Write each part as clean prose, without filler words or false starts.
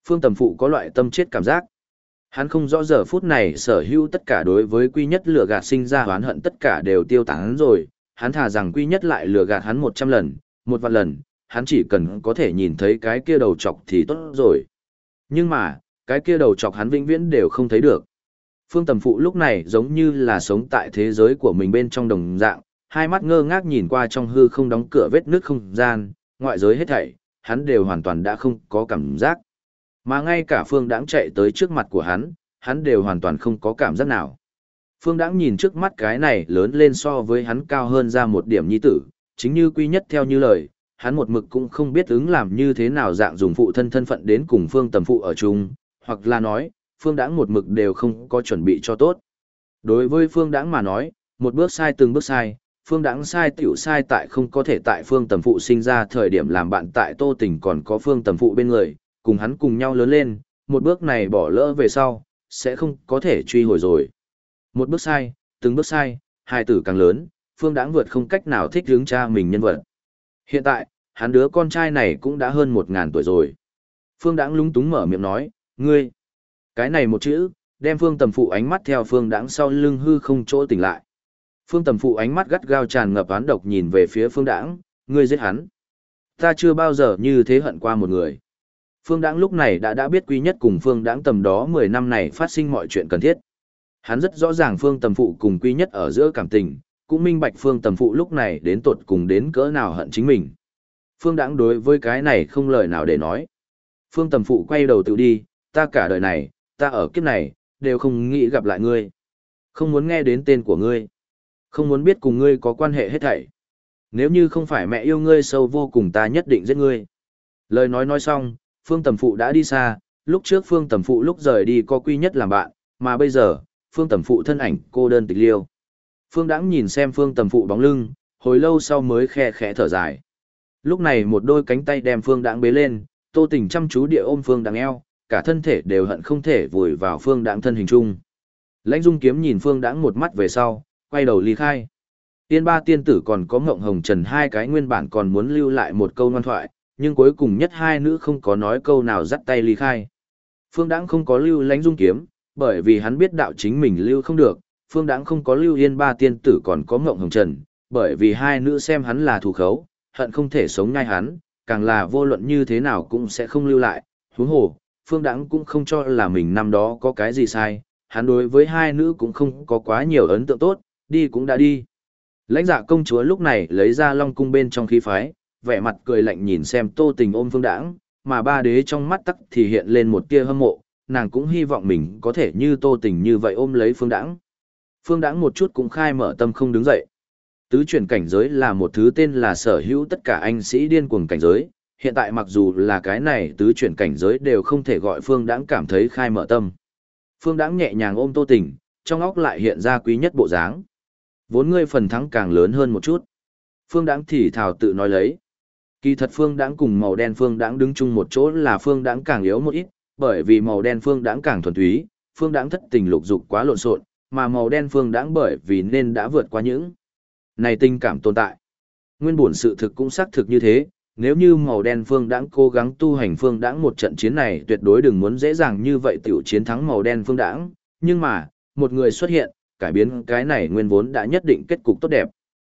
Phương Tầm Phụ có loại tâm chết cảm giác. Hắn không rõ giờ phút này sở hữu tất cả đối với Quy Nhất lừa gạt sinh ra oán hận tất cả đều tiêu tán rồi, hắn thà rằng Quy Nhất lại lừa gạt hắn 100 lần, 1 vạn lần, hắn chỉ cần có thể nhìn thấy cái kia đầu chọc thì tốt rồi. Nhưng mà, cái kia đầu chọc hắn vĩnh viễn đều không thấy được. Phương Tầm Phụ lúc này giống như là sống tại thế giới của mình bên trong đồng dạng, hai mắt ngơ ngác nhìn qua trong hư không đóng cửa vết nước không gian, ngoại giới hết thảy, hắn đều hoàn toàn đã không có cảm giác. Mà ngay cả Phương Đãng chạy tới trước mặt của hắn đều hoàn toàn không có cảm giác nào. Phương Đãng nhìn trước mắt cái này lớn lên so với hắn cao hơn ra một điểm nhi tử, chính như Quy Nhất theo như lời, hắn một mực cũng không biết ứng làm như thế nào dạng dùng phụ thân thân phận đến cùng Phương Tầm Phụ ở chung, hoặc là nói, Phương Đãng một mực đều không có chuẩn bị cho tốt. Đối với Phương Đãng mà nói, một bước sai từng bước sai, Phương Đãng sai tiểu sai tại không có thể tại Phương Tầm Phụ sinh ra thời điểm làm bạn tại Tô Tình còn có Phương Tầm Phụ bên người, cùng hắn cùng nhau lớn lên, một bước này bỏ lỡ về sau, sẽ không có thể truy hồi rồi. Một bước sai, từng bước sai, hai tử càng lớn, Phương Đãng vượt không cách nào thích hướng cha mình nhân vật. Hiện tại, hắn đứa con trai này cũng đã hơn 1000 tuổi rồi. Phương Đãng lúng túng mở miệng nói, ngươi. Cái này một chữ, đem Phương Tầm Phụ ánh mắt theo Phương Đãng sau lưng hư không chỗ tỉnh lại. Phương Tầm Phụ ánh mắt gắt gao tràn ngập oán độc nhìn về phía Phương Đãng, ngươi giết hắn. Ta chưa bao giờ như thế hận qua một người. Phương Đãng lúc này đã biết Quy Nhất cùng Phương Đãng tầm đó 10 năm này phát sinh mọi chuyện cần thiết. Hắn rất rõ ràng Phương Tầm Phụ cùng Quy Nhất ở giữa cảm tình, cũng minh bạch Phương Tầm Phụ lúc này đến tột cùng đến cỡ nào hận chính mình. Phương Đãng đối với cái này không lời nào để nói. Phương Tầm Phụ quay đầu tự đi, ta cả đời này, ta ở kiếp này, đều không nghĩ gặp lại ngươi. Không muốn nghe đến tên của ngươi. Không muốn biết cùng ngươi có quan hệ hết thảy. Nếu như không phải mẹ yêu ngươi sâu vô cùng ta nhất định giết ngươi. Lời nói xong, Phương Tầm Phụ đã đi xa, lúc trước Phương Tầm Phụ lúc rời đi có Quy Nhất làm bạn, mà bây giờ, Phương Tầm Phụ thân ảnh cô đơn tịch liêu. Phương Đãng nhìn xem Phương Tầm Phụ bóng lưng, hồi lâu sau mới khe khẽ thở dài. Lúc này một đôi cánh tay đem Phương Đãng bế lên, Tô Tình chăm chú địa ôm Phương Đãng eo, cả thân thể đều hận không thể vùi vào Phương Đãng thân hình chung. Lãnh Dung Kiếm nhìn Phương Đãng một mắt về sau, quay đầu ly khai. Tiên Ba tiên tử còn có Ngộng Hồng Trần hai cái nguyên bản còn muốn lưu lại một câu ngoan thoại, nhưng cuối cùng nhất hai nữ không có nói câu nào dắt tay ly khai. Phương Đãng không có lưu Lãnh Dung Kiếm, bởi vì hắn biết đạo chính mình lưu không được. Phương Đãng không có lưu Yên Ba tiên tử còn có Ngộng Hồng Trần, bởi vì hai nữ xem hắn là thù khấu, hận không thể sống ngay hắn, càng là vô luận như thế nào cũng sẽ không lưu lại. Huống hồ, Phương Đãng cũng không cho là mình năm đó có cái gì sai, hắn đối với hai nữ cũng không có quá nhiều ấn tượng tốt, đi cũng đã đi. Lãnh Dạ công chúa lúc này lấy ra Long cung bên trong khí phái, vẻ mặt cười lạnh nhìn xem Tô Tình ôm Phương Đãng, mà ba đế trong mắt tắc thì hiện lên một tia hâm mộ, nàng cũng hy vọng mình có thể như Tô Tình như vậy ôm lấy Phương Đãng. Phương Đãng một chút cũng khai mở tâm không đứng dậy. Tứ chuyển cảnh giới là một thứ tên là sở hữu tất cả anh sĩ điên cuồng cảnh giới, hiện tại mặc dù là cái này tứ chuyển cảnh giới đều không thể gọi Phương Đãng cảm thấy khai mở tâm. Phương Đãng nhẹ nhàng ôm Tô Tình, trong óc lại hiện ra Quý Nhất bộ dáng. Vốn ngươi phần thắng càng lớn hơn một chút. Phương Đãng thì thào tự nói lấy. Kỳ thật Phương Đãng cùng màu đen Phương Đãng đứng chung một chỗ là Phương Đãng càng yếu một ít, bởi vì màu đen Phương Đãng càng thuần túy, Phương Đãng thất tình lục dục quá lộn xộn, mà màu đen Phương Đãng bởi vì nên đã vượt qua những này tình cảm tồn tại. Nguyên bổn sự thực cũng xác thực như thế, nếu như màu đen Phương Đãng cố gắng tu hành Phương Đãng một trận chiến này tuyệt đối đừng muốn dễ dàng như vậy tiểu chiến thắng màu đen Phương Đãng, nhưng mà, một người xuất hiện, cải biến cái này nguyên vốn đã nhất định kết cục tốt đẹp.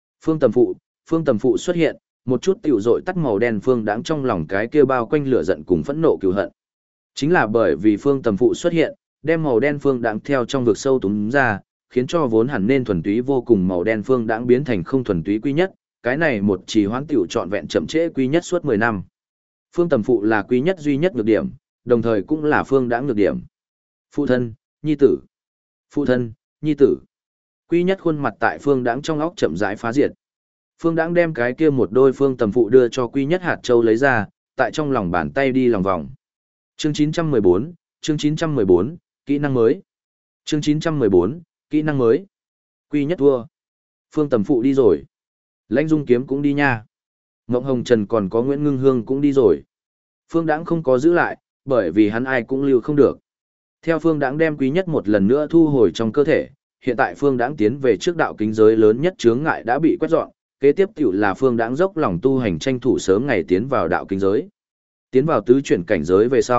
Phương Tầm Phụ xuất hiện, một chút tiểu dội tắt màu đen Phương Đãng trong lòng cái kia bao quanh lửa giận cùng phẫn nộ cừu hận. Chính là bởi vì Phương Tầm Phụ xuất hiện, đem màu đen Phương Đãng theo trong vực sâu túm ra, khiến cho vốn hẳn nên thuần túy vô cùng màu đen Phương Đãng biến thành không thuần túy Quý Nhất, cái này một trì hoãn tiểu trọn vẹn chậm trễ Quý Nhất suốt 10 năm. Phương Tầm Phụ là Quý Nhất duy nhất nhược điểm, đồng thời cũng là Phương Đãng nhược điểm. Phụ thân, nhi tử. Phụ thân, nhi tử. Quý Nhất khuôn mặt tại Phương Đãng trong óc chậm rãi phá diệt. Phương Đãng đem cái kia một đôi Phương Tầm Phụ đưa cho Quý Nhất hạt châu lấy ra, tại trong lòng bàn tay đi lòng vòng. Chương 914, kỹ năng mới. Chương 914, kỹ năng mới. Quý Nhất thua. Phương Tầm Phụ đi rồi. Lãnh Dung Kiếm cũng đi nha. Ngộng Hồng Trần còn có Nguyễn Ngưng Hương cũng đi rồi. Phương Đãng không có giữ lại, bởi vì hắn ai cũng lưu không được. Theo Phương Đãng đem Quý Nhất một lần nữa thu hồi trong cơ thể, hiện tại Phương Đãng tiến về trước đạo kính giới lớn nhất chướng ngại đã bị quét dọn, kế tiếp tiểu là Phương Đãng dốc lòng tu hành tranh thủ sớm ngày tiến vào đạo kính giới. Tiến vào tứ chuyển cảnh giới về sau,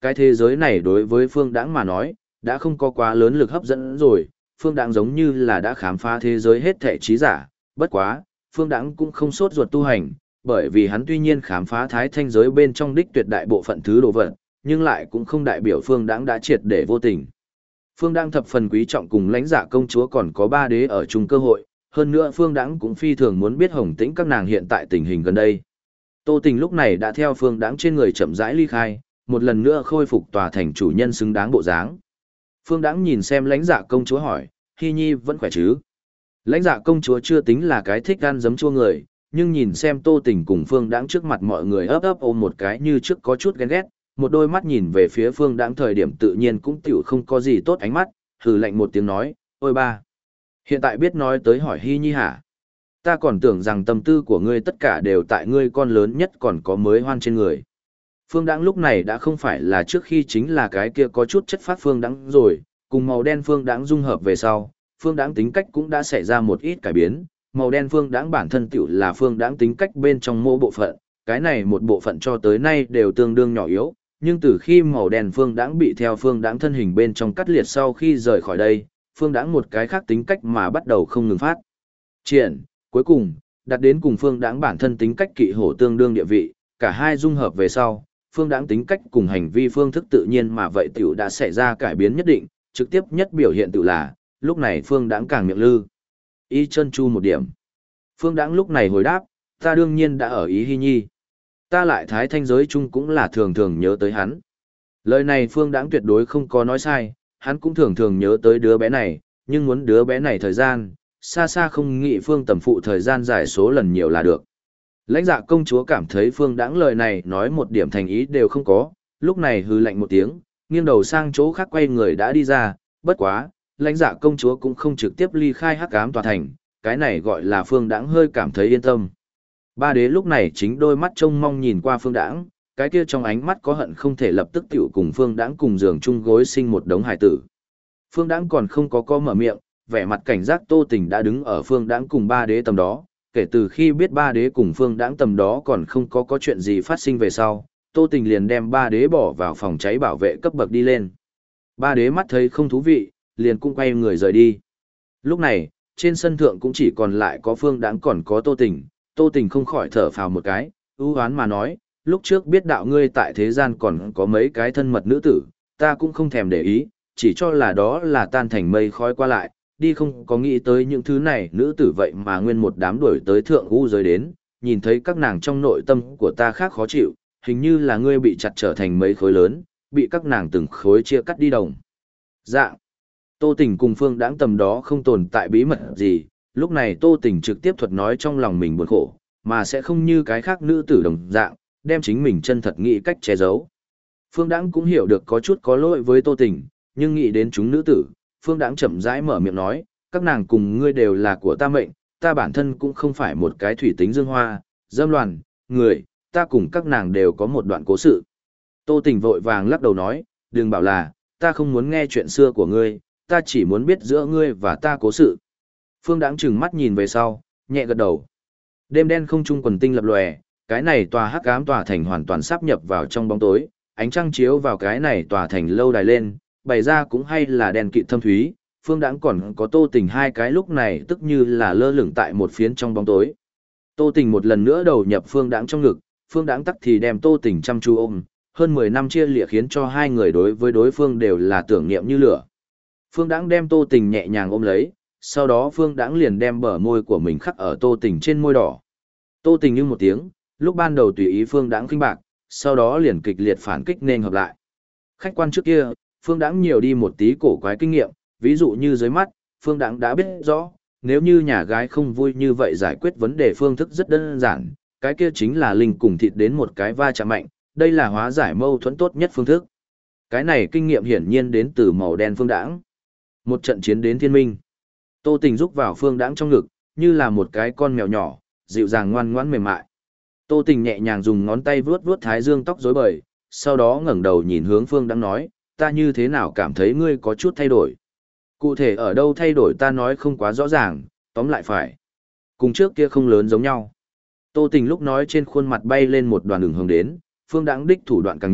cái thế giới này đối với Phương Đãng mà nói, đã không có quá lớn lực hấp dẫn rồi, Phương Đãng giống như là đã khám phá thế giới hết thảy trí giả, bất quá, Phương Đãng cũng không sốt ruột tu hành, bởi vì hắn tuy nhiên khám phá thái thanh giới bên trong đích tuyệt đại bộ phận thứ đồ vật, nhưng lại cũng không đại biểu Phương Đãng đã triệt để vô tình. Phương Đãng thập phần quý trọng cùng lãnh dạ công chúa còn có ba đế ở chung cơ hội, hơn nữa Phương Đãng cũng phi thường muốn biết Hồng Tĩnh các nàng hiện tại tình hình gần đây. Tô Tình lúc này đã theo Phương Đãng trên người chậm rãi ly khai, một lần nữa khôi phục tòa thành chủ nhân xứng đáng bộ dáng. Phương Đãng nhìn xem lãnh dạ công chúa hỏi, Hy Nhi vẫn khỏe chứ? Lãnh dạ công chúa chưa tính là cái thích ăn giấm chua người, nhưng nhìn xem Tô Tình cùng Phương Đãng trước mặt mọi người ấp ấp ôm một cái như trước có chút ghen ghét, một đôi mắt nhìn về phía Phương Đãng thời điểm tự nhiên cũng tiểu không có gì tốt ánh mắt, hừ lạnh một tiếng nói, ôi ba. Hiện tại biết nói tới hỏi Hy Nhi hả? Ta còn tưởng rằng tâm tư của ngươi tất cả đều tại ngươi con lớn nhất còn có mới hoan trên người. Phương Đãng lúc này đã không phải là trước khi chính là cái kia có chút chất phát Phương Đãng rồi, cùng màu đen Phương Đãng dung hợp về sau, Phương Đãng tính cách cũng đã xảy ra một ít cải biến, màu đen Phương Đãng bản thân tiểu là Phương Đãng tính cách bên trong mỗi bộ phận, cái này một bộ phận cho tới nay đều tương đương nhỏ yếu, nhưng từ khi màu đen Phương Đãng bị theo Phương Đãng thân hình bên trong cắt liệt sau khi rời khỏi đây, Phương Đãng một cái khác tính cách mà bắt đầu không ngừng phát triển, cuối cùng đạt đến cùng Phương Đãng bản thân tính cách kỵ hổ tương đương địa vị, cả hai dung hợp về sau, Phương Đãng tính cách cùng hành vi phương thức tự nhiên mà vậy tiểu đã xảy ra cải biến nhất định, trực tiếp nhất biểu hiện tự là, lúc này Phương Đãng càng miệng lư. Y chân chu một điểm. Phương Đãng lúc này hồi đáp, ta đương nhiên đã ở ý Hy Nhi. Ta lại thái thanh giới chung cũng là thường thường nhớ tới hắn. Lời này Phương Đãng tuyệt đối không có nói sai, hắn cũng thường thường nhớ tới đứa bé này, nhưng muốn đứa bé này thời gian, xa xa không nghĩ Phương Tầm Phụ thời gian dài số lần nhiều là được. Lãnh dạ công chúa cảm thấy Phương Đãng lời này nói một điểm thành ý đều không có, lúc này hừ lạnh một tiếng, nghiêng đầu sang chỗ khác quay người đã đi ra, bất quá, lãnh dạ công chúa cũng không trực tiếp ly khai hắc ám tòa thành, cái này gọi là Phương Đãng hơi cảm thấy yên tâm. Ba đế lúc này chính đôi mắt trông mong nhìn qua Phương Đãng, cái kia trong ánh mắt có hận không thể lập tức tiểu cùng Phương Đãng cùng giường chung gối sinh một đống hài tử. Phương Đãng còn không có mở miệng, vẻ mặt cảnh giác Tô Tình đã đứng ở Phương Đãng cùng ba đế tầm đó, kể từ khi biết ba đế cùng Phương Đãng tầm đó còn không có chuyện gì phát sinh về sau, Tô Tình liền đem ba đế bỏ vào phòng cháy bảo vệ cấp bậc đi lên. Ba đế mắt thấy không thú vị, liền cũng quay người rời đi. Lúc này, trên sân thượng cũng chỉ còn lại có Phương Đãng còn có Tô Tình không khỏi thở phào một cái, ưu hoán mà nói, lúc trước biết đạo ngươi tại thế gian còn có mấy cái thân mật nữ tử, ta cũng không thèm để ý, chỉ cho là đó là tan thành mây khói qua lại, đi không có nghĩ tới những thứ này nữ tử vậy mà nguyên một đám đuổi tới thượng u giới đến, nhìn thấy các nàng trong nội tâm của ta khác khó chịu, hình như là ngươi bị chặt trở thành mấy khối lớn, bị các nàng từng khối chia cắt đi đồng. Dạ. Tô Tình cùng Phương Đãng tầm đó không tồn tại bí mật gì, lúc này Tô Tình trực tiếp thuật nói trong lòng mình buồn khổ, mà sẽ không như cái khác nữ tử đồng dạng, đem chính mình chân thật nghĩ cách che giấu. Phương Đãng cũng hiểu được có chút có lỗi với Tô Tình, nhưng nghĩ đến chúng nữ tử, Phương Đãng chậm rãi mở miệng nói, các nàng cùng ngươi đều là của ta mệnh, ta bản thân cũng không phải một cái thủy tính dương hoa, dâm loàn, người, ta cùng các nàng đều có một đoạn cố sự. Tô Tình vội vàng lắc đầu nói, đừng bảo là, ta không muốn nghe chuyện xưa của ngươi, ta chỉ muốn biết giữa ngươi và ta cố sự. Phương Đãng trừng mắt nhìn về sau, nhẹ gật đầu. Đêm đen không trung quần tinh lập lòe, cái này tòa hắc ám tòa thành hoàn toàn sáp nhập vào trong bóng tối, ánh trăng chiếu vào cái này tòa thành lâu đài lên, bày ra cũng hay là đèn kịt thâm thúy, Phương Đãng còn có Tô Tình hai cái lúc này tức như là lơ lửng tại một phiến trong bóng tối. Tô Tình một lần nữa đầu nhập Phương Đãng trong ngực, Phương Đãng tắc thì đem Tô Tình chăm chú ôm, hơn 10 năm chia lìa khiến cho hai người đối với đối phương đều là tưởng niệm như lửa. Phương Đãng đem Tô Tình nhẹ nhàng ôm lấy, sau đó Phương Đãng liền đem bờ môi của mình khắc ở Tô Tình trên môi đỏ. Tô Tình như một tiếng, lúc ban đầu tùy ý Phương Đãng khinh bạc, sau đó liền kịch liệt phản kích nên hợp lại. Khách quan trước kia, Phương Đãng nhiều đi một tí cổ quái kinh nghiệm, ví dụ như dưới mắt, Phương Đãng đã biết rõ, nếu như nhà gái không vui như vậy giải quyết vấn đề phương thức rất đơn giản, cái kia chính là linh cùng thịt đến một cái va chạm mạnh, đây là hóa giải mâu thuẫn tốt nhất phương thức. Cái này kinh nghiệm hiển nhiên đến từ màu đen Phương Đãng. Một trận chiến đến thiên minh. Tô Tình rúc vào Phương Đãng trong ngực, như là một cái con mèo nhỏ, dịu dàng ngoan ngoãn mềm mại. Tô Tình nhẹ nhàng dùng ngón tay vuốt vuốt thái dương tóc rối bời, sau đó ngẩng đầu nhìn hướng Phương Đãng nói, ta như thế nào cảm thấy ngươi có chút thay đổi. Cụ thể ở đâu thay đổi ta nói không quá rõ ràng, tóm lại phải. Cùng trước kia không lớn giống nhau. Tô Tình lúc nói trên khuôn mặt bay lên một đoàn đường hồng đến, Phương Đãng đích thủ đoạn càng nhiều,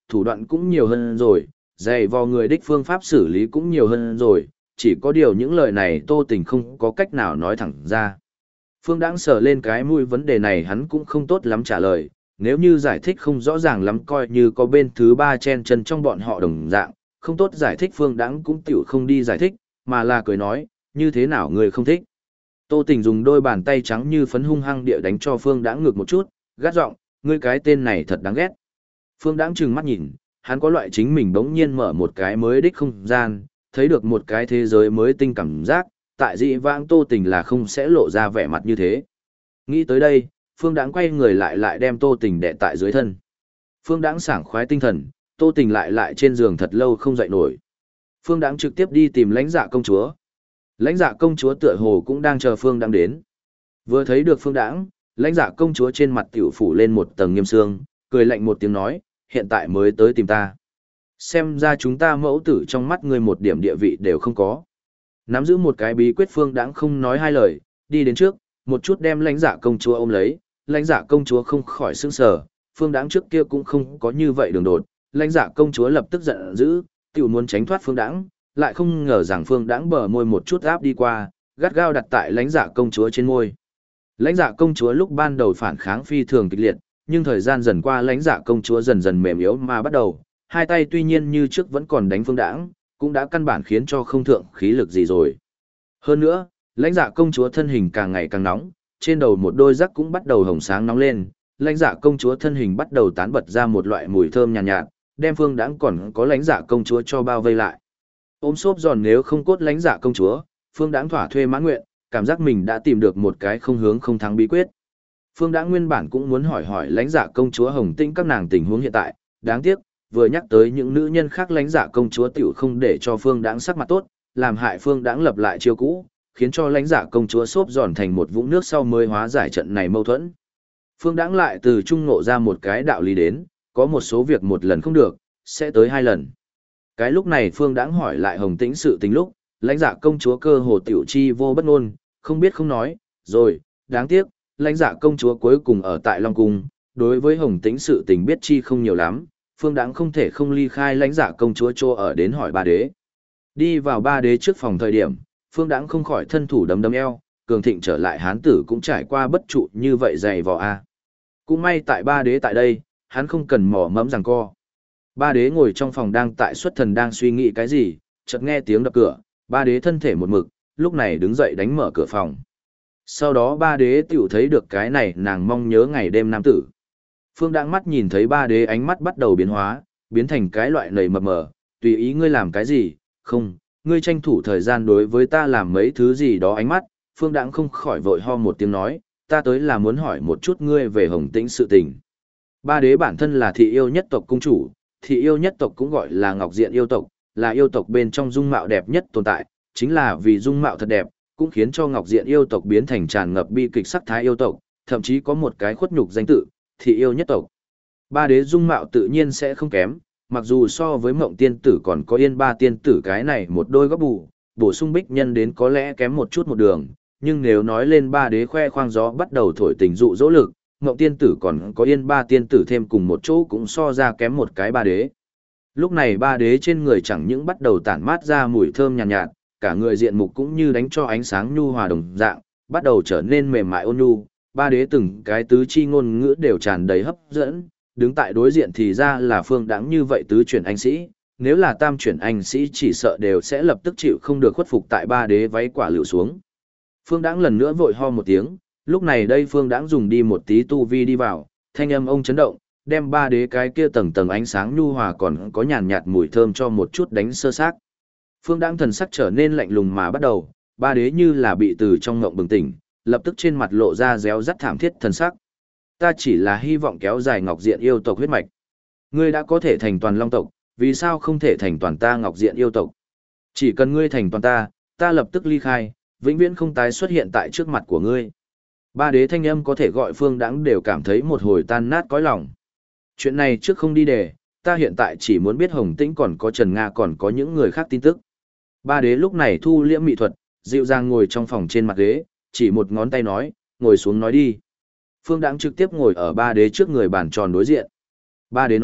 thủ đoạn cũng nhiều hơn rồi, dày vò người đích phương pháp xử lý cũng nhiều hơn rồi, chỉ có điều những lời này Tô Tình không có cách nào nói thẳng ra. Phương Đãng sờ lên cái mũi, vấn đề này hắn cũng không tốt lắm trả lời, nếu như giải thích không rõ ràng lắm coi như có bên thứ ba chen chân trong bọn họ đồng dạng, không tốt giải thích Phương Đãng cũng tiểu không đi giải thích, mà là cười nói, như thế nào người không thích. Tô Tình dùng đôi bàn tay trắng như phấn hung hăng địa đánh cho Phương Đãng ngược một chút, gắt giọng, ngươi cái tên này thật đáng ghét. Phương Đãng trừng mắt nhìn, hắn có loại chính mình bỗng nhiên mở một cái mới đích không gian, thấy được một cái thế giới mới tinh cảm giác, tại dị vãng Tô Tình là không sẽ lộ ra vẻ mặt như thế. Nghĩ tới đây, Phương Đãng quay người lại đem Tô Tình đè tại dưới thân. Phương Đãng sảng khoái tinh thần, Tô Tình lại trên giường thật lâu không dậy nổi. Phương Đãng trực tiếp đi tìm Lãnh Dạ công chúa. Lãnh Dạ công chúa tựa hồ cũng đang chờ Phương Đãng đến. Vừa thấy được Phương Đãng, Lãnh Dạ công chúa trên mặt tiểu phủ lên một tầng nghiêm sương, cười lạnh một tiếng nói, hiện tại mới tới tìm ta. Xem ra chúng ta mẫu tử trong mắt ngươi một điểm địa vị đều không có. Nắm giữ một cái bí quyết, Phương Đãng không nói hai lời, đi đến trước, một chút đem Lãnh Dạ công chúa ôm lấy. Lãnh Dạ công chúa không khỏi sững sờ, Phương Đãng trước kia cũng không có như vậy đường đột. Lãnh Dạ công chúa lập tức giận dữ, tiểu muốn tránh thoát Phương Đãng, lại không ngờ rằng Phương Đãng bờ môi một chút áp đi qua, gắt gao đặt tại Lãnh Dạ công chúa trên môi. Lãnh Dạ công chúa lúc ban đầu phản kháng phi thường kịch liệt, nhưng thời gian dần qua Lãnh Dạ công chúa dần dần mềm yếu mà bắt đầu, hai tay tuy nhiên như trước vẫn còn đánh Phương Đãng, cũng đã căn bản khiến cho không thượng khí lực gì rồi. Hơn nữa, Lãnh Dạ công chúa thân hình càng ngày càng nóng, trên đầu một đôi rắc cũng bắt đầu hồng sáng nóng lên, Lãnh Dạ công chúa thân hình bắt đầu tán bật ra một loại mùi thơm nhàn nhạt, đem Phương Đãng còn có Lãnh Dạ công chúa cho bao vây lại. Ôm xốp giòn nếu không cốt Lãnh Dạ công chúa, Phương Đãng thỏa thuê mãn nguyện, cảm giác mình đã tìm được một cái không hướng không thắng bí quyết. Phương Đãng nguyên bản cũng muốn hỏi Lãnh Dạ công chúa Hồng Tĩnh các nàng tình huống hiện tại, đáng tiếc, vừa nhắc tới những nữ nhân khác Lãnh Dạ công chúa tiểu không để cho Phương Đãng sắc mặt tốt, làm hại Phương Đãng lập lại chiêu cũ, khiến cho Lãnh Dạ công chúa xốp giòn thành một vũng nước sau mới hóa giải trận này mâu thuẫn. Phương Đãng lại từ trung ngộ ra một cái đạo lý đến, có một số việc một lần không được, sẽ tới hai lần. Cái lúc này Phương Đãng hỏi lại Hồng Tĩnh sự tình lúc, Lãnh Dạ công chúa cơ hồ tiểu chi vô bất ngôn, không biết không nói, rồi, đáng tiếc, Lãnh Dạ công chúa cuối cùng ở tại Long Cung, đối với Hồng Tĩnh sự tình biết chi không nhiều lắm, Phương Đãng không thể không ly khai Lãnh Dạ công chúa chỗ ở đến hỏi ba đế. Đi vào ba đế trước phòng thời điểm, Phương Đãng không khỏi thân thủ đấm đấm eo, cường thịnh trở lại hán tử cũng trải qua bất trụ như vậy dày vò a. Cũng may tại ba đế tại đây, hắn không cần mò mẫm giằng co. Ba đế ngồi trong phòng đang tại xuất thần đang suy nghĩ cái gì, chợt nghe tiếng đập cửa, ba đế thân thể một mực, lúc này đứng dậy đánh mở cửa phòng. Sau đó ba đế tiểu thấy được cái này nàng mong nhớ ngày đêm nam tử. Phương Đãng mắt nhìn thấy ba đế ánh mắt bắt đầu biến hóa, biến thành cái loại nầy mập mờ, tùy ý ngươi làm cái gì, không, ngươi tranh thủ thời gian đối với ta làm mấy thứ gì đó ánh mắt. Phương Đãng không khỏi vội ho một tiếng nói, ta tới là muốn hỏi một chút ngươi về Hồng Tĩnh sự tình. Ba đế bản thân là thị yêu nhất tộc cung chủ, thị yêu nhất tộc cũng gọi là Ngọc Diện yêu tộc, là yêu tộc bên trong dung mạo đẹp nhất tồn tại, chính là vì dung mạo thật đẹp, cũng khiến cho Ngọc Diện yêu tộc biến thành tràn ngập bi kịch sắc thái yêu tộc, thậm chí có một cái khuất nhục danh tự, thị yêu nhất tộc. Ba đế dung mạo tự nhiên sẽ không kém, mặc dù so với Mộng tiên tử còn có Yên Ba tiên tử cái này một đôi góc bổ sung bích nhân đến có lẽ kém một chút một đường, nhưng nếu nói lên ba đế khoe khoang gió bắt đầu thổi tình dụ dỗ lực, Mộng tiên tử còn có Yên Ba tiên tử thêm cùng một chỗ cũng so ra kém một cái ba đế. Lúc này ba đế trên người chẳng những bắt đầu tản mát ra mùi thơm nhàn nhạt, cả người diện mục cũng như đánh cho ánh sáng nhu hòa đồng dạng, bắt đầu trở nên mềm mại ôn nhu, ba đế từng cái tứ chi ngôn ngữ đều tràn đầy hấp dẫn, đứng tại đối diện thì ra là Phương Đãng như vậy tứ chuyển anh sĩ, nếu là tam chuyển anh sĩ chỉ sợ đều sẽ lập tức chịu không được khuất phục tại ba đế váy quả lựu xuống. Phương Đãng lần nữa vội ho một tiếng, lúc này đây Phương Đãng dùng đi một tí tu vi đi vào, thanh âm ông chấn động, đem ba đế cái kia tầng tầng ánh sáng nhu hòa còn có nhàn nhạt mùi thơm cho một chút đánh sơ xác. Phương Đãng thần sắc trở nên lạnh lùng mà bắt đầu, ba đế như là bị từ trong ngộng bừng tỉnh, lập tức trên mặt lộ ra réo rắt thảm thiết thần sắc. Ta chỉ là hy vọng kéo dài Ngọc Diện yêu tộc huyết mạch. Ngươi đã có thể thành toàn Long tộc, vì sao không thể thành toàn ta Ngọc Diện yêu tộc? Chỉ cần ngươi thành toàn ta, ta lập tức ly khai, vĩnh viễn không tái xuất hiện tại trước mặt của ngươi. Ba đế thanh âm có thể gọi Phương Đãng đều cảm thấy một hồi tan nát cõi lòng. Chuyện này trước không đi để, ta hiện tại chỉ muốn biết Hồng Tĩnh còn có Trần Nga còn có những người khác tin tức. Ba đế lúc này thu liễm mỹ thuật, dịu dàng ngồi trong phòng trên mặt ghế, chỉ một ngón tay nói, ngồi xuống nói đi. Phương Đãng trực tiếp ngồi ở ba đế trước người bàn tròn đối diện. Ba đế nói,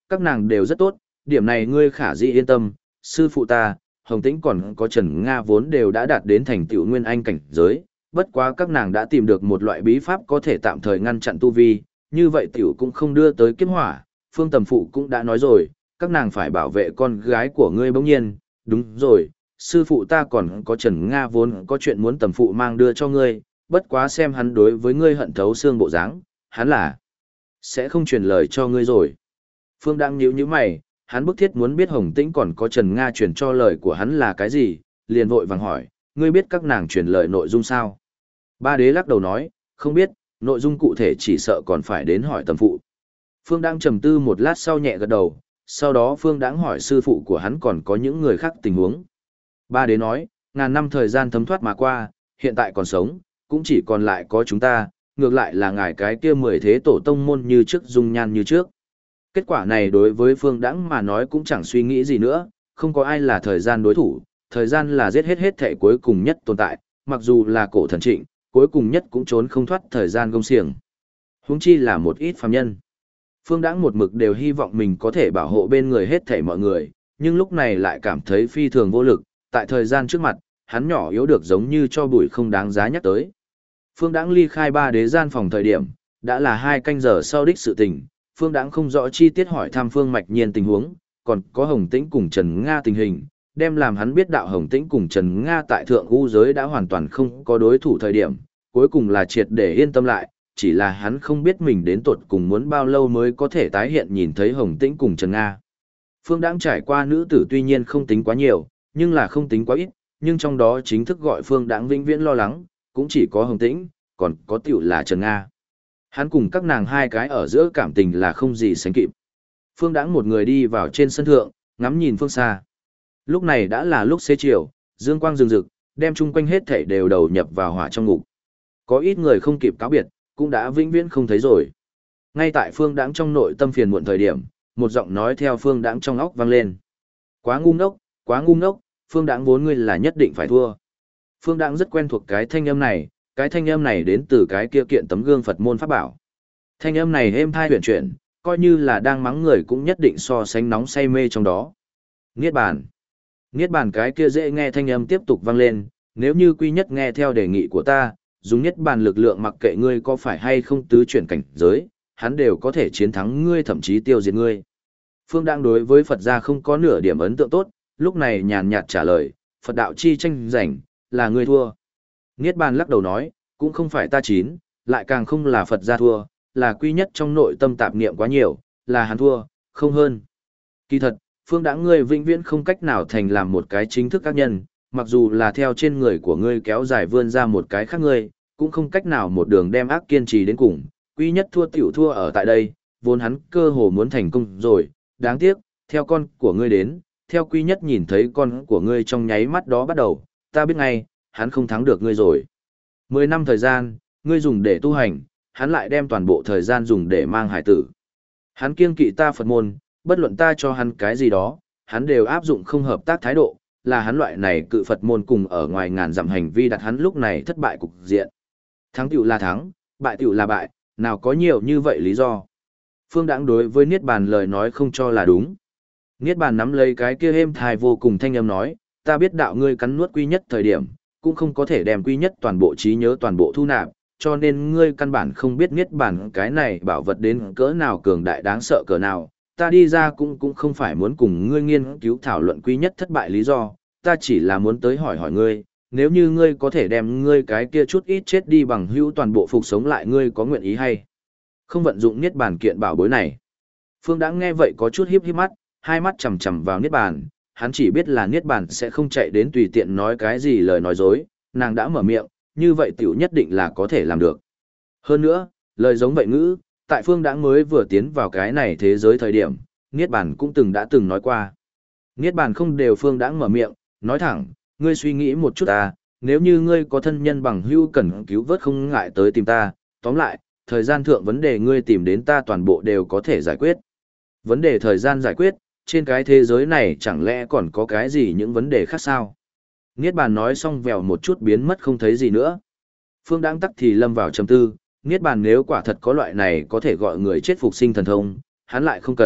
các nàng đều rất tốt, điểm này ngươi khả dĩ yên tâm, sư phụ ta, Hồng Tĩnh còn có Trần Nga vốn đều đã đạt đến thành tựu nguyên anh cảnh giới, bất quá các nàng đã tìm được một loại bí pháp có thể tạm thời ngăn chặn tu vi, như vậy tiểu cũng không đưa tới kiếp hỏa, Phương Tầm Phụ cũng đã nói rồi, các nàng phải bảo vệ con gái của ngươi bỗng nhiên, đúng rồi, sư phụ ta còn có Trần Nga vốn có chuyện muốn Tầm Phụ mang đưa cho ngươi, bất quá xem hắn đối với ngươi hận thấu xương bộ dáng, hắn là sẽ không truyền lời cho ngươi rồi. Phương đang nhíu mày, hắn bức thiết muốn biết Hồng Tĩnh còn có Trần Nga truyền cho lời của hắn là cái gì, liền vội vàng hỏi, ngươi biết các nàng truyền lời nội dung sao? Ba đế lắc đầu nói, không biết, nội dung cụ thể chỉ sợ còn phải đến hỏi Tầm Phụ. Phương đang trầm tư một lát sau nhẹ gật đầu, sau đó Phương đang hỏi sư phụ của hắn còn có những người khác tình huống. Ba đế nói, ngàn năm thời gian thấm thoát mà qua, hiện tại còn sống, cũng chỉ còn lại có chúng ta, ngược lại là ngài cái kia 10 thế tổ tông môn như trước dung nhan như trước. Kết quả này đối với Phương Đãng mà nói cũng chẳng suy nghĩ gì nữa, không có ai là thời gian đối thủ, thời gian là giết hết thể cuối cùng nhất tồn tại, mặc dù là cổ thần trịnh, cuối cùng nhất cũng trốn không thoát thời gian gông xiềng. Huống chi là một ít phàm nhân. Phương Đãng một mực đều hy vọng mình có thể bảo hộ bên người hết thảy mọi người, nhưng lúc này lại cảm thấy phi thường vô lực, tại thời gian trước mặt, hắn nhỏ yếu được giống như cho bụi không đáng giá nhắc tới. Phương Đãng ly khai ba đế gian phòng thời điểm, đã là 2 canh giờ sau đích sự tình, Phương Đãng không rõ chi tiết hỏi thăm Phương Mạch Nhiên tình huống, còn có Hồng Tĩnh cùng Trần Nga tình hình, đem làm hắn biết đạo Hồng Tĩnh cùng Trần Nga tại thượng u giới đã hoàn toàn không có đối thủ thời điểm, cuối cùng là triệt để yên tâm lại, chỉ là hắn không biết mình đến tột cùng muốn bao lâu mới có thể tái hiện nhìn thấy Hồng Tĩnh cùng Trần Nga. Phương Đãng trải qua nữ tử tuy nhiên không tính quá nhiều, nhưng là không tính quá ít, nhưng trong đó chính thức gọi Phương Đãng vĩnh viễn lo lắng, cũng chỉ có Hồng Tĩnh, còn có tiểu là Trần Nga. Hắn cùng các nàng hai cái ở giữa cảm tình là không gì sánh kịp. Phương Đãng một người đi vào trên sân thượng, ngắm nhìn phương xa. Lúc này đã là lúc xế chiều, dương quang rừng rực, đem chung quanh hết thảy đều đầu nhập vào hỏa trong ngục. Có ít người không kịp cáo biệt, cũng đã vĩnh viễn không thấy rồi. Ngay tại Phương Đãng trong nội tâm phiền muộn thời điểm, một giọng nói theo Phương Đãng trong óc vang lên. Quá ngu ngốc, Phương Đãng vốn ngươi là nhất định phải thua. Phương Đãng rất quen thuộc cái thanh âm này đến từ cái kia kiện tấm gương Phật môn pháp bảo. Thanh âm này êm thai huyền chuyển, coi như là đang mắng người cũng nhất định so sánh nóng say mê trong đó. Niết bàn. Niết bàn cái kia dễ nghe thanh âm tiếp tục vang lên, nếu như Quy Nhất nghe theo đề nghị của ta, dùng niết bàn lực lượng mặc kệ ngươi có phải hay không tứ chuyển cảnh giới, hắn đều có thể chiến thắng ngươi thậm chí tiêu diệt ngươi. Phương đang đối với Phật gia không có nửa điểm ấn tượng tốt, lúc này nhàn nhạt trả lời, Phật đạo chi tranh giành, là ngươi thua. Niết bàn lắc đầu nói, cũng không phải ta chín, lại càng không là Phật gia thua, là Quy Nhất trong nội tâm tạp niệm quá nhiều, là hắn thua, không hơn. Kỳ thật, Phương Đãng ngươi vĩnh viễn không cách nào thành làm một cái chính thức các nhân, mặc dù là theo trên người của ngươi kéo dài vươn ra một cái khác ngươi, cũng không cách nào một đường đem ác kiên trì đến cùng. Quy Nhất thua tiểu thua ở tại đây, vốn hắn cơ hồ muốn thành công rồi, đáng tiếc, theo con của ngươi đến, theo Quy Nhất nhìn thấy con của ngươi trong nháy mắt đó bắt đầu, ta biết ngay, hắn không thắng được ngươi rồi. 10 năm thời gian, ngươi dùng để tu hành, hắn lại đem toàn bộ thời gian dùng để mang hải tử. Hắn kiêng kỵ ta Phật môn, bất luận ta cho hắn cái gì đó, hắn đều áp dụng không hợp tác thái độ, là hắn loại này cự Phật môn cùng ở ngoài ngàn dặm hành vi đặt hắn lúc này thất bại cục diện. Thắng tiểu là thắng, bại tiểu là bại, nào có nhiều như vậy lý do. Phương Đãng đối với Niết Bàn lời nói không cho là đúng. Niết Bàn nắm lấy cái kia êm thai vô cùng thanh âm nói, ta biết đạo ngươi cắn nuốt Quy Nhất thời điểm, cũng không có thể đem Quy Nhất toàn bộ trí nhớ toàn bộ thu nạp, cho nên ngươi căn bản không biết Niết Bàn cái này bảo vật đến cỡ nào cường đại đáng sợ cỡ nào. Ta đi ra cũng không phải muốn cùng ngươi nghiên cứu thảo luận Quy Nhất thất bại lý do, ta chỉ là muốn tới hỏi hỏi ngươi, nếu như ngươi có thể đem ngươi cái kia chút ít chết đi bằng hữu toàn bộ phục sống lại, ngươi có nguyện ý hay không vận dụng Niết Bàn kiện bảo bối này. Phương Đãng nghe vậy có chút híp mắt, hai mắt chằm chằm vào Niết Bàn, hắn chỉ biết là Niết Bàn sẽ không chạy đến tùy tiện nói cái gì lời nói dối, nàng đã mở miệng, như vậy tiểu nhất định là có thể làm được. Hơn nữa, lời giống vậy ngữ, tại Phương Đãng mới vừa tiến vào cái này thế giới thời điểm, Niết Bàn cũng đã từng nói qua. Niết Bàn không đều Phương Đãng mở miệng, nói thẳng, ngươi suy nghĩ một chút ta, nếu như ngươi có thân nhân bằng hữu cần cứu vớt không ngại tới tìm ta, tóm lại, thời gian thượng vấn đề ngươi tìm đến ta toàn bộ đều có thể giải quyết. Vấn đề thời gian giải quyết, trên cái thế giới này chẳng lẽ còn có cái gì những vấn đề khác sao? Niết Bàn nói xong vèo một chút biến mất không thấy gì nữa. Phương Đãng tắc thì lâm vào trầm tư, Niết Bàn nếu quả thật có loại này có thể gọi người chết phục sinh thần thông, hắn lại không cần,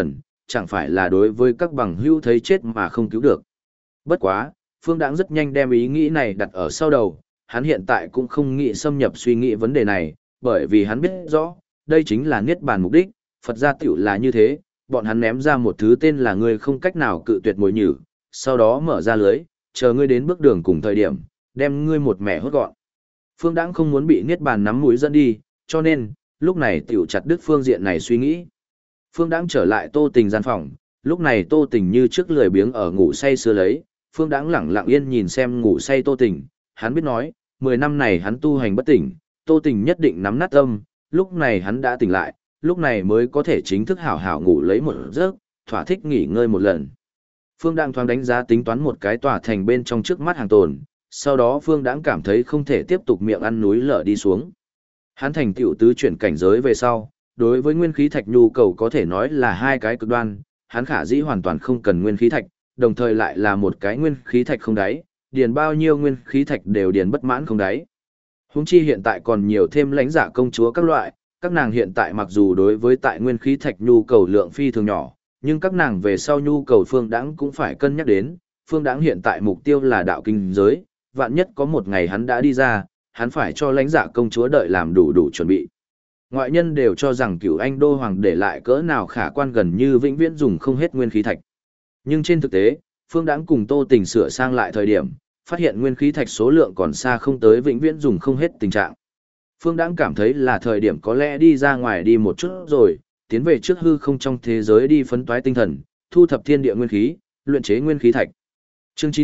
chẳng phải là đối với các bằng hữu thấy chết mà không cứu được. Bất quá, Phương Đãng rất nhanh đem ý nghĩ này đặt ở sau đầu, hắn hiện tại cũng không nghĩ xâm nhập suy nghĩ vấn đề này, bởi vì hắn biết rõ, đây chính là niết bàn mục đích, Phật gia tiểu là như thế, bọn hắn ném ra một thứ tên là ngươi không cách nào cự tuyệt mồi nhử, sau đó mở ra lưới, chờ ngươi đến bước đường cùng thời điểm, đem ngươi một mẻ hốt gọn. Phương Đãng không muốn bị niết bàn nắm mũi dẫn đi, cho nên, lúc này tiểu chặt đứt phương diện này suy nghĩ. Phương Đãng trở lại Tô Tình gian phòng, lúc này Tô Tình như trước lười biếng ở ngủ say sưa lấy, Phương Đãng lẳng lặng yên nhìn xem ngủ say Tô Tình, hắn biết nói, 10 năm này hắn tu hành bất tỉnh, Tô Tình nhất định nắm nát tâm, lúc này hắn đã tỉnh lại, lúc này mới có thể chính thức hảo hảo ngủ lấy một giấc, thỏa thích nghỉ ngơi một lần. Phương Đãng thoáng đánh giá tính toán một cái tòa thành bên trong trước mắt hàng tồn, sau đó Phương Đãng cảm thấy không thể tiếp tục miệng ăn núi lở đi xuống. Hắn thành tựu tứ chuyển cảnh giới về sau, đối với nguyên khí thạch nhu cầu có thể nói là hai cái cực đoan, hắn khả dĩ hoàn toàn không cần nguyên khí thạch, đồng thời lại là một cái nguyên khí thạch không đáy, điền bao nhiêu nguyên khí thạch đều điền bất mãn không đáy. Huống chi hiện tại còn nhiều thêm lãnh giả công chúa các loại, các nàng hiện tại mặc dù đối với tại nguyên khí thạch nhu cầu lượng phi thường nhỏ, nhưng các nàng về sau nhu cầu Phương Đãng cũng phải cân nhắc đến, Phương Đãng hiện tại mục tiêu là đạo kinh giới, vạn nhất có một ngày hắn đã đi ra, hắn phải cho lãnh giả công chúa đợi làm đủ chuẩn bị. Ngoại nhân đều cho rằng Cửu Anh Đô Hoàng để lại cỡ nào khả quan gần như vĩnh viễn dùng không hết nguyên khí thạch. Nhưng trên thực tế, Phương Đãng cùng Tô Tình sửa sang lại thời điểm, phát hiện nguyên khí thạch số lượng còn xa không tới vĩnh viễn dùng không hết tình trạng. Phương Đãng cảm thấy là thời điểm có lẽ đi ra ngoài đi một chút rồi, tiến về trước hư không trong thế giới đi phấn toái tinh thần, thu thập thiên địa nguyên khí, luyện chế nguyên khí thạch. Chương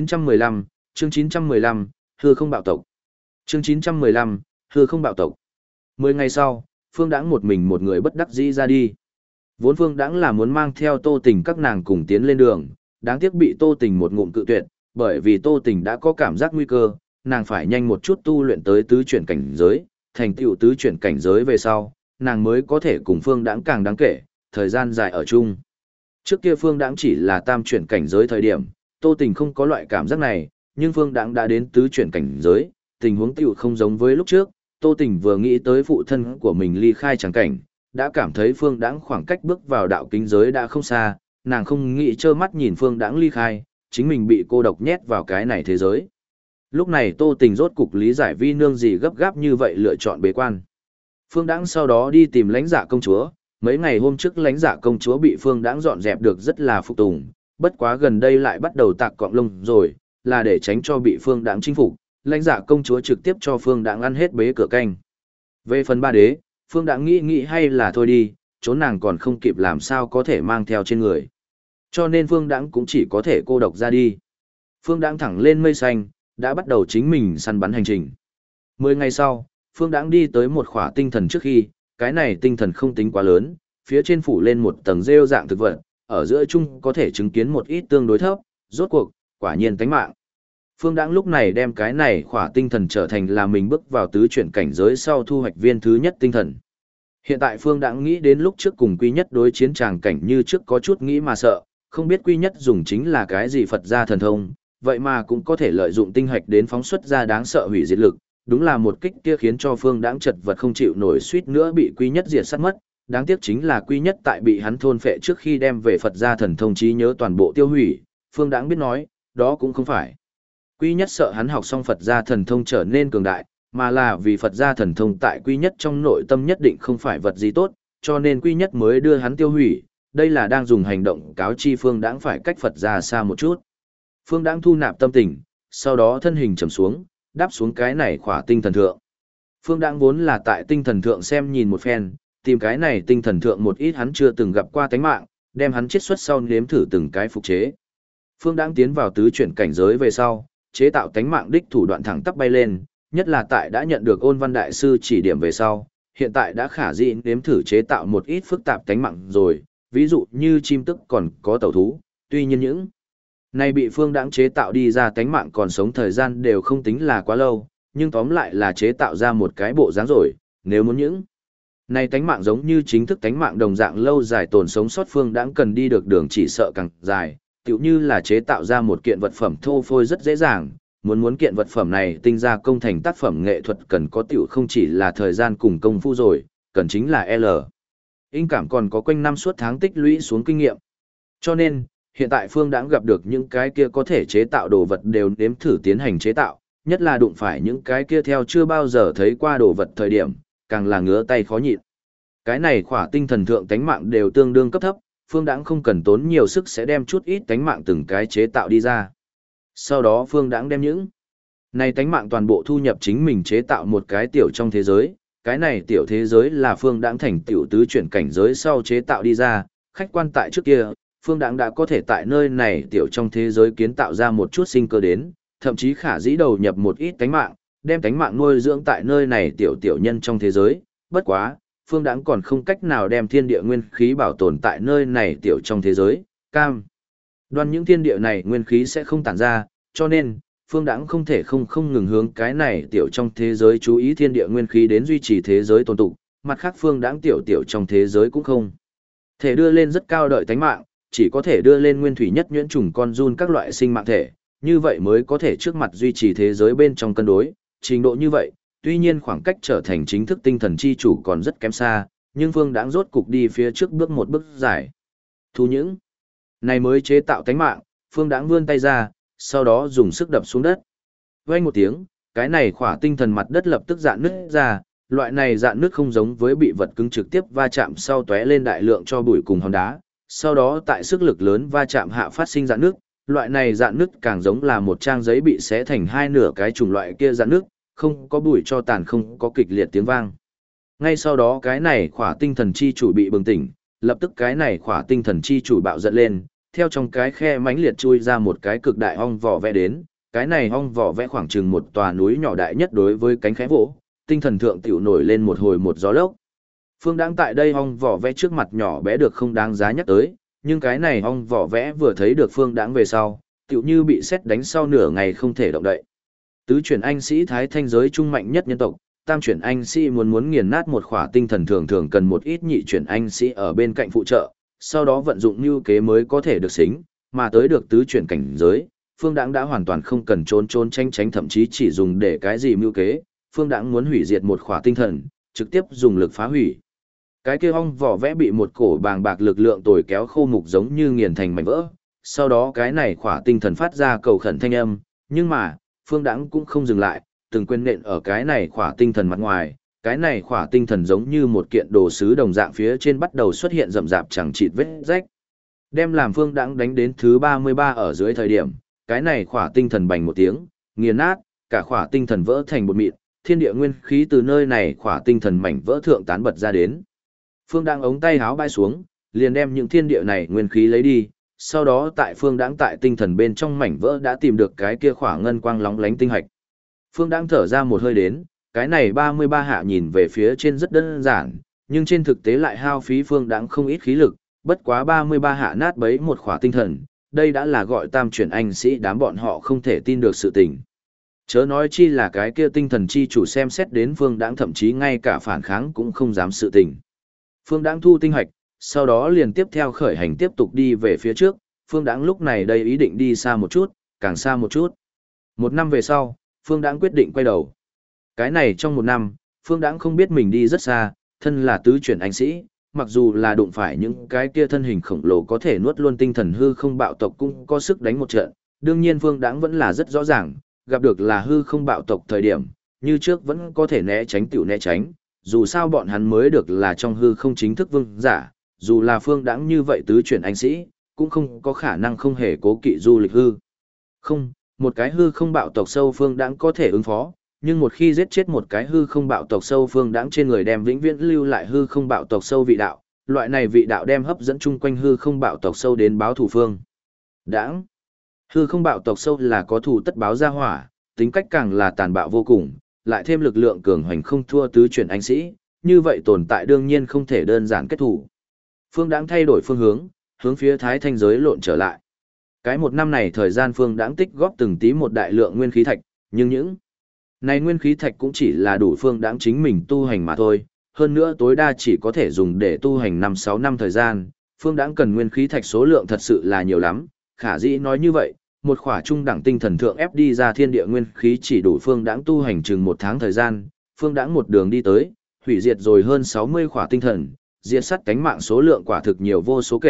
915, hư không bạo tộc. Chương 915, hư không bạo tộc. 10 ngày sau, Phương Đãng một mình một người bất đắc dĩ ra đi. Vốn Phương Đãng là muốn mang theo Tô Tình các nàng cùng tiến lên đường, đáng tiếc bị Tô Tình một ngụm cự tuyệt, bởi vì Tô Tình đã có cảm giác nguy cơ, nàng phải nhanh một chút tu luyện tới tứ chuyển cảnh giới, thành tựu tứ chuyển cảnh giới về sau, nàng mới có thể cùng Phương Đãng càng đáng kể, thời gian dài ở chung. Trước kia Phương Đãng chỉ là tam chuyển cảnh giới thời điểm, Tô Tình không có loại cảm giác này, nhưng Phương Đãng đã đến tứ chuyển cảnh giới, tình huống tiểu không giống với lúc trước, Tô Tình vừa nghĩ tới phụ thân của mình ly khai trắng cảnh, đã cảm thấy Phương Đãng khoảng cách bước vào đạo kinh giới đã không xa, nàng không nghĩ trơ mắt nhìn Phương Đãng ly khai, chính mình bị cô độc nhét vào cái này thế giới. Lúc này Tô Tình rốt cục lý giải vi nương gì gấp gáp như vậy lựa chọn bế quan. Phương Đãng sau đó đi tìm lãnh dạ công chúa, mấy ngày hôm trước lãnh dạ công chúa bị Phương Đãng dọn dẹp được rất là phục tùng, bất quá gần đây lại bắt đầu tạc cọng lông rồi, là để tránh cho bị Phương Đãng chinh phục, lãnh dạ công chúa trực tiếp cho Phương Đãng ăn hết bế cửa canh. Về phần ba đế, Phương Đãng nghĩ hay là thôi đi, trốn nàng còn không kịp làm sao có thể mang theo trên người. Cho nên Phương Đãng cũng chỉ có thể cô độc ra đi. Phương Đãng thẳng lên mây xanh, đã bắt đầu chính mình săn bắn hành trình. 10 ngày sau, Phương Đãng đi tới một khỏa tinh thần trước khi, cái này tinh thần không tính quá lớn, phía trên phủ lên một tầng rêu dạng thực vật, ở giữa chung có thể chứng kiến một ít tương đối thấp, rốt cuộc, quả nhiên tánh mạng. Phương Đãng lúc này đem cái này khỏa tinh thần trở thành là mình bước vào tứ chuyển cảnh giới sau thu hoạch viên thứ nhất tinh thần. Hiện tại Phương Đãng nghĩ đến lúc trước cùng Quy Nhất đối chiến tràng cảnh như trước có chút nghĩ mà sợ, không biết Quy Nhất dùng chính là cái gì Phật gia thần thông, vậy mà cũng có thể lợi dụng tinh hạch đến phóng xuất ra đáng sợ hủy diệt lực, đúng là một kích kia khiến cho Phương Đãng chật vật không chịu nổi suýt nữa bị Quy Nhất diệt sát mất, đáng tiếc chính là Quy Nhất tại bị hắn thôn phệ trước khi đem về Phật gia thần thông trí nhớ toàn bộ tiêu hủy, Phương Đãng biết nói, đó cũng không phải Quy Nhất sợ hắn học xong Phật gia thần thông trở nên cường đại, mà là vì Phật gia thần thông tại Quy Nhất trong nội tâm nhất định không phải vật gì tốt, cho nên Quy Nhất mới đưa hắn tiêu hủy, đây là đang dùng hành động cáo chi Phương Đãng phải cách Phật gia xa một chút. Phương Đãng thu nạp tâm tình, sau đó thân hình trầm xuống, đáp xuống cái này khỏa tinh thần thượng. Phương Đãng vốn là tại tinh thần thượng xem nhìn một phen, tìm cái này tinh thần thượng một ít hắn chưa từng gặp qua tánh mạng, đem hắn chiết xuất sau nếm thử từng cái phục chế. Phương Đãng tiến vào tứ chuyển cảnh giới về sau, chế tạo tánh mạng đích thủ đoạn thẳng tắp bay lên, nhất là tại đã nhận được Ôn Văn đại sư chỉ điểm về sau, hiện tại đã khả dĩ nếm thử chế tạo một ít phức tạp tánh mạng rồi, ví dụ như chim tức còn có tẩu thú, tuy nhiên những này bị Phương Đãng chế tạo đi ra tánh mạng còn sống thời gian đều không tính là quá lâu, nhưng tóm lại là chế tạo ra một cái bộ dáng rồi, nếu muốn những này tánh mạng giống như chính thức tánh mạng đồng dạng lâu dài tồn sống sót Phương Đãng cần đi được đường chỉ sợ càng dài, tựu như là chế tạo ra một kiện vật phẩm thô phôi rất dễ dàng, muốn kiện vật phẩm này tinh ra công thành tác phẩm nghệ thuật cần có tựu không chỉ là thời gian cùng công phu rồi, cần chính là L. Incảm còn có quanh năm suốt tháng tích lũy xuống kinh nghiệm. Cho nên, hiện tại Phương Đãng gặp được những cái kia có thể chế tạo đồ vật đều nếm thử tiến hành chế tạo, nhất là đụng phải những cái kia theo chưa bao giờ thấy qua đồ vật thời điểm, càng là ngứa tay khó nhịn. Cái này khỏa tinh thần thượng tánh mạng đều tương đương cấp thấp, Phương Đãng không cần tốn nhiều sức sẽ đem chút ít tánh mạng từng cái chế tạo đi ra. Sau đó Phương Đãng đem những này tánh mạng toàn bộ thu nhập chính mình chế tạo một cái tiểu trong thế giới, cái này tiểu thế giới là Phương Đãng thành tiểu tứ chuyển cảnh giới sau chế tạo đi ra, khách quan tại trước kia, Phương Đãng đã có thể tại nơi này tiểu trong thế giới kiến tạo ra một chút sinh cơ đến, thậm chí khả dĩ đầu nhập một ít tánh mạng, đem tánh mạng nuôi dưỡng tại nơi này tiểu tiểu nhân trong thế giới, bất quá, Phương Đãng còn không cách nào đem thiên địa nguyên khí bảo tồn tại nơi này tiểu trong thế giới, cam. Đoan những thiên địa này nguyên khí sẽ không tản ra, cho nên, Phương Đãng không thể không ngừng hướng cái này tiểu trong thế giới chú ý thiên địa nguyên khí đến duy trì thế giới tồn tụ, mặt khác Phương Đãng tiểu tiểu trong thế giới cũng không thể đưa lên rất cao đợi tánh mạng, chỉ có thể đưa lên nguyên thủy nhất nhuyễn trùng con giun các loại sinh mạng thể, như vậy mới có thể trước mặt duy trì thế giới bên trong cân đối, trình độ như vậy, tuy nhiên khoảng cách trở thành chính thức tinh thần chi chủ còn rất kém xa, nhưng Phương Đãng rốt cục đi phía trước bước một bước dài. Thu những này mới chế tạo tánh mạng, Phương Đãng vươn tay ra, sau đó dùng sức đập xuống đất. Vang một tiếng, cái này khỏa tinh thần mặt đất lập tức rạn nứt ra, loại này rạn nứt không giống với bị vật cứng trực tiếp va chạm sau tóe lên đại lượng cho bụi cùng hòn đá, sau đó tại sức lực lớn va chạm hạ phát sinh rạn nứt, loại này rạn nứt càng giống là một trang giấy bị xé thành hai nửa cái chủng loại kia rạn nứt, không có bụi cho tàn, không có kịch liệt tiếng vang. Ngay sau đó cái này khỏa tinh thần chi chủ bị bừng tỉnh, lập tức cái này khỏa tinh thần chi chủ bạo giận lên, theo trong cái khe mãnh liệt chui ra một cái cực đại ong vỏ vẽ đến, cái này ong vỏ vẽ khoảng chừng một tòa núi nhỏ đại nhất đối với cánh khẽ vỗ, tinh thần thượng tiểu nổi lên một hồi một gió lốc. Phương Đãng tại đây ong vỏ vẽ trước mặt nhỏ bé được không đáng giá nhắc tới, nhưng cái này ong vỏ vẽ vừa thấy được Phương Đãng về sau, tiểu như bị sét đánh sau nửa ngày không thể động đậy. Tứ chuyển anh sĩ thái thanh giới trung mạnh nhất nhân tộc, tam chuyển anh sĩ muốn nghiền nát một khỏa tinh thần thường thường cần một ít nhị chuyển anh sĩ ở bên cạnh phụ trợ, sau đó vận dụng mưu kế mới có thể được xính, mà tới được tứ chuyển cảnh giới, Phương Đãng đã hoàn toàn không cần trốn tránh thậm chí chỉ dùng để cái gì mưu kế, Phương Đãng muốn hủy diệt một khỏa tinh thần, trực tiếp dùng lực phá hủy. Cái kia ong vỏ vẽ bị một cổ bàng bạc lực lượng tồi kéo khô mục giống như nghiền thành mảnh vỡ, sau đó cái này khỏa tinh thần phát ra cầu khẩn thanh âm, nhưng mà, Phương Đãng cũng không dừng lại, từng quên nện ở cái này khỏa tinh thần mặt ngoài, cái này khỏa tinh thần giống như một kiện đồ sứ đồng dạng phía trên bắt đầu xuất hiện rậm rạp chẳng chịt vết rách. Đem làm Phương Đãng đánh đến thứ 33 ở dưới thời điểm, cái này khỏa tinh thần bành một tiếng, nghiền nát, cả khỏa tinh thần vỡ thành bột mịn, thiên địa nguyên khí từ nơi này khỏa tinh thần mảnh vỡ thượng tán bật ra đến. Phương Đãng ống tay háo bay xuống, liền đem những thiên địa này nguyên khí lấy đi, sau đó tại Phương Đãng tại tinh thần bên trong mảnh vỡ đã tìm được cái kia khỏa ngân quang lóng lánh tinh hạch. Phương Đãng thở ra một hơi đến, cái này 33 hạ nhìn về phía trên rất đơn giản, nhưng trên thực tế lại hao phí Phương Đãng không ít khí lực, bất quá 33 hạ nát bấy một khỏa tinh thần, đây đã là gọi tam chuyển anh sĩ đám bọn họ không thể tin được sự tình. Chớ nói chi là cái kia tinh thần chi chủ xem xét đến Phương Đãng thậm chí ngay cả phản kháng cũng không dám sự tình. Phương Đãng thu tinh hạch, sau đó liền tiếp theo khởi hành tiếp tục đi về phía trước, Phương Đãng lúc này đây ý định đi xa một chút, càng xa một chút. Một năm về sau, Phương Đãng quyết định quay đầu. Cái này trong một năm, Phương Đãng không biết mình đi rất xa, thân là tứ chuyển anh sĩ, mặc dù là đụng phải những cái kia thân hình khổng lồ có thể nuốt luôn tinh thần hư không bạo tộc cũng có sức đánh một trận, đương nhiên Phương Đãng vẫn là rất rõ ràng, gặp được là hư không bạo tộc thời điểm, như trước vẫn có thể né tránh tiểu né tránh, dù sao bọn hắn mới được là trong hư không chính thức vương giả, dù là Phương Đãng như vậy tứ chuyển anh sĩ, cũng không có khả năng không hề cố kỵ du lịch hư. Không, một cái hư không bạo tộc sâu Phương Đãng có thể ứng phó, nhưng một khi giết chết một cái hư không bạo tộc sâu Phương Đãng trên người đem vĩnh viễn lưu lại hư không bạo tộc sâu vị đạo, loại này vị đạo đem hấp dẫn chung quanh hư không bạo tộc sâu đến báo thù Phương Đãng. Hư không bạo tộc sâu là có thù tất báo ra hỏa, tính cách càng là tàn bạo vô cùng, lại thêm lực lượng cường hoành không thua tứ chuyển anh sĩ, như vậy tồn tại đương nhiên không thể đơn giản kết thủ. Phương Đãng thay đổi phương hướng, hướng phía thái thanh giới lộn trở lại. Cái một năm này thời gian Phương Đãng tích góp từng tí một đại lượng nguyên khí thạch, nhưng những này nguyên khí thạch cũng chỉ là đủ Phương Đãng chính mình tu hành mà thôi, hơn nữa tối đa chỉ có thể dùng để tu hành 5-6 năm thời gian, Phương Đãng cần nguyên khí thạch số lượng thật sự là nhiều lắm, khả dĩ nói như vậy, một khỏa trung đẳng tinh thần thượng ép đi ra thiên địa nguyên khí chỉ đủ Phương Đãng tu hành chừng 1 tháng thời gian, Phương Đãng một đường đi tới, hủy diệt rồi hơn 60 khỏa tinh thần, diệt sát cánh mạng số lượng quả thực nhiều vô số kể,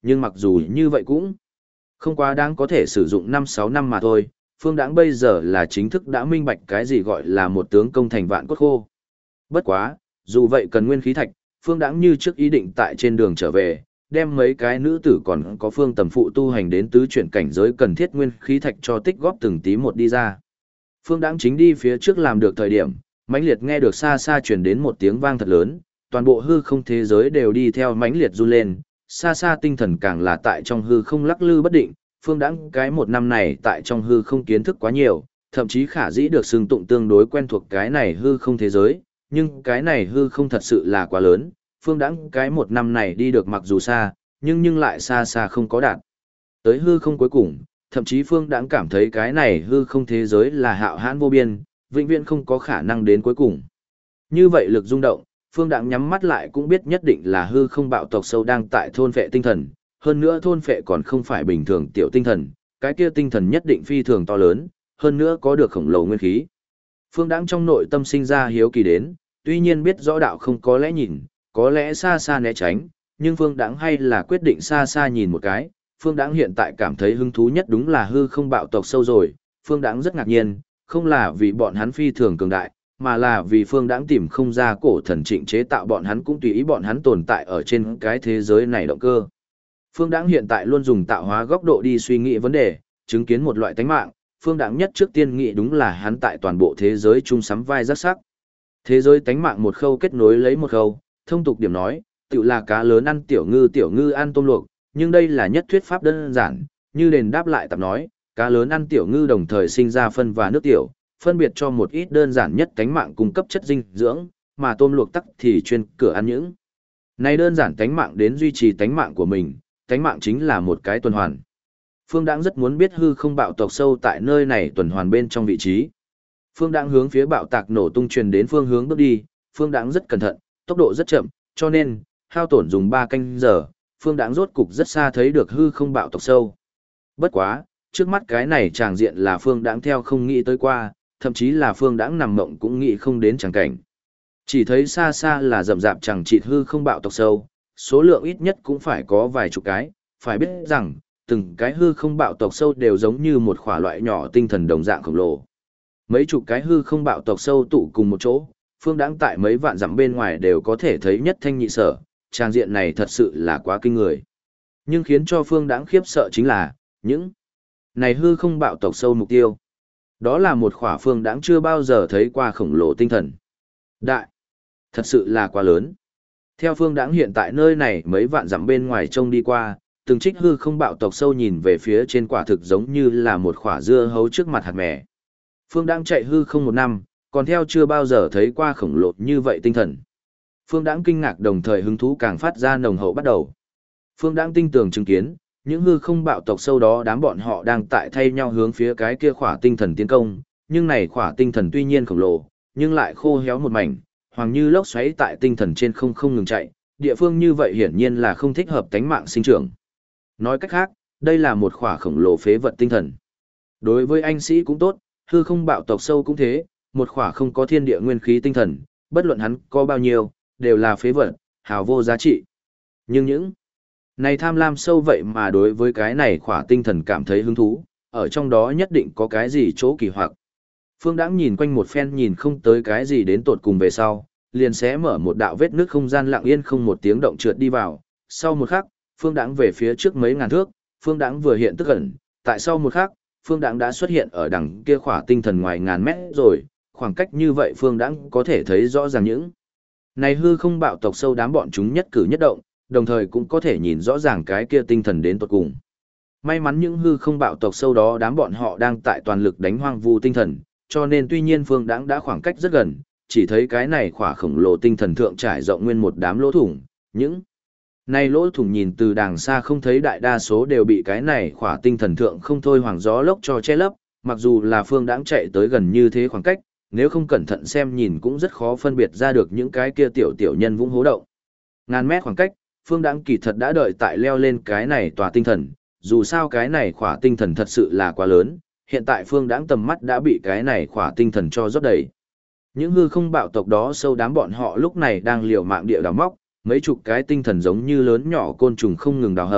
nhưng mặc dù như vậy cũng không quá đáng, có thể sử dụng 5-6 năm mà thôi. Phương Đãng bây giờ là chính thức đã minh bạch cái gì gọi là một tướng công thành vạn cốt khô. Bất quá, dù vậy cần nguyên khí thạch, Phương Đãng như trước ý định tại trên đường trở về, đem mấy cái nữ tử còn có Phương Tầm phụ tu hành đến tứ chuyển cảnh giới cần thiết nguyên khí thạch cho tích góp từng tí một đi ra. Phương Đãng chính đi phía trước làm được thời điểm, mãnh liệt nghe được xa xa truyền đến một tiếng vang thật lớn, toàn bộ hư không thế giới đều đi theo mãnh liệt run lên, xa xa tinh thần càng là tại trong hư không lắc lư bất định. Phương Đãng cái một năm này tại trong hư không kiến thức quá nhiều, thậm chí khả dĩ được xưng tụng tương đối quen thuộc cái này hư không thế giới, nhưng cái này hư không thật sự là quá lớn. Phương Đãng cái một năm này đi được mặc dù xa, nhưng lại xa xa không có đạt tới hư không cuối cùng, thậm chí Phương Đãng cảm thấy cái này hư không thế giới là hạo hãn vô biên, vĩnh viễn không có khả năng đến cuối cùng. Như vậy lực rung động, Phương Đãng nhắm mắt lại cũng biết nhất định là hư không bạo tộc sâu đang tại thôn phệ tinh thần, hơn nữa thôn phệ còn không phải bình thường tiểu tinh thần, cái kia tinh thần nhất định phi thường to lớn, hơn nữa có được khổng lồ nguyên khí. Phương Đãng trong nội tâm sinh ra hiếu kỳ đến, tuy nhiên biết rõ đạo không có lẽ nhìn, có lẽ xa xa né tránh, nhưng Phương Đãng hay là quyết định xa xa nhìn một cái. Phương Đãng hiện tại cảm thấy hứng thú nhất đúng là hư không bạo tộc sâu rồi. Phương Đãng rất ngạc nhiên, không là vì bọn hắn phi thường cường đại, mà là vì Phương Đãng tìm không ra cổ thần trịnh chế tạo bọn hắn cũng tùy ý bọn hắn tồn tại ở trên cái thế giới này động cơ. Phương Đãng hiện tại luôn dùng tạo hóa góc độ đi suy nghĩ vấn đề, chứng kiến một loại tánh mạng. Phương Đãng nhất trước tiên nghĩ đúng là hắn tại toàn bộ thế giới chung sắm vai rất sắc. Thế giới tánh mạng một khâu kết nối lấy một khâu, thông tục điểm nói, tự là cá lớn ăn tiểu ngư ăn tôm luộc, nhưng đây là nhất thuyết pháp đơn giản, như đền đáp lại tập nói, cá lớn ăn tiểu ngư đồng thời sinh ra phân và nước tiểu, phân biệt cho một ít đơn giản nhất tánh mạng cung cấp chất dinh dưỡng, mà tôm luộc tắc thì chuyên cửa ăn những. Này đơn giản tánh mạng đến duy trì tánh mạng của mình, tánh mạng chính là một cái tuần hoàn. Phương Đãng rất muốn biết hư không bạo tộc sâu tại nơi này tuần hoàn bên trong vị trí. Phương Đãng hướng phía bạo tạc nổ tung truyền đến phương hướng bước đi, Phương Đãng rất cẩn thận, tốc độ rất chậm, cho nên hao tổn dùng 3 canh giờ, Phương Đãng rốt cục rất xa thấy được hư không bạo tộc sâu. Bất quá, trước mắt cái này tràng diện là Phương Đãng theo không nghĩ tới qua, thậm chí là Phương Đãng nằm mộng cũng nghĩ không đến tràng cảnh. Chỉ thấy xa xa là rậm rạp chẳng chịt hư không bạo tộc sâu, số lượng ít nhất cũng phải có vài chục cái, phải biết rằng, từng cái hư không bạo tộc sâu đều giống như một khỏa loại nhỏ tinh thần đồng dạng khổng lồ. Mấy chục cái hư không bạo tộc sâu tụ cùng một chỗ, Phương Đãng tại mấy vạn dặm bên ngoài đều có thể thấy nhất thanh nhị sở, trang diện này thật sự là quá kinh người. Nhưng khiến cho Phương Đãng khiếp sợ chính là, những này hư không bạo tộc sâu mục tiêu. Đó là một khỏa Phương Đãng chưa bao giờ thấy qua khổng lồ tinh thần. Đại, thật sự là quá lớn. Theo Phương Đãng hiện tại nơi này mấy vạn dặm bên ngoài trông đi qua, từng trích hư không bạo tộc sâu nhìn về phía trên quả thực giống như là một khỏa dưa hấu trước mặt hạt mè. Phương Đãng chạy hư không 1 năm, còn theo chưa bao giờ thấy qua khổng lồ như vậy tinh thần. Phương Đãng kinh ngạc đồng thời hứng thú càng phát ra nồng hậu bắt đầu. Phương Đãng tinh tường chứng kiến, những hư không bạo tộc sâu đó đám bọn họ đang tại thay nhau hướng phía cái kia khỏa tinh thần tiến công, nhưng này khỏa tinh thần tuy nhiên khổng lồ, nhưng lại khô héo một mảnh, hoàng như lốc xoáy tại tinh thần trên không ngừng chạy, địa phương như vậy hiển nhiên là không thích hợp tánh mạng sinh trưởng. Nói cách khác, đây là một khỏa khổng lồ phế vật tinh thần. Đối với anh sĩ cũng tốt, hư không bạo tộc sâu cũng thế, một khỏa không có thiên địa nguyên khí tinh thần, bất luận hắn có bao nhiêu, đều là phế vật, hào vô giá trị. Nhưng những này tham lam sâu vậy mà đối với cái này khỏa tinh thần cảm thấy hứng thú, ở trong đó nhất định có cái gì chỗ kỳ hoặc. Phương Đãng nhìn quanh một phen nhìn không tới cái gì đến tột cùng về sau, liền sẽ mở một đạo vết nước không gian lặng yên không một tiếng động trượt đi vào. Sau một khắc, Phương Đãng về phía trước mấy ngàn thước, Phương Đãng vừa hiện tức ẩn, tại sau một khắc, Phương Đãng đã xuất hiện ở đằng kia khỏa tinh thần ngoài ngàn mét rồi, khoảng cách như vậy Phương Đãng có thể thấy rõ ràng những này hư không bạo tộc sâu đám bọn chúng nhất cử nhất động, đồng thời cũng có thể nhìn rõ ràng cái kia tinh thần đến tột cùng. May mắn những hư không bạo tộc sâu đó đám bọn họ đang tại toàn lực đánh hoang vu tinh thần, cho nên tuy nhiên Phương Đãng đã khoảng cách rất gần, chỉ thấy cái này khỏa khổng lồ tinh thần thượng trải rộng nguyên một đám lỗ thủng, những này lỗ thủng nhìn từ đàng xa không thấy, đại đa số đều bị cái này khỏa tinh thần thượng không thôi hoàng gió lốc cho che lấp, mặc dù là Phương Đãng chạy tới gần như thế khoảng cách, nếu không cẩn thận xem nhìn cũng rất khó phân biệt ra được những cái kia tiểu nhân vũng hố động. Ngàn mét khoảng cách, Phương Đãng kỳ thật đã đợi tại leo lên cái này tòa tinh thần, dù sao cái này khỏa tinh thần thật sự là quá lớn, hiện tại Phương Đãng tầm mắt đã bị cái này khỏa tinh thần cho rót đầy. Những hư không bạo tộc đó sâu đám bọn họ lúc này đang liều mạng địa đào móc, mấy chục cái tinh thần giống như lớn nhỏ côn trùng không ngừng đào hầm,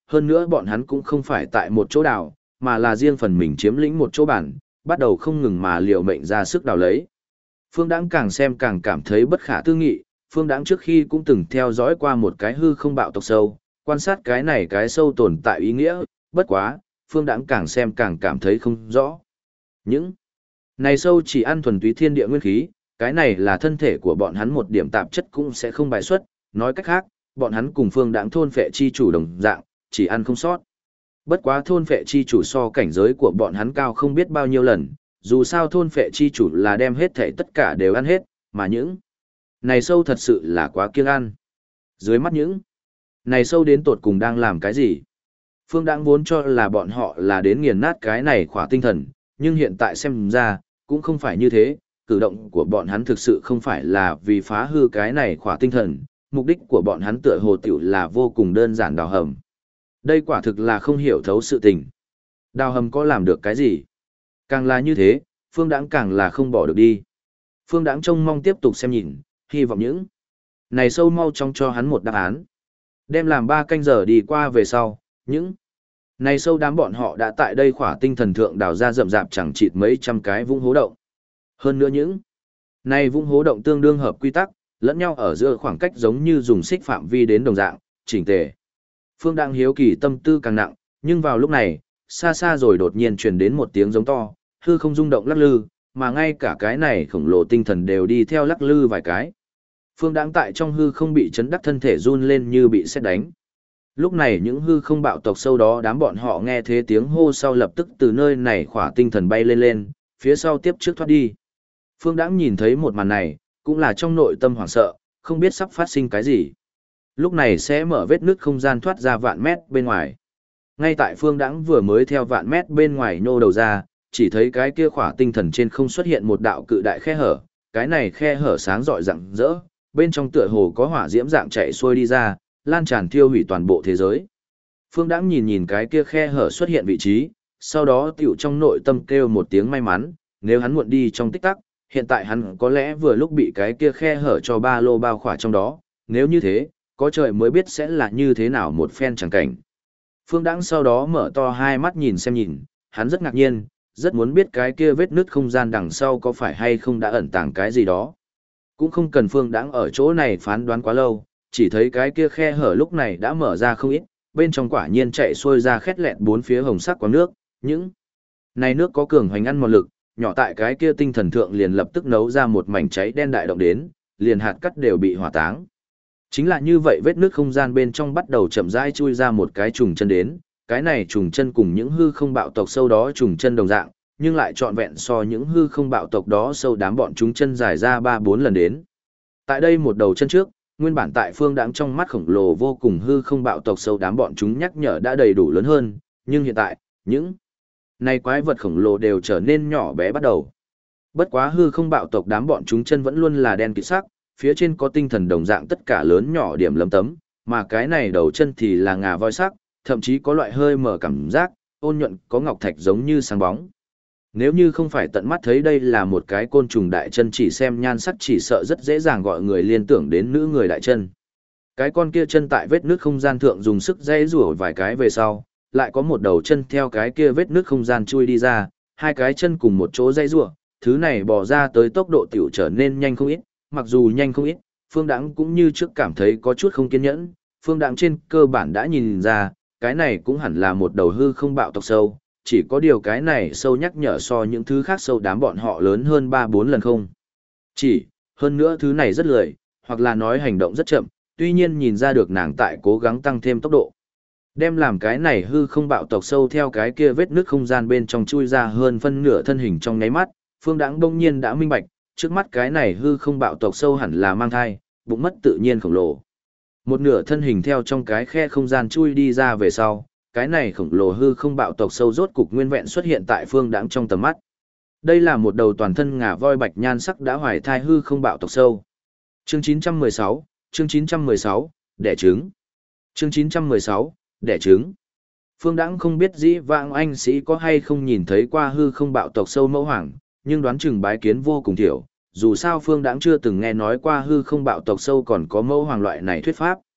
hơn nữa bọn hắn cũng không phải tại một chỗ đào, mà là riêng phần mình chiếm lĩnh một chỗ bản, bắt đầu không ngừng mà liều mệnh ra sức đào lấy. Phương Đãng càng xem càng cảm thấy bất khả tư nghị, Phương Đãng trước khi cũng từng theo dõi qua một cái hư không bạo tộc sâu, quan sát cái này cái sâu tồn tại ý nghĩa, bất quá, Phương Đãng càng xem càng cảm thấy không rõ. Những này sâu chỉ ăn thuần túy thiên địa nguyên khí, cái này là thân thể của bọn hắn một điểm tạp chất cũng sẽ không bài xuất, nói cách khác, bọn hắn cùng Phương Đãng thôn phệ chi chủ đồng dạng, chỉ ăn không sót. Bất quá thôn phệ chi chủ so cảnh giới của bọn hắn cao không biết bao nhiêu lần, dù sao thôn phệ chi chủ là đem hết thể tất cả đều ăn hết, mà những này sâu thật sự là quá kiêng ăn. Dưới mắt những này sâu đến tột cùng đang làm cái gì? Phương Đãng vốn cho là bọn họ là đến nghiền nát cái này khỏa tinh thần, nhưng hiện tại xem ra, cũng không phải như thế, cử động của bọn hắn thực sự không phải là vì phá hư cái này khỏa tinh thần, mục đích của bọn hắn tựa hồ tiểu là vô cùng đơn giản đào hầm. Đây quả thực là không hiểu thấu sự tình. Đào hầm có làm được cái gì? Càng là như thế, Phương Đãng càng là không bỏ được đi. Phương Đãng trông mong tiếp tục xem nhìn, hy vọng những này sâu mau trong cho hắn một đáp án. Đem làm 3 canh giờ đi qua về sau, những này sâu đám bọn họ đã tại đây khỏa tinh thần thượng đào ra rậm rạp chẳng chịt mấy trăm cái vũng hố động. Hơn nữa những này vũng hố động tương đương hợp quy tắc, lẫn nhau ở giữa khoảng cách giống như dùng xích phạm vi đến đồng dạng, chỉnh tề. Phương Đãng hiếu kỳ tâm tư càng nặng, nhưng vào lúc này, xa xa rồi đột nhiên truyền đến một tiếng giống to, hư không rung động lắc lư, mà ngay cả cái này khổng lồ tinh thần đều đi theo lắc lư vài cái. Phương Đãng tại trong hư không bị chấn đắc thân thể run lên như bị sét đánh. Lúc này những hư không bạo tộc sâu đó đám bọn họ nghe thế tiếng hô sau lập tức từ nơi này khỏa tinh thần bay lên lên, phía sau tiếp trước thoát đi. Phương Đãng nhìn thấy một màn này, cũng là trong nội tâm hoảng sợ, không biết sắp phát sinh cái gì. Lúc này sẽ mở vết nứt không gian thoát ra vạn mét bên ngoài. Ngay tại Phương Đãng vừa mới theo vạn mét bên ngoài nhô đầu ra, chỉ thấy cái kia khỏa tinh thần trên không xuất hiện một đạo cự đại khe hở, cái này khe hở sáng rọi rạng rỡ, bên trong tựa hồ có hỏa diễm dạng chạy xuôi đi ra, lan tràn thiêu hủy toàn bộ thế giới. Phương Đãng nhìn nhìn cái kia khe hở xuất hiện vị trí, sau đó tiểu trong nội tâm kêu một tiếng may mắn, nếu hắn muộn đi trong tích tắc, hiện tại hắn có lẽ vừa lúc bị cái kia khe hở cho ba lô bao khỏa trong đó, nếu như thế, có trời mới biết sẽ là như thế nào một phen chẳng cảnh. Phương Đãng sau đó mở to hai mắt nhìn xem nhìn, hắn rất ngạc nhiên, rất muốn biết cái kia vết nứt không gian đằng sau có phải hay không đã ẩn tàng cái gì đó. Cũng không cần Phương Đãng ở chỗ này phán đoán quá lâu, chỉ thấy cái kia khe hở lúc này đã mở ra không ít, bên trong quả nhiên chạy xuôi ra khét lẹt bốn phía hồng sắc quáng nước, những này nước có cường hoành ăn mòn lực, nhỏ tại cái kia tinh thần thượng liền lập tức nấu ra một mảnh cháy đen đại động đến, liền hạt cắt đều bị hỏa táng. Chính là như vậy vết nước không gian bên trong bắt đầu chậm rãi chui ra một cái trùng chân đến, cái này trùng chân cùng những hư không bạo tộc sâu đó trùng chân đồng dạng, nhưng lại trọn vẹn so những hư không bạo tộc đó sâu đám bọn chúng chân dài ra 3-4 lần đến. Tại đây một đầu chân trước, nguyên bản tại Phương Đãng trong mắt khổng lồ vô cùng hư không bạo tộc sâu đám bọn chúng nhắc nhở đã đầy đủ lớn hơn, nhưng hiện tại, những này quái vật khổng lồ đều trở nên nhỏ bé bắt đầu. Bất quá hư không bạo tộc đám bọn chúng chân vẫn luôn là đen kịt sắc, phía trên có tinh thần đồng dạng tất cả lớn nhỏ điểm lấm tấm, mà cái này đầu chân thì là ngà voi sắc, thậm chí có loại hơi mở cảm giác, ôn nhuận có ngọc thạch giống như sáng bóng. Nếu như không phải tận mắt thấy đây là một cái côn trùng đại chân, chỉ xem nhan sắc chỉ sợ rất dễ dàng gọi người liên tưởng đến nữ người đại chân. Cái con kia chân tại vết nước không gian thượng dùng sức dây rủa vài cái về sau, lại có một đầu chân theo cái kia vết nước không gian chui đi ra, hai cái chân cùng một chỗ dây rủa, thứ này bò ra tới tốc độ tiểu trở nên nhanh không ít, mặc dù nhanh không ít, Phương Đãng cũng như trước cảm thấy có chút không kiên nhẫn, Phương Đãng trên cơ bản đã nhìn ra, cái này cũng hẳn là một đầu hư không bạo tộc sâu, chỉ có điều cái này sâu nhắc nhở so những thứ khác sâu đám bọn họ lớn hơn 3-4 lần không. Chỉ, hơn nữa thứ này rất lười, hoặc là nói hành động rất chậm, tuy nhiên nhìn ra được nàng tại cố gắng tăng thêm tốc độ. Đem làm cái này hư không bạo tộc sâu theo cái kia vết nước không gian bên trong chui ra hơn phân nửa thân hình trong nháy mắt, Phương Đãng bỗng nhiên đã minh bạch, trước mắt cái này hư không bạo tộc sâu hẳn là mang thai, bụng mất tự nhiên khổng lồ. Một nửa thân hình theo trong cái khe không gian chui đi ra về sau, cái này khổng lồ hư không bạo tộc sâu rốt cục nguyên vẹn xuất hiện tại Phương Đãng trong tầm mắt. Đây là một đầu toàn thân ngà voi bạch nhan sắc đã hoài thai hư không bạo tộc sâu. Chương 916, chương 916, đẻ trứng. Chương 916, đẻ trứng. Phương Đãng không biết dĩ vãng anh sĩ có hay không nhìn thấy qua hư không bạo tộc sâu mẫu hoàng, nhưng đoán chừng bái kiến vô cùng thiểu, dù sao Phương Đãng chưa từng nghe nói qua hư không bạo tộc sâu còn có mẫu hoàng loại này thuyết pháp.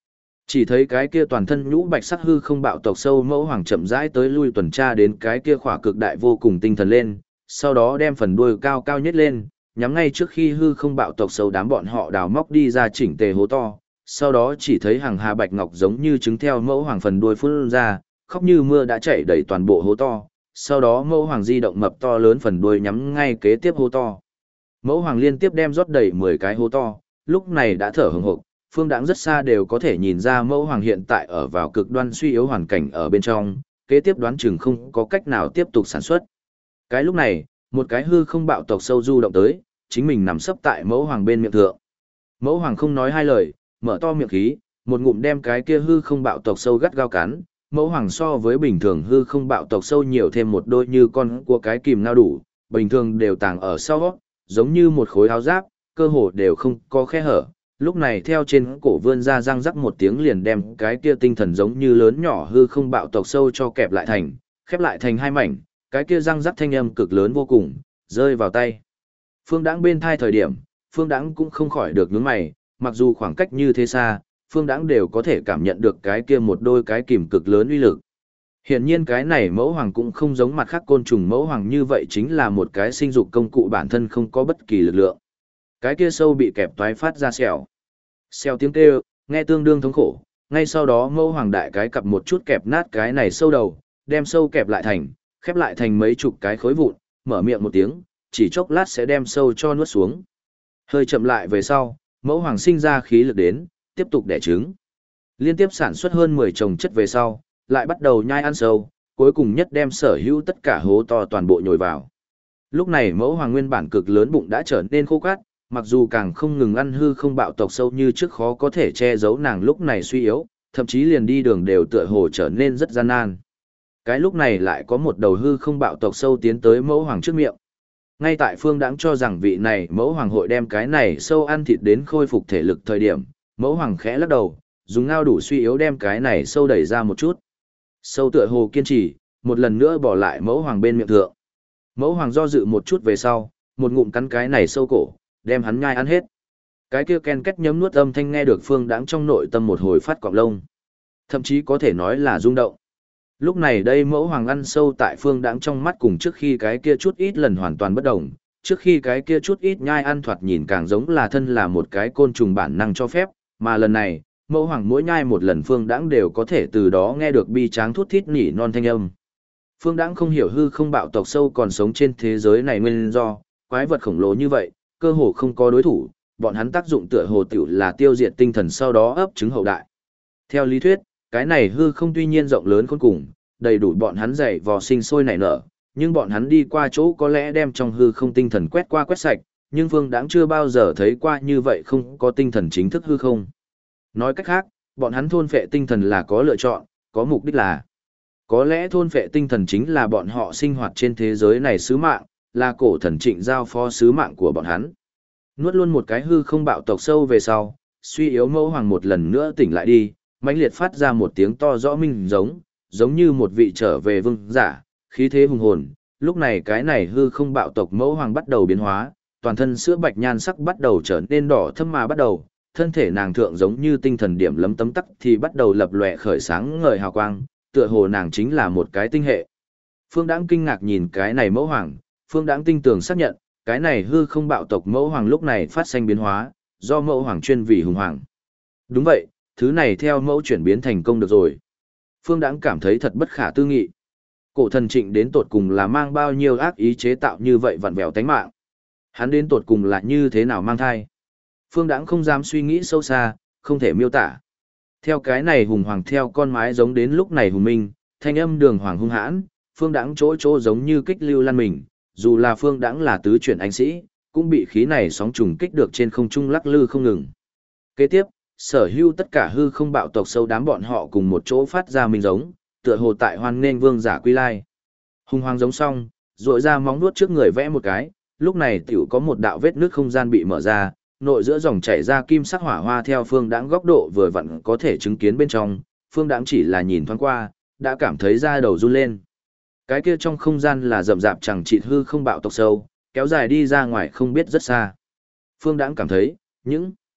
Chỉ thấy cái kia toàn thân nhũ bạch sắc hư không bạo tộc sâu mẫu hoàng chậm rãi tới lui tuần tra đến cái kia khỏa cực đại vô cùng tinh thần lên, sau đó đem phần đuôi cao cao nhất lên, nhắm ngay trước khi hư không bạo tộc sâu đám bọn họ đào móc đi ra chỉnh tề hố to, sau đó chỉ thấy hàng hà bạch ngọc giống như trứng theo mẫu hoàng phần đuôi phun ra, khóc như mưa đã chảy đầy toàn bộ hố to, sau đó mẫu hoàng di động mập to lớn phần đuôi nhắm ngay kế tiếp hố to. Mẫu hoàng liên tiếp đem rót đầy 10 cái hố to, lúc này đã thở hừng hực, Phương Đãng rất xa đều có thể nhìn ra mẫu hoàng hiện tại ở vào cực đoan suy yếu hoàn cảnh ở bên trong, kế tiếp đoán chừng không có cách nào tiếp tục sản xuất. Cái lúc này, một cái hư không bạo tộc sâu du động tới, chính mình nằm sấp tại mẫu hoàng bên miệng thượng. Mẫu hoàng không nói hai lời, mở to miệng khí, một ngụm đem cái kia hư không bạo tộc sâu gắt gao cắn. Mẫu hoàng so với bình thường hư không bạo tộc sâu nhiều thêm một đôi như con của cái kìm ngao đủ, bình thường đều tàng ở sau, giống như một khối áo giáp, cơ hồ đều không có khe hở. Lúc này theo trên cổ vươn ra răng rắc một tiếng liền đem cái kia tinh thần giống như lớn nhỏ hư không bạo tộc sâu cho kẹp lại thành, khép lại thành hai mảnh, cái kia răng rắc thanh âm cực lớn vô cùng, rơi vào tay. Phương Đãng bên thai thời điểm, Phương Đãng cũng không khỏi được nhướng mày, mặc dù khoảng cách như thế xa, Phương Đãng đều có thể cảm nhận được cái kia một đôi cái kìm cực lớn uy lực. Hiển nhiên cái này mẫu hoàng cũng không giống mặt khác côn trùng mẫu hoàng như vậy chính là một cái sinh dục công cụ bản thân không có bất kỳ lực lượng. Cái kia sâu bị kẹp toái phát ra xèo. Xèo tiếng kêu, nghe tương đương thống khổ, ngay sau đó mẫu hoàng đại cái cặp một chút kẹp nát cái này sâu đầu, đem sâu kẹp lại thành, khép lại thành mấy chục cái khối vụn, mở miệng một tiếng, chỉ chốc lát sẽ đem sâu cho nuốt xuống. Hơi chậm lại về sau, mẫu hoàng sinh ra khí lực đến, tiếp tục đẻ trứng. Liên tiếp sản xuất hơn 10 chồng chất về sau, lại bắt đầu nhai ăn sâu, cuối cùng nhất đem sở hữu tất cả hố to toàn bộ nhồi vào. Lúc này mẫu hoàng nguyên bản cực lớn bụng đã trở nên khô cát, mặc dù càng không ngừng ăn hư không bạo tộc sâu như trước khó có thể che giấu nàng lúc này suy yếu, thậm chí liền đi đường đều tựa hồ trở nên rất gian nan. Cái lúc này lại có một đầu hư không bạo tộc sâu tiến tới mẫu hoàng trước miệng. Ngay tại Phương Đãng cho rằng vị này mẫu hoàng hội đem cái này sâu ăn thịt đến khôi phục thể lực thời điểm, mẫu hoàng khẽ lắc đầu, dùng ngao đủ suy yếu đem cái này sâu đẩy ra một chút. Sâu tựa hồ kiên trì, một lần nữa bỏ lại mẫu hoàng bên miệng thượng. Mẫu hoàng do dự một chút về sau, một ngụm cắn cái này sâu cổ, đem hắn nhai ăn hết. Cái kia ken két nhấm nuốt âm thanh nghe được Phương Đãng trong nội tâm một hồi phát cọng lông. Thậm chí có thể nói là rung động. Lúc này đây mẫu hoàng ăn sâu tại Phương Đãng trong mắt cùng trước khi cái kia chút ít lần hoàn toàn bất đồng, trước khi cái kia chút ít nhai ăn thoạt nhìn càng giống là thân là một cái côn trùng bản năng cho phép, mà lần này, mẫu hoàng mỗi nhai một lần Phương Đãng đều có thể từ đó nghe được bi tráng thút thít nỉ non thanh âm. Phương Đãng không hiểu hư không bạo tộc sâu còn sống trên thế giới này nguyên do, quái vật khổng lồ như vậy, cơ hồ không có đối thủ, bọn hắn tác dụng tựa hồ tiểu là tiêu diệt tinh thần sau đó ấp trứng hậu đại. Theo lý thuyết, cái này hư không tuy nhiên rộng lớn khôn cùng, đầy đủ bọn hắn dày vò sinh sôi nảy nở, nhưng bọn hắn đi qua chỗ có lẽ đem trong hư không tinh thần quét qua quét sạch, nhưng Phương Đãng chưa bao giờ thấy qua như vậy không có tinh thần chính thức hư không. Nói cách khác, bọn hắn thôn phệ tinh thần là có lựa chọn, có mục đích là. Có lẽ thôn phệ tinh thần chính là bọn họ sinh hoạt trên thế giới này sứ mạng, là cổ thần Trịnh giao phó sứ mạng của bọn hắn. Nuốt luôn một cái hư không bạo tộc sâu về sau, suy yếu mẫu hoàng một lần nữa tỉnh lại đi, mãnh liệt phát ra một tiếng to rõ minh giống như một vị trở về vương giả, khí thế hùng hồn. Lúc này cái này hư không bạo tộc mẫu hoàng bắt đầu biến hóa, toàn thân sữa bạch nhan sắc bắt đầu trở nên đỏ thẫm mà bắt đầu, thân thể nàng thượng giống như tinh thần điểm lấm tấm tắc thì bắt đầu lập lòe khởi sáng ngời hào quang, tựa hồ nàng chính là một cái tinh hệ. Phương Đãng kinh ngạc nhìn cái này mẫu hoàng, Phương Đãng tinh tường xác nhận, cái này hư không bạo tộc mẫu hoàng lúc này phát sinh biến hóa, do mẫu hoàng chuyên vì hùng hoàng. Đúng vậy, thứ này theo mẫu chuyển biến thành công được rồi. Phương Đãng cảm thấy thật bất khả tư nghị. Cổ thần Trịnh đến tột cùng là mang bao nhiêu ác ý chế tạo như vậy vặn vẹo tánh mạng. Hắn đến tột cùng là như thế nào mang thai. Phương Đãng không dám suy nghĩ sâu xa, không thể miêu tả. Theo cái này hùng hoàng theo con mái giống đến lúc này hùng minh, thanh âm đường hoàng hung hãn, Phương Đãng chỗ giống như kích lưu lan mình, dù là Phương Đãng là tứ chuyển anh sĩ, cũng bị khí này sóng trùng kích được trên không trung lắc lư không ngừng. Kế tiếp, sở hữu tất cả hư không bạo tộc sâu đám bọn họ cùng một chỗ phát ra mình giống, tựa hồ tại hoan nghênh vương giả quy lai. Hùng hoàng giống xong, rội ra móng nuốt trước người vẽ một cái, lúc này tiểu có một đạo vết nước không gian bị mở ra, nội giữa dòng chảy ra kim sắc hỏa hoa theo Phương Đãng góc độ vừa vặn có thể chứng kiến bên trong, Phương Đãng chỉ là nhìn thoáng qua, đã cảm thấy da đầu run lên. Cái kia trong không gian là rậm rạp chẳng chịt hư không bạo tộc sâu, kéo dài đi ra ngoài không biết rất xa. Phương Đãng cảm thấy, những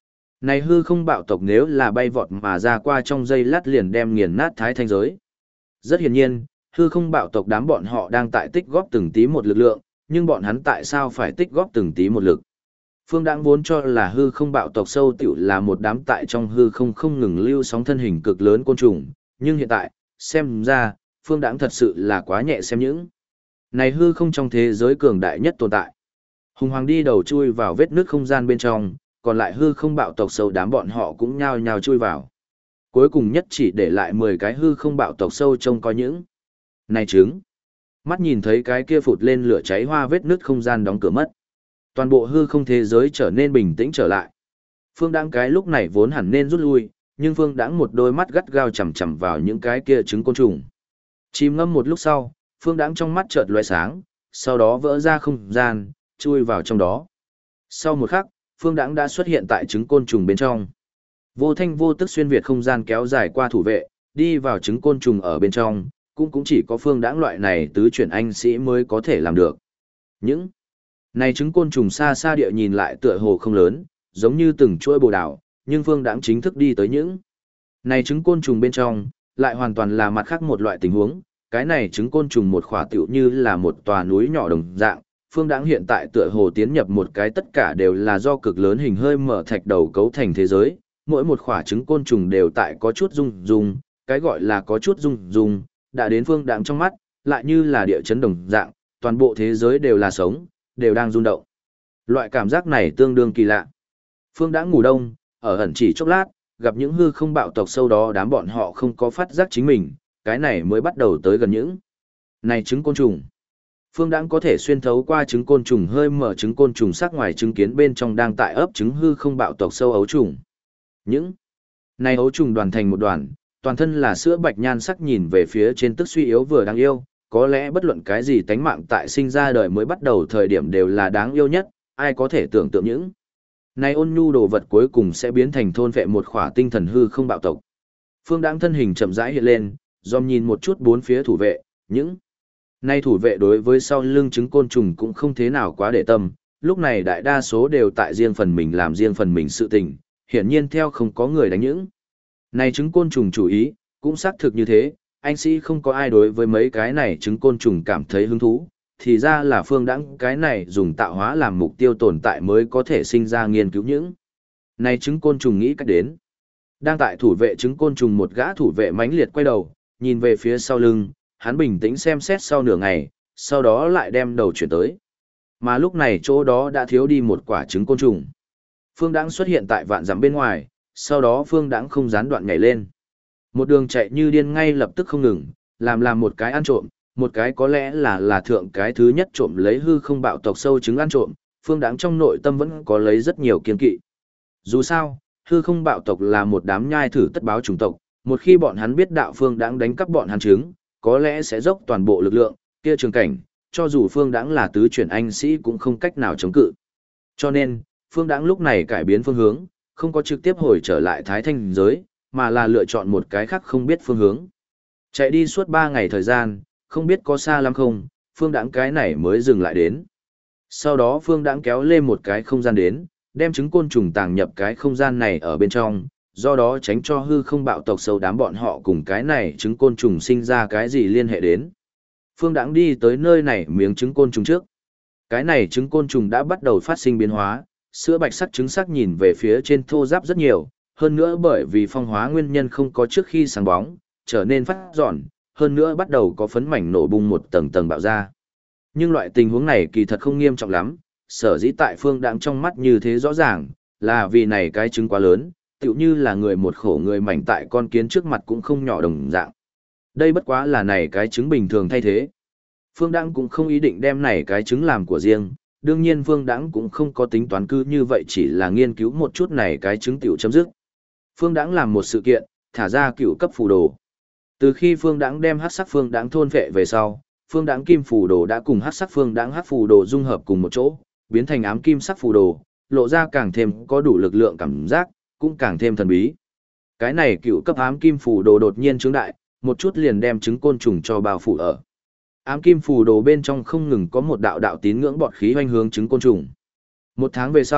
Này hư không bạo tộc nếu là bay vọt mà ra qua trong giây lát liền đem nghiền nát thái thanh giới. Rất hiển nhiên, hư không bạo tộc đám bọn họ đang tại tích góp từng tí một lực lượng, nhưng bọn hắn tại sao phải tích góp từng tí một lực? Phương Đãng vốn cho là hư không bạo tộc sâu tiểu là một đám tại trong hư không không ngừng lưu sóng thân hình cực lớn côn trùng, nhưng hiện tại, xem ra, Phương Đãng thật sự là quá nhẹ xem những. Này hư không trong thế giới cường đại nhất tồn tại. Hùng Hoàng đi đầu chui vào vết nước không gian bên trong, còn lại hư không bạo tộc sâu đám bọn họ cũng nhao nhao chui vào. Cuối cùng nhất chỉ để lại 10 cái hư không bạo tộc sâu trông coi những. Này trứng! Mắt nhìn thấy cái kia phụt lên lửa cháy hoa vết nứt không gian đóng cửa mất. Toàn bộ hư không thế giới trở nên bình tĩnh trở lại. Phương Đãng cái lúc này vốn hẳn nên rút lui, nhưng Phương Đãng một đôi mắt gắt gao chằm chằm vào những cái kia trứng côn trùng. Chìm ngâm một lúc sau, Phương Đãng trong mắt chợt lóe sáng, sau đó vỡ ra không gian, chui vào trong đó. Sau một khắc, Phương Đãng đã xuất hiện tại trứng côn trùng bên trong. Vô thanh vô tức xuyên việt không gian kéo dài qua thủ vệ, đi vào trứng côn trùng ở bên trong, cũng chỉ có Phương Đãng loại này tứ chuyển anh sĩ mới có thể làm được. Những này trứng côn trùng xa xa địa nhìn lại tựa hồ không lớn, giống như từng chuỗi bồ đào, nhưng Phương Đãng chính thức đi tới những này trứng côn trùng bên trong, lại hoàn toàn là mặt khác một loại tình huống. Cái này trứng côn trùng một khỏa tựu như là một tòa núi nhỏ đồng dạng, Phương Đãng hiện tại tựa hồ tiến nhập một cái tất cả đều là do cực lớn hình hơi mở thạch đầu cấu thành thế giới, mỗi một khỏa trứng côn trùng đều tại có chút rung rung, cái gọi là có chút rung rung, đã đến Phương Đãng trong mắt, lại như là địa chấn đồng dạng, toàn bộ thế giới đều là sống, đều đang rung động. Loại cảm giác này tương đương kỳ lạ. Phương Đãng ngủ đông, ở ẩn chỉ chốc lát, gặp những hư không bạo tộc sâu đó đám bọn họ không có phát giác chính mình, cái này mới bắt đầu tới gần những này trứng côn trùng. Phương Đãng có thể xuyên thấu qua trứng côn trùng hơi mở trứng côn trùng sắc ngoài chứng kiến bên trong đang tại ấp trứng hư không bạo tộc sâu ấu trùng. Những này ấu trùng đoàn thành một đoàn, toàn thân là sữa bạch nhan sắc nhìn về phía trên tức suy yếu vừa đáng yêu, có lẽ bất luận cái gì tánh mạng tại sinh ra đời mới bắt đầu thời điểm đều là đáng yêu nhất, ai có thể tưởng tượng những này ôn nhu đồ vật cuối cùng sẽ biến thành thôn vệ một khỏa tinh thần hư không bạo tộc. Phương Đãng thân hình chậm rãi hiện lên, dòm nhìn một chút bốn phía thủ vệ, những nay thủ vệ đối với sau lưng trứng côn trùng cũng không thế nào quá để tâm, lúc này đại đa số đều tại riêng phần mình làm riêng phần mình sự tình, hiển nhiên theo không có người đánh những này trứng côn trùng chủ ý, cũng xác thực như thế, anh sĩ không có ai đối với mấy cái này trứng côn trùng cảm thấy hứng thú, thì ra là Phương Đãng cái này dùng tạo hóa làm mục tiêu tồn tại mới có thể sinh ra nghiên cứu những này trứng côn trùng nghĩ cách đến. Đang tại thủ vệ trứng côn trùng một gã thủ vệ mãnh liệt quay đầu, nhìn về phía sau lưng, hắn bình tĩnh xem xét sau nửa ngày, sau đó lại đem đầu chuyển tới. Mà lúc này chỗ đó đã thiếu đi một quả trứng côn trùng. Phương Đãng xuất hiện tại vạn dặm bên ngoài, sau đó Phương Đãng không gián đoạn nhảy lên. Một đường chạy như điên ngay lập tức không ngừng, làm một cái ăn trộm, một cái có lẽ là thượng cái thứ nhất trộm lấy hư không bạo tộc sâu trứng ăn trộm, Phương Đãng trong nội tâm vẫn có lấy rất nhiều kiên kỵ. Dù sao, hư không bạo tộc là một đám nhai thử tất báo chủng tộc, một khi bọn hắn biết đạo Phương Đãng đánh cắp bọn hắn trứng, có lẽ sẽ dốc toàn bộ lực lượng, kia trường cảnh, cho dù Phương Đãng là tứ chuyển anh sĩ cũng không cách nào chống cự. Cho nên, Phương Đãng lúc này cải biến phương hướng, không có trực tiếp hồi trở lại Thái Thanh giới, mà là lựa chọn một cái khác không biết phương hướng. Chạy đi suốt 3 ngày thời gian, không biết có xa lắm không, Phương Đãng cái này mới dừng lại đến. Sau đó Phương Đãng kéo lên một cái không gian đến, đem trứng côn trùng tàng nhập cái không gian này ở bên trong, do đó tránh cho hư không bạo tộc sâu đám bọn họ cùng cái này trứng côn trùng sinh ra cái gì liên hệ đến. Phương Đãng đi tới nơi này miếng trứng côn trùng trước. Cái này trứng côn trùng đã bắt đầu phát sinh biến hóa, sữa bạch sắc trứng sắc nhìn về phía trên thô ráp rất nhiều, hơn nữa bởi vì phong hóa nguyên nhân không có trước khi sáng bóng, trở nên phát giòn, hơn nữa bắt đầu có phấn mảnh nổ bung một tầng tầng bạo ra. Nhưng loại tình huống này kỳ thật không nghiêm trọng lắm, sở dĩ tại Phương Đãng trong mắt như thế rõ ràng, là vì này cái trứng quá lớn, tựu như là người một khổ người mảnh tại con kiến trước mặt cũng không nhỏ đồng dạng. Đây bất quá là này cái trứng bình thường thay thế. Phương Đãng cũng không ý định đem này cái trứng làm của riêng, đương nhiên Phương Đãng cũng không có tính toán cứ như vậy chỉ là nghiên cứu một chút này cái trứng tiểu chấm dứt. Phương Đãng làm một sự kiện, thả ra cựu cấp phù đồ. Từ khi Phương Đãng đem hắc sắc Phương Đãng thôn vệ về sau, Phương Đãng kim phù đồ đã cùng hắc sắc Phương Đãng hắc phù đồ dung hợp cùng một chỗ, biến thành ám kim sắc phù đồ, lộ ra càng thêm có đủ lực lượng cảm giác, cũng càng thêm thần bí. Cái này cựu cấp ám kim phù đồ đột nhiên trứng đại, một chút liền đem trứng côn trùng cho bao phủ ở. Ám kim phù đồ bên trong không ngừng có một đạo đạo tín ngưỡng bọt khí hoành hướng trứng côn trùng. 1 tháng về sau,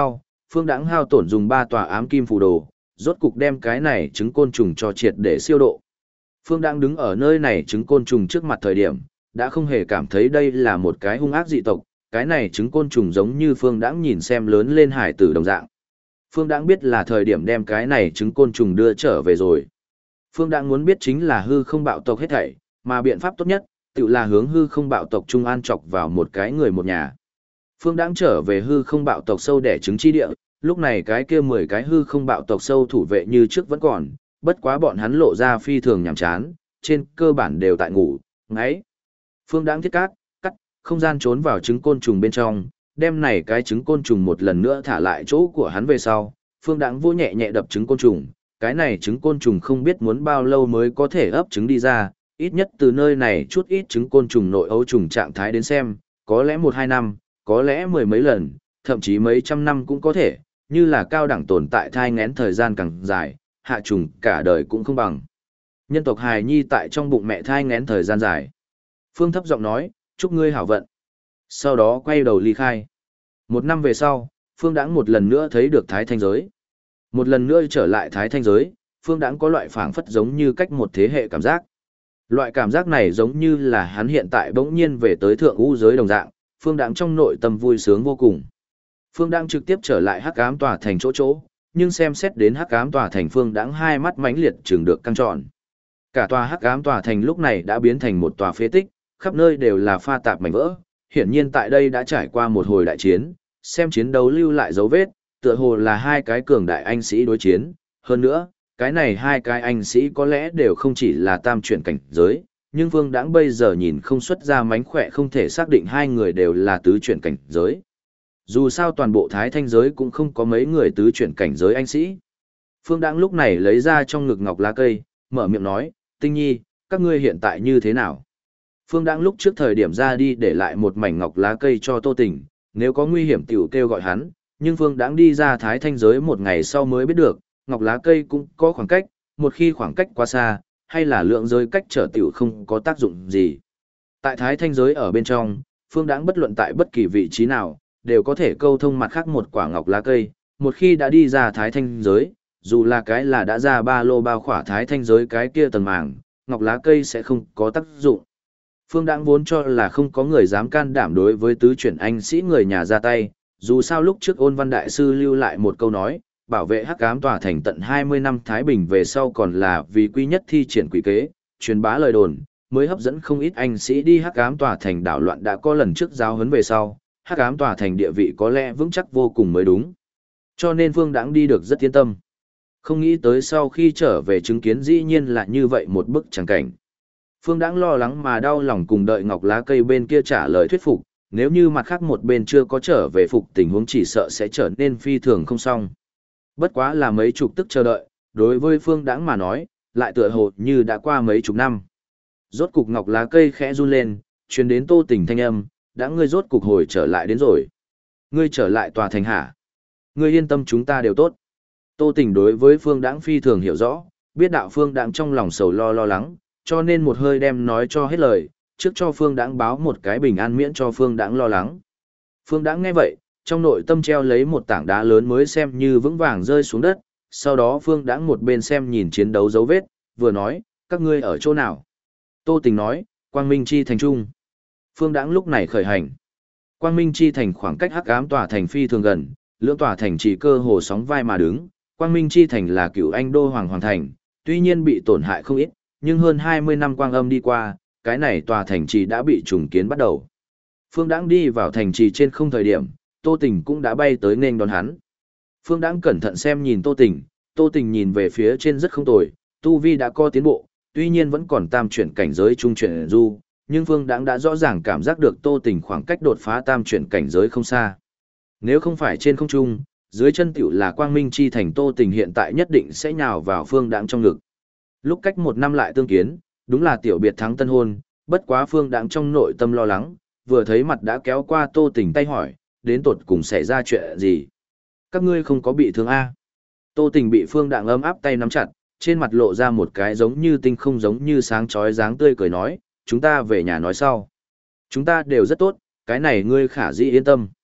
Phương Đãng hao tổn dùng 3 tòa ám kim phù đồ, rốt cục đem cái này trứng côn trùng cho triệt để siêu độ. Phương Đãng đứng ở nơi này trứng côn trùng trước mặt thời điểm, đã không hề cảm thấy đây là một cái hung ác dị tộc, cái này trứng côn trùng giống như Phương Đãng nhìn xem lớn lên hải tử đồng dạng. Phương Đãng biết là thời điểm đem cái này trứng côn trùng đưa trở về rồi. Phương Đãng muốn biết chính là hư không bạo tộc hết thảy, mà biện pháp tốt nhất, tự là hướng hư không bạo tộc trung an chọc vào một cái người một nhà. Phương Đãng trở về hư không bạo tộc sâu đẻ trứng chi địa, lúc này cái kia 10 cái hư không bạo tộc sâu thủ vệ như trước vẫn còn, bất quá bọn hắn lộ ra phi thường nhàm chán, trên cơ bản đều tại ngủ, ngáy. Phương Đãng thiết cắt, không gian trốn vào trứng côn trùng bên trong, đem này cái trứng côn trùng một lần nữa thả lại chỗ của hắn về sau, Phương Đãng vô nhẹ nhẹ đập trứng côn trùng, cái này trứng côn trùng không biết muốn bao lâu mới có thể ấp trứng đi ra, ít nhất từ nơi này chút ít trứng côn trùng nội ấu trùng trạng thái đến xem, có lẽ 1-2 năm, có lẽ 10 mấy lần, thậm chí mấy trăm năm cũng có thể, như là cao đẳng tồn tại thai ngén thời gian càng dài, hạ trùng cả đời cũng không bằng. Nhân tộc hài nhi tại trong bụng mẹ thai ngén thời gian dài. Phương thấp giọng nói, chúc ngươi hảo vận. Sau đó quay đầu ly khai. 1 năm về sau, Phương Đãng một lần nữa thấy được Thái Thanh Giới. Một lần nữa trở lại Thái Thanh Giới, Phương Đãng có loại phảng phất giống như cách một thế hệ cảm giác. Loại cảm giác này giống như là hắn hiện tại bỗng nhiên về tới thượng u giới đồng dạng, Phương Đãng trong nội tâm vui sướng vô cùng. Phương Đãng trực tiếp trở lại Hắc Ám Tòa Thành chỗ, nhưng xem xét đến Hắc Ám Tòa Thành, Phương Đãng hai mắt mãnh liệt trừng được căng tròn. Cả tòa Hắc Ám Tòa Thành lúc này đã biến thành một tòa phế tích, khắp nơi đều là pha tạp mảnh vỡ. Hiển nhiên tại đây đã trải qua một hồi đại chiến, xem chiến đấu lưu lại dấu vết, tựa hồ là hai cái cường đại anh sĩ đối chiến. Hơn nữa, cái này hai cái anh sĩ có lẽ đều không chỉ là tam chuyển cảnh giới, nhưng Phương Đãng bây giờ nhìn không xuất ra mánh khỏe không thể xác định hai người đều là tứ chuyển cảnh giới. Dù sao toàn bộ Thái Thanh giới cũng không có mấy người tứ chuyển cảnh giới anh sĩ. Phương Đãng lúc này lấy ra trong ngực ngọc lá cây, mở miệng nói, Tinh Nhi, các ngươi hiện tại như thế nào? Phương Đãng lúc trước thời điểm ra đi để lại một mảnh ngọc lá cây cho Tô Tình, nếu có nguy hiểm tiểu kêu gọi hắn, nhưng Phương Đãng đi ra Thái Thanh giới một ngày sau mới biết được, ngọc lá cây cũng có khoảng cách, một khi khoảng cách quá xa, hay là lượng giới cách trở tiểu không có tác dụng gì. Tại Thái Thanh giới ở bên trong, Phương Đãng bất luận tại bất kỳ vị trí nào, đều có thể câu thông mặt khác một quả ngọc lá cây, một khi đã đi ra Thái Thanh giới, dù là cái là đã ra ba lô bao khỏa Thái Thanh giới cái kia tầng màng, ngọc lá cây sẽ không có tác dụng. Phương Đãng vốn cho là không có người dám can đảm đối với tứ chuyển anh sĩ người nhà ra tay, dù sao lúc trước Ôn Văn Đại Sư lưu lại một câu nói, bảo vệ Hắc Ám Tòa Thành tận 20 năm Thái Bình về sau còn là vì quy nhất thi triển quỷ kế, truyền bá lời đồn, mới hấp dẫn không ít anh sĩ đi Hắc Ám Tòa Thành đảo loạn đã có lần trước giáo huấn về sau, Hắc Ám Tòa Thành địa vị có lẽ vững chắc vô cùng mới đúng. Cho nên Phương Đãng đi được rất yên tâm. Không nghĩ tới sau khi trở về chứng kiến dĩ nhiên là như vậy một bức tràng cảnh. Phương Đãng lo lắng mà đau lòng cùng đợi ngọc lá cây bên kia trả lời thuyết phục, nếu như mặt khác một bên chưa có trở về phục tình huống chỉ sợ sẽ trở nên phi thường không xong. Bất quá là mấy chục tức chờ đợi, đối với Phương Đãng mà nói, lại tựa hồ như đã qua mấy chục năm. Rốt cục ngọc lá cây khẽ run lên, truyền đến Tô Tình thanh âm, đã ngươi rốt cục hồi trở lại đến rồi. Ngươi trở lại tòa thành hả? Ngươi yên tâm chúng ta đều tốt. Tô Tình đối với Phương Đãng phi thường hiểu rõ, biết đạo Phương Đãng trong lòng sầu lo lắng, cho nên một hơi đem nói cho hết lời, trước cho Phương Đãng báo một cái bình an miễn cho Phương Đãng lo lắng. Phương Đãng nghe vậy, trong nội tâm treo lấy một tảng đá lớn mới xem như vững vàng rơi xuống đất, sau đó Phương Đãng một bên xem nhìn chiến đấu dấu vết, vừa nói, các ngươi ở chỗ nào? Tô Tình nói, Quang Minh Chi Thành Trung. Phương Đãng lúc này khởi hành. Quang Minh Chi Thành khoảng cách Hắc Ám Tòa Thành phi thường gần, lưỡng tòa thành chỉ cơ hồ sóng vai mà đứng. Quang Minh Chi Thành là cựu anh đô hoàng hoàng thành, tuy nhiên bị tổn hại không ít, nhưng hơn 20 năm quang âm đi qua, cái này tòa thành trì đã bị trùng kiến bắt đầu. Phương Đãng đi vào thành trì trên không thời điểm, Tô Tình cũng đã bay tới nên đón hắn. Phương Đãng cẩn thận xem nhìn Tô Tình nhìn về phía trên rất không tồi, tu vi đã có tiến bộ, tuy nhiên vẫn còn tam chuyển cảnh giới trung chuyển du, nhưng Phương Đãng đã rõ ràng cảm giác được Tô Tình khoảng cách đột phá tam chuyển cảnh giới không xa. Nếu không phải trên không trung, dưới chân tiểu là Quang Minh Chi Thành, Tô Tình hiện tại nhất định sẽ nhào vào Phương Đãng trong ngực. Lúc cách 1 năm lại tương kiến, đúng là tiểu biệt thắng tân hôn, bất quá Phương Đãng trong nội tâm lo lắng, vừa thấy mặt đã kéo qua Tô Tình tay hỏi, đến tột cùng xảy ra chuyện gì? Các ngươi không có bị thương a? Tô Tình bị Phương Đãng ấm áp tay nắm chặt, trên mặt lộ ra một cái giống như tinh không giống như sáng chói dáng tươi cười nói, chúng ta về nhà nói sau. Chúng ta đều rất tốt, cái này ngươi khả dĩ yên tâm.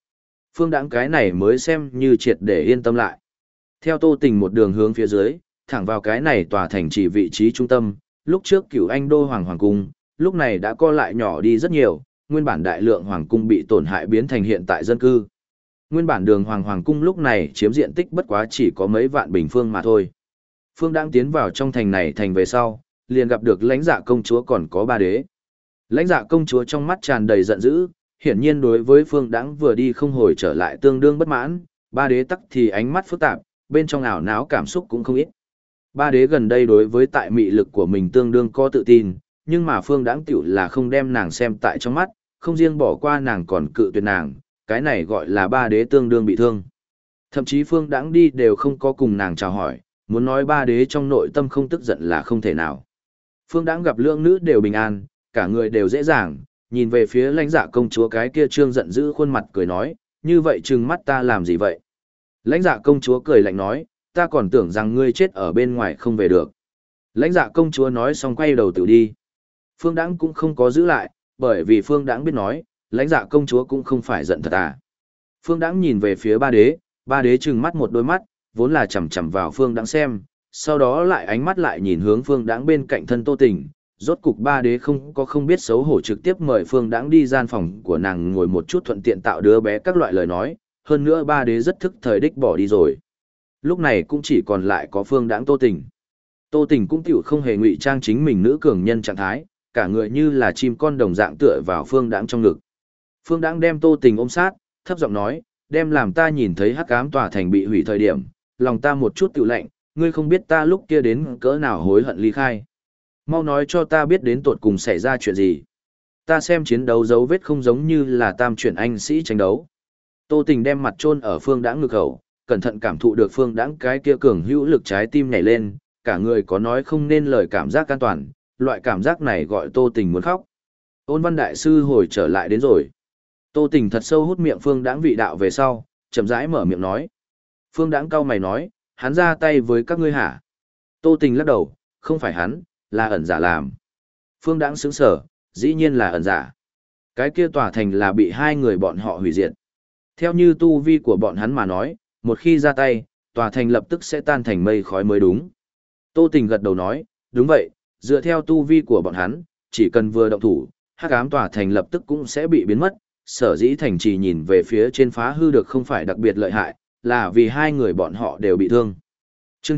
Phương Đãng cái này mới xem như triệt để yên tâm lại. Theo Tô Tình một đường hướng phía dưới, thẳng vào cái này tòa thành chỉ vị trí trung tâm, lúc trước Cửu Anh Đô Hoàng cung, lúc này đã co lại nhỏ đi rất nhiều, nguyên bản đại lượng hoàng cung bị tổn hại biến thành hiện tại dân cư. Nguyên bản đường hoàng cung lúc này chiếm diện tích bất quá chỉ có mấy vạn bình phương mà thôi. Phương Đãng tiến vào trong thành này thành về sau, liền gặp được Lãnh Dạ công chúa còn có ba đế. Lãnh Dạ công chúa trong mắt tràn đầy giận dữ, hiển nhiên đối với Phương Đãng vừa đi không hồi trở lại tương đương bất mãn, ba đế tắc thì ánh mắt phức tạp, bên trong ảo não cảm xúc cũng không ít. Ba đế gần đây đối với tại mị lực của mình tương đương có tự tin, nhưng mà Phương Đãng tiểu là không đem nàng xem tại trong mắt, không riêng bỏ qua nàng còn cự tuyệt nàng, cái này gọi là ba đế tương đương bị thương. Thậm chí Phương Đãng đi đều không có cùng nàng chào hỏi, muốn nói ba đế trong nội tâm không tức giận là không thể nào. Phương Đãng gặp lượng nữ đều bình an, cả người đều dễ dàng, nhìn về phía Lãnh Dạ công chúa cái kia trương giận dữ khuôn mặt cười nói, như vậy trừng mắt ta làm gì vậy? Lãnh Dạ công chúa cười lạnh nói, ta còn tưởng rằng ngươi chết ở bên ngoài không về được. Lãnh Dạ công chúa nói xong quay đầu tự đi. Phương Đãng cũng không có giữ lại, bởi vì Phương Đãng biết nói, Lãnh Dạ công chúa cũng không phải giận thật à. Phương Đãng nhìn về phía ba đế trừng mắt một đôi mắt, vốn là chằm chằm vào Phương Đãng xem, sau đó lại ánh mắt lại nhìn hướng Phương Đãng bên cạnh thân Tô Tình, rốt cục ba đế không biết xấu hổ trực tiếp mời Phương Đãng đi gian phòng của nàng ngồi một chút thuận tiện tạo đứa bé các loại lời nói, hơn nữa ba đế rất thức thời đích bỏ đi rồi. Lúc này cũng chỉ còn lại có Phương Đãng Tô Tình. Tô Tình cũng tiểu không hề ngụy trang chính mình nữ cường nhân trạng thái, cả người như là chim con đồng dạng tựa vào Phương Đãng trong ngực. Phương Đãng đem Tô Tình ôm sát, thấp giọng nói, đem làm ta nhìn thấy hắc ám tòa thành bị hủy thời điểm, lòng ta một chút tiểu lạnh, ngươi không biết ta lúc kia đến cỡ nào hối hận ly khai. Mau nói cho ta biết đến tột cùng xảy ra chuyện gì. Ta xem chiến đấu dấu vết không giống như là tam chuyển anh sĩ tranh đấu. Tô Tình đem mặt chôn ở Phương Đãng ngực khẩu, cẩn thận cảm thụ được Phương Đãng cái kia cường hữu lực trái tim nhảy lên, cả người có nói không nên lời cảm giác an toàn, loại cảm giác này gọi Tô Tình muốn khóc. Ôn Văn đại sư hồi trở lại đến rồi. Tô Tình thật sâu hút miệng Phương Đãng vị đạo về sau, chậm rãi mở miệng nói. Phương Đãng cau mày nói, hắn ra tay với các ngươi hả? Tô Tình lắc đầu, không phải hắn, là ẩn giả làm. Phương Đãng sững sờ, dĩ nhiên là ẩn giả. Cái kia tòa thành là bị hai người bọn họ hủy diệt. Theo như tu vi của bọn hắn mà nói, một khi ra tay, tòa thành lập tức sẽ tan thành mây khói mới đúng. Tô Tình gật đầu nói, đúng vậy, dựa theo tu vi của bọn hắn, chỉ cần vừa động thủ, hắc ám tòa thành lập tức cũng sẽ bị biến mất. Sở dĩ thành trì nhìn về phía trên phá hư được không phải đặc biệt lợi hại, là vì hai người bọn họ đều bị thương. Chương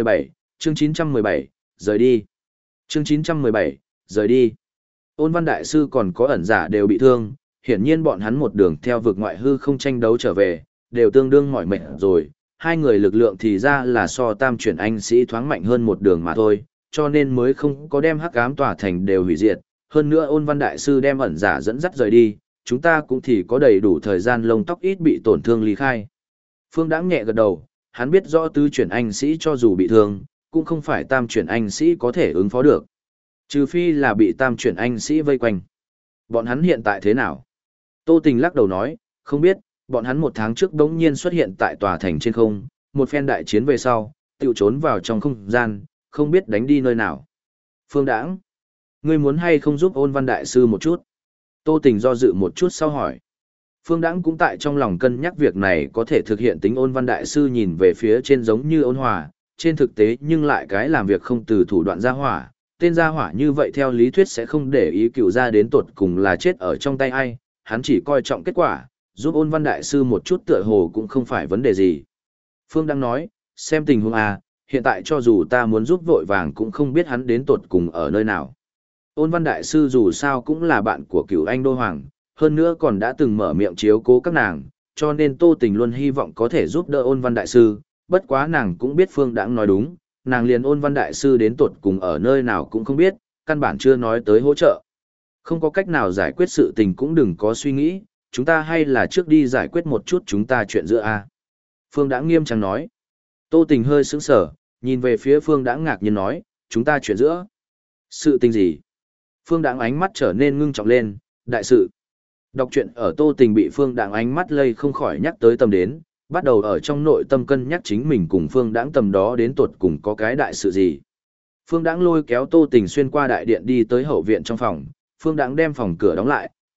917, rời đi. Chương 917, rời đi. Ôn Văn đại sư còn có ẩn giả đều bị thương, hiển nhiên bọn hắn một đường theo vực ngoại hư không tranh đấu trở về, đều tương đương mỏi mệt rồi, hai người lực lượng thì ra là so tam chuyển anh sĩ thoáng mạnh hơn một đường mà thôi, cho nên mới không có đem hắc ám tòa thành đều hủy diệt, hơn nữa Ôn Văn đại sư đem ẩn giả dẫn dắt rời đi, chúng ta cũng thì có đầy đủ thời gian lông tóc ít bị tổn thương ly khai. Phương Đãng nhẹ gật đầu, hắn biết rõ tứ chuyển anh sĩ cho dù bị thương, cũng không phải tam chuyển anh sĩ có thể ứng phó được. Trừ phi là bị tam chuyển anh sĩ vây quanh. Bọn hắn hiện tại thế nào? Tô Tình lắc đầu nói, không biết, bọn hắn một tháng trước đống nhiên xuất hiện tại tòa thành trên không, một phen đại chiến về sau, tự trốn vào trong không gian, không biết đánh đi nơi nào. Phương Đãng, ngươi muốn hay không giúp Ôn Văn đại sư một chút? Tô Tình do dự một chút sau hỏi. Phương Đãng cũng tại trong lòng cân nhắc việc này có thể thực hiện tính Ôn Văn đại sư nhìn về phía trên giống như ôn hòa, trên thực tế nhưng lại cái làm việc không từ thủ đoạn gia hỏa, tên gia hỏa như vậy theo lý thuyết sẽ không để ý cựu ra đến tột cùng là chết ở trong tay ai, hắn chỉ coi trọng kết quả, giúp Ôn Văn đại sư một chút tựa hồ cũng không phải vấn đề gì. Phương Đãng nói, xem tình huống à, hiện tại cho dù ta muốn giúp vội vàng cũng không biết hắn đến tột cùng ở nơi nào. Ôn Văn đại sư dù sao cũng là bạn của Cửu Anh Đô Hoàng, hơn nữa còn đã từng mở miệng chiếu cố các nàng, cho nên Tô Tình luôn hy vọng có thể giúp đỡ Ôn Văn đại sư, bất quá nàng cũng biết Phương Đãng nói đúng, nàng liền Ôn Văn đại sư đến tột cùng ở nơi nào cũng không biết, căn bản chưa nói tới hỗ trợ. Không có cách nào giải quyết sự tình cũng đừng có suy nghĩ, chúng ta hay là trước đi giải quyết một chút chúng ta chuyện giữa a. Phương Đãng nghiêm trang nói. Tô Tình hơi sững sờ, nhìn về phía Phương Đãng ngạc nhiên nói, chúng ta chuyện giữa. Sự tình gì? Phương Đãng ánh mắt trở nên ngưng trọng lên, đại sự. Đọc truyện ở Tô Tình bị Phương Đãng ánh mắt lây không khỏi nhắc tới tâm đến, bắt đầu ở trong nội tâm cân nhắc chính mình cùng Phương Đãng tầm đó đến tột cùng có cái đại sự gì. Phương Đãng lôi kéo Tô Tình xuyên qua đại điện đi tới hậu viện trong phòng, Phương Đãng đem phòng cửa đóng lại,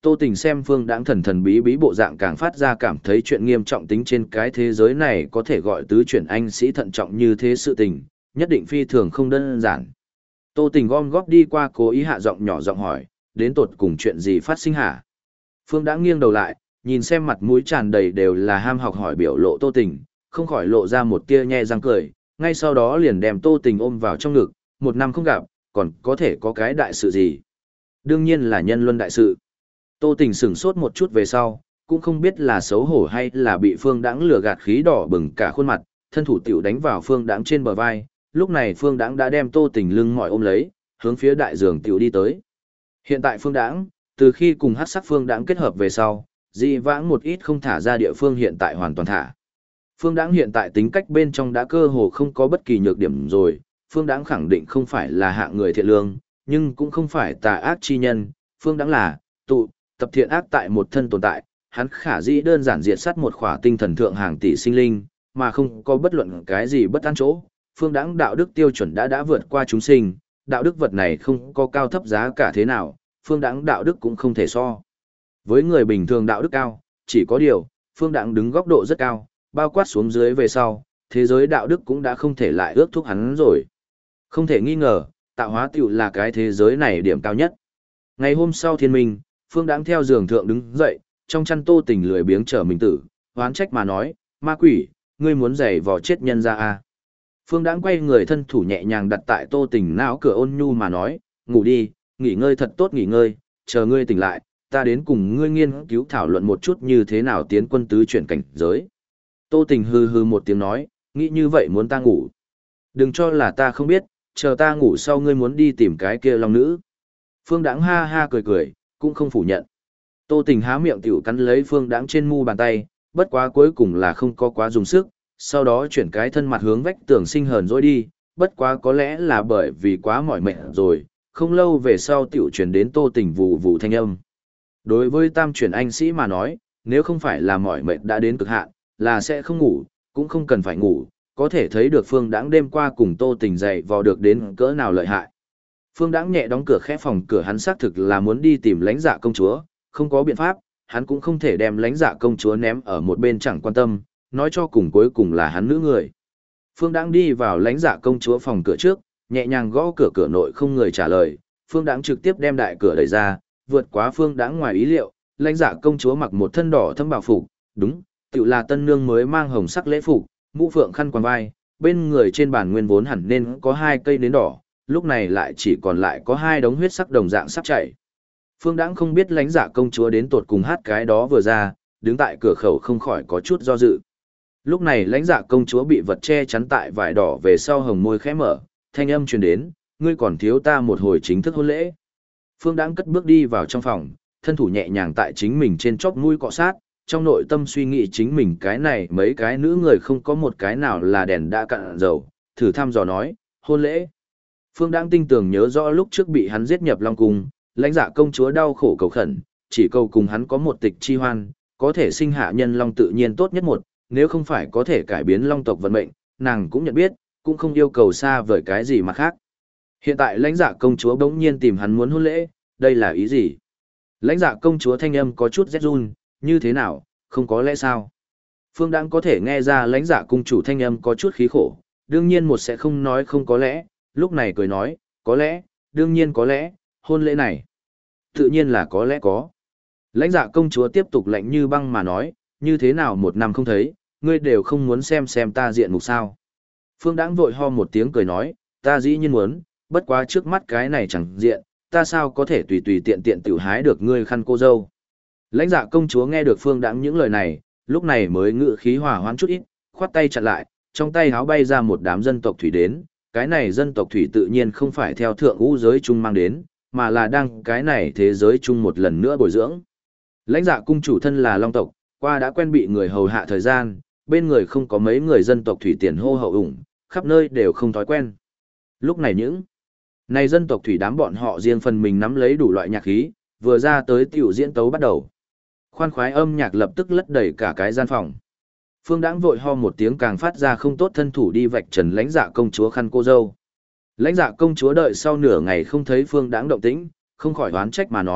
Tô Tình xem Phương Đãng thần thần bí bí bộ dạng càng phát ra cảm thấy chuyện nghiêm trọng tính trên cái thế giới này có thể gọi tứ chuyển anh sĩ thận trọng như thế sự tình, nhất định phi thường không đơn giản. Tô Tình gom góp đi qua cố ý hạ giọng nhỏ giọng hỏi, đến tột cùng chuyện gì phát sinh hả? Phương Đãng nghiêng đầu lại, nhìn xem mặt mũi tràn đầy đều là ham học hỏi biểu lộ Tô Tình, không khỏi lộ ra một tia nhe răng cười, ngay sau đó liền đem Tô Tình ôm vào trong ngực, một năm không gặp, còn có thể có cái đại sự gì? Đương nhiên là nhân luân đại sự. Tô Tình sửng sốt một chút về sau, cũng không biết là xấu hổ hay là bị Phương Đãng lừa gạt khí đỏ bừng cả khuôn mặt, thân thủ tiểu đánh vào Phương Đãng trên bờ vai, lúc này Phương Đãng đã đem Tô Tình lưng mỏi ôm lấy, hướng phía đại giường tiểu đi tới. Hiện tại Phương Đãng, từ khi cùng Hắc Sắc Phương Đãng kết hợp về sau, dị vãng một ít không thả ra địa phương hiện tại hoàn toàn thả. Phương Đãng hiện tại tính cách bên trong đã cơ hồ không có bất kỳ nhược điểm rồi, Phương Đãng khẳng định không phải là hạng người thiện lương, nhưng cũng không phải tà ác chi nhân, Phương Đãng là tập thiện ác tại một thân tồn tại, hắn khả dĩ đơn giản diệt sát một khỏa tinh thần thượng hàng tỷ sinh linh, mà không có bất luận cái gì bất an chỗ. Phương Đãng đạo đức tiêu chuẩn đã vượt qua chúng sinh, đạo đức vật này không có cao thấp giá cả thế nào, Phương Đãng đạo đức cũng không thể so với người bình thường đạo đức cao, chỉ có điều, Phương Đãng đứng góc độ rất cao, bao quát xuống dưới về sau, thế giới đạo đức cũng đã không thể lại ước thúc hắn rồi. Không thể nghi ngờ, tạo hóa tiểu là cái thế giới này điểm cao nhất. Ngày hôm sau thiên minh, Phương Đãng theo giường thượng đứng dậy, trong chăn Tô Tình lười biếng trở mình tử, oán trách mà nói, ma quỷ, ngươi muốn giày vò chết nhân ra à. Phương Đãng quay người thân thủ nhẹ nhàng đặt tại Tô Tình não cửa ôn nhu mà nói, ngủ đi, nghỉ ngơi thật tốt nghỉ ngơi, chờ ngươi tỉnh lại, ta đến cùng ngươi nghiên cứu thảo luận một chút như thế nào tiến quân tứ chuyển cảnh giới. Tô Tình hừ hừ một tiếng nói, nghĩ như vậy muốn ta ngủ. Đừng cho là ta không biết, chờ ta ngủ sau ngươi muốn đi tìm cái kia long nữ. Phương Đãng ha ha cười cười, cũng không phủ nhận. Tô Tình há miệng tiểu cắn lấy Phương Đãng trên mu bàn tay, bất quá cuối cùng là không có quá dùng sức, sau đó chuyển cái thân mặt hướng vách tường sinh hờn dỗi đi, bất quá có lẽ là bởi vì quá mỏi mệt rồi, không lâu về sau tiểu chuyển đến Tô Tình vù vù thanh âm. Đối với tam chuyển anh sĩ mà nói, nếu không phải là mỏi mệt đã đến cực hạn, là sẽ không ngủ, cũng không cần phải ngủ, có thể thấy được Phương Đãng đêm qua cùng Tô Tình dậy vò được đến cỡ nào lợi hại. Phương Đãng nhẹ đóng cửa khép phòng cửa, hắn xác thực là muốn đi tìm Lãnh Dạ công chúa, không có biện pháp, hắn cũng không thể đem Lãnh Dạ công chúa ném ở một bên chẳng quan tâm, nói cho cùng cuối cùng là hắn nữ người. Phương Đãng đi vào Lãnh Dạ công chúa phòng cửa trước, nhẹ nhàng gõ cửa, cửa nội không người trả lời, Phương Đãng trực tiếp đem đại cửa đẩy ra, vượt quá Phương Đãng ngoài ý liệu, Lãnh Dạ công chúa mặc một thân đỏ thâm bào phục, đúng, tựu là tân nương mới mang hồng sắc lễ phục, mũ phượng khăn quàng vai, bên người trên bàn nguyên vốn hẳn nên có 2 cây nến đỏ, lúc này lại chỉ còn lại có 2 đống huyết sắc đồng dạng sắp chảy. Phương Đãng không biết Lãnh Dạ công chúa đến tột cùng hát cái đó vừa ra, đứng tại cửa khẩu không khỏi có chút do dự. Lúc này Lãnh Dạ công chúa bị vật che chắn tại vải đỏ về sau, hồng môi khẽ mở, thanh âm truyền đến, ngươi còn thiếu ta một hồi chính thức hôn lễ. Phương Đãng cất bước đi vào trong phòng, thân thủ nhẹ nhàng tại chính mình trên chóp mũi cọ sát, trong nội tâm suy nghĩ chính mình cái này mấy cái nữ người không có một cái nào là đèn đã cạn dầu, thử thăm dò nói, hôn lễ. Phương Đãng tinh tường nhớ rõ lúc trước bị hắn giết nhập Long Cung, Lãnh Dạ công chúa đau khổ cầu khẩn, chỉ cầu cùng hắn có một tịch chi hoan, có thể sinh hạ nhân long tự nhiên tốt nhất một, nếu không phải có thể cải biến long tộc vận mệnh, nàng cũng nhận biết, cũng không yêu cầu xa vời cái gì mà khác. Hiện tại Lãnh Dạ công chúa bỗng nhiên tìm hắn muốn hôn lễ, đây là ý gì? Lãnh Dạ công chúa thanh âm có chút rét run, như thế nào, không có lẽ sao? Phương Đãng có thể nghe ra Lãnh Dạ cung chủ thanh âm có chút khí khổ, đương nhiên một sẽ không nói không có lẽ, lúc này cười nói, có lẽ, đương nhiên có lẽ, hôn lễ này. Tự nhiên là có lẽ có. Lãnh Dạ công chúa tiếp tục lạnh như băng mà nói, như thế nào một năm không thấy, ngươi đều không muốn xem ta diện mục sao. Phương Đãng vội ho một tiếng cười nói, ta dĩ nhiên muốn, bất quá trước mắt cái này chẳng diện, ta sao có thể tùy tùy tiện tiện tiểu hái được ngươi khăn cô dâu. Lãnh Dạ công chúa nghe được Phương Đãng những lời này, lúc này mới ngự khí hòa hoãn chút ít, khoát tay chặn lại, trong tay háo bay ra một đám dân tộc thủy đến, cái này dân tộc thủy tự nhiên không phải theo thượng ngũ giới chung mang đến, mà là đang cái này thế giới chung một lần nữa bồi dưỡng. Lãnh Dạ cung chủ thân là long tộc, qua đã quen bị người hầu hạ thời gian, bên người không có mấy người dân tộc thủy tiền hô hậu ủng, khắp nơi đều không thói quen. Lúc này những này dân tộc thủy đám bọn họ riêng phần mình nắm lấy đủ loại nhạc khí, vừa ra tới tiểu diễn tấu bắt đầu. Khoan khoái âm nhạc lập tức lất đầy cả cái gian phòng. Phương Đãng vội ho một tiếng càng phát ra không tốt, thân thủ đi vạch trần Lãnh Dạ công chúa khăn cô dâu. Lãnh Dạ công chúa đợi sau nửa ngày không thấy Phương Đãng động tĩnh, không khỏi oán trách mà nói,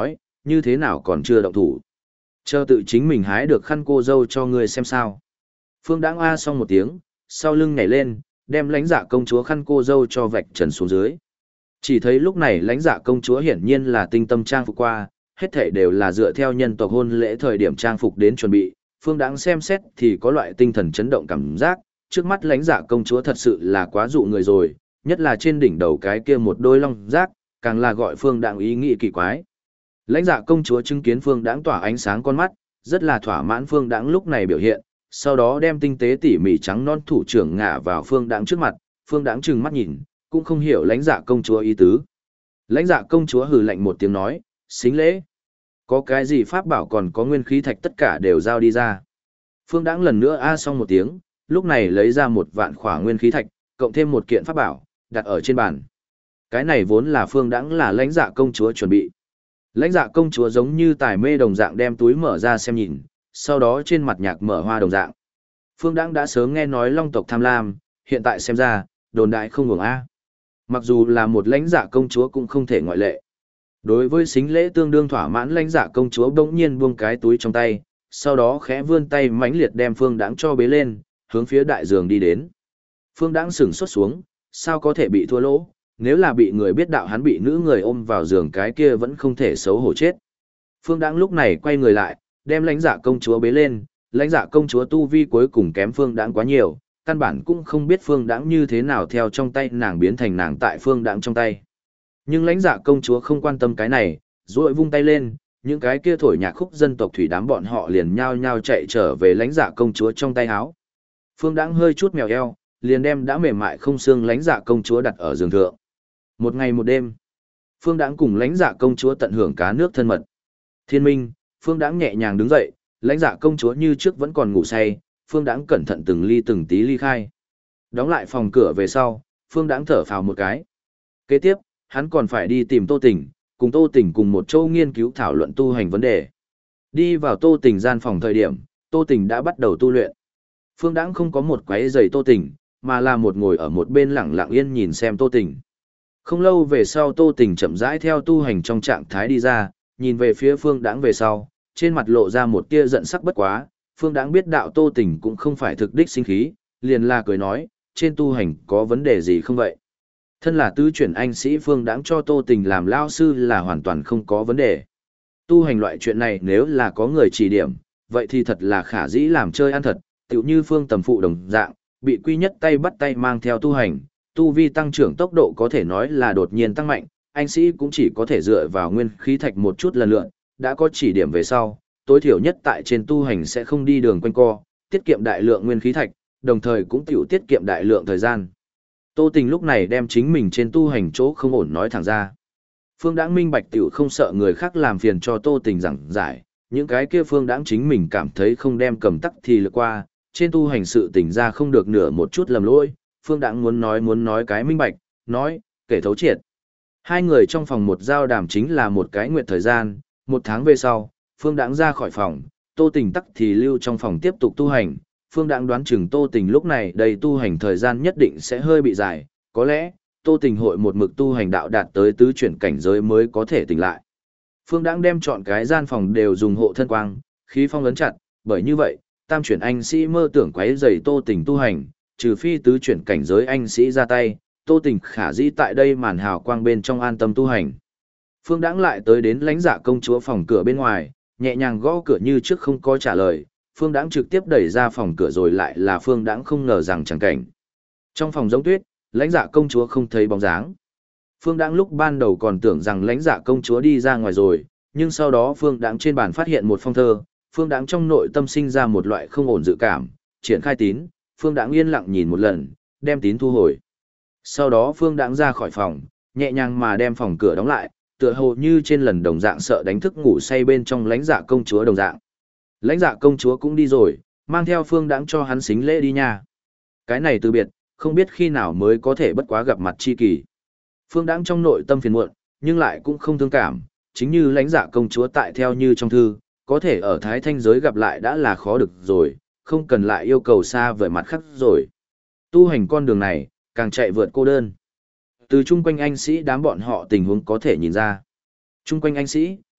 như thế nào còn chưa động thủ. Chờ tự chính mình hái được khăn cô dâu cho ngươi xem sao. Phương Đãng a xong một tiếng, sau lưng nhảy lên, đem lãnh dạ công chúa khăn cô dâu cho vạch trần xuống dưới. Chỉ thấy lúc này lãnh dạ công chúa hiển nhiên là tinh tâm trang phục qua, hết thảy đều là dựa theo nhân tộc hôn lễ thời điểm trang phục đến chuẩn bị. Phương Đãng xem xét thì có loại tinh thần chấn động cảm giác, trước mắt lãnh dạ công chúa thật sự là quá dụ người rồi, nhất là trên đỉnh đầu cái kia một đôi long giác, càng là gọi Phương Đãng ý nghĩ kỳ quái. Lãnh dạ công chúa chứng kiến Phương Đãng tỏa ánh sáng con mắt, rất là thỏa mãn Phương Đãng lúc này biểu hiện, sau đó đem tinh tế tỉ mỉ trắng non thủ trưởng ngả vào Phương Đãng trước mặt, Phương Đãng trừng mắt nhìn, cũng không hiểu lãnh dạ công chúa ý tứ. Lãnh dạ công chúa hừ lạnh một tiếng nói, xính lễ. Có cái gì pháp bảo còn có nguyên khí thạch tất cả đều giao đi ra. Phương Đãng lần nữa a xong một tiếng, lúc này lấy ra một vạn khỏa nguyên khí thạch, cộng thêm một kiện pháp bảo, đặt ở trên bàn. Cái này vốn là Phương Đãng là lãnh dạ công chúa chuẩn bị. Lãnh dạ công chúa giống như tài mê đồng dạng đem túi mở ra xem nhìn, sau đó trên mặt nhạc mở hoa đồng dạng. Phương Đãng đã sớm nghe nói long tộc tham lam, hiện tại xem ra, đồn đại không ngừng a. Mặc dù là một lãnh dạ công chúa cũng không thể ngoại lệ. Đối với xính lễ tương đương thỏa mãn lãnh dạ công chúa bỗng nhiên buông cái túi trong tay, sau đó khẽ vươn tay mãnh liệt đem Phương Đãng cho bế lên, hướng phía đại giường đi đến. Phương Đãng sững sốt xuống, sao có thể bị thua lỗ, nếu là bị người biết đạo hắn bị nữ người ôm vào giường cái kia vẫn không thể xấu hổ chết. Phương Đãng lúc này quay người lại, đem lãnh dạ công chúa bế lên, lãnh dạ công chúa tu vi cuối cùng kém Phương Đãng quá nhiều, căn bản cũng không biết Phương Đãng như thế nào theo trong tay nàng biến thành nàng tại Phương Đãng trong tay. Nhưng lãnh dạ công chúa không quan tâm cái này, duỗi vung tay lên, những cái kia thổi nhạc khúc dân tộc thủy đám bọn họ liền nhao nhao chạy trở về lãnh dạ công chúa trong tay háo. Phương Đãng hơi chút mèo eo, liền đem đã mềm mại không xương lãnh dạ công chúa đặt ở giường thượng. Một ngày một đêm, Phương Đãng cùng lãnh dạ công chúa tận hưởng cá nước thân mật. Thiên minh, Phương Đãng nhẹ nhàng đứng dậy, lãnh dạ công chúa như trước vẫn còn ngủ say, Phương Đãng cẩn thận từng ly từng tí ly khai. Đóng lại phòng cửa về sau, Phương Đãng thở phào một cái. Kế tiếp, hắn còn phải đi tìm Tô Tình, cùng Tô Tình cùng một chỗ nghiên cứu thảo luận tu hành vấn đề. Đi vào Tô Tình gian phòng thời điểm, Tô Tình đã bắt đầu tu luyện. Phương Đãng không có một quấy giày Tô Tình, mà là một ngồi ở một bên lặng lặng yên nhìn xem Tô Tình. Không lâu về sau Tô Tình chậm rãi theo tu hành trong trạng thái đi ra, nhìn về phía Phương Đãng về sau, trên mặt lộ ra một tia giận sắc bất quá, Phương Đãng biết đạo Tô Tình cũng không phải thực đích sinh khí, liền là cười nói, trên tu hành có vấn đề gì không vậy? Thân là tứ chuyển anh sĩ Phương Đãng cho Tô Tình làm lao sư là hoàn toàn không có vấn đề. Tu hành loại chuyện này nếu là có người chỉ điểm, vậy thì thật là khả dĩ làm chơi ăn thật, tựu như Phương Tầm Phụ đồng dạng, bị quy nhất tay bắt tay mang theo tu hành, tu vi tăng trưởng tốc độ có thể nói là đột nhiên tăng mạnh, anh sĩ cũng chỉ có thể dựa vào nguyên khí thạch một chút lần lượn, đã có chỉ điểm về sau, tối thiểu nhất tại trên tu hành sẽ không đi đường quanh co, tiết kiệm đại lượng nguyên khí thạch, đồng thời cũng tiểu tiết kiệm đại lượng thời gian. Tô Tình lúc này đem chính mình trên tu hành chỗ không ổn nói thẳng ra. Phương Đãng minh bạch tiểu không sợ người khác làm phiền cho Tô Tình giảng giải, những cái kia Phương Đãng chính mình cảm thấy không đem cầm tắc thì lược qua, trên tu hành sự tình ra không được nửa một chút lầm lỗi, Phương Đãng muốn nói cái minh bạch, nói, kể thấu triệt. Hai người trong phòng một giao đàm chính là một cái nguyện thời gian, một tháng về sau, Phương Đãng ra khỏi phòng, Tô Tình tắc thì lưu trong phòng tiếp tục tu hành. Phương Đãng đoán chừng Tô Tình lúc này đầy tu hành thời gian nhất định sẽ hơi bị dài, có lẽ, Tô Tình hội một mực tu hành đạo đạt tới tứ chuyển cảnh giới mới có thể tỉnh lại. Phương Đãng đem chọn cái gian phòng đều dùng hộ thân quang, khí phong ấn chặt, bởi như vậy, tam chuyển anh sĩ mơ tưởng quấy rầy Tô Tình tu hành, trừ phi tứ chuyển cảnh giới anh sĩ ra tay, Tô Tình khả dĩ tại đây màn hào quang bên trong an tâm tu hành. Phương Đãng lại tới đến lãnh dạ công chúa phòng cửa bên ngoài, nhẹ nhàng gõ cửa như trước không có trả lời, Phương Đãng trực tiếp đẩy ra phòng cửa rồi lại là Phương Đãng không ngờ rằng chẳng cảnh. Trong phòng giống tuyết, lãnh dạ công chúa không thấy bóng dáng. Phương Đãng lúc ban đầu còn tưởng rằng lãnh dạ công chúa đi ra ngoài rồi, nhưng sau đó Phương Đãng trên bàn phát hiện một phong thơ, Phương Đãng trong nội tâm sinh ra một loại không ổn dự cảm, triển khai tín, Phương Đãng yên lặng nhìn một lần, đem tín thu hồi. Sau đó Phương Đãng ra khỏi phòng, nhẹ nhàng mà đem phòng cửa đóng lại, tựa hồ như trên lần đồng dạng sợ đánh thức ngủ say bên trong lãnh dạ công chúa đồng dạng. Lãnh dạ công chúa cũng đi rồi, mang theo Phương Đãng cho hắn xính lễ đi nha. Cái này từ biệt, không biết khi nào mới có thể bất quá gặp mặt chi kỳ. Phương Đãng trong nội tâm phiền muộn, nhưng lại cũng không thương cảm, chính như lãnh dạ công chúa tại theo như trong thư, có thể ở Thái Thanh giới gặp lại đã là khó được rồi, không cần lại yêu cầu xa vời mặt khác rồi. Tu hành con đường này, càng chạy vượt cô đơn. Từ chung quanh anh sĩ đám bọn họ tình huống có thể nhìn ra. Chung quanh anh sĩ,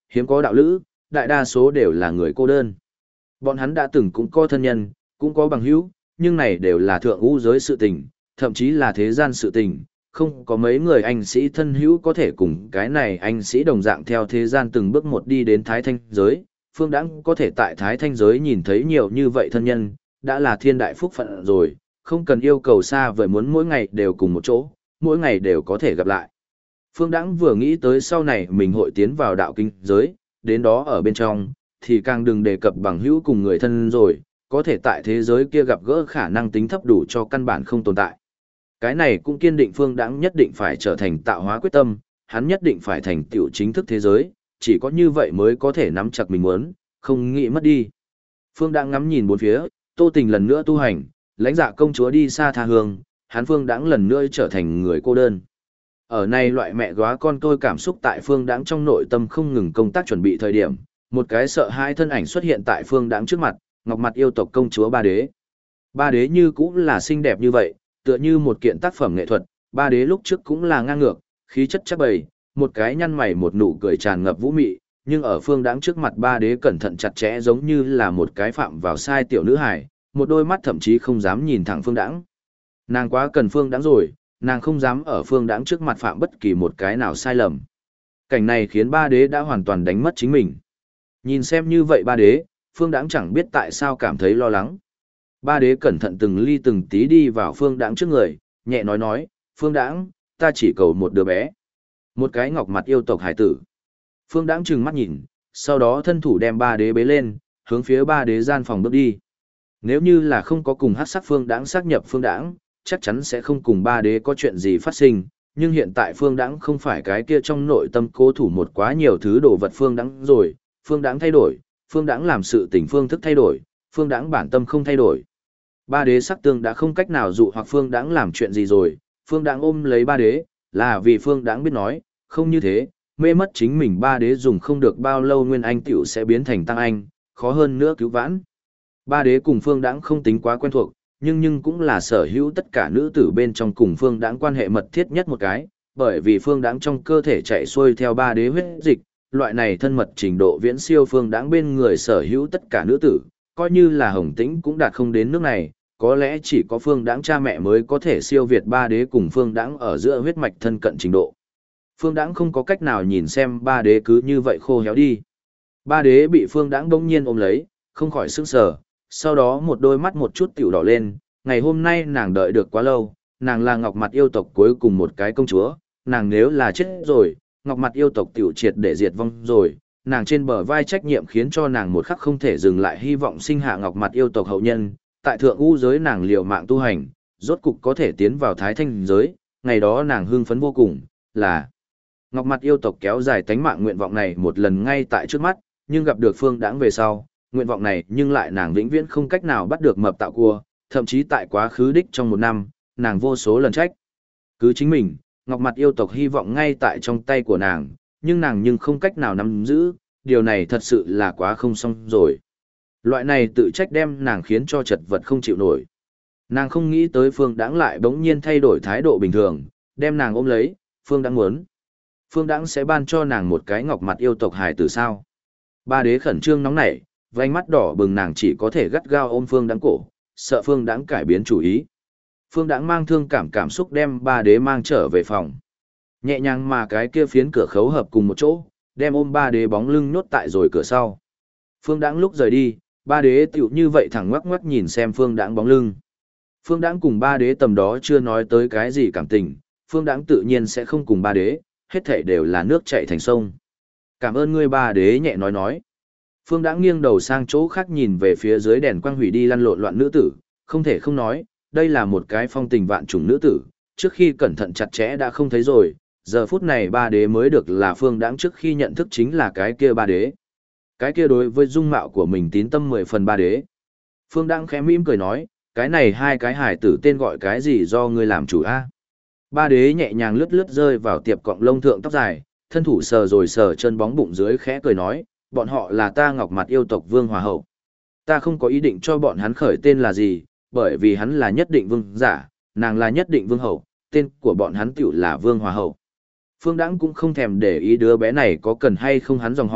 hiếm có đạo lữ, đại đa số đều là người cô đơn. Bọn hắn đã từng cũng có thân nhân, cũng có bằng hữu, nhưng này đều là thượng ngũ giới sự tình, thậm chí là thế gian sự tình, không có mấy người anh sĩ thân hữu có thể cùng cái này anh sĩ đồng dạng theo thế gian từng bước một đi đến thái thanh giới. Phương Đãng có thể tại thái thanh giới nhìn thấy nhiều như vậy thân nhân, đã là thiên đại phúc phận rồi, không cần yêu cầu xa vời muốn mỗi ngày đều cùng một chỗ, mỗi ngày đều có thể gặp lại. Phương Đãng vừa nghĩ tới sau này mình hội tiến vào đạo kinh giới, đến đó ở bên trong, thì càng đừng đề cập bằng hữu cùng người thân rồi, có thể tại thế giới kia gặp gỡ khả năng tính thấp đủ cho căn bản không tồn tại. Cái này cũng kiên định Phương Đãng nhất định phải trở thành tạo hóa quyết tâm, hắn nhất định phải thành tựu chính thức thế giới, chỉ có như vậy mới có thể nắm chặt mình muốn, không nghĩ mất đi. Phương Đãng ngắm nhìn bốn phía, Tô Tình lần nữa tu hành, lãnh dạ công chúa đi xa tha hương, hắn Phương Đãng lần nữa trở thành người cô đơn. Ở này loại mẹ góa con tôi cảm xúc tại Phương Đãng trong nội tâm không ngừng công tác chuẩn bị thời điểm, một cái sợ hãi thân ảnh xuất hiện tại Phương Đãng trước mặt, ngọc mặt yêu tộc công chúa Ba Đế. Ba Đế như cũng là xinh đẹp như vậy, tựa như một kiện tác phẩm nghệ thuật, Ba Đế lúc trước cũng là ngang ngược, khí chất chắc bầy, một cái nhăn mày một nụ cười tràn ngập vũ mị, nhưng ở Phương Đãng trước mặt Ba Đế cẩn thận chặt chẽ giống như là một cái phạm vào sai tiểu nữ hài, một đôi mắt thậm chí không dám nhìn thẳng Phương Đãng. Nàng quá cần Phương Đãng rồi, nàng không dám ở Phương Đãng trước mặt phạm bất kỳ một cái nào sai lầm. Cảnh này khiến Ba Đế đã hoàn toàn đánh mất chính mình. Nhìn xem như vậy Ba Đế, Phương Đãng chẳng biết tại sao cảm thấy lo lắng. Ba Đế cẩn thận từng ly từng tí đi vào Phương Đãng trước người, nhẹ nói, Phương Đãng, ta chỉ cầu một đứa bé. Một cái ngọc mặt yêu tộc hải tử. Phương Đãng trừng mắt nhìn, sau đó thân thủ đem Ba Đế bế lên, hướng phía Ba Đế gian phòng bước đi. Nếu như là không có cùng hắc sắc Phương Đãng xác nhập Phương Đãng, chắc chắn sẽ không cùng Ba Đế có chuyện gì phát sinh, nhưng hiện tại Phương Đãng không phải cái kia trong nội tâm cố thủ một quá nhiều thứ đồ vật Phương Đãng rồi, Phương Đãng thay đổi, Phương Đãng làm sự tình phương thức thay đổi, Phương Đãng bản tâm không thay đổi. Ba Đế sắc tương đã không cách nào dụ hoặc Phương Đãng làm chuyện gì rồi, Phương Đãng ôm lấy Ba Đế, là vì Phương Đãng biết nói, không như thế, mê mất chính mình Ba Đế dùng không được bao lâu nguyên anh tiểu sẽ biến thành tăng anh, khó hơn nữa cứu vãn. Ba Đế cùng Phương Đãng không tính quá quen thuộc, nhưng cũng là sở hữu tất cả nữ tử bên trong cùng Phương Đãng quan hệ mật thiết nhất một cái, bởi vì Phương Đãng trong cơ thể chạy xuôi theo Ba Đế huyết dịch, loại này thân mật trình độ viễn siêu Phương Đãng bên người sở hữu tất cả nữ tử, coi như là Hồng Tĩnh cũng đạt không đến nước này, có lẽ chỉ có Phương Đãng cha mẹ mới có thể siêu việt Ba Đế cùng Phương Đãng ở giữa huyết mạch thân cận trình độ. Phương Đãng không có cách nào nhìn xem Ba Đế cứ như vậy khô héo đi. Ba Đế bị Phương Đãng bỗng nhiên ôm lấy, không khỏi sững sờ, sau đó một đôi mắt một chút tiểu đỏ lên, ngày hôm nay nàng đợi được quá lâu, nàng là ngọc mặt yêu tộc cuối cùng một cái công chúa, nàng nếu là chết rồi, ngọc mặt yêu tộc tiểu triệt để diệt vong rồi, nàng trên bờ vai trách nhiệm khiến cho nàng một khắc không thể dừng lại hy vọng sinh hạ ngọc mặt yêu tộc hậu nhân, tại thượng u giới nàng liều mạng tu hành, rốt cục có thể tiến vào thái thanh giới, ngày đó nàng hưng phấn vô cùng, là ngọc mặt yêu tộc kéo dài tánh mạng nguyện vọng này một lần ngay tại trước mắt, nhưng gặp được Phương Đãng về sau, nguyện vọng này nhưng lại nàng vĩnh viễn không cách nào bắt được mập tạo cua, thậm chí tại quá khứ đích trong một năm, nàng vô số lần trách. Cứ chính mình, ngọc mặt yêu tộc hy vọng ngay tại trong tay của nàng, nhưng nàng không cách nào nắm giữ, điều này thật sự là quá không xong rồi. Loại này tự trách đem nàng khiến cho chật vật không chịu nổi. Nàng không nghĩ tới Phương Đãng lại bỗng nhiên thay đổi thái độ bình thường, đem nàng ôm lấy, Phương Đãng muốn. Phương Đãng sẽ ban cho nàng một cái ngọc mặt yêu tộc hài tử sao. Ba Đế khẩn trương nóng nảy, vành mắt đỏ bừng nàng chỉ có thể gắt gao ôm Phương Đãng cổ, sợ Phương Đãng cải biến chủ ý. Phương Đãng mang thương cảm xúc đem Ba Đế mang trở về phòng. Nhẹ nhàng mà cái kia phiến cửa khấu hợp cùng một chỗ, đem ôm Ba Đế bóng lưng nhốt tại rồi cửa sau. Phương Đãng lúc rời đi, Ba Đế tựu như vậy thẳng ngoắc ngoắc nhìn xem Phương Đãng bóng lưng. Phương Đãng cùng Ba Đế tầm đó chưa nói tới cái gì cảm tình, Phương Đãng tự nhiên sẽ không cùng Ba Đế, hết thảy đều là nước chảy thành sông. Cảm ơn ngươi Ba Đế nhẹ nói. Phương Đãng nghiêng đầu sang chỗ khác nhìn về phía dưới đèn quang hủy đi lăn lộn loạn nữ tử, không thể không nói, đây là một cái phong tình vạn trùng nữ tử, trước khi cẩn thận chặt chẽ đã không thấy rồi, giờ phút này Ba Đế mới được là Phương Đãng trước khi nhận thức chính là cái kia Ba Đế. Cái kia đối với dung mạo của mình tín tâm 10 phần Ba Đế. Phương Đãng khẽ mỉm cười nói, cái này hai cái hải tử tên gọi cái gì do ngươi làm chủ a? Ba Đế nhẹ nhàng lướt lướt rơi vào tiệp cọng lông thượng tóc dài, thân thủ sờ rồi sờ chân bóng bụng dưới khẽ cười nói, bọn họ là ta ngọc mặt yêu tộc Vương Hòa Hậu. Ta không có ý định cho bọn hắn khởi tên là gì, bởi vì hắn là nhất định vương giả, nàng là nhất định vương hậu, tên của bọn hắn tiểu là Vương Hòa Hậu. Phương Đãng cũng không thèm để ý đứa bé này có cần hay không hắn dòng họ,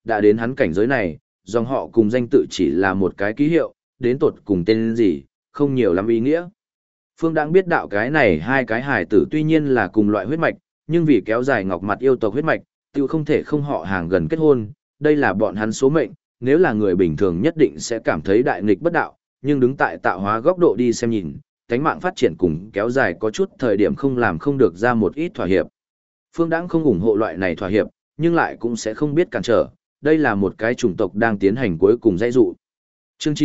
đã đến hắn cảnh giới này, dòng họ cùng danh tự chỉ là một cái ký hiệu, đến tột cùng tên gì, không nhiều lắm ý nghĩa. Phương Đãng biết đạo cái này hai cái hài tử tuy nhiên là cùng loại huyết mạch, nhưng vì kéo dài ngọc mặt yêu tộc huyết mạch, tiêu không thể không họ hàng gần kết hôn, đây là bọn hắn số mệnh, nếu là người bình thường nhất định sẽ cảm thấy đại nghịch bất đạo, nhưng đứng tại tạo hóa góc độ đi xem nhìn, cánh mạng phát triển cùng kéo dài có chút thời điểm không làm không được ra một ít thỏa hiệp. Phương Đãng không ủng hộ loại này thỏa hiệp, nhưng lại cũng sẽ không biết cản trở, đây là một cái chủng tộc đang tiến hành cuối cùng dãy dụ. Chương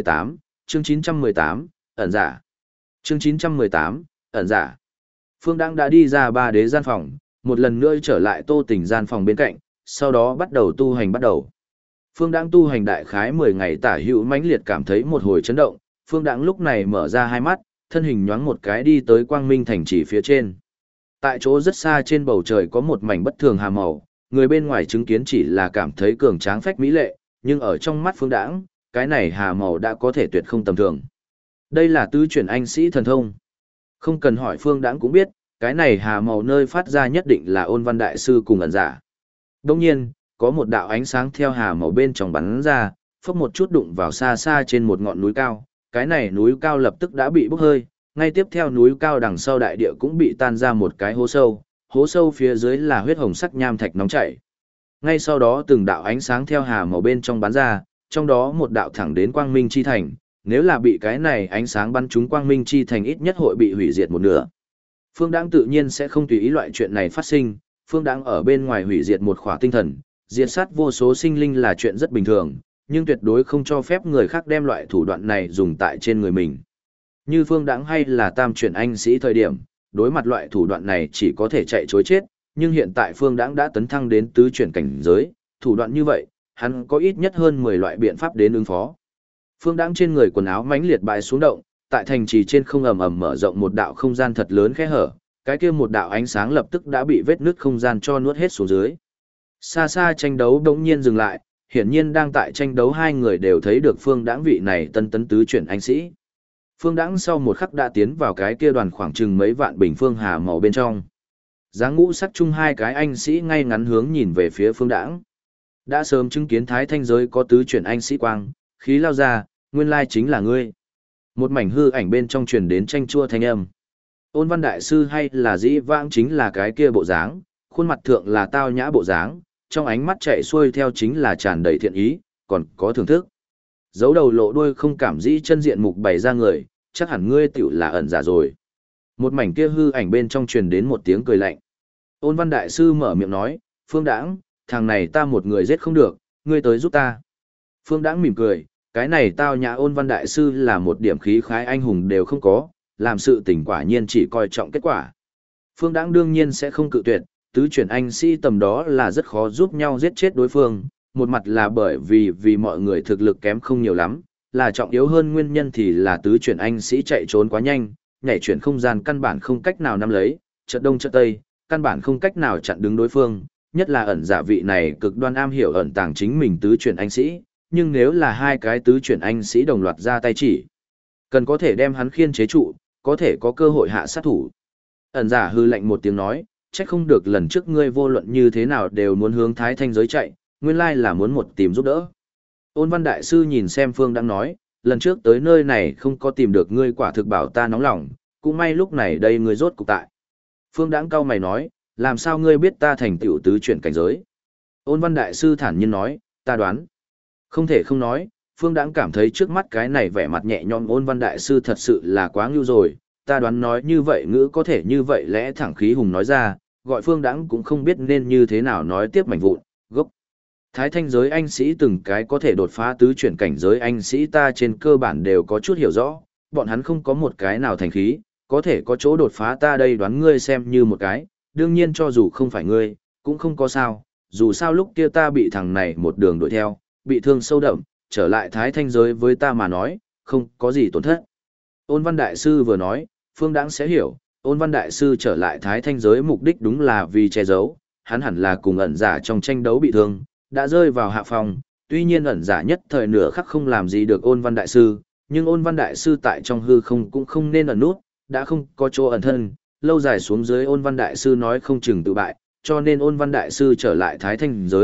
918, ẩn giả. Chương 918, ẩn giả. Phương Đãng đã đi ra ba đế gian phòng, một lần nữa trở lại Tô Tình gian phòng bên cạnh, sau đó bắt đầu tu hành bắt đầu. Phương Đãng tu hành đại khái 10 ngày tả hữu mãnh liệt cảm thấy một hồi chấn động, Phương Đãng lúc này mở ra hai mắt, thân hình nhoáng một cái đi tới Quang Minh thành trì phía trên. Tại chỗ rất xa trên bầu trời có một mảnh bất thường hà màu, người bên ngoài chứng kiến chỉ là cảm thấy cường tráng phách mỹ lệ, nhưng ở trong mắt Phương Đãng, cái này hà màu đã có thể tuyệt không tầm thường. Đây là tứ chuyển anh sĩ thần thông. Không cần hỏi Phương Đãng cũng biết, cái này hà màu nơi phát ra nhất định là Ôn Văn Đại Sư cùng ẩn giả. Đồng nhiên, có một đạo ánh sáng theo hà màu bên trong bắn ra, phốc một chút đụng vào xa xa trên một ngọn núi cao, cái này núi cao lập tức đã bị bốc hơi, ngay tiếp theo núi cao đằng sau đại địa cũng bị tan ra một cái hố sâu phía dưới là huyết hồng sắc nham thạch nóng chảy. Ngay sau đó từng đạo ánh sáng theo hà màu bên trong bắn ra, trong đó một đạo thẳng đến Quang Minh Chi Thành, nếu là bị cái này ánh sáng bắn trúng Quang Minh Chi Thành ít nhất hội bị hủy diệt một nửa. Phương Đãng tự nhiên sẽ không tùy ý loại chuyện này phát sinh, Phương Đãng ở bên ngoài hủy diệt một khỏa tinh thần, diệt sát vô số sinh linh là chuyện rất bình thường, nhưng tuyệt đối không cho phép người khác đem loại thủ đoạn này dùng tại trên người mình. Như Phương Đãng hay là tam chuyển anh sĩ thời điểm, đối mặt loại thủ đoạn này chỉ có thể chạy chối chết, nhưng hiện tại Phương Đãng đã tấn thăng đến tứ chuyển cảnh giới, thủ đoạn như vậy, hắn có ít nhất hơn 10 loại biện pháp đến ứng phó. Phương Đãng trên người quần áo mãnh liệt bại xuống động, tại thành trì trên không ầm ầm mở rộng một đạo không gian thật lớn khe hở, cái kia một đạo ánh sáng lập tức đã bị vết nứt không gian cho nuốt hết xuống dưới. Xa xa tranh đấu đống nhiên dừng lại, hiển nhiên đang tại tranh đấu hai người đều thấy được Phương Đãng vị này tân tấn tứ chuyển anh sĩ. Phương Đãng sau một khắc đã tiến vào cái kia đoàn khoảng chừng mấy vạn bình phương hà màu bên trong. Dáng ngũ sắc chung hai cái anh sĩ ngay ngắn hướng nhìn về phía Phương Đãng. Đã sớm chứng kiến thái thanh giới có tứ chuyển anh sĩ quang, khí lao ra, nguyên lai chính là ngươi. Một mảnh hư ảnh bên trong truyền đến tranh chua thanh âm. Ôn Văn Đại Sư hay là dĩ vãng chính là cái kia bộ dáng, khuôn mặt thượng là tao nhã bộ dáng, trong ánh mắt chạy xuôi theo chính là tràn đầy thiện ý, còn có thưởng thức. Giấu đầu lộ đuôi không cảm dĩ chân diện mục bày ra người, chắc hẳn ngươi tiểu là ẩn giả rồi. Một mảnh kia hư ảnh bên trong truyền đến một tiếng cười lạnh. Ôn Văn Đại Sư mở miệng nói, Phương Đãng, thằng này ta một người giết không được, ngươi tới giúp ta. Phương Đãng mỉm cười, cái này tao nhã Ôn Văn Đại Sư là một điểm khí khái anh hùng đều không có, làm sự tình quả nhiên chỉ coi trọng kết quả. Phương Đãng đương nhiên sẽ không cự tuyệt, tứ chuyển anh sĩ tầm đó là rất khó giúp nhau giết chết đối phương, một mặt là bởi vì mọi người thực lực kém không nhiều lắm, là trọng yếu hơn nguyên nhân thì là tứ chuyển anh sĩ chạy trốn quá nhanh, nhảy chuyển không gian căn bản không cách nào nắm lấy, chợt đông chợt tây, căn bản không cách nào chặn đứng đối phương, nhất là ẩn giả vị này cực đoan am hiểu ẩn tàng chính mình tứ chuyển anh sĩ, nhưng nếu là hai cái tứ chuyển anh sĩ đồng loạt ra tay chỉ, cần có thể đem hắn khiên chế trụ, có thể có cơ hội hạ sát thủ. Ẩn giả hư lạnh một tiếng nói, trách không được lần trước ngươi vô luận như thế nào đều muốn hướng thái thanh giới chạy, nguyên lai là muốn một tìm giúp đỡ. Ôn Văn Đại Sư nhìn xem Phương Đãng nói, lần trước tới nơi này không có tìm được ngươi quả thực bảo ta nóng lòng, cũng may lúc này đây ngươi rốt cục tại. Phương Đãng cau mày nói, làm sao ngươi biết ta thành tựu tứ chuyển cảnh giới? Ôn Văn Đại Sư thản nhiên nói, ta đoán. Không thể không nói, Phương Đãng cảm thấy trước mắt cái này vẻ mặt nhẹ nhõm Ôn Văn Đại Sư thật sự là quá ngưu rồi, ta đoán nói như vậy ngữ có thể như vậy lẽ thẳng khí hùng nói ra, gọi Phương Đãng cũng không biết nên như thế nào nói tiếp mảnh vụn, gốc. Thái thanh giới anh sĩ từng cái có thể đột phá tứ chuyển cảnh giới anh sĩ ta trên cơ bản đều có chút hiểu rõ, bọn hắn không có một cái nào thành khí, có thể có chỗ đột phá ta đây đoán ngươi xem như một cái, đương nhiên cho dù không phải ngươi, cũng không có sao, dù sao lúc kia ta bị thằng này một đường đuổi theo, bị thương sâu đậm, trở lại thái thanh giới với ta mà nói, không có gì tổn thất. Ôn Văn Đại Sư vừa nói, Phương Đãng sẽ hiểu, Ôn Văn Đại Sư trở lại thái thanh giới mục đích đúng là vì che giấu, hắn hẳn là cùng ẩn giả trong tranh đấu bị thương, đã rơi vào hạ phòng, tuy nhiên ẩn giả nhất thời nửa khắc không làm gì được Ôn Văn Đại Sư, nhưng Ôn Văn Đại Sư tại trong hư không cũng không nên ẩn nút, đã không có chỗ ẩn thân, lâu dài xuống dưới Ôn Văn Đại Sư nói không chừng tự bại, cho nên Ôn Văn Đại Sư trở lại thái thanh giới,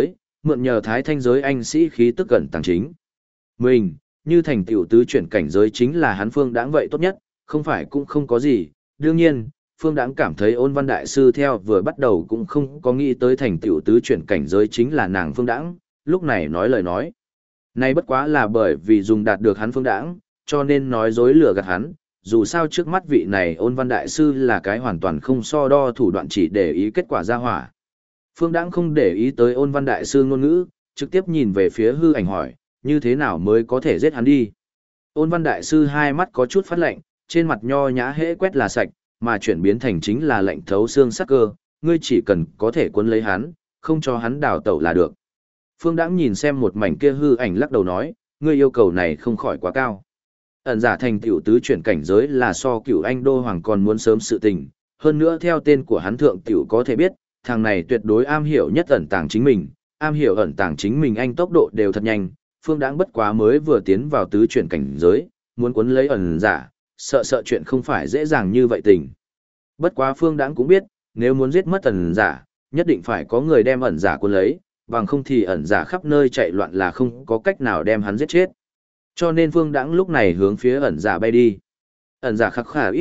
mượn nhờ thái thanh giới anh sĩ khí tức ẩn tàng chính. Mình, như thành tiểu tứ chuyển cảnh giới chính là hắn Phương Đãng vậy tốt nhất, không phải cũng không có gì. Đương nhiên, Phương Đãng cảm thấy Ôn Văn Đại Sư theo vừa bắt đầu cũng không có nghĩ tới thành tiểu tứ chuyển cảnh giới chính là nàng Phương Đãng, lúc này nói lời nói. Này bất quá là bởi vì dùng đạt được hắn Phương Đãng, cho nên nói dối lừa gạt hắn, dù sao trước mắt vị này Ôn Văn Đại Sư là cái hoàn toàn không so đo thủ đoạn chỉ để ý kết quả ra hỏa. Phương Đãng không để ý tới Ôn Văn Đại Sư ngôn ngữ, trực tiếp nhìn về phía hư ảnh hỏi, như thế nào mới có thể giết hắn đi. Ôn Văn Đại Sư hai mắt có chút phát lạnh, trên mặt nho nhã hễ quét là sạch, mà chuyển biến thành chính là lạnh thấu xương sắc cơ, ngươi chỉ cần có thể cuốn lấy hắn, không cho hắn đào tẩu là được. Phương Đãng nhìn xem một mảnh kia hư ảnh lắc đầu nói, ngươi yêu cầu này không khỏi quá cao. Ẩn giả thành tiểu tứ chuyển cảnh giới là so cửu anh đô hoàng còn muốn sớm sự tình, hơn nữa theo tên của hắn thượng tiểu có thể biết, thằng này tuyệt đối am hiểu nhất ẩn tàng chính mình, am hiểu ẩn tàng chính mình anh tốc độ đều thật nhanh, Phương Đãng bất quá mới vừa tiến vào tứ chuyển cảnh giới, muốn cuốn lấy ẩn giả, sợ chuyện không phải dễ dàng như vậy tình. Bất quá Phương Đãng cũng biết, nếu muốn giết mất ẩn giả, nhất định phải có người đem ẩn giả cuốn lấy, bằng không thì ẩn giả khắp nơi chạy loạn là không có cách nào đem hắn giết chết. Cho nên Phương Đãng lúc này hướng phía ẩn giả bay đi. Ẩn giả khắc khả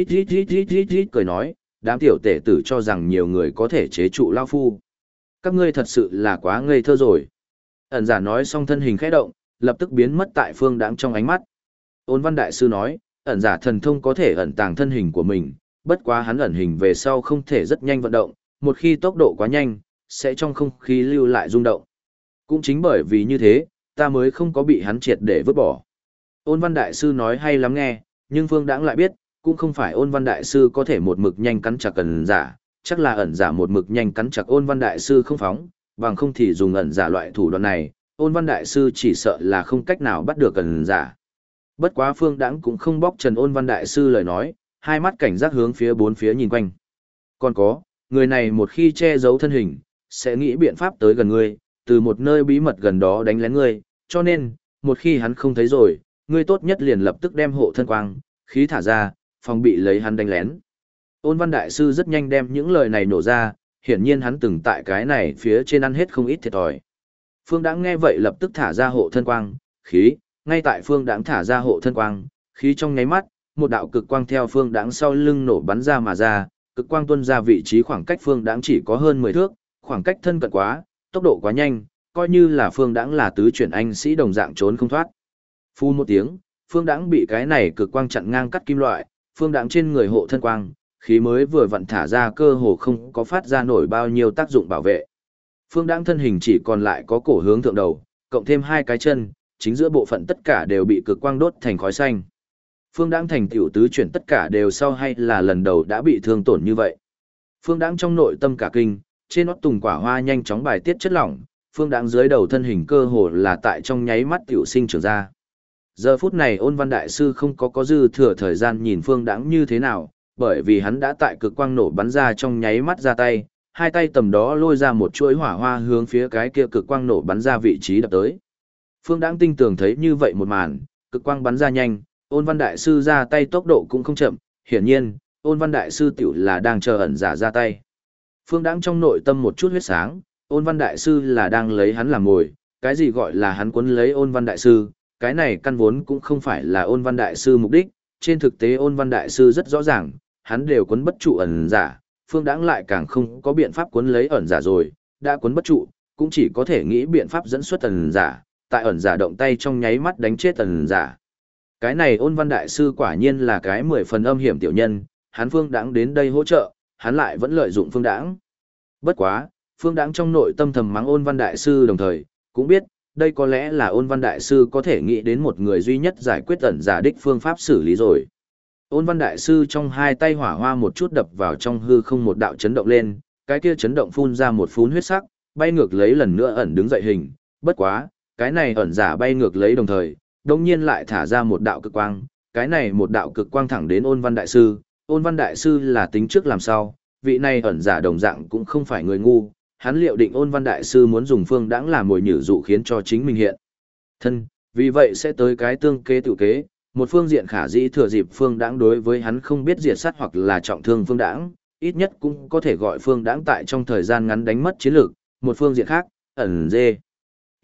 ít cười nói, đám tiểu tể tử cho rằng nhiều người có thể chế trụ lao phu. Các ngươi thật sự là quá ngây thơ rồi. Ẩn giả nói xong thân hình khẽ động, lập tức biến mất tại Phương Đãng trong ánh mắt. Ôn Văn Đại Sư nói, ẩn giả thần thông có thể ẩn tàng thân hình của mình, bất quá hắn ẩn hình về sau không thể rất nhanh vận động, một khi tốc độ quá nhanh, sẽ trong không khí lưu lại rung động. Cũng chính bởi vì như thế, ta mới không có bị hắn triệt để vứt bỏ. Ôn Văn Đại Sư nói hay lắm nghe, nhưng Phương Đãng lại biết, cũng không phải Ôn Văn Đại Sư có thể một mực nhanh cắn chặt ẩn giả, chắc là ẩn giả một mực nhanh cắn chặt Ôn Văn Đại Sư không phóng, bằng không thì dùng ẩn giả loại thủ đoạn này, Ôn Văn Đại Sư chỉ sợ là không cách nào bắt được ẩn giả. Bất quá Phương Đãng cũng không bóc trần Ôn Văn Đại Sư lời nói, hai mắt cảnh giác hướng phía bốn phía nhìn quanh. Còn có, người này một khi che giấu thân hình, sẽ nghĩ biện pháp tới gần ngươi, từ một nơi bí mật gần đó đánh lén ngươi, cho nên, một khi hắn không thấy rồi, ngươi tốt nhất liền lập tức đem hộ thân quang, khí thả ra, phòng bị lấy hắn đánh lén. Ôn Văn Đại Sư rất nhanh đem những lời này nổ ra, hiển nhiên hắn từng tại cái này phía trên ăn hết không ít thiệt thòi. Phương Đãng nghe vậy lập tức thả ra hộ thân quang, khí, ngay tại Phương Đãng thả ra hộ thân quang, khí trong nháy mắt, một đạo cực quang theo Phương Đãng sau lưng nổ bắn ra mà ra, cực quang tuôn ra vị trí khoảng cách Phương Đãng chỉ có hơn 10 thước, khoảng cách thân cận quá, tốc độ quá nhanh, coi như là Phương Đãng là tứ chuyển anh sĩ đồng dạng trốn không thoát. Phun một tiếng, Phương Đãng bị cái này cực quang chặn ngang cắt kim loại, Phương Đãng trên người hộ thân quang, khí mới vừa vặn thả ra cơ hồ không có phát ra nổi bao nhiêu tác dụng bảo vệ. Phương Đãng thân hình chỉ còn lại có cổ hướng thượng đầu, cộng thêm hai cái chân, chính giữa bộ phận tất cả đều bị cực quang đốt thành khói xanh. Phương Đãng thành tiểu tứ chuyển tất cả đều sau hay là lần đầu đã bị thương tổn như vậy. Phương Đãng trong nội tâm cả kinh, trên nót tùng quả hoa nhanh chóng bài tiết chất lỏng, Phương Đãng dưới đầu thân hình cơ hồ là tại trong nháy mắt tiểu sinh trưởng ra. Giờ phút này Ôn Văn Đại Sư không có dư thừa thời gian nhìn Phương Đãng như thế nào, bởi vì hắn đã tại cực quang nổ bắn ra trong nháy mắt ra tay, hai tay tầm đó lôi ra một chuỗi hỏa hoa hướng phía cái kia cực quang nổ bắn ra vị trí đập tới. Phương Đãng tinh tường thấy như vậy một màn, cực quang bắn ra nhanh, Ôn Văn Đại Sư ra tay tốc độ cũng không chậm, hiển nhiên, Ôn Văn Đại Sư tiểu là đang chờ ẩn giả ra tay. Phương Đãng trong nội tâm một chút huyết sáng, Ôn Văn Đại Sư là đang lấy hắn làm mồi, cái gì gọi là hắn cuốn lấy Ôn Văn Đại Sư, cái này căn vốn cũng không phải là Ôn Văn Đại Sư mục đích, trên thực tế Ôn Văn Đại Sư rất rõ ràng, hắn đều cuốn bất trụ ẩn giả, Phương Đãng lại càng không có biện pháp cuốn lấy ẩn giả rồi, đã cuốn bất trụ, cũng chỉ có thể nghĩ biện pháp dẫn xuất ẩn giả, tại ẩn giả động tay trong nháy mắt đánh chết ẩn giả. Cái này Ôn Văn Đại Sư quả nhiên là cái 10 phần âm hiểm tiểu nhân, hắn Phương Đãng đến đây hỗ trợ, hắn lại vẫn lợi dụng Phương Đãng. Bất quá, Phương Đãng trong nội tâm thầm mắng Ôn Văn Đại Sư đồng thời, cũng biết, đây có lẽ là Ôn Văn Đại Sư có thể nghĩ đến một người duy nhất giải quyết ẩn giả đích phương pháp xử lý rồi. Ôn Văn Đại Sư trong hai tay hỏa hoa một chút đập vào trong hư không một đạo chấn động lên, cái kia chấn động phun ra một phún huyết sắc, bay ngược lấy lần nữa ẩn đứng dậy hình, bất quá, cái này ẩn giả bay ngược lấy đồng thời, đồng nhiên lại thả ra một đạo cực quang, cái này một đạo cực quang thẳng đến Ôn Văn Đại Sư, Ôn Văn Đại Sư là tính trước làm sao, vị này ẩn giả đồng dạng cũng không phải người ngu, hắn liệu định Ôn Văn Đại Sư muốn dùng Phương Đãng làm mồi nhử dụ khiến cho chính mình hiện thân, vì vậy sẽ tới cái tương kế tự kế, một phương diện khả dĩ thừa dịp Phương Đãng đối với hắn không biết diệt sát hoặc là trọng thương Phương Đãng, ít nhất cũng có thể gọi Phương Đãng tại trong thời gian ngắn đánh mất chiến lược, một phương diện khác, ẩn dê.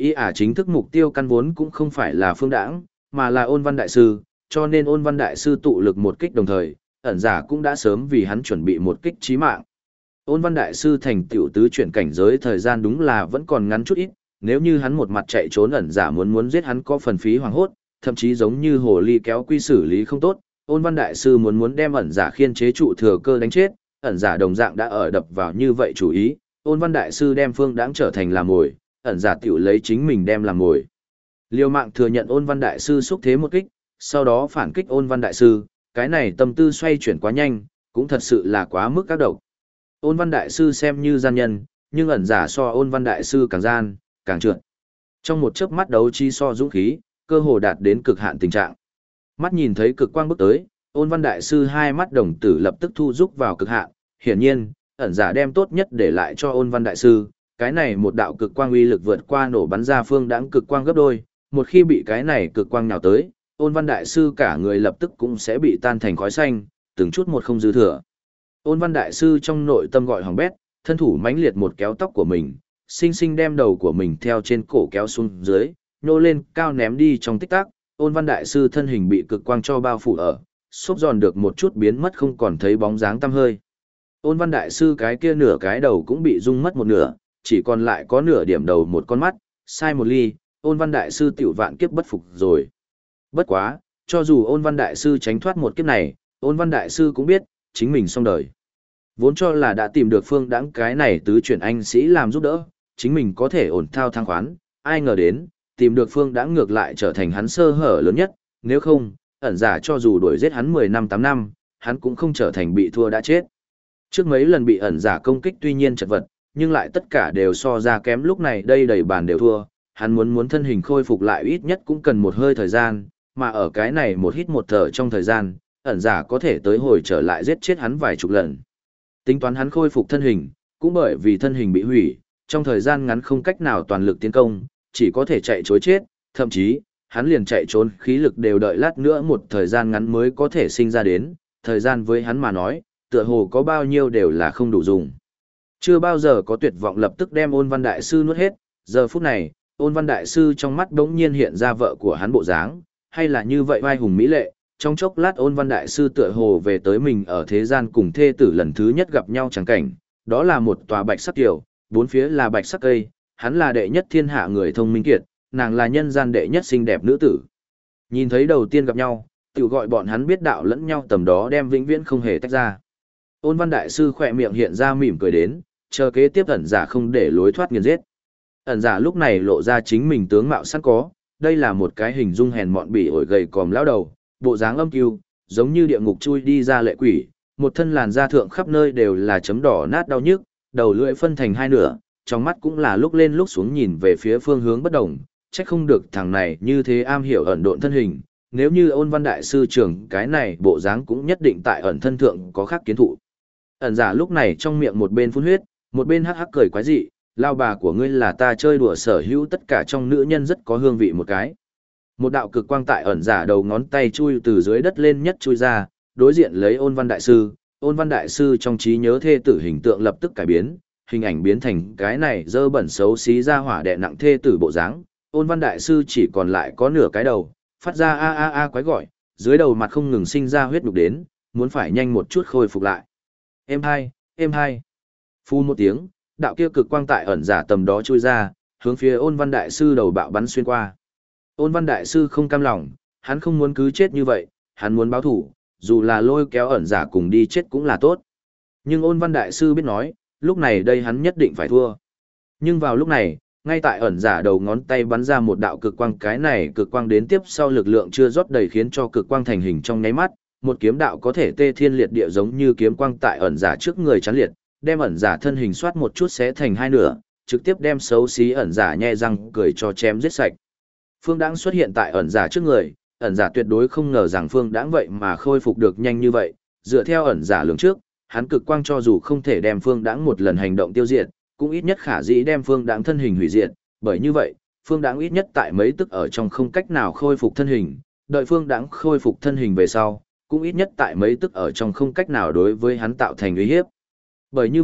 Chính thức mục tiêu căn vốn cũng không phải là Phương Đãng, mà là Ôn Văn Đại Sư, cho nên Ôn Văn Đại Sư tụ lực một kích đồng thời, ẩn giả cũng đã sớm vì hắn chuẩn bị một kích chí mạng. Ôn Văn Đại Sư thành tiểu tứ chuyển cảnh giới thời gian đúng là vẫn còn ngắn chút ít, nếu như hắn một mặt chạy trốn ẩn giả muốn giết hắn có phần phí hoàng hốt, thậm chí giống như hồ ly kéo quy xử lý không tốt, Ôn Văn Đại Sư muốn đem ẩn giả khiên chế trụ thừa cơ đánh chết, ẩn giả đồng dạng đã ở đập vào như vậy chủ ý, Ôn Văn Đại Sư đem Phương Đãng trở thành làm mồi, ẩn giả tiểu lấy chính mình đem làm mồi. Liều mạng thừa nhận Ôn Văn Đại Sư xúc thế một kích, sau đó phản kích Ôn Văn Đại Sư, cái này tâm tư xoay chuyển quá nhanh, cũng thật sự là quá mức các độc. Ôn Văn Đại Sư xem như gian nhân, nhưng ẩn giả so Ôn Văn Đại Sư càng gian, càng trượt. Trong một chớp mắt đấu chi so dũng khí, cơ hồ đạt đến cực hạn tình trạng. Mắt nhìn thấy cực quang bước tới, Ôn Văn Đại Sư hai mắt đồng tử lập tức thu rút vào cực hạn, hiển nhiên, ẩn giả đem tốt nhất để lại cho Ôn Văn Đại Sư, cái này một đạo cực quang uy lực vượt qua nổ bắn ra Phương Đãng cực quang gấp đôi, một khi bị cái này cực quang nhào tới, Ôn Văn Đại Sư cả người lập tức cũng sẽ bị tan thành khói xanh, từng chút một không dư thừa. Ôn Văn Đại Sư trong nội tâm gọi hỏng bét, thân thủ mãnh liệt một kéo tóc của mình, sinh sinh đem đầu của mình theo trên cổ kéo xuống dưới, nhô lên cao ném đi trong tích tắc, Ôn Văn Đại Sư thân hình bị cực quang cho bao phủ ở, xốp giòn được một chút biến mất không còn thấy bóng dáng tăm hơi. Ôn Văn Đại Sư cái kia nửa cái đầu cũng bị rung mất một nửa, chỉ còn lại có nửa điểm đầu một con mắt, sai một ly, Ôn Văn Đại Sư tiểu vạn kiếp bất phục rồi. Bất quá, cho dù Ôn Văn Đại Sư tránh thoát một kiếp này, Ôn Văn Đại Sư cũng biết, chính mình xong đời. Vốn cho là đã tìm được Phương Đãng cái này tứ chuyển anh sĩ làm giúp đỡ, chính mình có thể ổn thao thang khoán, ai ngờ đến, tìm được Phương Đãng ngược lại trở thành hắn sơ hở lớn nhất, nếu không, ẩn giả cho dù đuổi giết hắn 10 năm 8 năm, hắn cũng không trở thành bị thua đã chết. Trước mấy lần bị ẩn giả công kích tuy nhiên chật vật, nhưng lại tất cả đều so ra kém lúc này đây đầy bàn đều thua, hắn muốn thân hình khôi phục lại ít nhất cũng cần một hơi thời gian, mà ở cái này một hít một thở trong thời gian, ẩn giả có thể tới hồi trở lại giết chết hắn vài chục lần. Tính toán hắn khôi phục thân hình, cũng bởi vì thân hình bị hủy, trong thời gian ngắn không cách nào toàn lực tiến công, chỉ có thể chạy chối chết, thậm chí, hắn liền chạy trốn khí lực đều đợi lát nữa một thời gian ngắn mới có thể sinh ra đến, thời gian với hắn mà nói, tựa hồ có bao nhiêu đều là không đủ dùng. Chưa bao giờ có tuyệt vọng lập tức đem Ôn Văn Đại Sư nuốt hết, giờ phút này, Ôn Văn Đại Sư trong mắt đống nhiên hiện ra vợ của hắn bộ dáng, hay là như vậy oai hùng mỹ lệ, trong chốc lát Ôn Văn Đại Sư tựa hồ về tới mình ở thế gian cùng thê tử lần thứ nhất gặp nhau chẳng cảnh, đó là một tòa bạch sắc kiều, bốn phía là bạch sắc cây, hắn là đệ nhất thiên hạ người thông minh kiệt, nàng là nhân gian đệ nhất xinh đẹp nữ tử. Nhìn thấy đầu tiên gặp nhau, tự gọi bọn hắn biết đạo lẫn nhau tầm đó đem vĩnh viễn không hề tách ra. Ôn Văn Đại Sư khỏe miệng hiện ra mỉm cười đến, chờ kế tiếp ẩn giả không để lối thoát nghiền giết. Ẩn giả lúc này lộ ra chính mình tướng mạo sẵn có, đây là một cái hình dung hèn mọn bỉ ổi gầy còm lão đầu, bộ dáng âm cưu, giống như địa ngục chui đi ra lệ quỷ, một thân làn da thượng khắp nơi đều là chấm đỏ nát đau nhức, đầu lưỡi phân thành hai nửa, trong mắt cũng là lúc lên lúc xuống nhìn về phía phương hướng bất đồng, trách không được thằng này như thế am hiểu ẩn độn thân hình, nếu như Ôn Văn Đại Sư trưởng cái này bộ dáng cũng nhất định tại ẩn thân thượng có khác kiến thụ. Ẩn giả lúc này trong miệng một bên phun huyết, một bên hắc hắc cười quái dị, lao bà của ngươi là ta chơi đùa sở hữu tất cả trong nữ nhân rất có hương vị một cái. Một đạo cực quang tại ẩn giả đầu ngón tay chui từ dưới đất lên nhất chui ra, đối diện lấy Ôn Văn Đại Sư. Ôn Văn Đại Sư trong trí nhớ thê tử hình tượng lập tức cải biến, hình ảnh biến thành cái này dơ bẩn xấu xí ra hỏa đè nặng thê tử bộ dáng. Ôn Văn Đại Sư chỉ còn lại có nửa cái đầu, phát ra a a a quái gọi, dưới đầu mặt không ngừng sinh ra huyết nhục đến, muốn phải nhanh một chút khôi phục lại. Êm hai. Phu một tiếng, đạo kia cực quang tại ẩn giả tầm đó chui ra, hướng phía Ôn Văn Đại Sư đầu bạo bắn xuyên qua. Ôn Văn Đại Sư không cam lòng, hắn không muốn cứ chết như vậy, hắn muốn báo thủ, dù là lôi kéo ẩn giả cùng đi chết cũng là tốt. Nhưng Ôn Văn Đại Sư biết nói, lúc này đây hắn nhất định phải thua. Nhưng vào lúc này, ngay tại ẩn giả đầu ngón tay bắn ra một đạo cực quang, cái này cực quang đến tiếp sau lực lượng chưa rót đầy khiến cho cực quang thành hình trong nháy mắt, một kiếm đạo có thể tê thiên liệt địa giống như kiếm quang tại ẩn giả trước người chắn liệt, đem ẩn giả thân hình xoát một chút xé thành hai nửa, trực tiếp đem xấu xí ẩn giả nhe răng cười cho chém giết sạch. Phương Đãng xuất hiện tại ẩn giả trước người, ẩn giả tuyệt đối không ngờ rằng Phương Đãng vậy mà khôi phục được nhanh như vậy, dựa theo ẩn giả lường trước, hắn cực quang cho dù không thể đem Phương Đãng một lần hành động tiêu diệt, cũng ít nhất khả dĩ đem Phương Đãng thân hình hủy diệt, bởi như vậy, Phương Đãng ít nhất tại mấy tức ở trong không cách nào khôi phục thân hình, đợi Phương Đãng khôi phục thân hình về sau, cũng ít nhất tại mấy tức ở trong không cách nào đối với hắn tạo thành uy hiếp. Bởi như vậy,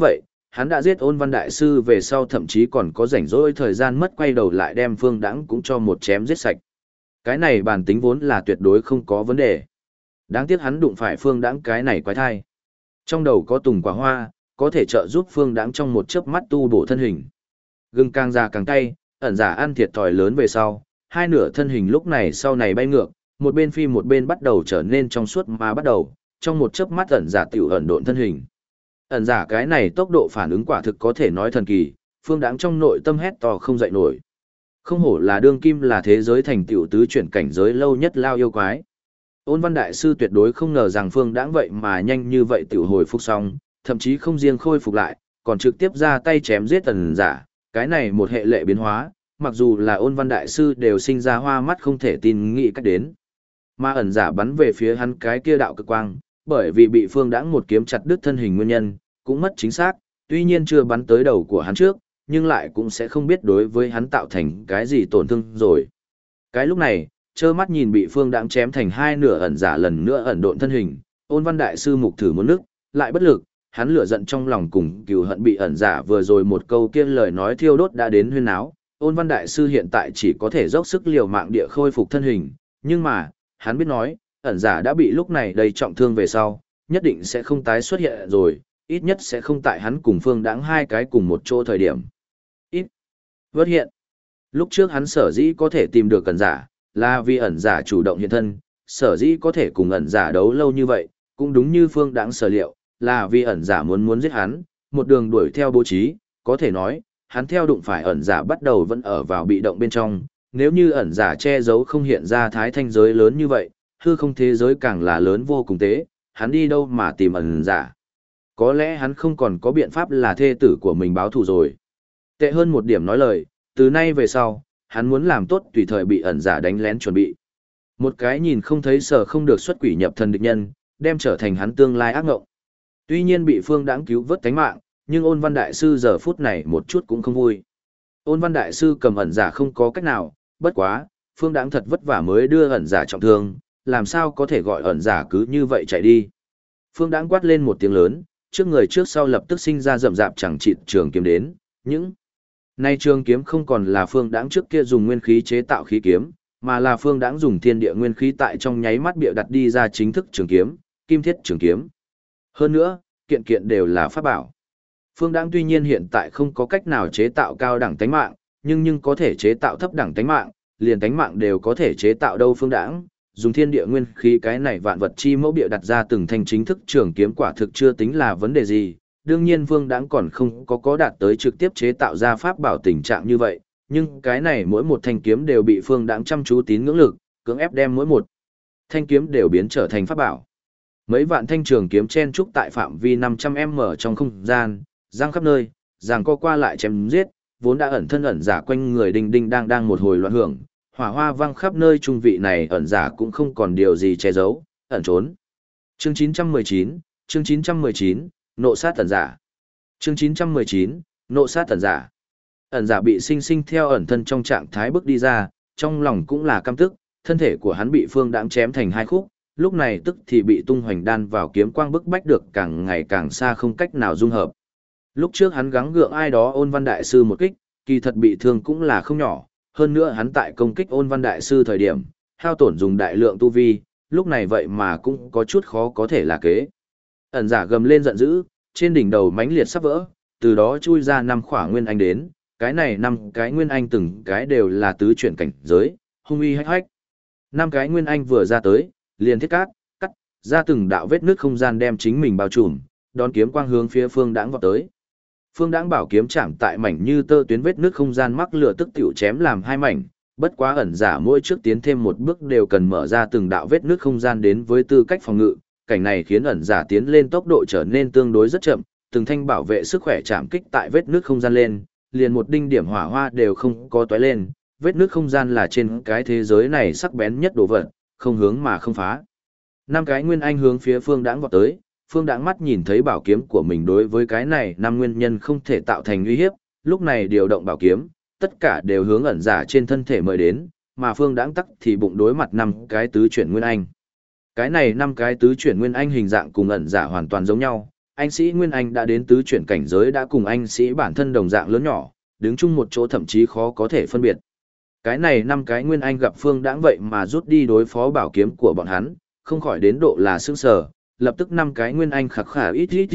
hắn đã giết Ôn Văn Đại Sư về sau thậm chí còn có rảnh rỗi thời gian mất quay đầu lại đem Phương Đãng cũng cho một chém giết sạch. Cái này bản tính vốn là tuyệt đối không có vấn đề. Đáng tiếc hắn đụng phải Phương Đãng cái này quái thai. Trong đầu có tùng quả hoa, có thể trợ giúp Phương Đãng trong một chớp mắt tu bổ thân hình. Gừng càng già càng cay, ẩn giả ăn thiệt thòi lớn về sau, hai nửa thân hình lúc này sau này bay ngược, một bên phi một bên bắt đầu trở nên trong suốt mà bắt đầu, trong một chớp mắt ẩn giả tiểu ẩn độn thân hình. Ẩn giả cái này tốc độ phản ứng quả thực có thể nói thần kỳ, Phương Đãng trong nội tâm hét to không dậy nổi. Không hổ là đương kim là thế giới thành tựu tứ chuyển cảnh giới lâu nhất lao yêu quái. Ôn Văn Đại Sư tuyệt đối không ngờ rằng Phương Đãng vậy mà nhanh như vậy tiểu hồi phục xong, thậm chí không riêng khôi phục lại, còn trực tiếp ra tay chém giết ẩn giả, cái này một hệ lệ biến hóa, mặc dù là Ôn Văn Đại Sư đều sinh ra hoa mắt không thể tin nghĩ cách đến. Mà ẩn giả bắn về phía hắn cái kia đạo cực quang, bởi vì bị Phương Đãng một kiếm chặt đứt thân hình nguyên nhân, cũng mất chính xác, tuy nhiên chưa bắn tới đầu của hắn trước, nhưng lại cũng sẽ không biết đối với hắn tạo thành cái gì tổn thương rồi. Cái lúc này, trơ mắt nhìn bị Phương Đãng chém thành hai nửa ẩn giả lần nữa ẩn độn thân hình, Ôn Văn Đại Sư mục thử muốn nước, lại bất lực, hắn lửa giận trong lòng cùng cừu hận bị ẩn giả vừa rồi một câu kia lời nói thiêu đốt đã đến huyên áo. Ôn Văn Đại Sư hiện tại chỉ có thể dốc sức liều mạng địa khôi phục thân hình, nhưng mà, hắn biết nói, ẩn giả đã bị lúc này đầy trọng thương về sau, nhất định sẽ không tái xuất hiện rồi, ít nhất sẽ không tại hắn cùng Phương Đãng hai cái cùng một chỗ thời điểm. Ít vớt hiện. Lúc trước hắn sở dĩ có thể tìm được ẩn giả, là vì ẩn giả chủ động hiện thân, sở dĩ có thể cùng ẩn giả đấu lâu như vậy, cũng đúng như Phương Đãng sở liệu, là vì ẩn giả muốn giết hắn, một đường đuổi theo bố trí, có thể nói, hắn theo đụng phải ẩn giả bắt đầu vẫn ở vào bị động bên trong, nếu như ẩn giả che giấu không hiện ra thái thanh giới lớn như vậy, hư không thế giới càng là lớn vô cùng tế, hắn đi đâu mà tìm ẩn giả. Có lẽ hắn không còn có biện pháp là thê tử của mình báo thù rồi. Tệ hơn một điểm nói lời, từ nay về sau, hắn muốn làm tốt tùy thời bị ẩn giả đánh lén chuẩn bị. Một cái nhìn không thấy sở không được xuất quỷ nhập thần địch nhân, đem trở thành hắn tương lai ác ngộng. Tuy nhiên bị Phương Đãng cứu vớt tánh mạng, nhưng Ôn Văn Đại Sư giờ phút này một chút cũng không vui. Ôn Văn Đại Sư cầm ẩn giả không có cách nào, bất quá, Phương Đãng thật vất vả mới đưa ẩn giả trọng thương, làm sao có thể gọi ẩn giả cứ như vậy chạy đi. Phương Đãng quát lên một tiếng lớn, trước người trước sau lập tức sinh ra rậm rạp chẳng chịt trường kiếm đến, những nay trường kiếm không còn là Phương Đãng trước kia dùng nguyên khí chế tạo khí kiếm, mà là Phương Đãng dùng thiên địa nguyên khí tại trong nháy mắt bịa đặt đi ra chính thức trường kiếm, kim thiết trường kiếm. Hơn nữa, kiện kiện đều là pháp bảo. Phương Đãng tuy nhiên hiện tại không có cách nào chế tạo cao đẳng tánh mạng, nhưng có thể chế tạo thấp đẳng tánh mạng, liền tánh mạng đều có thể chế tạo đâu. Phương Đãng dùng thiên địa nguyên khí cái này vạn vật chi mẫu bịa đặt ra từng thanh chính thức trường kiếm quả thực chưa tính là vấn đề gì. Đương nhiên Phương Đãng còn không có đạt tới trực tiếp chế tạo ra pháp bảo tình trạng như vậy, nhưng cái này mỗi một thanh kiếm đều bị Phương Đãng chăm chú tín ngưỡng lực, cưỡng ép đem mỗi một thanh kiếm đều biến trở thành pháp bảo. Mấy vạn thanh trường kiếm chen trúc tại phạm vi 500m trong không gian, giang khắp nơi, giằng co qua lại chém giết, vốn đã ẩn thân ẩn giả quanh người đinh đinh đang một hồi loạn hưởng, hỏa hoa vang khắp nơi, trung vị này ẩn giả cũng không còn điều gì che giấu, ẩn trốn. Chương 919, nộ sát ẩn giả. Chương 919, nộ sát ẩn giả. Ẩn giả bị sinh sinh theo ẩn thân trong trạng thái bước đi ra, trong lòng cũng là căm tức, thân thể của hắn bị Phương Đãng chém thành hai khúc, lúc này tức thì bị tung hoành đan vào kiếm quang bức bách được càng ngày càng xa không cách nào dung hợp. Lúc trước hắn gắng gượng ai đó Ôn Văn Đại Sư một kích, kỳ thật bị thương cũng là không nhỏ, hơn nữa hắn tại công kích Ôn Văn Đại Sư thời điểm, hao tổn dùng đại lượng tu vi, lúc này vậy mà cũng có chút khó có thể là kế. Ẩn giả gầm lên giận dữ, trên đỉnh đầu mãnh liệt sắp vỡ, từ đó chui ra 5 khỏa nguyên anh đến, cái này 5 cái nguyên anh từng cái đều là tứ chuyển cảnh giới, hung uy hách hách. 5 cái nguyên anh vừa ra tới, liền thiết cắt ra từng đạo vết nước không gian đem chính mình bao trùm, đón kiếm quang hướng phía Phương Đãng vọt tới. Phương Đãng bảo kiếm chạm tại mảnh như tơ tuyến vết nước không gian mắc lửa tức tiểu chém làm hai mảnh, bất quá ẩn giả mỗi trước tiến thêm một bước đều cần mở ra từng đạo vết nước không gian đến với tư cách phòng ngự, cảnh này khiến ẩn giả tiến lên tốc độ trở nên tương đối rất chậm, từng thanh bảo vệ sức khỏe chạm kích tại vết nước không gian lên, liền một đinh điểm hỏa hoa đều không có tóe lên, vết nước không gian là trên cái thế giới này sắc bén nhất đồ vật, không hướng mà không phá. 5 cái nguyên anh hướng phía Phương Đãng vọt tới, Phương Đãng mắt nhìn thấy bảo kiếm của mình đối với cái này 5 nguyên nhân không thể tạo thành uy hiếp, lúc này điều động bảo kiếm, tất cả đều hướng ẩn giả trên thân thể mời đến, mà Phương Đãng tắc thì bụng đối mặt 5 cái tứ chuyển nguyên anh. Cái này 5 cái tứ chuyển nguyên anh hình dạng cùng ẩn giả hoàn toàn giống nhau, anh sĩ Nguyên Anh đã đến tứ chuyển cảnh giới đã cùng anh sĩ bản thân đồng dạng lớn nhỏ, đứng chung một chỗ thậm chí khó có thể phân biệt. Cái này 5 cái Nguyên Anh gặp Phương Đãng vậy mà rút đi đối phó bảo kiếm của bọn hắn, không khỏi đến độ là sững sờ, lập tức 5 cái Nguyên Anh khạc khà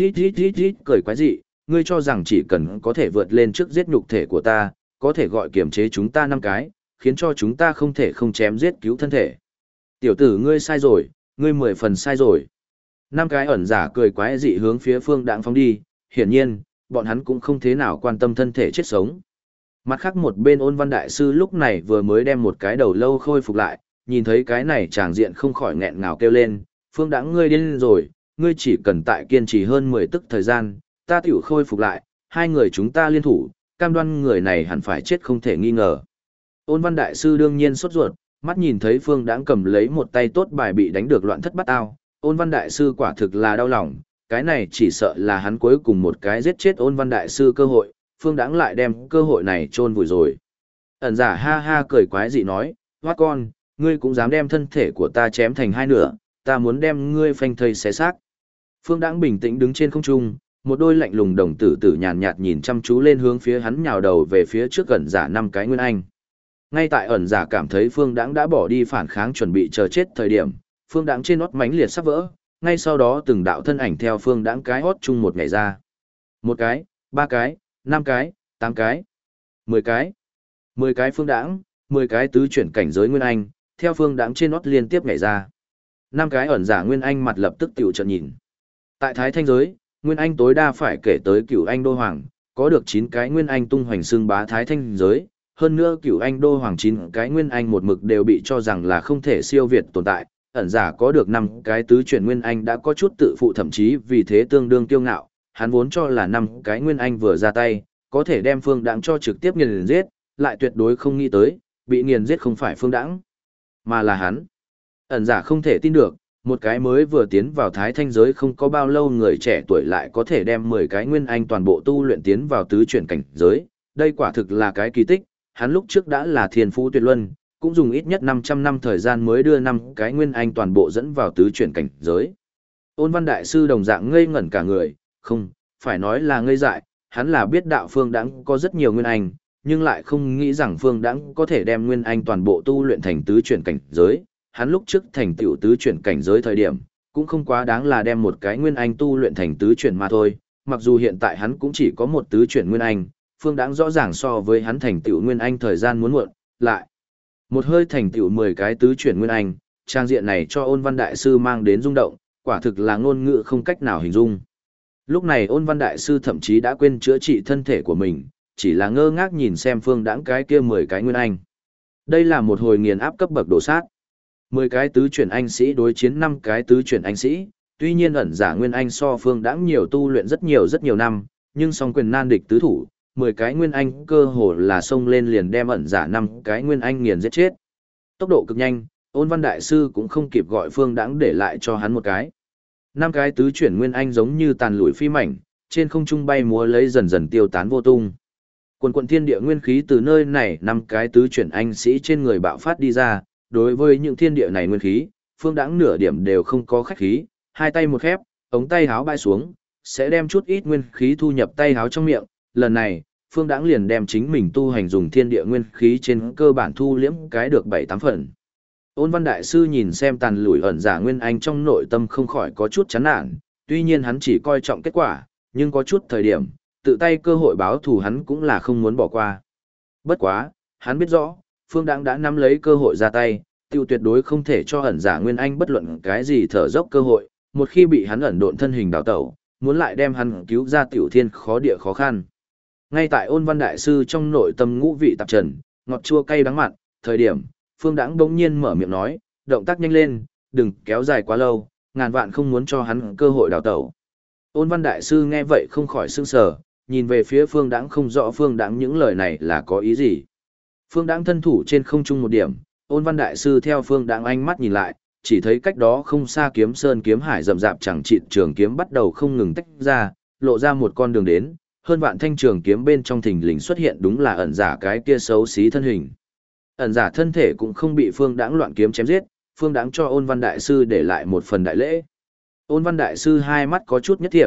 ít cười quái dị, ngươi cho rằng chỉ cần có thể vượt lên trước giết nhục thể của ta, có thể gọi kiềm chế chúng ta 5 cái, khiến cho chúng ta không thể không chém giết cứu thân thể. Tiểu tử ngươi sai rồi, ngươi 10 phần sai rồi. 5 cái ẩn giả cười quái dị hướng phía Phương Đãng phóng đi, hiển nhiên, bọn hắn cũng không thế nào quan tâm thân thể chết sống. Mặt khác một bên Ôn Văn Đại Sư lúc này vừa mới đem một cái đầu lâu khôi phục lại, nhìn thấy cái này tràng diện không khỏi nghẹn ngào kêu lên, Phương Đãng ngươi điên rồi, ngươi chỉ cần tại kiên trì hơn 10 tức thời gian, ta tiểu khôi phục lại, hai người chúng ta liên thủ, cam đoan người này hẳn phải chết không thể nghi ngờ. Ôn Văn Đại Sư đương nhiên sốt ruột, mắt nhìn thấy Phương Đãng cầm lấy một tay tốt bài bị đánh được loạn thất bát ao, Ôn Văn Đại Sư quả thực là đau lòng, cái này chỉ sợ là hắn cuối cùng một cái giết chết Ôn Văn Đại Sư cơ hội, Phương Đãng lại đem cơ hội này chôn vùi rồi. Ẩn giả ha ha cười quái dị nói, hoát con, ngươi cũng dám đem thân thể của ta chém thành hai nửa, ta muốn đem ngươi phanh thây xé xác. Phương Đãng bình tĩnh đứng trên không trung, một đôi lạnh lùng đồng tử tử nhàn nhạt nhìn chăm chú lên hướng phía hắn nhào đầu về phía trước ẩn giả 5 cái Nguyên Anh. Ngay tại ẩn giả cảm thấy Phương Đãng đã bỏ đi phản kháng chuẩn bị chờ chết thời điểm, Phương Đãng trên nót mãnh liệt sắp vỡ, ngay sau đó từng đạo thân ảnh theo Phương Đãng cái hót chung một nhảy ra. 1 cái, 3 cái, 5 cái, 8 cái, 10 cái. 10 cái Phương Đãng, 10 cái tứ chuyển cảnh giới Nguyên Anh, theo Phương Đãng trên nót liên tiếp nhảy ra. 5 cái ẩn giả Nguyên Anh mặt lập tức tiểu trợn nhìn. Tại Thái Thanh giới, Nguyên Anh tối đa phải kể tới Cửu Anh Đô Hoàng, có được 9 cái Nguyên Anh tung hoành xưng bá Thái Thanh giới, hơn nữa Cửu Anh Đô Hoàng 9 cái Nguyên Anh một mực đều bị cho rằng là không thể siêu việt tồn tại, ẩn giả có được 5 cái tứ chuyển Nguyên Anh đã có chút tự phụ thậm chí vì thế tương đương kiêu ngạo, hắn vốn cho là 5 cái Nguyên Anh vừa ra tay, có thể đem Phương Đãng cho trực tiếp nghiền giết, lại tuyệt đối không nghĩ tới, bị nghiền giết không phải Phương Đãng, mà là hắn. Ẩn giả không thể tin được, một cái mới vừa tiến vào Thái Thanh giới không có bao lâu người trẻ tuổi lại có thể đem 10 cái Nguyên Anh toàn bộ tu luyện tiến vào tứ chuyển cảnh giới, đây quả thực là cái kỳ tích, hắn lúc trước đã là thiên phú tuyệt luân, cũng dùng ít nhất 500 năm thời gian mới đưa 5 cái Nguyên Anh toàn bộ dẫn vào tứ chuyển cảnh giới. Ôn Văn Đại Sư đồng dạng ngây ngẩn cả người, không, phải nói là ngây dại, hắn là biết đạo Phương Đãng có rất nhiều Nguyên Anh, nhưng lại không nghĩ rằng Phương Đãng có thể đem Nguyên Anh toàn bộ tu luyện thành tứ chuyển cảnh giới. Hắn lúc trước thành tựu tứ chuyển cảnh giới thời điểm, cũng không quá đáng là đem một cái Nguyên Anh tu luyện thành tứ chuyển mà thôi, mặc dù hiện tại hắn cũng chỉ có một tứ chuyển Nguyên Anh, Phương Đãng rõ ràng so với hắn thành tựu Nguyên Anh thời gian muốn muộn, lại một hơi thành tựu 10 cái tứ chuyển Nguyên Anh, trang diện này cho Ôn Văn Đại Sư mang đến rung động, quả thực là ngôn ngữ không cách nào hình dung. Lúc này Ôn Văn Đại Sư thậm chí đã quên chữa trị thân thể của mình, chỉ là ngơ ngác nhìn xem Phương Đãng cái kia 10 cái Nguyên Anh. Đây là một hồi nghiền áp cấp bậc đổ sát. 10 cái tứ chuyển anh sĩ đối chiến 5 cái tứ chuyển anh sĩ, tuy nhiên ẩn giả Nguyên Anh so Phương Đãng nhiều tu luyện rất nhiều năm, nhưng song quyền nan địch tứ thủ, 10 cái Nguyên Anh cơ hồ là xông lên liền đem ẩn giả 5 cái Nguyên Anh nghiền giết chết. Tốc độ cực nhanh, Ôn Văn Đại Sư cũng không kịp gọi Phương Đãng để lại cho hắn một cái. 5 cái tứ chuyển Nguyên Anh giống như tàn lụi phi mảnh, trên không trung bay múa lấy dần dần tiêu tán vô tung. Quần thiên địa nguyên khí từ nơi này 5 cái tứ chuyển anh sĩ trên người bạo phát đi ra, đối với những thiên địa này nguyên khí, Phương Đãng nửa điểm đều không có khách khí, hai tay một khép, ống tay háo bay xuống, sẽ đem chút ít nguyên khí thu nhập tay háo trong miệng, lần này, Phương Đãng liền đem chính mình tu hành dùng thiên địa nguyên khí trên cơ bản thu liễm cái được 7-8 phần. Ôn Văn Đại Sư nhìn xem tàn lủi ẩn giả Nguyên Anh trong nội tâm không khỏi có chút chán nản, tuy nhiên hắn chỉ coi trọng kết quả, nhưng có chút thời điểm, tự tay cơ hội báo thù hắn cũng là không muốn bỏ qua. Bất quá, hắn biết rõ, Phương Đãng đã nắm lấy cơ hội ra tay, tiêu tuyệt đối không thể cho ẩn giả Nguyên Anh bất luận cái gì thở dốc cơ hội, một khi bị hắn ẩn độn thân hình đào tẩu, muốn lại đem hắn cứu ra tiểu thiên khó địa khó khăn. Ngay tại Ôn Văn Đại Sư trong nội tâm ngũ vị tạp trần, ngọt chua cay đắng mặn, thời điểm, Phương Đãng bỗng nhiên mở miệng nói, động tác nhanh lên, đừng kéo dài quá lâu, ngàn vạn không muốn cho hắn cơ hội đào tẩu. Ôn Văn Đại Sư nghe vậy không khỏi sững sờ, nhìn về phía Phương Đãng không rõ Phương Đãng những lời này là có ý gì. Phương Đãng thân thủ trên không trung một điểm, Ôn Văn Đại Sư theo Phương Đãng ánh mắt nhìn lại, chỉ thấy cách đó không xa kiếm sơn kiếm hải rậm rạp chẳng chịt trường kiếm bắt đầu không ngừng tách ra, lộ ra một con đường đến, hơn vạn thanh trường kiếm bên trong thình lình xuất hiện đúng là ẩn giả cái kia xấu xí thân hình. Ẩn giả thân thể cũng không bị Phương Đãng loạn kiếm chém giết, Phương Đãng cho Ôn Văn Đại Sư để lại một phần đại lễ. Ôn Văn Đại Sư hai mắt có chút nhất thiểm,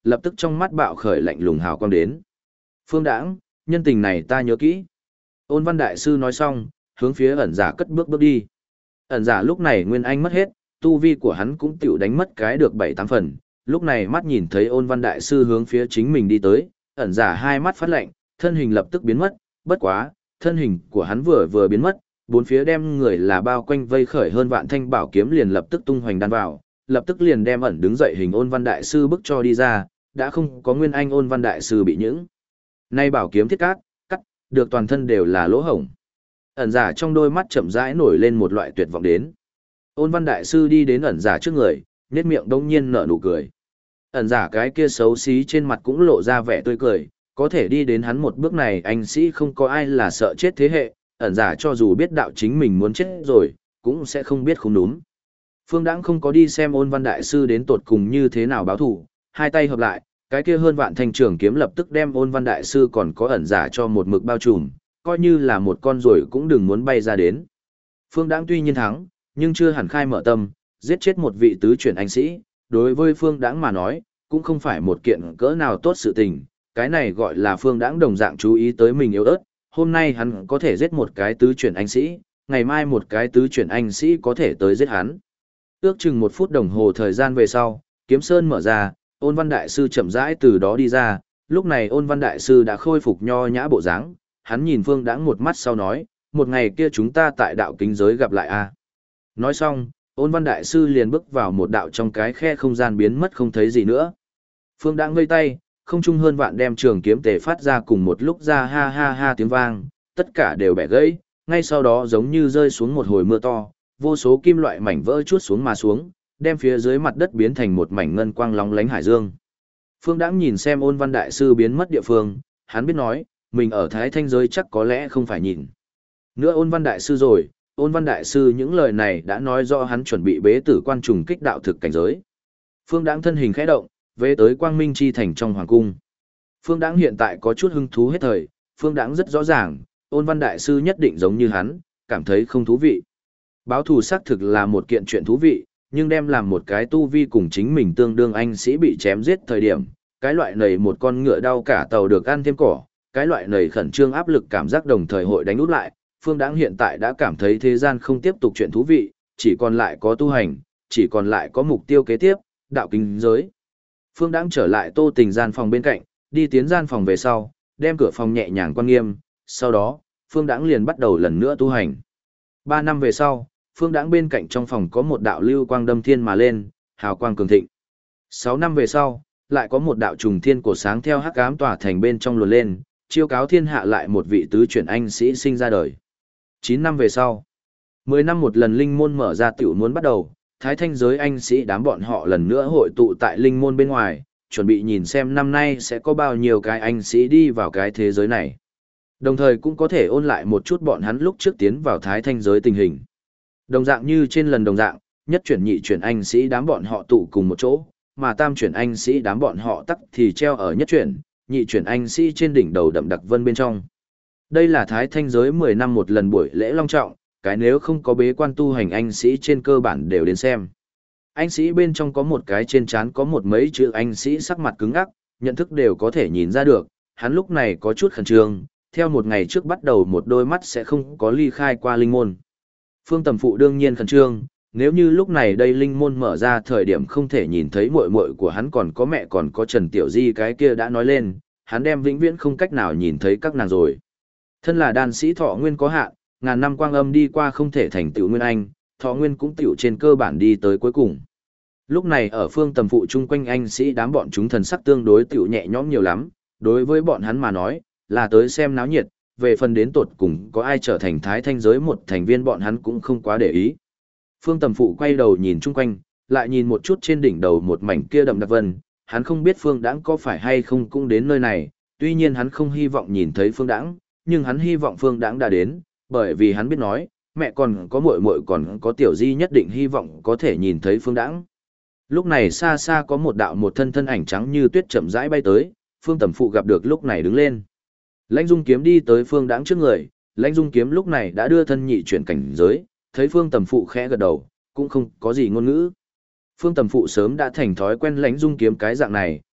lập tức trong mắt bạo khởi lạnh lùng hào quang đến. Phương Đãng, nhân tình này ta nhớ kỹ. Ôn Văn Đại Sư nói xong, hướng phía ẩn giả cất bước bước đi. Ẩn giả lúc này nguyên anh mất hết, tu vi của hắn cũng tiểu đánh mất cái được 7-8 phần. Lúc này mắt nhìn thấy Ôn Văn Đại Sư hướng phía chính mình đi tới, ẩn giả hai mắt phát lạnh, thân hình lập tức biến mất, bất quá, thân hình của hắn vừa biến mất, bốn phía đem người là bao quanh vây khởi hơn vạn thanh bảo kiếm liền lập tức tung hoành đan vào, lập tức liền đem ẩn đứng dậy hình Ôn Văn Đại Sư bức cho đi ra, đã không có nguyên anh Ôn Văn Đại Sư bị những nay bảo kiếm thiết cắt, được toàn thân đều là lỗ hổng. Ẩn giả trong đôi mắt chậm rãi nổi lên một loại tuyệt vọng đến. Ôn Văn Đại Sư đi đến ẩn giả trước người, nhếch miệng đông nhiên nở nụ cười. Ẩn giả cái kia xấu xí trên mặt cũng lộ ra vẻ tươi cười, có thể đi đến hắn một bước này anh sĩ không có ai là sợ chết thế hệ, ẩn giả cho dù biết đạo chính mình muốn chết rồi, cũng sẽ không biết không đúng. Phương Đãng không có đi xem Ôn Văn Đại Sư đến tột cùng như thế nào báo thù, hai tay hợp lại, cái kia hơn vạn thanh trường kiếm lập tức đem Ôn Văn Đại Sư còn có ẩn giả cho một mực bao trùm, coi như là một con rồi cũng đừng muốn bay ra đến. Phương Đãng tuy nhiên thắng, nhưng chưa hẳn khai mở tâm, giết chết một vị tứ chuyển anh sĩ, đối với Phương Đãng mà nói, cũng không phải một kiện cỡ nào tốt sự tình, cái này gọi là Phương Đãng đồng dạng chú ý tới mình yếu ớt, hôm nay hắn có thể giết một cái tứ chuyển anh sĩ, ngày mai một cái tứ chuyển anh sĩ có thể tới giết hắn. Ước chừng 1 phút đồng hồ thời gian về sau, kiếm sơn mở ra, Ôn Văn Đại Sư chậm rãi từ đó đi ra, lúc này Ôn Văn Đại Sư đã khôi phục nho nhã bộ dáng, hắn nhìn Phương Đãng một mắt sau nói, một ngày kia chúng ta tại đạo kính giới gặp lại a. Nói xong, Ôn Văn Đại Sư liền bước vào một đạo trong cái khe không gian biến mất không thấy gì nữa. Phương Đãng vây tay, không trung hơn vạn đem trường kiếm tề phát ra cùng một lúc ra ha ha ha tiếng vang, tất cả đều bẻ gãy, ngay sau đó giống như rơi xuống một hồi mưa to, vô số kim loại mảnh vỡ chuốt xuống mà xuống, đem phía dưới mặt đất biến thành một mảnh ngân quang lóng lánh hải dương. Phương Đãng nhìn xem Ôn Văn Đại Sư biến mất địa phương, hắn biết nói, mình ở Thái Thanh giới chắc có lẽ không phải nhìn nữa Ôn Văn Đại Sư rồi. Ôn Văn Đại Sư những lời này đã nói rõ hắn chuẩn bị bế tử quan trùng kích đạo thực cảnh giới. Phương Đãng thân hình khẽ động, về tới Quang Minh Chi Thành trong hoàng cung. Phương Đãng hiện tại có chút hứng thú hết thời, Phương Đãng rất rõ ràng, Ôn Văn Đại Sư nhất định giống như hắn, cảm thấy không thú vị. Báo thù xác thực là một kiện chuyện thú vị, nhưng đem làm một cái tu vi cùng chính mình tương đương anh sĩ bị chém giết thời điểm, cái loại này một con ngựa đau cả tàu được ăn thêm cỏ, cái loại này khẩn trương áp lực cảm giác đồng thời hội đánh út lại. Phương Đãng hiện tại đã cảm thấy thế gian không tiếp tục chuyện thú vị, chỉ còn lại có tu hành, chỉ còn lại có mục tiêu kế tiếp, đạo kính giới. Phương Đãng trở lại Tô Tình gian phòng bên cạnh, đi tiến gian phòng về sau, đem cửa phòng nhẹ nhàng quan nghiêm, sau đó, Phương Đãng liền bắt đầu lần nữa tu hành. 3 năm về sau, Phương Đãng bên cạnh trong phòng có một đạo lưu quang đâm thiên mà lên, hào quang cường thịnh. 6 năm về sau, lại có một đạo trùng thiên cổ sáng theo hắc ám tỏa thành bên trong luồn lên, chiêu cáo thiên hạ lại một vị tứ chuyển anh sĩ sinh ra đời. 9 năm về sau, 10 năm một lần linh môn mở ra tiểu muốn bắt đầu, Thái Thanh giới anh sĩ đám bọn họ lần nữa hội tụ tại linh môn bên ngoài, chuẩn bị nhìn xem năm nay sẽ có bao nhiêu cái anh sĩ đi vào cái thế giới này. Đồng thời cũng có thể ôn lại một chút bọn hắn lúc trước tiến vào Thái Thanh giới tình hình. Đồng dạng như trên lần đồng dạng, nhất chuyển nhị chuyển anh sĩ đám bọn họ tụ cùng một chỗ, mà tam chuyển anh sĩ đám bọn họ tắc thì treo ở nhất chuyển, nhị chuyển anh sĩ trên đỉnh đầu đậm đặc vân bên trong. Đây là Thái Thanh giới 10 năm một lần buổi lễ long trọng, cái nếu không có bế quan tu hành anh sĩ trên cơ bản đều đến xem. Anh sĩ bên trong có một cái trên trán có một mấy chữ anh sĩ sắc mặt cứng ngắc, nhận thức đều có thể nhìn ra được, hắn lúc này có chút khẩn trương, theo một ngày trước bắt đầu một đôi mắt sẽ không có ly khai qua linh môn. Phương Tầm Phụ đương nhiên khẩn trương, nếu như lúc này đây linh môn mở ra thời điểm không thể nhìn thấy muội muội của hắn còn có mẹ còn có Trần Tiểu Di cái kia đã nói lên, hắn đem vĩnh viễn không cách nào nhìn thấy các nàng rồi. Thân là đan sĩ thọ nguyên có hạn, ngàn năm quang âm đi qua không thể thành tựu nguyên anh, thọ nguyên cũng tựu trên cơ bản đi tới cuối cùng. Lúc này ở Phương Tầm Phụ chung quanh anh sĩ đám bọn chúng thần sắc tương đối tựu nhẹ nhõm nhiều lắm, đối với bọn hắn mà nói, là tới xem náo nhiệt, về phần đến tột cùng có ai trở thành Thái Thanh giới một thành viên bọn hắn cũng không quá để ý. Phương Tầm Phụ quay đầu nhìn chung quanh, lại nhìn một chút trên đỉnh đầu một mảnh kia đậm đặc vân, hắn không biết Phương Đãng có phải hay không cũng đến nơi này, tuy nhiên hắn không hy vọng nhìn thấy Phương Đãng, nhưng hắn hy vọng Phương Đãng đã đến, bởi vì hắn biết nói, mẹ còn có muội muội còn có Tiểu Di nhất định hy vọng có thể nhìn thấy Phương Đãng. Lúc này xa xa có một đạo một thân ảnh trắng như tuyết chậm rãi bay tới, Phương Tầm Phụ gặp được lúc này đứng lên. Lãnh Dung Kiếm đi tới Phương Đãng trước người, Lãnh Dung Kiếm lúc này đã đưa thân nhị chuyển cảnh giới, thấy Phương Tầm Phụ khẽ gật đầu, cũng không có gì ngôn ngữ. Phương Tầm Phụ sớm đã thành thói quen Lãnh Dung Kiếm cái dạng này,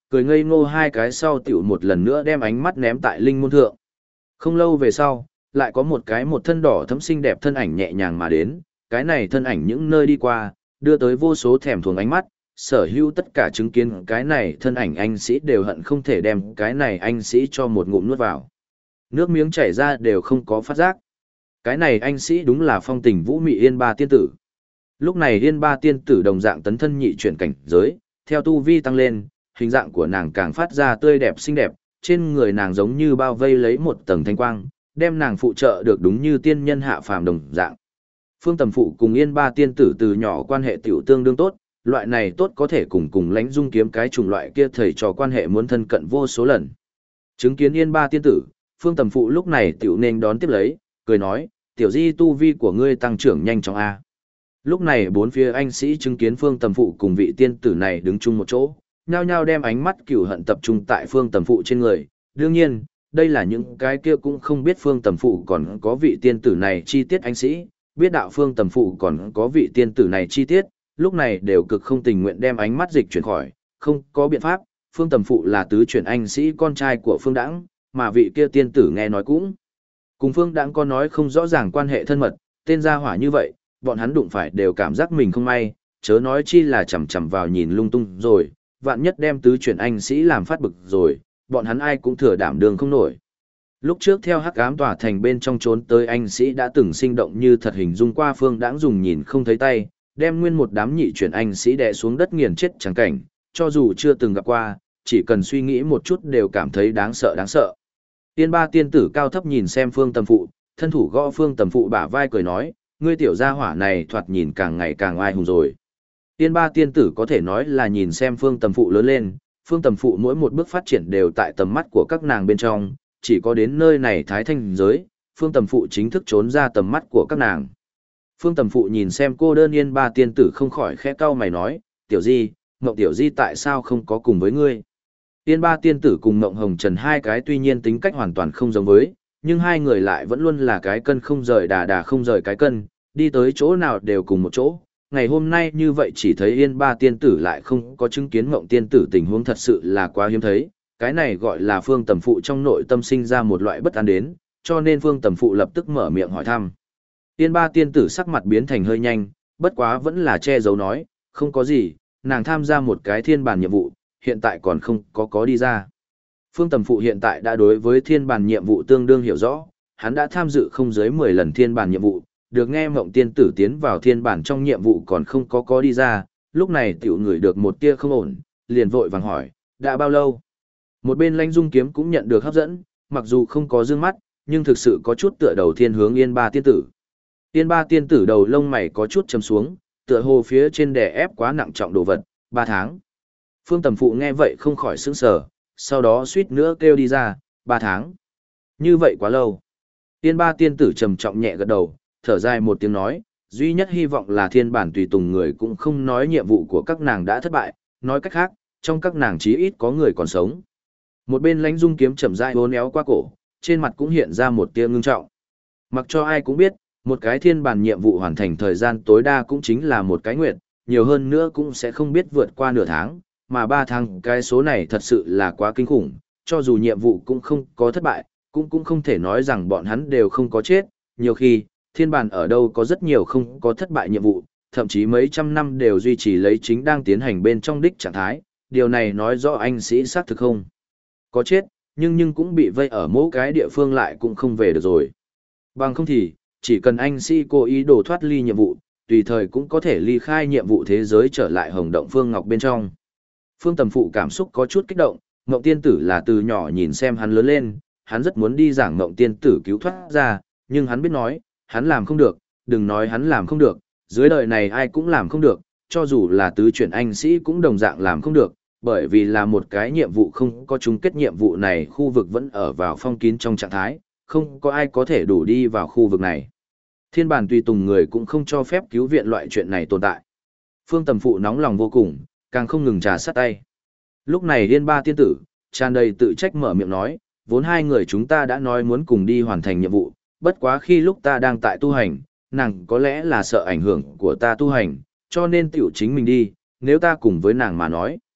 cười ngây ngô hai cái sau tiểu một lần nữa đem ánh mắt ném tại linh môn thượng. Không lâu về sau, lại có một thân đỏ thẫm xinh đẹp thân ảnh nhẹ nhàng mà đến, cái này thân ảnh những nơi đi qua, đưa tới vô số thèm thuồng ánh mắt, sở hữu tất cả chứng kiến cái này thân ảnh anh sĩ đều hận không thể đem cái này anh sĩ cho một ngụm nuốt vào. Nước miếng chảy ra đều không có phát giác. Cái này anh sĩ đúng là phong tình vũ mị Yên Ba tiên tử. Lúc này Yên Ba tiên tử đồng dạng tấn thân nhị chuyển cảnh giới, theo tu vi tăng lên, hình dạng của nàng càng phát ra tươi đẹp xinh đẹp, trên người nàng giống như bao vây lấy một tầng thanh quang, đem nàng phụ trợ được đúng như tiên nhân hạ phàm đồng dạng. Phương Tầm Phụ cùng Yên Ba tiên tử từ nhỏ quan hệ tiểu tương đương tốt, loại này tốt có thể cùng Lãnh Dung kiếm cái chủng loại kia thầy trò quan hệ muốn thân cận vô số lần. Chứng kiến Yên Ba tiên tử, Phương Tầm Phụ lúc này tiểu nên đón tiếp lấy, cười nói, tiểu di tu vi của ngươi tăng trưởng nhanh chóng a. Lúc này bốn phía anh sĩ chứng kiến Phương Tầm Phụ cùng vị tiên tử này đứng chung một chỗ, nhao nhao đem ánh mắt cừu hận tập trung tại Phương Tầm Phụ trên người. Đương nhiên, đây là những cái kia cũng không biết Phương Tầm Phụ còn có vị tiên tử này chi tiết anh sĩ, biết đạo Phương Tầm Phụ còn có vị tiên tử này chi tiết, lúc này đều cực không tình nguyện đem ánh mắt dịch chuyển khỏi, không có biện pháp, Phương Tầm Phụ là tứ chuyển anh sĩ con trai của Phương Đãng, mà vị kia tiên tử nghe nói cũng cùng Phương Đãng có nói không rõ ràng quan hệ thân mật, tên gia hỏa như vậy, bọn hắn đụng phải đều cảm giác mình không may, chớ nói chi là chằm chằm vào nhìn lung tung rồi, vạn nhất đem tứ chuyển anh sĩ làm phát bực rồi, bọn hắn ai cũng thừa đảm đường không nổi. Lúc trước theo Hắc Ám tòa thành bên trong trốn tới anh sĩ đã từng sinh động như thật hình dung qua Phương Đãng dùng nhìn không thấy tay, đem nguyên một đám nhị chuyển anh sĩ đè xuống đất nghiền chết chẳng cảnh, cho dù chưa từng gặp qua, chỉ cần suy nghĩ một chút đều cảm thấy đáng sợ đáng sợ. Tiên Ba tiên tử cao thấp nhìn xem Phương Tầm Phụ, thân thủ gõ Phương Tầm Phụ bả vai cười nói, ngươi tiểu gia hỏa này thoạt nhìn càng ngày càng oai hùng rồi. Tiên Ba tiên tử có thể nói là nhìn xem Phương Tầm Phụ lớn lên, Phương Tầm Phụ mỗi một bước phát triển đều tại tầm mắt của các nàng bên trong, chỉ có đến nơi này thái thanh giới, Phương Tầm Phụ chính thức trốn ra tầm mắt của các nàng. Phương Tầm Phụ nhìn xem cô đơn Yên Ba tiên tử không khỏi khẽ cau mày nói, tiểu di, Ngộng tiểu di tại sao không có cùng với ngươi? Yên Ba tiên tử cùng Ngộng Hồng Trần hai cái tuy nhiên tính cách hoàn toàn không giống với, nhưng hai người lại vẫn luôn là cái cân không rời đà đà không rời cái cân, đi tới chỗ nào đều cùng một chỗ. Ngày hôm nay như vậy chỉ thấy Yên Ba tiên tử lại không có chứng kiến Ngộng tiên tử tình huống thật sự là quá hiếm thấy, cái này gọi là Phương Tầm Phụ trong nội tâm sinh ra một loại bất an đến, cho nên Phương Tầm Phụ lập tức mở miệng hỏi thăm. Yên Ba tiên tử sắc mặt biến thành hơi nhanh, bất quá vẫn là che giấu nói, không có gì, nàng tham gia một cái thiên bản nhiệm vụ, hiện tại còn không có đi ra. Phương Tầm Phụ hiện tại đã đối với thiên bản nhiệm vụ tương đương hiểu rõ, hắn đã tham dự không dưới 10 lần thiên bản nhiệm vụ, được nghe Mộng tiên tử tiến vào thiên bản trong nhiệm vụ còn không có đi ra, lúc này tiểu ngửi được một tia không ổn, liền vội vàng hỏi, đã bao lâu? Một bên Lãnh Dung kiếm cũng nhận được hấp dẫn, mặc dù không có dương mắt, nhưng thực sự có chút tựa đầu thiên hướng Yên Ba tiên tử. Yên Ba tiên tử đầu lông mày có chút chầm xuống, tựa hồ phía trên đè ép quá nặng trọng đồ vật, 3 tháng. Phương Tầm Phụ nghe vậy không khỏi sững sờ, sau đó suýt nữa kêu đi ra, 3 tháng. Như vậy quá lâu. Yên Ba tiên tử trầm trọng nhẹ gật đầu, thở dài một tiếng nói, duy nhất hy vọng là thiên bản tùy tùng người cũng không nói nhiệm vụ của các nàng đã thất bại, nói cách khác, trong các nàng chí ít có người còn sống. Một bên Lãnh Dung kiếm chậm rãi uốn éo qua cổ, trên mặt cũng hiện ra một tia ngưng trọng. Mặc cho ai cũng biết, một cái thiên bản nhiệm vụ hoàn thành thời gian tối đa cũng chính là một cái nguyệt, nhiều hơn nữa cũng sẽ không biết vượt qua nửa tháng, mà 3 tháng cái số này thật sự là quá kinh khủng, cho dù nhiệm vụ cũng không có thất bại, cũng không thể nói rằng bọn hắn đều không có chết, nhiều khi, thiên bản ở đâu có rất nhiều không có thất bại nhiệm vụ, thậm chí mấy trăm năm đều duy trì lấy chính đang tiến hành bên trong đích trạng thái, điều này nói rõ anh sĩ xác thực không có chết, nhưng cũng bị vây ở mỗi cái địa phương lại cũng không về được rồi. Bằng không thì, chỉ cần anh sĩ cố ý đồ thoát ly nhiệm vụ, tùy thời cũng có thể ly khai nhiệm vụ thế giới trở lại Hồng Động Phương Ngọc bên trong. Phương Tầm Phụ cảm xúc có chút kích động, Ngộng tiên tử là từ nhỏ nhìn xem hắn lớn lên, hắn rất muốn đi giảng Ngộng tiên tử cứu thoát ra, nhưng hắn biết nói, hắn làm không được, đừng nói hắn làm không được, dưới đời này ai cũng làm không được, cho dù là tứ chuyển anh sĩ cũng đồng dạng làm không được, bởi vì là một cái nhiệm vụ không có chung kết nhiệm vụ này khu vực vẫn ở vào phong kín trong trạng thái, không có ai có thể đủ đi vào khu vực này. Thiên bản tùy tùng người cũng không cho phép cứu viện loại chuyện này tồn tại. Phương Tầm Phụ nóng lòng vô cùng, càng không ngừng trà sát tay. Lúc này Yên Ba tiên tử, tràn đầy tự trách mở miệng nói, vốn hai người chúng ta đã nói muốn cùng đi hoàn thành nhiệm vụ, bất quá khi lúc ta đang tại tu hành, nàng có lẽ là sợ ảnh hưởng của ta tu hành, cho nên tiểu chính mình đi, nếu ta cùng với nàng mà nói.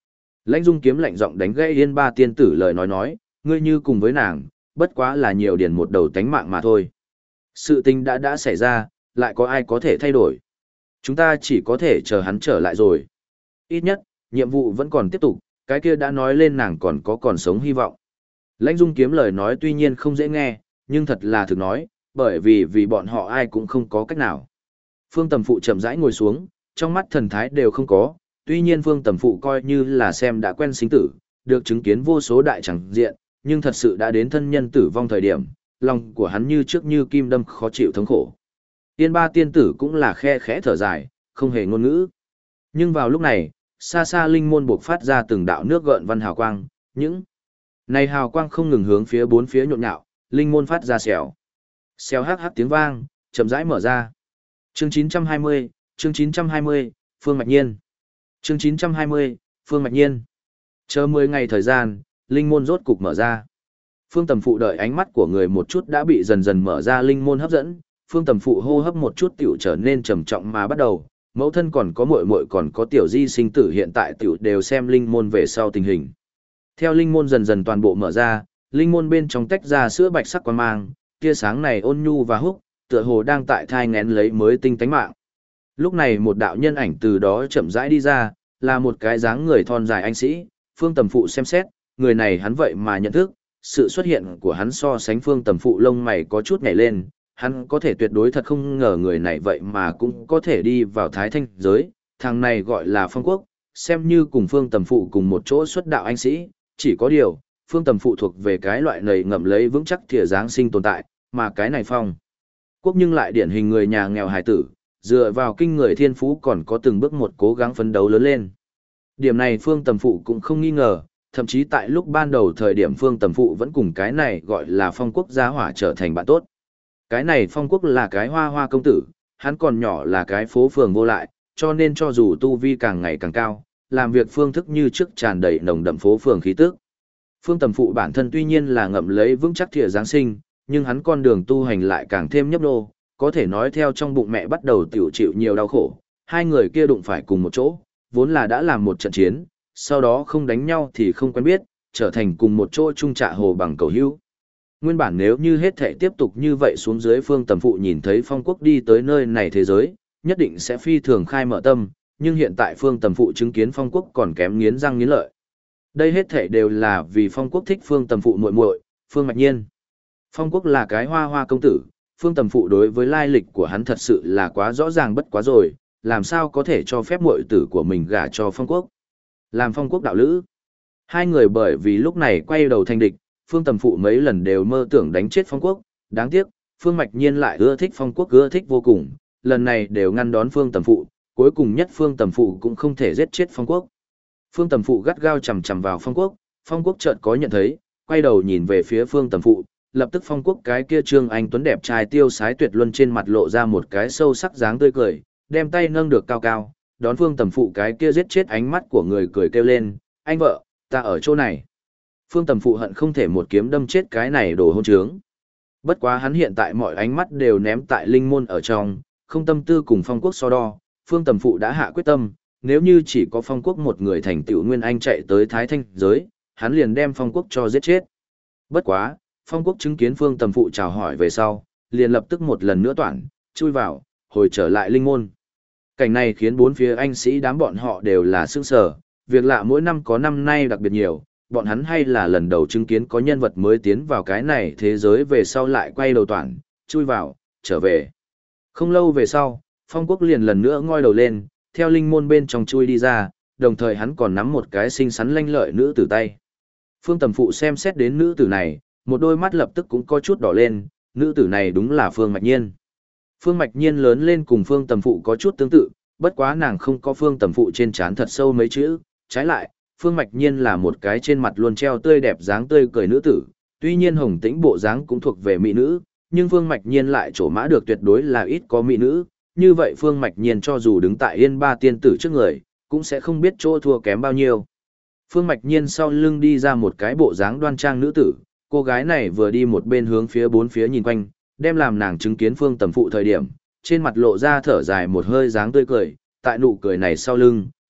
Lãnh Dung Kiếm lạnh giọng đánh gãy Yên Ba tiên tử lời nói, ngươi như cùng với nàng, bất quá là nhiều điền một đầu tánh mạng mà thôi. Sự tình đã xảy ra, lại có ai có thể thay đổi. Chúng ta chỉ có thể chờ hắn trở lại rồi. Ít nhất, nhiệm vụ vẫn còn tiếp tục, cái kia đã nói lên nàng còn sống hy vọng. Lãnh Dung Kiếm lời nói tuy nhiên không dễ nghe, nhưng thật là thực nói, bởi vì bọn họ ai cũng không có cách nào. Phương Tầm Phụ chậm rãi ngồi xuống, trong mắt thần thái đều không có, tuy nhiên Phương Tầm Phụ coi như là xem đã quen sinh tử, được chứng kiến vô số đại chẳng diện, nhưng thật sự đã đến thân nhân tử vong thời điểm, lòng của hắn như trước như kim đâm khó chịu thống khổ. Yên Ba tiên tử cũng là khe khẽ thở dài, không hề ngôn ngữ. Nhưng vào lúc này, xa xa linh môn buộc phát ra từng đạo nước gợn văn hào quang, những này hào quang không ngừng hướng phía bốn phía nhộn nhạo, linh môn phát ra xèo. Xèo hắc hắc tiếng vang, chậm rãi mở ra. Chương 920, Phương Mạch Nhiên. Chương 920, Phương Mạch Nhiên. Chờ 10 ngày thời gian, linh môn rốt cục mở ra. Phương Tầm Phụ đợi ánh mắt của người một chút đã bị dần dần mở ra linh môn hấp dẫn, Phương Tầm Phụ hô hấp một chút tiểu trở nên trầm trọng mà bắt đầu, mẫu thân còn có muội muội còn có tiểu di sinh tử hiện tại tiểu đều xem linh môn về sau tình hình. Theo linh môn dần dần toàn bộ mở ra, linh môn bên trong tách ra sữa bạch sắc quang mang, tia sáng này ôn nhu và húc, tựa hồ đang tại thai nghén lấy mới tinh tánh mạng. Lúc này một đạo nhân ảnh từ đó chậm rãi đi ra, là một cái dáng người thon dài anh sĩ, Phương Tầm Phụ xem xét, người này hắn vậy mà nhận thức, sự xuất hiện của hắn so sánh Phương Tầm Phụ lông mày có chút nhảy lên, hắn có thể tuyệt đối thật không ngờ người này vậy mà cũng có thể đi vào thái thanh giới, thằng này gọi là Phong Quốc, xem như cùng Phương Tầm Phụ cùng một chỗ xuất đạo anh sĩ, chỉ có điều, Phương Tầm Phụ thuộc về cái loại nầy ngậm lấy vững chắc thìa dáng sinh tồn tại, mà cái này Phong Quốc nhưng lại điển hình người nhà nghèo hài tử, dựa vào kinh người thiên phú còn có từng bước một cố gắng phấn đấu lớn lên. Điểm này Phương Tầm Phụ cũng không nghi ngờ, thậm chí tại lúc ban đầu thời điểm Phương Tầm Phụ vẫn cùng cái này gọi là Phong Quốc gia hỏa trở thành bạn tốt. Cái này Phong Quốc là cái hoa hoa công tử, hắn còn nhỏ là cái phố phường vô lại, cho nên cho dù tu vi càng ngày càng cao, làm việc phương thức như trước tràn đầy nồng đậm phố phường khí tức. Phương Tầm Phụ bản thân tuy nhiên là ngậm lấy vững chắc thìa Giáng sinh, nhưng hắn con đường tu hành lại càng thêm nhấp nô, có thể nói theo trong bụng mẹ bắt đầu tiểu chịu nhiều đau khổ, hai người kia đụng phải cùng một chỗ, vốn là đã làm một trận chiến, sau đó không đánh nhau thì không quen biết, trở thành cùng một chỗ chung trạ hồ bằng cầu hữu. Nguyên bản nếu như hết thể tiếp tục như vậy xuống dưới Phương Tầm Phụ nhìn thấy Phong Quốc đi tới nơi này thế giới, nhất định sẽ phi thường khai mở tâm, nhưng hiện tại Phương Tầm Phụ chứng kiến Phong Quốc còn kém nghiến răng nghiến lợi. Đây hết thể đều là vì Phong Quốc thích Phương Tầm Phụ muội muội, Phương Mạch Nhiên. Phong Quốc là cái hoa hoa công tử, Phương Tầm Phụ đối với lai lịch của hắn thật sự là quá rõ ràng bất quá rồi, làm sao có thể cho phép muội tử của mình gả cho Phong Quốc. Làm Phong Quốc đạo lữ. Hai người bởi vì lúc này quay đầu thành địch, Phương Tầm Phụ mấy lần đều mơ tưởng đánh chết Phong Quốc, đáng tiếc, Phương Mạch Nhiên lại ưa thích Phong Quốc ưa thích vô cùng, lần này đều ngăn đón Phương Tầm Phụ, cuối cùng nhất Phương Tầm Phụ cũng không thể giết chết Phong Quốc. Phương Tầm Phụ gắt gao chằm chằm vào Phong Quốc chợt có nhận thấy, quay đầu nhìn về phía Phương Tầm Phụ, lập tức Phong Quốc cái kia Trương Anh tuấn đẹp trai tiêu sái tuyệt luân trên mặt lộ ra một cái sâu sắc dáng tươi cười, đem tay nâng được cao cao, đón Phương Tầm Phụ cái kia giết chết ánh mắt của người cười kêu lên, anh vợ, ta ở chỗ này. Phương Tầm Phụ hận không thể một kiếm đâm chết cái này đồ hôn trướng. Bất quá hắn hiện tại mọi ánh mắt đều ném tại linh môn ở trong, không tâm tư cùng Phong Quốc so đo, Phương Tầm Phụ đã hạ quyết tâm, nếu như chỉ có Phong Quốc một người thành tựu nguyên anh chạy tới Thái Thanh giới, hắn liền đem Phong Quốc cho giết chết. Bất quá, Phong Quốc chứng kiến Phương Tầm Phụ chào hỏi về sau, liền lập tức một lần nữa toản, chui vào, hồi trở lại linh môn. Cảnh này khiến bốn phía anh sĩ đám bọn họ đều là sững sờ, việc lạ mỗi năm có năm nay đặc biệt nhiều, bọn hắn hay là lần đầu chứng kiến có nhân vật mới tiến vào cái này thế giới về sau lại quay đầu toản, chui vào, trở về. Không lâu về sau, Phong Quốc liền lần nữa ngoi đầu lên, theo linh môn bên trong chui đi ra, đồng thời hắn còn nắm một cái xinh xắn lanh lợi nữ tử tay. Phương Tầm Phụ xem xét đến nữ tử này, một đôi mắt lập tức cũng có chút đỏ lên, nữ tử này đúng là Phương Mạch Nhiên. Phương Mạch Nhiên lớn lên cùng Phương Tầm Phụ có chút tương tự, bất quá nàng không có Phương Tầm Phụ trên trán thật sâu mấy chữ, trái lại, Phương Mạch Nhiên là một cái trên mặt luôn treo tươi đẹp dáng tươi cười nữ tử, tuy nhiên Hồng Tĩnh bộ dáng cũng thuộc về mỹ nữ, nhưng Phương Mạch Nhiên lại trổ mã được tuyệt đối là ít có mỹ nữ, như vậy Phương Mạch Nhiên cho dù đứng tại Yên Ba tiên tử trước người, cũng sẽ không biết chỗ thua kém bao nhiêu. Phương Mạch Nhiên sau lưng đi ra một cái bộ dáng đoan trang nữ tử, cô gái này vừa đi một bên hướng phía bốn phía nhìn quanh, đem làm nàng chứng kiến Phương Tầm Phụ thời điểm, trên mặt lộ ra thở dài một hơi dáng tươi cười, tại nụ cười này sau lưng,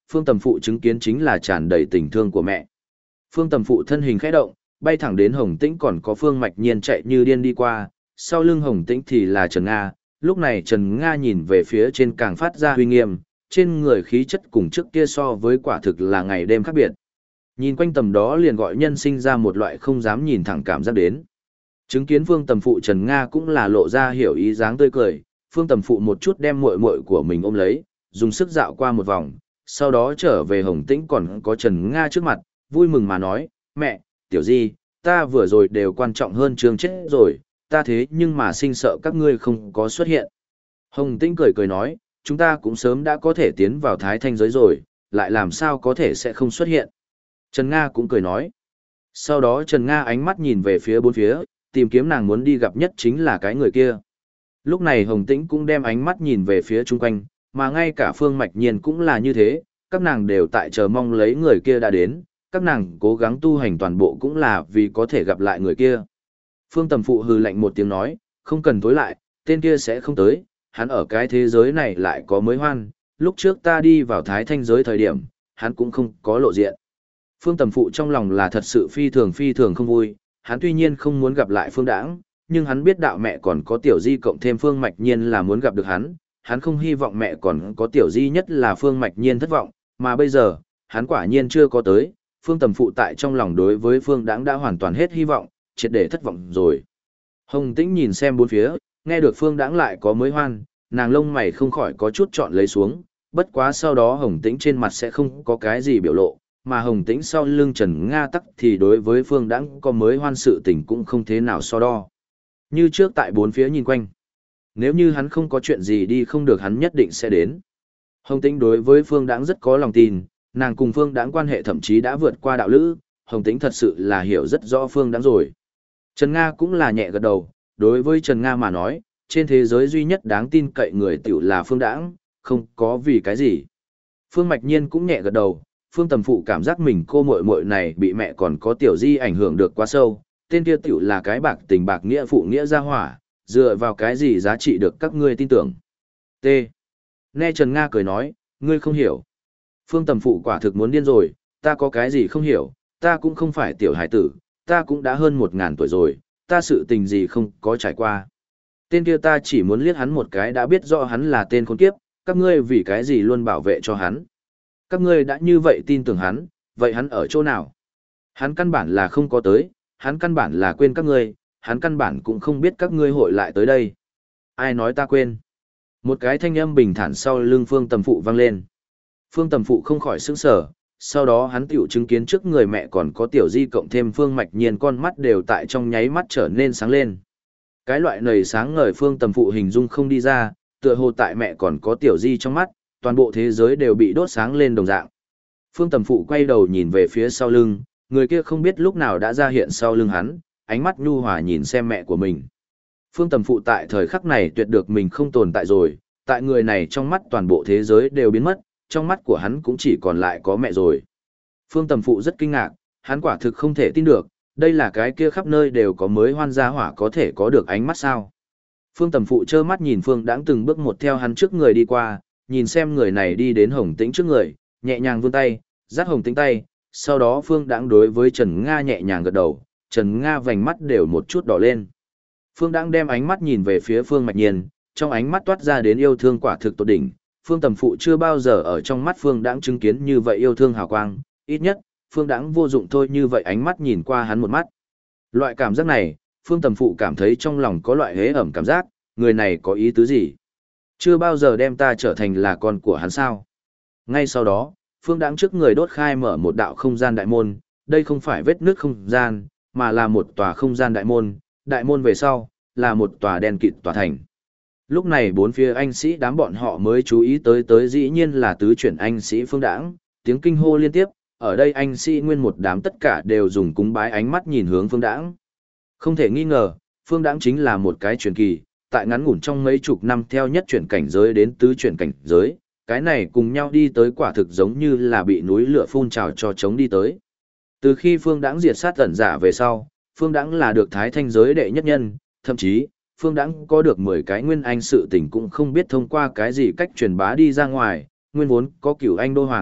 Phương Tầm Phụ chứng kiến chính là tràn đầy tình thương của mẹ. Phương Tầm Phụ thân hình khẽ động, bay thẳng đến Hồng Tĩnh, còn có Phương Mạch Nhiên chạy như điên đi qua, sau lưng Hồng Tĩnh thì là Trần Nga. Lúc này Trần Nga nhìn về phía trên càng phát ra uy nghiêm, trên người khí chất cùng trước kia so với quả thực là ngày đêm khác biệt. Nhìn quanh tầm đó liền gọi nhân sinh ra một loại không dám nhìn thẳng cảm giác đến. Chứng kiến Phương Tầm Phụ Trần Nga cũng là lộ ra hiểu ý dáng tươi cười, Phương Tầm Phụ một chút đem muội muội của mình ôm lấy, dùng sức dạo qua một vòng, sau đó trở về Hồng Tĩnh còn có Trần Nga trước mặt, vui mừng mà nói, mẹ, tiểu di, ta vừa rồi đều quan trọng hơn Trương chết rồi, ta thế nhưng mà sinh sợ các ngươi không có xuất hiện. Hồng Tĩnh cười cười nói, chúng ta cũng sớm đã có thể tiến vào Thái Thanh giới rồi, lại làm sao có thể sẽ không xuất hiện. Trần Nga cũng cười nói. Sau đó Trần Nga ánh mắt nhìn về phía bốn phía, tìm kiếm nàng muốn đi gặp nhất chính là cái người kia. Lúc này Hồng Tĩnh cũng đem ánh mắt nhìn về phía chung quanh, mà ngay cả Phương Mạch Nhiên cũng là như thế, các nàng đều tại chờ mong lấy người kia đã đến, các nàng cố gắng tu hành toàn bộ cũng là vì có thể gặp lại người kia. Phương Tầm Phụ hừ lạnh một tiếng nói, không cần tối lại, tên kia sẽ không tới, hắn ở cái thế giới này lại có mới hoan, lúc trước ta đi vào Thái Thanh giới thời điểm, hắn cũng không có lộ diện. Phương Tầm Phụ trong lòng là thật sự phi thường không vui, hắn tuy nhiên không muốn gặp lại Phương Đãng, nhưng hắn biết đạo mẹ còn có Tiểu Di cộng thêm Phương Mạch Nhiên là muốn gặp được hắn không hy vọng mẹ còn có Tiểu Di nhất là Phương Mạch Nhiên thất vọng, mà bây giờ, hắn quả nhiên chưa có tới, Phương Tầm Phụ tại trong lòng đối với Phương Đãng đã hoàn toàn hết hy vọng, triệt để thất vọng rồi. Hồng Tĩnh nhìn xem bốn phía, nghe được Phương Đãng lại có mới hoan, nàng lông mày không khỏi có chút chọn lấy xuống, bất quá sau đó Hồng Tĩnh trên mặt sẽ không có cái gì biểu lộ, mà Hồng Tĩnh sau lưng Trần Nga tắc thì đối với Phương Đãng có mới hoan sự tình cũng không thế nào so đo. Như trước tại bốn phía nhìn quanh. Nếu như hắn không có chuyện gì đi không được hắn nhất định sẽ đến. Hồng Tĩnh đối với Phương Đãng rất có lòng tin, nàng cùng Phương Đãng quan hệ thậm chí đã vượt qua đạo lữ, Hồng Tĩnh thật sự là hiểu rất rõ Phương Đãng rồi. Trần Nga cũng là nhẹ gật đầu, đối với Trần Nga mà nói, trên thế giới duy nhất đáng tin cậy người tiểu là Phương Đãng, không có vì cái gì. Phương Mạch Nhiên cũng nhẹ gật đầu, Phương Tầm Phụ cảm giác mình cô muội muội này bị mẹ còn có Tiểu Di ảnh hưởng được quá sâu, tên kia tiểu là cái bạc tình bạc nghĩa phụ nghĩa gia hỏa, dựa vào cái gì giá trị được các ngươi tin tưởng. T. Nghe Trần Nga cười nói, ngươi không hiểu. Phương Tầm Phụ quả thực muốn điên rồi, ta có cái gì không hiểu, ta cũng không phải tiểu hải tử, ta cũng đã hơn 1000 tuổi rồi, ta sự tình gì không có trải qua. Tên kia ta chỉ muốn liếc hắn một cái đã biết rõ hắn là tên khốn kiếp, các ngươi vì cái gì luôn bảo vệ cho hắn. Các ngươi đã như vậy tin tưởng hắn, vậy hắn ở chỗ nào? Hắn căn bản là không có tới, hắn căn bản là quên các ngươi, hắn căn bản cũng không biết các ngươi hội lại tới đây. Ai nói ta quên? Một cái thanh âm bình thản sau lưng Phương Tầm Phụ vang lên. Phương Tầm Phụ không khỏi sững sờ, sau đó hắn tiểu chứng kiến trước người mẹ còn có Tiểu Di cộng thêm Phương Mạch Nhiên con mắt đều tại trong nháy mắt trở nên sáng lên. Cái loại nầy sáng ngời Phương Tầm Phụ hình dung không đi ra, tựa hồ tại mẹ còn có Tiểu Di trong mắt, toàn bộ thế giới đều bị đốt sáng lên đồng dạng. Phương Tầm Phụ quay đầu nhìn về phía sau lưng, người kia không biết lúc nào đã ra hiện sau lưng hắn, ánh mắt nhu hòa nhìn xem mẹ của mình. Phương Tầm Phụ tại thời khắc này tuyệt được mình không tồn tại rồi, tại người này trong mắt toàn bộ thế giới đều biến mất, trong mắt của hắn cũng chỉ còn lại có mẹ rồi. Phương Tầm Phụ rất kinh ngạc, hắn quả thực không thể tin được, đây là cái kia khắp nơi đều có mới hoan gia hỏa có thể có được ánh mắt sao. Phương Tầm Phụ trơ mắt nhìn Phương Đãng từng bước một theo hắn trước người đi qua, nhìn xem người này đi đến Hồng Tĩnh trước người, nhẹ nhàng vươn tay, dắt Hồng Tĩnh tay, sau đó Phương Đãng đối với Trần Nga nhẹ nhàng gật đầu, Trần Nga vành mắt đều một chút đỏ lên. Phương Đãng đem ánh mắt nhìn về phía Phương Mạch Nhiên, trong ánh mắt toát ra đến yêu thương quả thực tột đỉnh. Phương Tầm Phụ chưa bao giờ ở trong mắt Phương Đãng chứng kiến như vậy yêu thương hào quang, ít nhất, Phương Đãng vô dụng thôi như vậy ánh mắt nhìn qua hắn một mắt. Loại cảm giác này, Phương Tầm Phụ cảm thấy trong lòng có loại hế ẩm cảm giác, người này có ý tứ gì? Chưa bao giờ đem ta trở thành là con của hắn sao? Ngay sau đó, Phương Đãng trước người đốt khai mở một đạo không gian đại môn, đây không phải vết nứt không gian, mà là một tòa không gian đại môn về sau, là một tòa đen kịt tòa thành. Lúc này bốn phía anh sĩ đám bọn họ mới chú ý tới dĩ nhiên là tứ chuyển anh sĩ Phương Đãng, tiếng kinh hô liên tiếp, ở đây anh sĩ nguyên một đám tất cả đều dùng cúng bái ánh mắt nhìn hướng Phương Đãng. Không thể nghi ngờ, Phương Đãng chính là một cái truyền kỳ, tại ngắn ngủn trong mấy chục năm theo nhất chuyển cảnh giới đến tứ chuyển cảnh giới, cái này cùng nhau đi tới quả thực giống như là bị núi lửa phun trào cho chống đi tới. Từ khi Phương Đãng diệt sát ẩn giả về sau, Phương Đãng là được Thái Thanh giới đệ nhất nhân, thậm chí, Phương Đãng có được 10 cái nguyên anh sự tình cũng không biết thông qua cái gì cách truyền bá đi ra ngoài, nguyên vốn có cửu anh đô hoàng,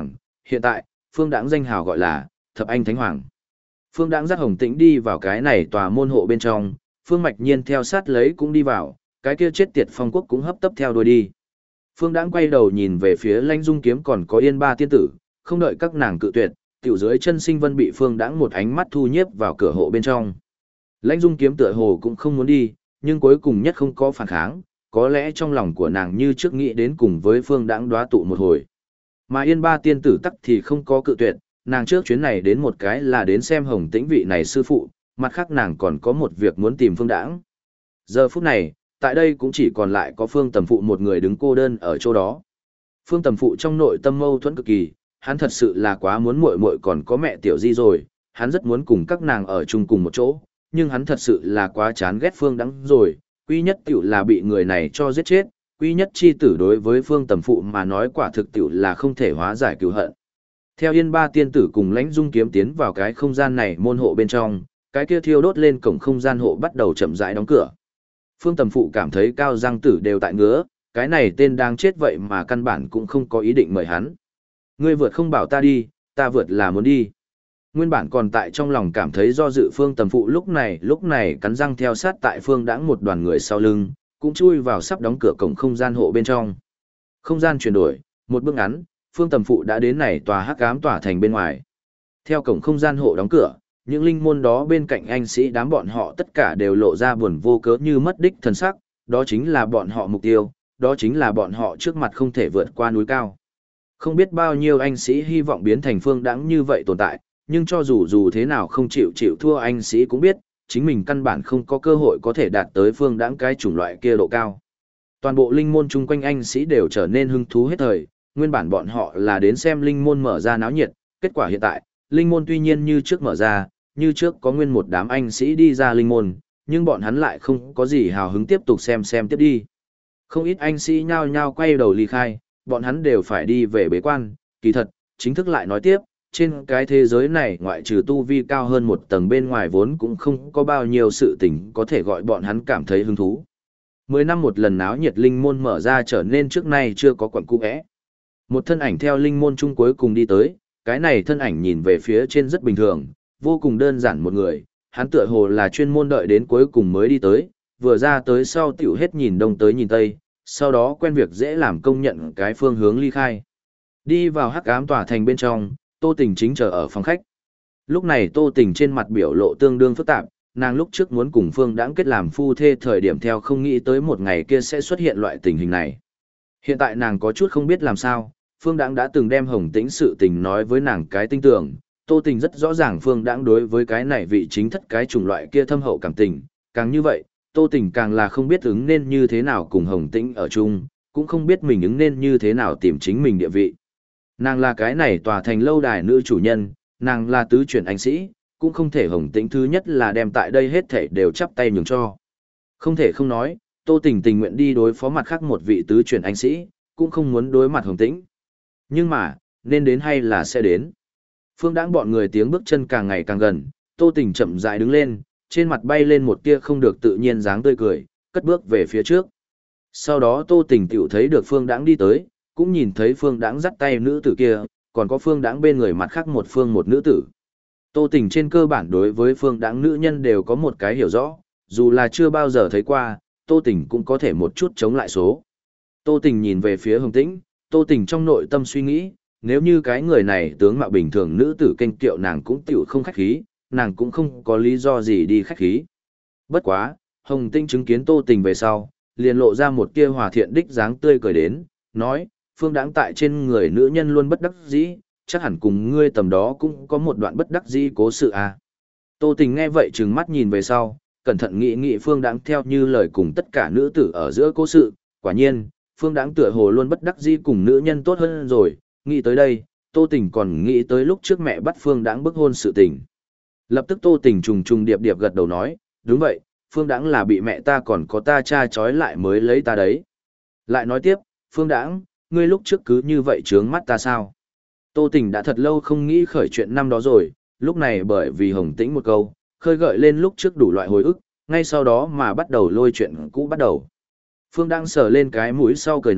Hiện tại, Phương Đãng danh hào gọi là Thập Anh Thánh Hoàng. Phương Đãng dắt Hồng Tĩnh đi vào cái này tòa môn hộ bên trong, Phương Mạch Nhiên theo sát lấy cũng đi vào, cái kia chết tiệt Phong Quốc cũng hấp tấp theo đuôi đi. Phương Đãng quay đầu nhìn về phía Lãnh Dung Kiếm còn có Yên Ba tiên tử, không đợi các nàng cự tuyệt, tiểu dưới chân Sinh Vân bị Phương Đãng một ánh mắt thu nhiếp vào cửa hộ bên trong. Lãnh Dung Kiếm tựa hồ cũng không muốn đi, nhưng cuối cùng nhất không có phản kháng, có lẽ trong lòng của nàng như trước nghĩ đến cùng với Phương Đãng đóa tụ một hồi. Mà Yên Ba tiên tử tắc thì không có cự tuyệt, nàng trước chuyến này đến một cái là đến xem Hồng Tĩnh vị này sư phụ, mặt khác nàng còn có một việc muốn tìm Phương Đãng. Giờ phút này, tại đây cũng chỉ còn lại có Phương Tầm Phụ một người đứng cô đơn ở chỗ đó. Phương Tầm Phụ trong nội tâm mâu thuẫn cực kỳ, hắn thật sự là quá muốn muội muội còn có mẹ Tiểu Di rồi, hắn rất muốn cùng các nàng ở chung cùng một chỗ, nhưng hắn thật sự là quá chán ghét Phương Đãng rồi, quy nhất tiểu là bị người này cho giết chết, quy nhất chi tử đối với Phương Tầm Phụ mà nói quả thực tiểu là không thể hóa giải cừu hận. Theo Yên Ba tiên tử cùng Lãnh Dung Kiếm tiến vào cái không gian này môn hộ bên trong, cái kia thiêu đốt lên cổng không gian hộ bắt đầu chậm rãi đóng cửa. Phương Tầm Phụ cảm thấy cao răng tử đều tại ngứa, cái này tên đang chết vậy mà căn bản cũng không có ý định mời hắn. Ngươi vượt không bảo ta đi, ta vượt là muốn đi. Nguyên bản còn tại trong lòng cảm thấy do dự Phương Tầm Phụ lúc này cắn răng theo sát tại Phương Đãng một đoàn người sau lưng, cũng chui vào sắp đóng cửa cổng không gian hộ bên trong. Không gian chuyển đổi, một bước ngắn, Phương Tầm Phụ đã đến này tòa hắc ám tỏa thành bên ngoài. Theo cổng không gian hộ đóng cửa, những linh môn đó bên cạnh anh sĩ đám bọn họ tất cả đều lộ ra buồn vô cớ như mất đích thần sắc, đó chính là bọn họ mục tiêu, đó chính là bọn họ trước mặt không thể vượt qua núi cao. Không biết bao nhiêu anh sĩ hy vọng biến thành Phương Đãng như vậy tồn tại, nhưng cho dù thế nào không chịu thua anh sĩ cũng biết, chính mình căn bản không có cơ hội có thể đạt tới Phương Đãng cái chủng loại kia độ cao. Toàn bộ linh môn chung quanh anh sĩ đều trở nên hứng thú hết thời, nguyên bản bọn họ là đến xem linh môn mở ra náo nhiệt, kết quả hiện tại, linh môn tuy nhiên như trước mở ra, như trước có nguyên một đám anh sĩ đi ra linh môn, nhưng bọn hắn lại không có gì hào hứng tiếp tục xem tiếp đi. Không ít anh sĩ nhao nhao quay đầu ly khai, bọn hắn đều phải đi về bế quan, kỳ thật, chính thức lại nói tiếp, trên cái thế giới này ngoại trừ tu vi cao hơn một tầng bên ngoài vốn cũng không có bao nhiêu sự tình có thể gọi bọn hắn cảm thấy hứng thú. 10 năm một lần náo nhiệt linh môn mở ra trở nên trước nay chưa có quận cũ ẽ. Một thân ảnh theo linh môn chung cuối cùng đi tới, cái này thân ảnh nhìn về phía trên rất bình thường, vô cùng đơn giản một người, hắn tựa hồ là chuyên môn đợi đến cuối cùng mới đi tới, vừa ra tới sau tiểu hết nhìn đông tới nhìn tây, sau đó quen việc dễ làm công nhận cái phương hướng ly khai. Đi vào hắc ám tỏa thành bên trong, Tô Tình chính chờ ở phòng khách. Lúc này Tô Tình trên mặt biểu lộ tương đương phức tạp, nàng lúc trước muốn cùng Phương Đãng kết làm phu thê thời điểm theo không nghĩ tới một ngày kia sẽ xuất hiện loại tình hình này. Hiện tại nàng có chút không biết làm sao, Phương Đãng đã từng đem Hồng Tĩnh sự tình nói với nàng cái tinh tưởng, Tô Tình rất rõ ràng Phương Đãng đối với cái này vị chính thất cái chủng loại kia thâm hậu cảm tình, càng như vậy, Tô Tình càng là không biết ứng nên như thế nào cùng Hồng Tĩnh ở chung, cũng không biết mình ứng nên như thế nào tìm chính mình địa vị. Nàng là cái này tòa thành lâu đài nữ chủ nhân, nàng là tứ chuyển anh sĩ, cũng không thể Hồng Tĩnh thứ nhất là đem tại đây hết thảy đều chắp tay nhường cho. Không thể không nói, Tô Tình tình nguyện đi đối phó mặt khác một vị tứ chuyển anh sĩ, cũng không muốn đối mặt Hồng Tĩnh. Nhưng mà, nên đến hay là sẽ đến. Phương Đãng bọn người tiếng bước chân càng ngày càng gần, Tô Tình chậm rãi đứng lên, trên mặt bay lên một tia không được tự nhiên dáng tươi cười, cất bước về phía trước. Sau đó Tô Tình tiểu thấy được Phương Đãng đi tới, cũng nhìn thấy Phương Đãng dắt tay nữ tử kia, còn có Phương Đãng bên người mặt khác một nữ tử. Tô Tình trên cơ bản đối với Phương Đãng nữ nhân đều có một cái hiểu rõ, dù là chưa bao giờ thấy qua, Tô Tình cũng có thể một chút chống lại số. Tô Tình nhìn về phía Hồng Tĩnh, Tô Tình trong nội tâm suy nghĩ, nếu như cái người này tướng mạo bình thường nữ tử kênh kiệu nàng cũng tiểu không khách khí, nàng cũng không có lý do gì đi khách khí. Bất quá, Hồng Tĩnh chứng kiến Tô Tình về sau, liền lộ ra một tia hòa thiện đích dáng tươi cười đến, nói, Phương Đãng tại trên người nữ nhân luôn bất đắc dĩ, chắc hẳn cùng ngươi tầm đó cũng có một đoạn bất đắc dĩ cố sự à. Tô Tình nghe vậy trừng mắt nhìn về sau, cẩn thận nghĩ Phương Đãng theo như lời cùng tất cả nữ tử ở giữa cố sự, quả nhiên, Phương Đãng tựa hồ luôn bất đắc dĩ cùng nữ nhân tốt hơn rồi, nghĩ tới đây, Tô Tình còn nghĩ tới lúc trước mẹ bắt Phương Đãng bức hôn sự tình. Lập tức Tô Tình trùng điệp gật đầu nói, đúng vậy, Phương Đãng là bị mẹ ta còn có ta cha trói lại mới lấy ta đấy. Lại nói tiếp, Phương Đãng, ngươi lúc trước cứ như vậy trướng mắt ta sao? Tô Tình đã thật lâu không nghĩ khởi chuyện năm đó rồi, lúc này bởi vì Hồng Tĩnh một câu, khơi gợi lên lúc trước đủ loại hồi ức, ngay sau đó mà bắt đầu lôi chuyện cũ bắt đầu. Phương Đãng sờ lên cái mũi sau cười nói,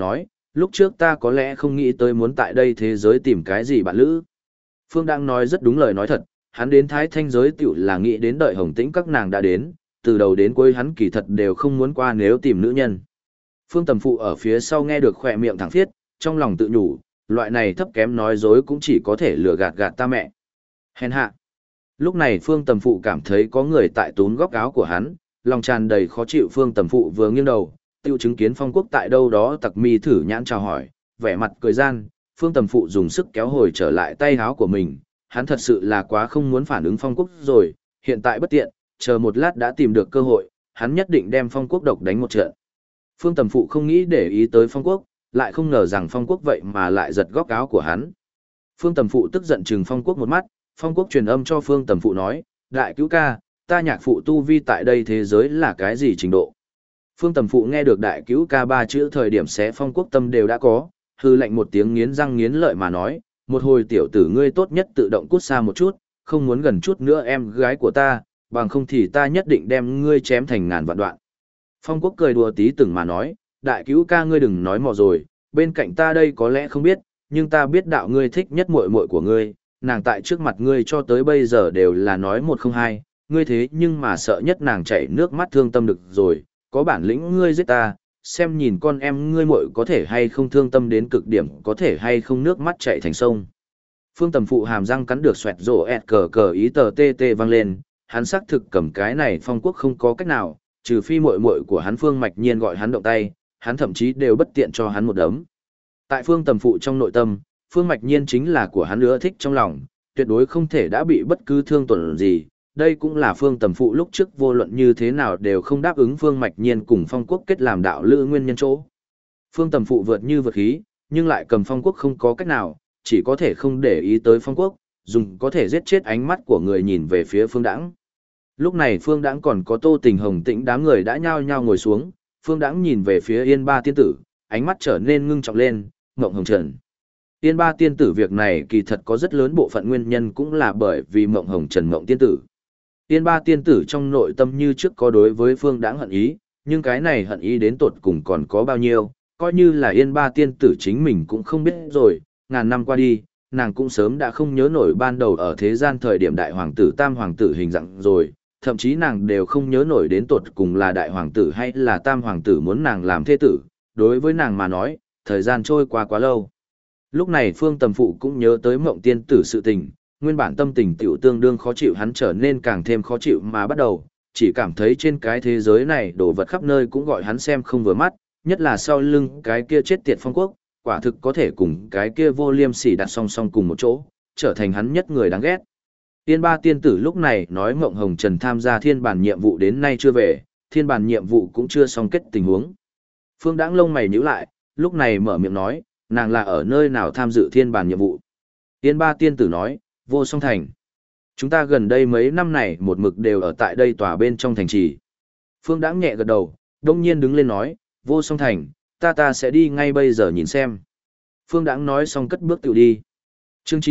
lúc trước ta có lẽ không nghĩ tới muốn tại đây thế giới tìm cái gì bạn lữ. Phương đang nói rất đúng lời nói thật, hắn đến Thái Thanh giới tiểu là nghĩ đến đợi Hồng Tĩnh các nàng đã đến, từ đầu đến cuối hắn kỳ thật đều không muốn qua nếu tìm nữ nhân. Phương Tầm Phụ ở phía sau nghe được khỏe miệng thẳng phiết, trong lòng tự nhủ, loại này thấp kém nói dối cũng chỉ có thể lừa gạt gạt ta mẹ. Hèn hạ. Lúc này Phương Tầm Phụ cảm thấy có người tại túm góc áo của hắn, lòng tràn đầy khó chịu. Phương Tầm Phụ vừa nghiêng đầu, tiêu chứng kiến Phong Quốc tại đâu đó tặc mi thử nhãn chào hỏi, vẻ mặt cười gian, Phương Tầm Phụ dùng sức kéo hồi trở lại tay áo của mình, hắn thật sự là quá không muốn phản ứng Phong Quốc rồi, hiện tại bất tiện, chờ một lát đã tìm được cơ hội, hắn nhất định đem Phong Quốc độc đánh một trận. Phương Tầm Phụ không nghĩ để ý tới Phong Quốc, lại không ngờ rằng Phong Quốc vậy mà lại giật góc áo của hắn. Phương Tầm Phụ tức giận trừng Phong Quốc một mắt, Phong Quốc truyền âm cho Phương Tầm Phụ nói, đại cứu ca, ta nhạc phụ tu vi tại đây thế giới là cái gì trình độ. Phương Tầm Phụ nghe được đại cứu ca ba chữ thời điểm xé Phong Quốc tâm đều đã có, hư lạnh một tiếng nghiến răng nghiến lợi mà nói, một hồi tiểu tử ngươi tốt nhất tự động cút xa một chút, không muốn gần chút nữa em gái của ta, bằng không thì ta nhất định đem ngươi chém thành ngàn vạn đoạn. Phong Quốc cười đùa tí từng mà nói, đại cứu ca ngươi đừng nói mò rồi, bên cạnh ta đây có lẽ không biết, nhưng ta biết đạo ngươi thích nhất muội muội của ngươi, nàng tại trước mặt ngươi cho tới bây giờ đều là nói một không hai, ngươi thế nhưng mà sợ nhất nàng chảy nước mắt thương tâm được rồi, có bản lĩnh ngươi giết ta, xem nhìn con em ngươi muội có thể hay không thương tâm đến cực điểm, có thể hay không nước mắt chảy thành sông. Phương Tầm Phụ hàm răng cắn được xoẹt rổ ẹt cờ cờ ý tờ tê tê vang lên, hắn xác thực cầm cái này Phong Quốc không có cách nào, trừ phi muội muội của hắn Phương Mạch Nhiên gọi hắn động tay, hắn thậm chí đều bất tiện cho hắn một đấm. Tại Phương Tầm Phụ trong nội tâm, Phương Mạch Nhiên chính là của hắn ưa thích trong lòng, tuyệt đối không thể đã bị bất cứ thương tổn gì. Đây cũng là Phương Tầm Phụ lúc trước vô luận như thế nào đều không đáp ứng Phương Mạch Nhiên cùng Phong Quốc kết làm đạo lữ nguyên nhân chỗ. Phương Tầm Phụ vượt như vượt khí, nhưng lại cầm Phong Quốc không có cách nào, chỉ có thể không để ý tới Phong Quốc, dùng có thể giết chết ánh mắt của người nhìn về phía Phương Đãng. Lúc này Phương Đãng còn có Tô Tình Hồng Tĩnh đám người đã nhao nhao ngồi xuống, Phương Đãng nhìn về phía Yên Ba tiên tử, ánh mắt trở nên ngưng trọng lên, Mộng Hồng Trần. Yên Ba tiên tử việc này kỳ thật có rất lớn bộ phận nguyên nhân cũng là bởi vì Mộng Hồng Trần Mộng tiên tử. Yên Ba tiên tử trong nội tâm như trước có đối với Phương Đãng hận ý, nhưng cái này hận ý đến tột cùng còn có bao nhiêu, coi như là Yên Ba tiên tử chính mình cũng không biết rồi, ngàn năm qua đi, nàng cũng sớm đã không nhớ nổi ban đầu ở thế gian thời điểm đại hoàng tử tam hoàng tử hình dạng rồi, thậm chí nàng đều không nhớ nổi đến tột cùng là đại hoàng tử hay là tam hoàng tử muốn nàng làm thê tử, đối với nàng mà nói, thời gian trôi qua quá lâu. Lúc này Phương Tầm Phụ cũng nhớ tới Mộng tiên tử sự tình, nguyên bản tâm tình tiểu tương đương khó chịu hắn trở nên càng thêm khó chịu mà bắt đầu, chỉ cảm thấy trên cái thế giới này đồ vật khắp nơi cũng gọi hắn xem không vừa mắt, nhất là sau lưng cái kia chết tiệt Phong Quốc, quả thực có thể cùng cái kia vô liêm sỉ đặt song song cùng một chỗ, trở thành hắn nhất người đáng ghét. Tiên Ba tiên tử lúc này nói Mộng Hồng Trần tham gia thiên bản nhiệm vụ đến nay chưa về, thiên bản nhiệm vụ cũng chưa xong kết tình huống. Phương Đãng lông mày nhíu lại, lúc này mở miệng nói, nàng là ở nơi nào tham dự thiên bản nhiệm vụ. Tiên Ba tiên tử nói, Vô Song Thành. Chúng ta gần đây mấy năm này một mực đều ở tại đây tòa bên trong thành trì. Phương Đãng nhẹ gật đầu, đông nhiên đứng lên nói, Vô Song Thành, ta sẽ đi ngay bây giờ nhìn xem. Phương Đãng nói xong cất bước tự đi. Chương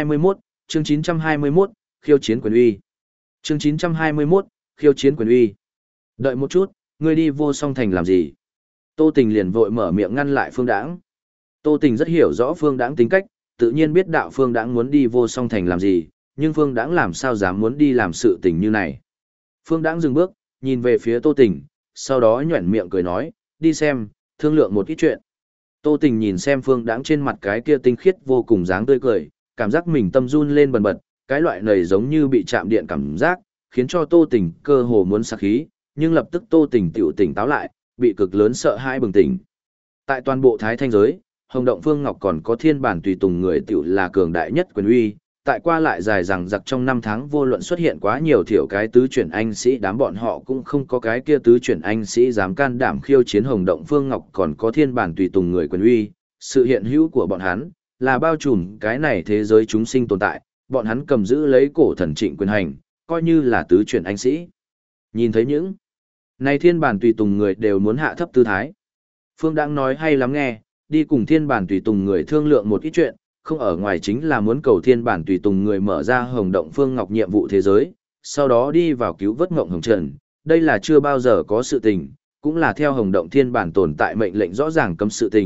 921, khiêu chiến quyền uy. Chương 921, khiêu chiến quyền uy. Đợi một chút, ngươi đi Vô Song Thành làm gì? Tô Tình liền vội mở miệng ngăn lại Phương Đãng. Tô Tình rất hiểu rõ Phương Đãng tính cách, tự nhiên biết đạo Phương Đãng muốn đi Vô Song Thành làm gì, nhưng Phương Đãng làm sao dám muốn đi làm sự tình như này. Phương Đãng dừng bước, nhìn về phía Tô Tình, sau đó nhoẻn miệng cười nói, đi xem, thương lượng một ít chuyện. Tô Tình nhìn xem Phương Đãng trên mặt cái kia tinh khiết vô cùng dáng tươi cười, cảm giác mình tâm run lên bần bật, cái loại này giống như bị chạm điện cảm giác, khiến cho Tô Tình cơ hồ muốn sặc khí, nhưng lập tức Tô Tình tiểu tỉnh táo lại, bị cực lớn sợ hãi bừng tỉnh. Tại toàn bộ Thái Thanh giới, Hồng Động Phương Ngọc còn có thiên bản tùy tùng người tiểu là cường đại nhất quyền uy, tại qua lại dài rằng giặc trong năm tháng vô luận xuất hiện quá nhiều thiểu cái tứ chuyển anh sĩ đám bọn họ cũng không có cái kia tứ chuyển anh sĩ dám can đảm khiêu chiến Hồng Động Phương Ngọc còn có thiên bản tùy tùng người quyền uy, sự hiện hữu của bọn hắn là bao trùm cái này thế giới chúng sinh tồn tại, bọn hắn cầm giữ lấy cổ thần trịnh quyền hành, coi như là tứ chuyển anh sĩ. Nhìn thấy những này thiên bản tùy tùng người đều muốn hạ thấp tư thái. Phương Đãng nói hay lắm nghe, đi cùng thiên bản tùy tùng người thương lượng một ít chuyện, không ở ngoài chính là muốn cầu thiên bản tùy tùng người mở ra Hồng Động Phương Ngọc nhiệm vụ thế giới, sau đó đi vào cứu vớt Mộng Hồng Trần. Đây là chưa bao giờ có sự tình, cũng là theo Hồng Động thiên bản tồn tại mệnh lệnh rõ ràng cấm sự tình,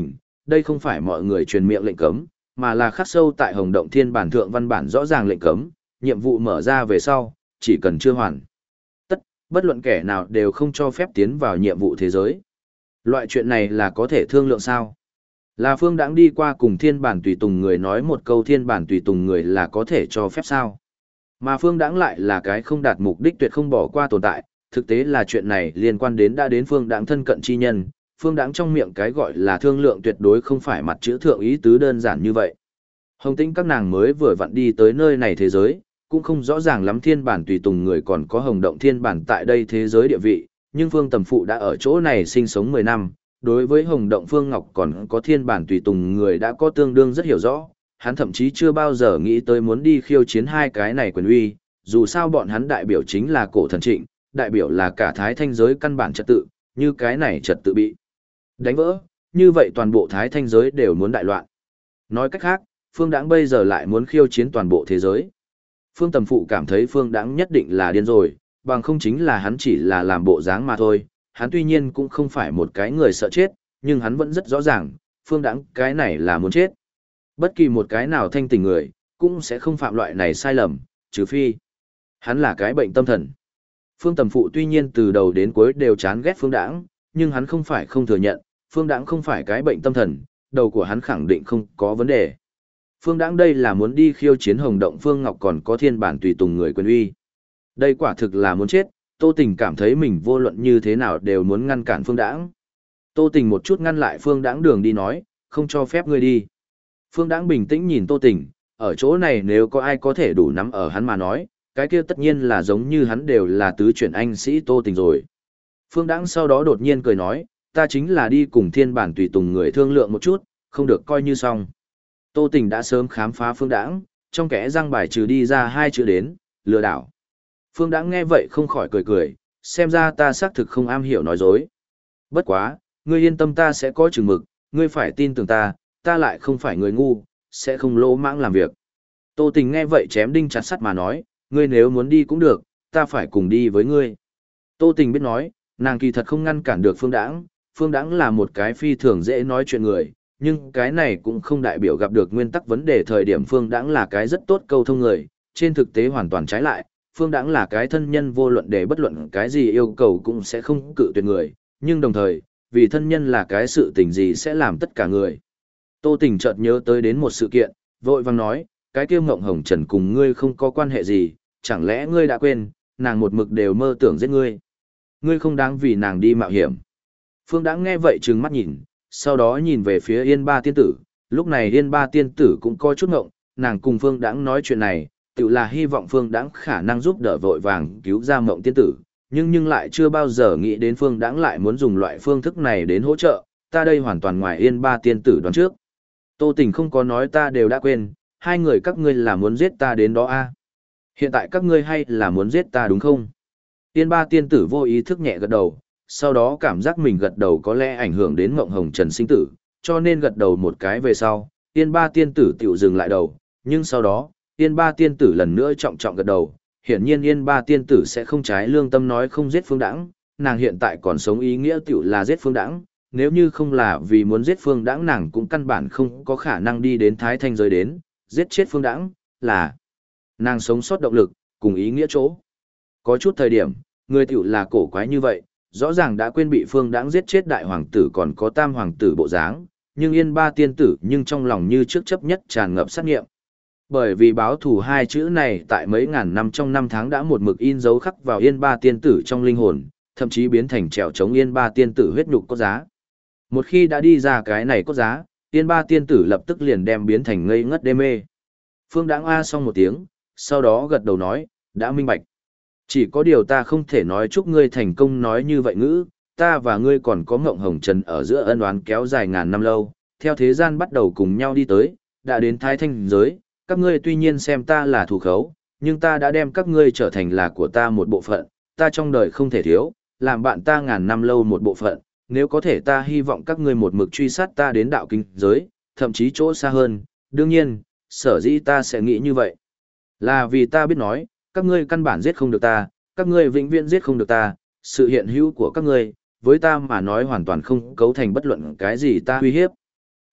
đây không phải mọi người truyền miệng lệnh cấm, mà là khắc sâu tại Hồng Động Thiên bản thượng văn bản rõ ràng lệnh cấm, nhiệm vụ mở ra về sau, chỉ cần chưa hoàn tất, bất luận kẻ nào đều không cho phép tiến vào nhiệm vụ thế giới. Loại chuyện này là có thể thương lượng sao? Là Phương Đãng đi qua cùng Thiên Bản Tùy Tùng người nói một câu Thiên Bản Tùy Tùng người là có thể cho phép sao? Mà Phương Đãng lại là cái không đạt mục đích tuyệt không bỏ qua tồn tại, thực tế là chuyện này liên quan đến đã đến Phương Đãng thân cận chi nhân, Phương Đãng trong miệng cái gọi là thương lượng tuyệt đối không phải mặt chữ thượng ý tứ đơn giản như vậy. Hồng Tĩnh các nàng mới vừa vặn đi tới nơi này thế giới, cũng không rõ ràng lắm Thiên Bản Tùy Tùng người còn có Hồng Động Thiên Bản tại đây thế giới địa vị, nhưng Phương Tầm Phụ đã ở chỗ này sinh sống 10 năm, đối với Hồng Động Phương Ngọc còn có Thiên Bản Tùy Tùng người đã có tương đương rất hiểu rõ, hắn thậm chí chưa bao giờ nghĩ tới muốn đi khiêu chiến hai cái này quyền uy, dù sao bọn hắn đại biểu chính là cổ thần trịnh, đại biểu là cả thái thanh giới căn bản trật tự, như cái này trật tự bị đánh vỡ, như vậy toàn bộ thái thanh giới đều muốn đại loạn. Nói cách khác, Phương Đãng bây giờ lại muốn khiêu chiến toàn bộ thế giới. Phương Tầm Phụ cảm thấy Phương Đãng nhất định là điên rồi, bằng không chính là hắn chỉ là làm bộ dáng mà thôi. Hắn tuy nhiên cũng không phải một cái người sợ chết, nhưng hắn vẫn rất rõ ràng, Phương Đãng cái này là muốn chết. Bất kỳ một cái nào thanh tỉnh người, cũng sẽ không phạm loại này sai lầm, trừ phi hắn là cái bệnh tâm thần. Phương Tầm Phụ tuy nhiên từ đầu đến cuối đều chán ghét Phương Đãng, nhưng hắn không phải không thừa nhận, Phương Đãng không phải cái bệnh tâm thần, đầu của hắn khẳng định không có vấn đề. Phương Đãng đây là muốn đi khiêu chiến Hồng Động Phương Ngọc còn có Thiên Bản Tùy Tùng người quyền uy. Đây quả thực là muốn chết, Tô Tình cảm thấy mình vô luận như thế nào đều muốn ngăn cản Phương Đãng. Tô Tình một chút ngăn lại Phương Đãng đường đi nói, không cho phép ngươi đi. Phương Đãng bình tĩnh nhìn Tô Tình, ở chỗ này nếu có ai có thể đủ nắm ở hắn mà nói, cái kia tất nhiên là giống như hắn đều là tứ chuyển anh sĩ Tô Tình rồi. Phương Đãng sau đó đột nhiên cười nói, ta chính là đi cùng Thiên Bản Tùy Tùng người thương lượng một chút, không được coi như xong. Tô Tình đã sớm khám phá Phương Đãng, trong kẽ răng bài trừ đi ra hai chữ đến, lừa đảo. Phương Đãng nghe vậy không khỏi cười cười, xem ra ta xác thực không am hiểu nói dối. Bất quá, ngươi yên tâm ta sẽ có chừng mực, ngươi phải tin tưởng ta, ta lại không phải người ngu, sẽ không lỗ mãng làm việc. Tô Tình nghe vậy chém đinh chặt sắt mà nói, ngươi nếu muốn đi cũng được, ta phải cùng đi với ngươi. Tô Tình biết nói, nàng kỳ thật không ngăn cản được Phương Đãng là một cái phi thường dễ nói chuyện người, nhưng cái này cũng không đại biểu gặp được nguyên tắc vấn đề thời điểm Phương Đãng là cái rất tốt câu thông người, trên thực tế hoàn toàn trái lại, Phương Đãng là cái thân nhân vô luận để bất luận cái gì yêu cầu cũng sẽ không cự tuyệt người, nhưng đồng thời, vì thân nhân là cái sự tình gì sẽ làm tất cả người. Tô Tình chợt nhớ tới đến một sự kiện, vội vàng nói, cái kia Mộng Hồng Trần cùng ngươi không có quan hệ gì, chẳng lẽ ngươi đã quên, nàng một mực đều mơ tưởng giết ngươi. Ngươi không đáng vì nàng đi mạo hiểm. Phương Đãng nghe vậy trừng mắt nhìn, sau đó nhìn về phía Yên Ba tiên tử, lúc này Yên Ba tiên tử cũng có chút ngộng, nàng cùng Phương Đãng nói chuyện này, tự là hy vọng Phương Đãng khả năng giúp đỡ vội vàng cứu ra Mộng tiên tử, nhưng lại chưa bao giờ nghĩ đến Phương Đãng lại muốn dùng loại phương thức này đến hỗ trợ, ta đây hoàn toàn ngoài Yên Ba tiên tử đoán trước. Tô Tình không có nói ta đều đã quên, hai người các ngươi là muốn giết ta đến đó a? Hiện tại các ngươi hay là muốn giết ta đúng không? Yên Ba tiên tử vô ý thức nhẹ gật đầu, sau đó cảm giác mình gật đầu có lẽ ảnh hưởng đến Mộng Hồng Trần sinh tử, cho nên gật đầu một cái về sau, Yên Ba tiên tử tiểu dừng lại đầu, nhưng sau đó, Yên Ba tiên tử lần nữa trọng trọng gật đầu, hiển nhiên Yên Ba tiên tử sẽ không trái lương tâm nói không giết Phương Đãng, nàng hiện tại còn sống ý nghĩa tiểu là giết Phương Đãng, nếu như không là vì muốn giết Phương Đãng nàng cũng căn bản không có khả năng đi đến Thái Thanh giới đến, giết chết Phương Đãng là nàng sống sót động lực, cùng ý nghĩa chỗ. Có chút thời điểm, người tiểu là cổ quái như vậy, rõ ràng đã quên bị Phương Đãng giết chết đại hoàng tử còn có tam hoàng tử bộ dáng, nhưng Yên Ba tiên tử nhưng trong lòng như trước chấp nhất tràn ngập sát nghiệm. Bởi vì báo thù hai chữ này tại mấy ngàn năm trong năm tháng đã một mực in dấu khắc vào Yên Ba tiên tử trong linh hồn, thậm chí biến thành trèo chống Yên Ba tiên tử huyết nhục có giá. Một khi đã đi ra cái này có giá, Yên Ba tiên tử lập tức liền đem biến thành ngây ngất đê mê. Phương Đãng a xong một tiếng, sau đó gật đầu nói, đã minh bạch. Chỉ có điều ta không thể nói chúc ngươi thành công nói như vậy ngữ, ta và ngươi còn có Mộng Hồng Trần ở giữa ân oán kéo dài ngàn năm lâu, theo thế gian bắt đầu cùng nhau đi tới, đã đến Thái Thanh giới, các ngươi tuy nhiên xem ta là thù khấu, nhưng ta đã đem các ngươi trở thành là của ta một bộ phận, ta trong đời không thể thiếu, làm bạn ta ngàn năm lâu một bộ phận, nếu có thể ta hy vọng các ngươi một mực truy sát ta đến đạo kinh giới, thậm chí chỗ xa hơn, đương nhiên, sở dĩ ta sẽ nghĩ như vậy. Là vì ta biết nói, các ngươi căn bản giết không được ta, các ngươi vĩnh viễn giết không được ta, sự hiện hữu của các ngươi, với ta mà nói hoàn toàn không cấu thành bất luận cái gì ta uy hiếp.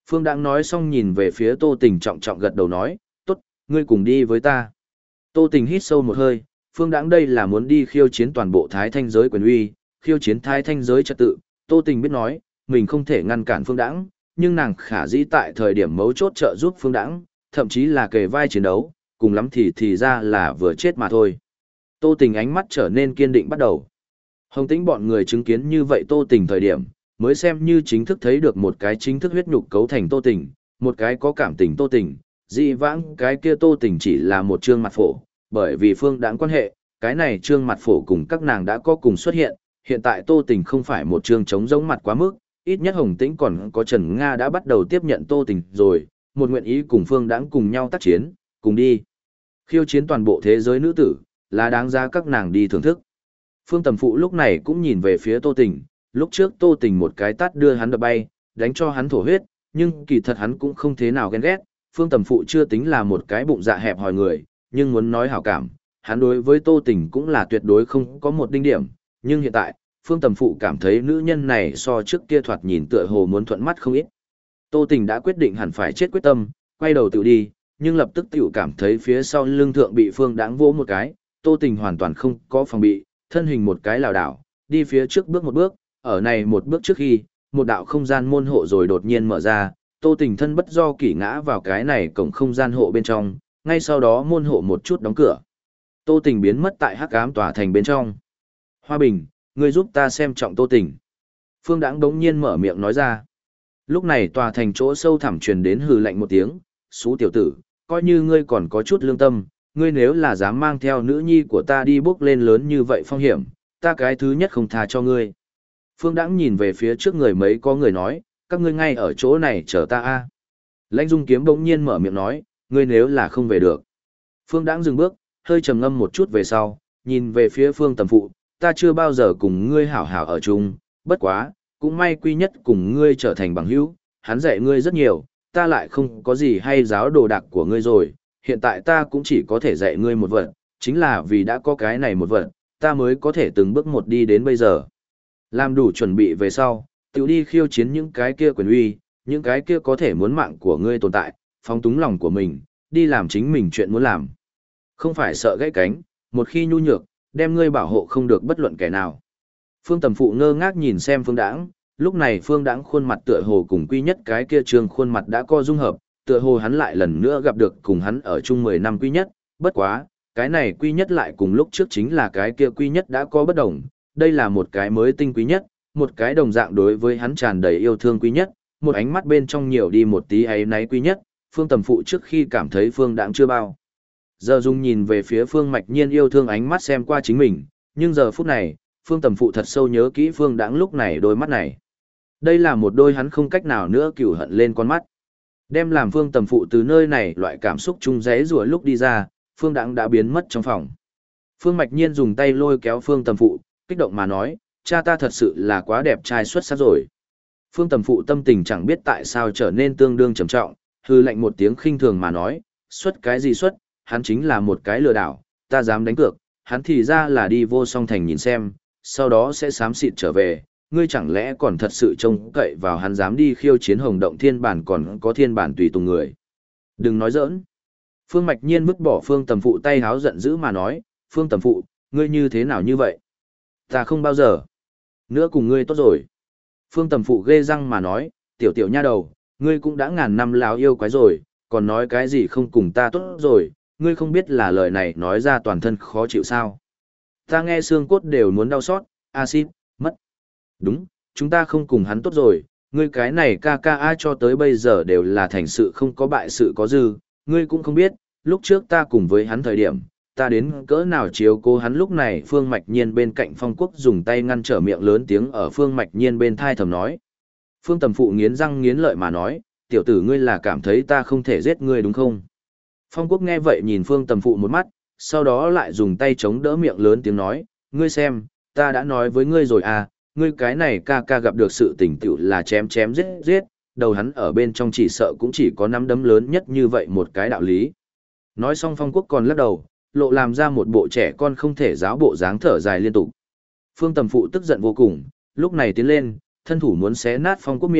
Phương Đãng nói xong nhìn về phía Tô Tình trọng trọng gật đầu nói, tốt, ngươi cùng đi với ta. Tô Tình hít sâu một hơi, Phương Đãng đây là muốn đi khiêu chiến toàn bộ Thái Thanh giới quyền uy, khiêu chiến Thái Thanh giới trật tự. Tô Tình biết nói, mình không thể ngăn cản Phương Đãng, nhưng nàng khả dĩ tại thời điểm mấu chốt trợ giúp Phương Đãng, thậm chí là kề vai chiến đấu, cùng lắm thì ra là vừa chết mà thôi. Tô Tình ánh mắt trở nên kiên định bắt đầu. Hồng Tĩnh bọn người chứng kiến như vậy Tô Tình thời điểm, mới xem như chính thức thấy được một cái chính thức huyết nhục cấu thành Tô Tình, một cái có cảm tình Tô Tình, dị vãng cái kia Tô Tình chỉ là một trương mặt phổ, bởi vì Phương Đãng quan hệ, cái này trương mặt phổ cùng các nàng đã có cùng xuất hiện, hiện tại Tô Tình không phải một trương trống giống mặt quá mức, ít nhất Hồng Tĩnh còn có Trần Nga đã bắt đầu tiếp nhận Tô Tình rồi, một nguyện ý cùng Phương Đãng cùng nhau tác chiến, cùng đi. Khiêu chiến toàn bộ thế giới nữ tử, là đáng giá các nàng đi thưởng thức. Phương Tầm Phụ lúc này cũng nhìn về phía Tô Tình, lúc trước Tô Tình một cái tát đưa hắn đập bay, đánh cho hắn thổ huyết, nhưng kỳ thật hắn cũng không thế nào ghen ghét. Phương Tầm Phụ chưa tính là một cái bụng dạ hẹp hòi người, nhưng muốn nói hảo cảm, hắn đối với Tô Tình cũng là tuyệt đối không có một đinh điểm. Nhưng hiện tại, Phương Tầm Phụ cảm thấy nữ nhân này so trước kia thoạt nhìn tựa hồ muốn thuận mắt không ít. Tô Tình đã quyết định hẳn phải chết quyết tâm, quay đầu tự đi, nhưng lập tức tiểu cảm thấy phía sau lưng thượng bị Phương Đãng vỗ một cái, Tô Tình hoàn toàn không có phòng bị, thân hình một cái lảo đảo, đi phía trước bước một bước, ở này một bước trước khi, một đạo không gian môn hộ rồi đột nhiên mở ra, Tô Tình thân bất do kỷ ngã vào cái này cổng không gian hộ bên trong, ngay sau đó môn hộ một chút đóng cửa. Tô Tình biến mất tại hắc ám tòa thành bên trong. Hoa Bình, ngươi giúp ta xem trọng Tô Tình. Phương Đãng đống nhiên mở miệng nói ra. Lúc này tòa thành chỗ sâu thẳm truyền đến hừ lạnh một tiếng, xú tiểu tử, coi như ngươi còn có chút lương tâm, ngươi nếu là dám mang theo nữ nhi của ta đi bước lên lớn như vậy phong hiểm, ta cái thứ nhất không tha cho ngươi. Phương Đãng nhìn về phía trước người mấy có người nói, các ngươi ngay ở chỗ này chờ ta a. Lãnh Dung Kiếm bỗng nhiên mở miệng nói, ngươi nếu là không về được. Phương Đãng dừng bước, hơi trầm ngâm một chút về sau, nhìn về phía Phương Tầm Phụ, ta chưa bao giờ cùng ngươi hảo hảo ở chung, bất quá, cũng may quy nhất cùng ngươi trở thành bằng hữu, hắn dạy ngươi rất nhiều, ta lại không có gì hay giáo đồ đạc của ngươi rồi, hiện tại ta cũng chỉ có thể dạy ngươi một vật, chính là vì đã có cái này một vật, ta mới có thể từng bước một đi đến bây giờ. Làm đủ chuẩn bị về sau, tự đi khiêu chiến những cái kia quyền uy, những cái kia có thể muốn mạng của ngươi tồn tại, phóng túng lòng của mình, đi làm chính mình chuyện muốn làm. Không phải sợ gãy cánh, một khi nhu nhược, đem ngươi bảo hộ không được bất luận kẻ nào. Phương Tầm Phụ ngơ ngác nhìn xem Phương Đãng, lúc này Phương Đãng khuôn mặt tựa hồ cùng quy nhất cái kia trường khuôn mặt đã co dung hợp, tựa hồ hắn lại lần nữa gặp được cùng hắn ở chung 10 năm quy nhất, bất quá, cái này quy nhất lại cùng lúc trước chính là cái kia quy nhất đã có bất đồng, đây là một cái mới tinh quý nhất, một cái đồng dạng đối với hắn tràn đầy yêu thương quý nhất, một ánh mắt bên trong nhiều đi một tí ấy náy quý nhất, Phương Tầm Phụ trước khi cảm thấy Phương Đãng chưa bao. Giờ Dung nhìn về phía Phương Mạch Nhiên yêu thương ánh mắt xem qua chính mình, nhưng giờ phút này, Phương Tầm Phụ thật sâu nhớ kỹ Phương Đãng lúc này đôi mắt này. Đây là một đôi hắn không cách nào nữa cừu hận lên con mắt. Đem làm Phương Tầm Phụ từ nơi này loại cảm xúc chung rẽ rùa lúc đi ra, Phương Đãng đã biến mất trong phòng. Phương Mạch Nhiên dùng tay lôi kéo Phương Tầm Phụ, kích động mà nói, cha ta thật sự là quá đẹp trai xuất sắc rồi. Phương Tầm Phụ tâm tình chẳng biết tại sao trở nên tương đương trầm trọng, hư lạnh một tiếng khinh thường mà nói, xuất cái gì xuất, hắn chính là một cái lừa đảo, ta dám đánh cược, hắn thì ra là đi vô song thành nhìn xem, sau đó sẽ xám xịt trở về, ngươi chẳng lẽ còn thật sự trông cậy vào hắn dám đi khiêu chiến hồng động thiên bản còn có thiên bản tùy tùng người. Đừng nói giỡn. Phương Mạch Nhiên vứt bỏ Phương Tầm Phụ tay háo giận dữ mà nói, Phương Tầm Phụ, ngươi như thế nào như vậy? Ta không bao giờ nữa cùng ngươi tốt rồi. Phương Tầm Phụ ghê răng mà nói, tiểu tiểu nha đầu, ngươi cũng đã ngàn năm láo yêu quái rồi, còn nói cái gì không cùng ta tốt rồi, ngươi không biết là lời này nói ra toàn thân khó chịu sao. Ta nghe xương cốt đều muốn đau xót, axit, mất. Đúng, chúng ta không cùng hắn tốt rồi, ngươi cái này ca ca ai cho tới bây giờ đều là thành sự không có bại sự có dư, ngươi cũng không biết, lúc trước ta cùng với hắn thời điểm, ta đến cỡ nào chiếu cố hắn lúc này. Phương Mạch Nhiên bên cạnh Phong Quốc dùng tay ngăn trở miệng lớn tiếng ở Phương Mạch Nhiên bên thai thầm nói. Phương Tầm Phụ nghiến răng nghiến lợi mà nói, tiểu tử ngươi là cảm thấy ta không thể giết ngươi đúng không? Phong Quốc nghe vậy nhìn Phương Tầm Phụ một mắt, sau đó lại dùng tay chống đỡ miệng lớn tiếng nói, ngươi xem, ta đã nói với ngươi rồi à, ngươi cái này ca ca gặp được sự tình tựu là chém chém giết giết, đầu hắn ở bên trong chỉ sợ cũng chỉ có nắm đấm lớn nhất như vậy một cái đạo lý. Nói xong Phong Quốc còn lắc đầu, lộ làm ra một bộ trẻ con không thể giáo bộ dáng thở dài liên tục. Phương Tầm Phụ tức giận vô cùng, lúc này tiến lên, thân thủ muốn xé nát Phong Quốc miệng,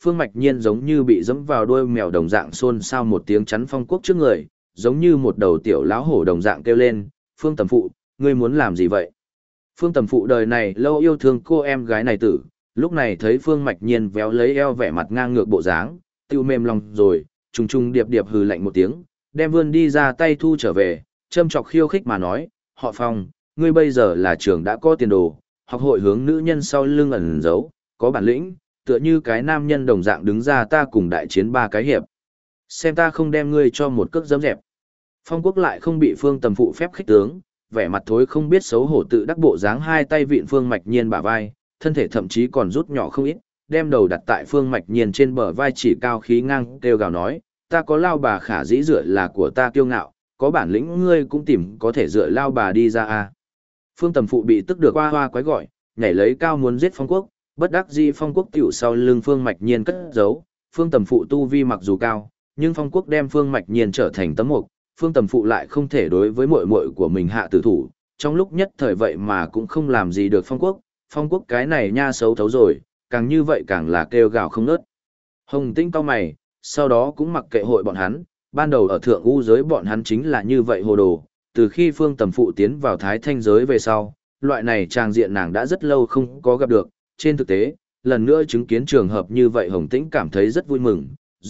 Phương Mạch Nhiên giống như bị dẫm vào đuôi mèo đồng dạng xôn xao một tiếng chắn Phong Quốc trước người, giống như một đầu tiểu lão hổ đồng dạng kêu lên, "Phương Tầm Phụ, ngươi muốn làm gì vậy?" Phương Tầm Phụ đời này lâu yêu thương cô em gái này tử, lúc này thấy Phương Mạch Nhiên véo lấy eo vẻ mặt ngang ngược bộ dáng, tiêu mềm lòng rồi, trùng trùng điệp điệp hừ lạnh một tiếng, đem vươn đi ra tay thu trở về, châm chọc khiêu khích mà nói, "Họ Phong, ngươi bây giờ là trưởng đã có tiền đồ, học hội hướng nữ nhân sau lưng ẩn giấu, có bản lĩnh, tựa như cái nam nhân đồng dạng đứng ra ta cùng đại chiến 3 cái hiệp. Xem ta không đem ngươi cho một cước giẫm dẹp." Phong Quốc lại không bị Phương Tầm Phụ phép khích tướng, vẻ mặt thối không biết xấu hổ tự đắc bộ dáng hai tay vịn Phương Mạch Nhiên bả vai, thân thể thậm chí còn rút nhỏ không ít, đem đầu đặt tại Phương Mạch Nhiên trên bờ vai chỉ cao khí ngang kêu gào nói, "Ta có lao bà khả dĩ dựa là của ta kiêu ngạo, có bản lĩnh ngươi cũng tìm có thể dựa lao bà đi ra à." Phương Tầm Phụ bị tức được hoa hoa quái gọi, nhảy lấy cao muốn giết Phong Quốc, bất đắc dĩ Phong Quốc tiểu sau lưng Phương Mạch Nhiên cất giấu, Phương Tầm Phụ tu vi mặc dù cao, nhưng Phong Quốc đem Phương Mạch Nhiên trở thành tấm mục, Phương Tầm Phụ lại không thể đối với muội muội của mình hạ tử thủ, trong lúc nhất thời vậy mà cũng không làm gì được Phong Quốc cái này nha xấu thấu rồi, càng như vậy càng là kêu gào không ngớt. Hồng Tĩnh cau mày, sau đó cũng mặc kệ hội bọn hắn, ban đầu ở thượng u giới bọn hắn chính là như vậy hồ đồ, từ khi Phương Tầm Phụ tiến vào thái thanh giới về sau, loại này trang diện nàng đã rất lâu không có gặp được, trên thực tế, lần nữa chứng kiến trường hợp như vậy Hồng Tĩnh cảm thấy rất vui mừng,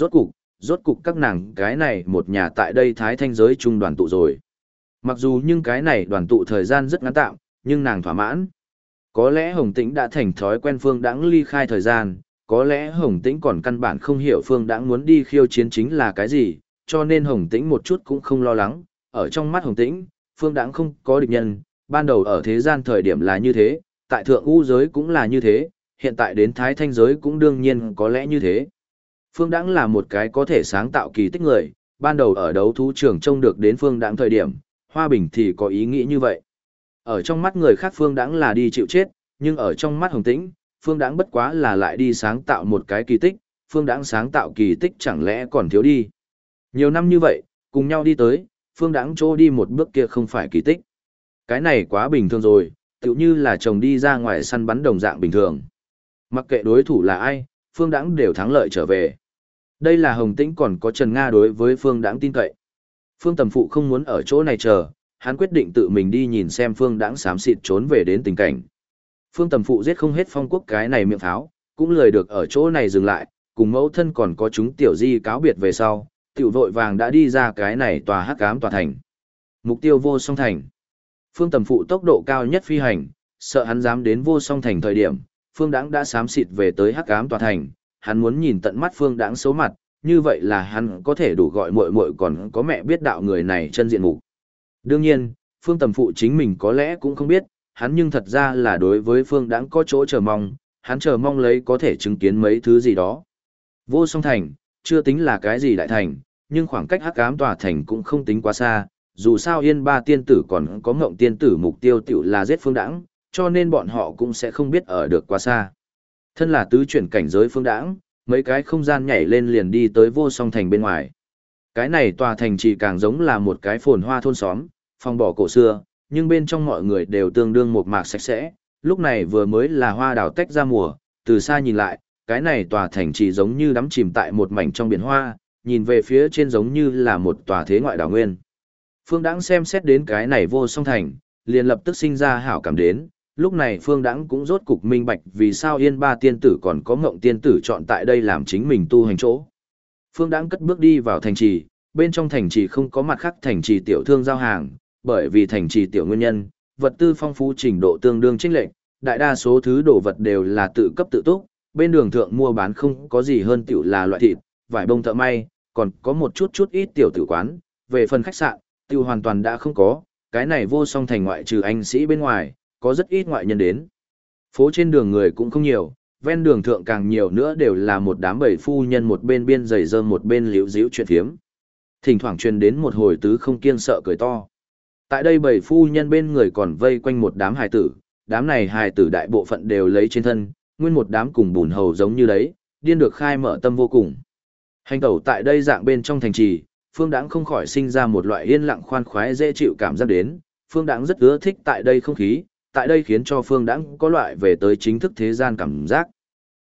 rốt cục các nàng cái này một nhà tại đây thái thanh giới chung đoàn tụ rồi. Mặc dù nhưng cái này đoàn tụ thời gian rất ngắn tạm, nhưng nàng thỏa mãn. Có lẽ Hồng Tĩnh đã thành thói quen Phương Đãng ly khai thời gian, có lẽ Hồng Tĩnh còn căn bản không hiểu Phương Đãng muốn đi khiêu chiến chính là cái gì, cho nên Hồng Tĩnh một chút cũng không lo lắng. Ở trong mắt Hồng Tĩnh, Phương Đãng không có địch nhân, ban đầu ở thế gian thời điểm là như thế, tại thượng u giới cũng là như thế, hiện tại đến thái thanh giới cũng đương nhiên có lẽ như thế. Phương Đãng là một cái có thể sáng tạo kỳ tích người, ban đầu ở đấu thú trường trông được đến Phương Đãng thời điểm, Hoa Bình thì có ý nghĩ như vậy. Ở trong mắt người khác Phương Đãng là đi chịu chết, nhưng ở trong mắt Hồng Tĩnh, Phương Đãng bất quá là lại đi sáng tạo một cái kỳ tích, Phương Đãng sáng tạo kỳ tích chẳng lẽ còn thiếu đi. Nhiều năm như vậy, cùng nhau đi tới, Phương Đãng chỗ đi một bước kia không phải kỳ tích. Cái này quá bình thường rồi, tựu như là chồng đi ra ngoài săn bắn đồng dạng bình thường. Mặc kệ đối thủ là ai, Phương Đãng đều thắng lợi trở về. Đây là Hồng Tĩnh còn có Trần Nga đối với Phương Đãng tin cậy. Phương Tầm Phụ không muốn ở chỗ này chờ, hắn quyết định tự mình đi nhìn xem Phương Đãng xám xịt trốn về đến tình cảnh. Phương Tầm Phụ giết không hết Phong Quốc cái này miệng pháo, cũng lười được ở chỗ này dừng lại, cùng mẫu thân còn có chúng tiểu di cáo biệt về sau, tiểu vội vàng đã đi ra cái này tòa hắc ám tòa thành. Mục tiêu Vô Song Thành. Phương Tầm Phụ tốc độ cao nhất phi hành, sợ hắn dám đến Vô Song Thành thời điểm, Phương Đãng đã xám xịt về tới hắc ám tòa thành, hắn muốn nhìn tận mắt Phương Đãng xấu mặt, như vậy là hắn có thể đủ gọi muội muội còn có mẹ biết đạo người này chân diện mục. Đương nhiên, Phương Tầm Phụ chính mình có lẽ cũng không biết, hắn nhưng thật ra là đối với Phương Đãng có chỗ chờ mong, hắn chờ mong lấy có thể chứng kiến mấy thứ gì đó. Vô Song Thành, chưa tính là cái gì đại thành, nhưng khoảng cách hắc ám tòa thành cũng không tính quá xa, dù sao Yên Ba tiên tử còn có Ngộng tiên tử mục tiêu tiểu là giết Phương Đãng, cho nên bọn họ cũng sẽ không biết ở được quá xa. Thân là tứ chuyển cảnh giới Phương Đãng, mấy cái không gian nhảy lên liền đi tới Vô Song Thành bên ngoài. Cái này tòa thành chỉ càng giống là một cái phồn hoa thôn xóm, phòng bỏ cổ xưa, nhưng bên trong mọi người đều tương đương mộc mạc sạch sẽ, lúc này vừa mới là hoa đào tách ra mùa, từ xa nhìn lại, cái này tòa thành chỉ giống như đắm chìm tại một mảnh trong biển hoa, nhìn về phía trên giống như là một tòa thế ngoại đảo nguyên. Phương Đãng xem xét đến cái này Vô Song Thành, liền lập tức sinh ra hảo cảm đến, lúc này Phương Đãng cũng rốt cục minh bạch vì sao Yên Ba tiên tử còn có Ngộng tiên tử chọn tại đây làm chính mình tu hành chỗ. Phương Đãng cất bước đi vào thành trì, bên trong thành trì không có mặt khác thành trì tiểu thương giao hàng, bởi vì thành trì tiểu nguyên nhân, vật tư phong phú trình độ tương đương chênh lệch, đại đa số thứ đồ vật đều là tự cấp tự túc, bên đường thượng mua bán không có gì hơn tiểu là loại thịt, vải bông thợ may, còn có một chút ít tiểu tử quán, về phần khách sạn, tiêu hoàn toàn đã không có, cái này Vô Song Thành ngoại trừ anh sĩ bên ngoài, có rất ít ngoại nhân đến. Phố trên đường người cũng không nhiều, ven đường thượng càng nhiều nữa đều là một đám bầy phu nhân một bên biên giày rơm một bên liễu díu chuyện phiếm. Thỉnh thoảng truyền đến một hồi tứ không kiêng sợ cười to. Tại đây bầy phu nhân bên người còn vây quanh một đám hài tử, đám này hài tử đại bộ phận đều lấy trên thân, nguyên một đám cùng bùn hầu giống như đấy, điên được khai mở tâm vô cùng. Hành tẩu tại đây dạng bên trong thành trì, Phương Đãng không khỏi sinh ra một loại yên lặng khoan khoái dễ chịu cảm giác đến, Phương Đãng rất ưa thích tại đây không khí, tại đây khiến cho Phương Đãng có loại về tới chính thức thế gian cảm giác.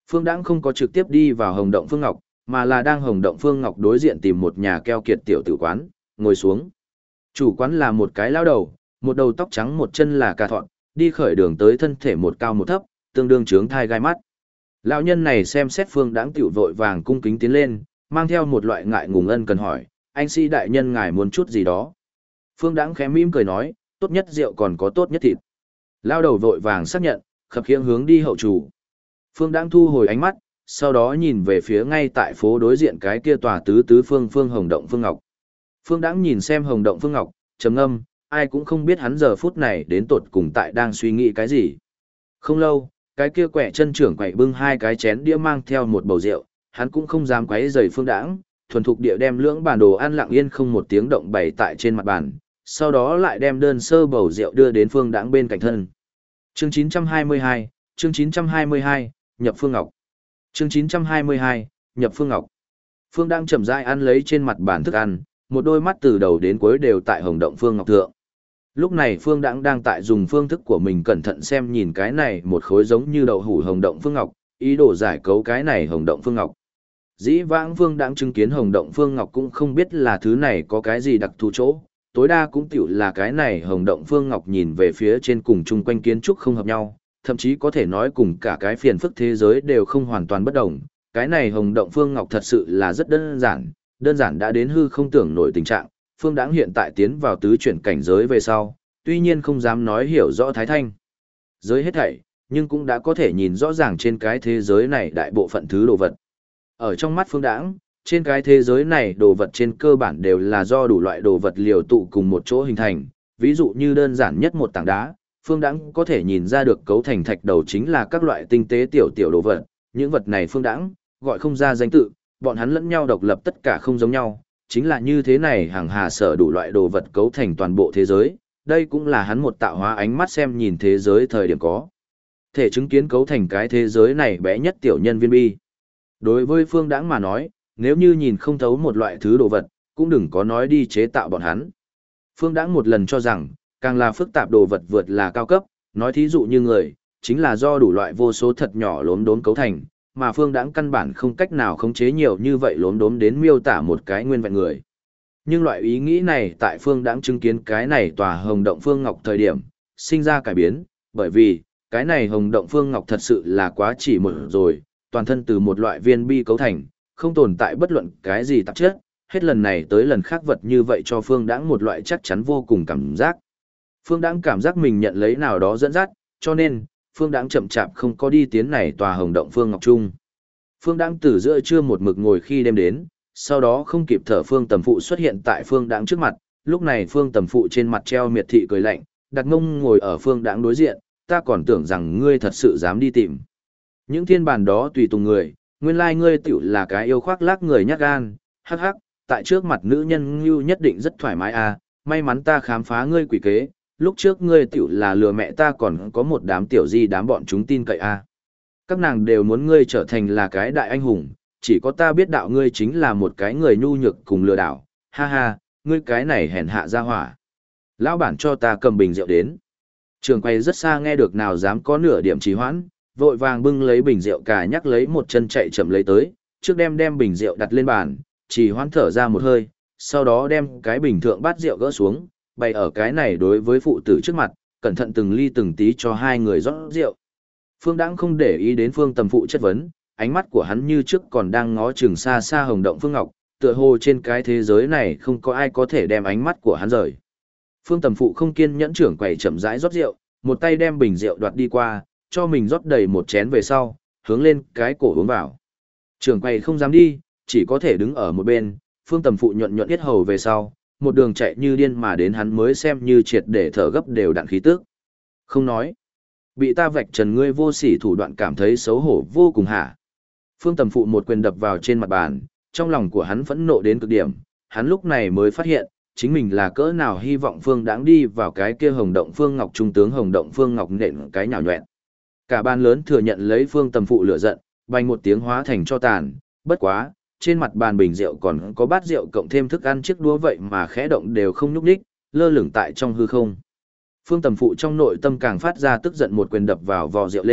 Phương Đãng không có trực tiếp đi vào Hồng Động Phương Ngọc, mà là đang Hồng Động Phương Ngọc đối diện tìm một nhà keo kiệt tiểu tử quán, ngồi xuống. Chủ quán là một cái lao đầu, một đầu tóc trắng một chân là cà thọn, đi khởi đường tới thân thể một cao một thấp, tương đương trướng thai gai mắt. Lão nhân này xem xét Phương Đãng tiểu vội vàng cung kính tiến lên, mang theo một loại ngại ngùng ân cần hỏi, anh sĩ đại nhân ngài muốn chút gì đó. Phương Đãng khẽ mỉm cười nói, tốt nhất rượu còn có tốt nhất thịt. Lao đầu vội vàng xác nhận, khập khiễng hướng đi hậu chủ. Phương Đãng thu hồi ánh mắt, sau đó nhìn về phía ngay tại phố đối diện cái kia tòa tứ tứ phương Hồng Động Phương Ngọc. Phương Đãng nhìn xem Hồng Động Phương Ngọc, trầm ngâm, ai cũng không biết hắn giờ phút này đến tột cùng tại đang suy nghĩ cái gì. Không lâu, cái kia quẻ chân trưởng quậy bưng hai cái chén đĩa mang theo một bầu rượu, hắn cũng không dám quấy rầy Phương Đãng, thuần thục địa đem lưỡng bản đồ ăn lặng yên không một tiếng động bày tại trên mặt bàn, sau đó lại đem đơn sơ bầu rượu đưa đến Phương Đãng bên cạnh thân. Chương 922, chương 922, nhập Phương Ngọc. Chương 922, nhập Phương Ngọc. Phương Đãng chậm rãi ăn lấy trên mặt bàn thức ăn, một đôi mắt từ đầu đến cuối đều tại Hồng Động Phương Ngọc thượng. Lúc này Phương Đãng đang tại dùng phương thức của mình cẩn thận xem nhìn cái này một khối giống như đậu hũ Hồng Động Phương Ngọc, ý đồ giải cấu cái này Hồng Động Phương Ngọc. Dĩ vãng Phương Đãng chứng kiến Hồng Động Phương Ngọc cũng không biết là thứ này có cái gì đặc thù chỗ, tối đa cũng tiểu là cái này Hồng Động Phương Ngọc nhìn về phía trên cùng chung quanh kiến trúc không hợp nhau, thậm chí có thể nói cùng cả cái phiền phức thế giới đều không hoàn toàn bất đồng. Cái này Hồng Động Phương Ngọc thật sự là rất đơn giản đã đến hư không tưởng nổi tình trạng. Phương Đãng hiện tại tiến vào tứ chuyển cảnh giới về sau, tuy nhiên không dám nói hiểu rõ thái thanh giới hết thảy, nhưng cũng đã có thể nhìn rõ ràng trên cái thế giới này đại bộ phận thứ đồ vật. Ở trong mắt Phương Đãng, trên cái thế giới này đồ vật trên cơ bản đều là do đủ loại đồ vật liều tụ cùng một chỗ hình thành, ví dụ như đơn giản nhất một tảng đá, Phương Đãng có thể nhìn ra được cấu thành thạch đầu chính là các loại tinh tế tiểu tiểu đồ vật, những vật này Phương Đãng gọi không ra danh tự, bọn hắn lẫn nhau độc lập tất cả không giống nhau, chính là như thế này hàng hà sở đủ loại đồ vật cấu thành toàn bộ thế giới, đây cũng là hắn một tạo hóa ánh mắt xem nhìn thế giới thời điểm có thể chứng kiến cấu thành cái thế giới này bé nhất tiểu nhân viên bi. Đối với Phương Đãng mà nói, nếu như nhìn không thấu một loại thứ đồ vật, cũng đừng có nói đi chế tạo bọn hắn. Phương Đãng một lần cho rằng, càng là phức tạp đồ vật vượt là cao cấp, nói thí dụ như người, chính là do đủ loại vô số thật nhỏ lốm đốm cấu thành, mà Phương Đãng căn bản không cách nào khống chế nhiều như vậy lốm đốm đến miêu tả một cái nguyên vẹn người. Nhưng loại ý nghĩ này tại Phương Đãng chứng kiến cái này tòa Hồng Động Phương Ngọc thời điểm, sinh ra cải biến, bởi vì, cái này Hồng Động Phương Ngọc thật sự là quá chỉ một rồi, toàn thân từ một loại viên bi cấu thành, không tồn tại bất luận cái gì tạp chất, hết lần này tới lần khác vật như vậy cho Phương Đãng một loại chắc chắn vô cùng cảm giác. Phương Đãng cảm giác mình nhận lấy nào đó dẫn dắt, cho nên, Phương Đãng chậm chạp không có đi tiến này tòa Hồng Động Phương Ngọc Trung. Phương Đãng từ giữa trưa một mực ngồi khi đêm đến, sau đó không kịp thở Phương Tầm Phụ xuất hiện tại Phương Đãng trước mặt, lúc này Phương Tầm Phụ trên mặt treo miệt thị cười lạnh, đặt mông ngồi ở Phương Đãng đối diện, ta còn tưởng rằng ngươi thật sự dám đi tìm. Những thiên bàn đó tùy tùng người, nguyên lai ngươi tiểu là cái yêu khoác lác người nhát gan, hắc hắc, tại trước mặt nữ nhân như nhất định rất thoải mái à, may mắn ta khám phá ngươi quỷ kế, lúc trước ngươi tiểu là lừa mẹ ta còn có một đám tiểu di đám bọn chúng tin cậy à. Các nàng đều muốn ngươi trở thành là cái đại anh hùng, chỉ có ta biết đạo ngươi chính là một cái người nhu nhược cùng lừa đảo, ha ha, ngươi cái này hèn hạ ra hỏa. Lão bản cho ta cầm bình rượu đến. Trường quay rất xa nghe được nào dám có nửa điểm trì hoãn, vội vàng bưng lấy bình rượu cà nhắc lấy một chân chạy chậm lấy tới, trước đem bình rượu đặt lên bàn, trì hoãn thở ra một hơi, sau đó đem cái bình thượng bát rượu gỡ xuống, bày ở cái này đối với phụ tử trước mặt, cẩn thận từng ly từng tí cho hai người rót rượu. Phương Đãng không để ý đến Phương Tầm Phụ chất vấn, ánh mắt của hắn như trước còn đang ngó chừng xa xa Hồng Động Phương Ngọc, tựa hồ trên cái thế giới này không có ai có thể đem ánh mắt của hắn rời. Phương Tầm Phụ không kiên nhẫn trưởng quầy chậm rãi rót rượu, một tay đem bình rượu đoạt đi qua, cho mình rót đầy một chén về sau, hướng lên cái cổ uống vào. Trưởng quầy không dám đi, chỉ có thể đứng ở một bên, Phương Tầm Phụ nhuận yết hầu về sau, một đường chạy như điên mà đến hắn mới xem như triệt để thở gấp đều đặn khí tức. Không nói, bị ta vạch trần ngươi vô sỉ thủ đoạn cảm thấy xấu hổ vô cùng hả? Phương Tầm Phụ một quyền đập vào trên mặt bàn, trong lòng của hắn phẫn nộ đến cực điểm, hắn lúc này mới phát hiện, chính mình là cỡ nào hy vọng Phương Đãng đi vào cái kia Hồng Động Phương Ngọc trung tướng Hồng Động Phương Ngọc nện cái nhào nhọẹn. Cả bàn lớn thừa nhận lấy Phương Tầm Phụ lửa giận, bành một tiếng hóa thành cho tàn, bất quá, trên mặt bàn bình rượu còn có bát rượu cộng thêm thức ăn chiếc đũa vậy mà khẽ động đều không nhúc nhích, lơ lửng tại trong hư không. Phương Tầm Phụ trong nội tâm càng phát ra tức giận một quyền đập vào vò rượu lên,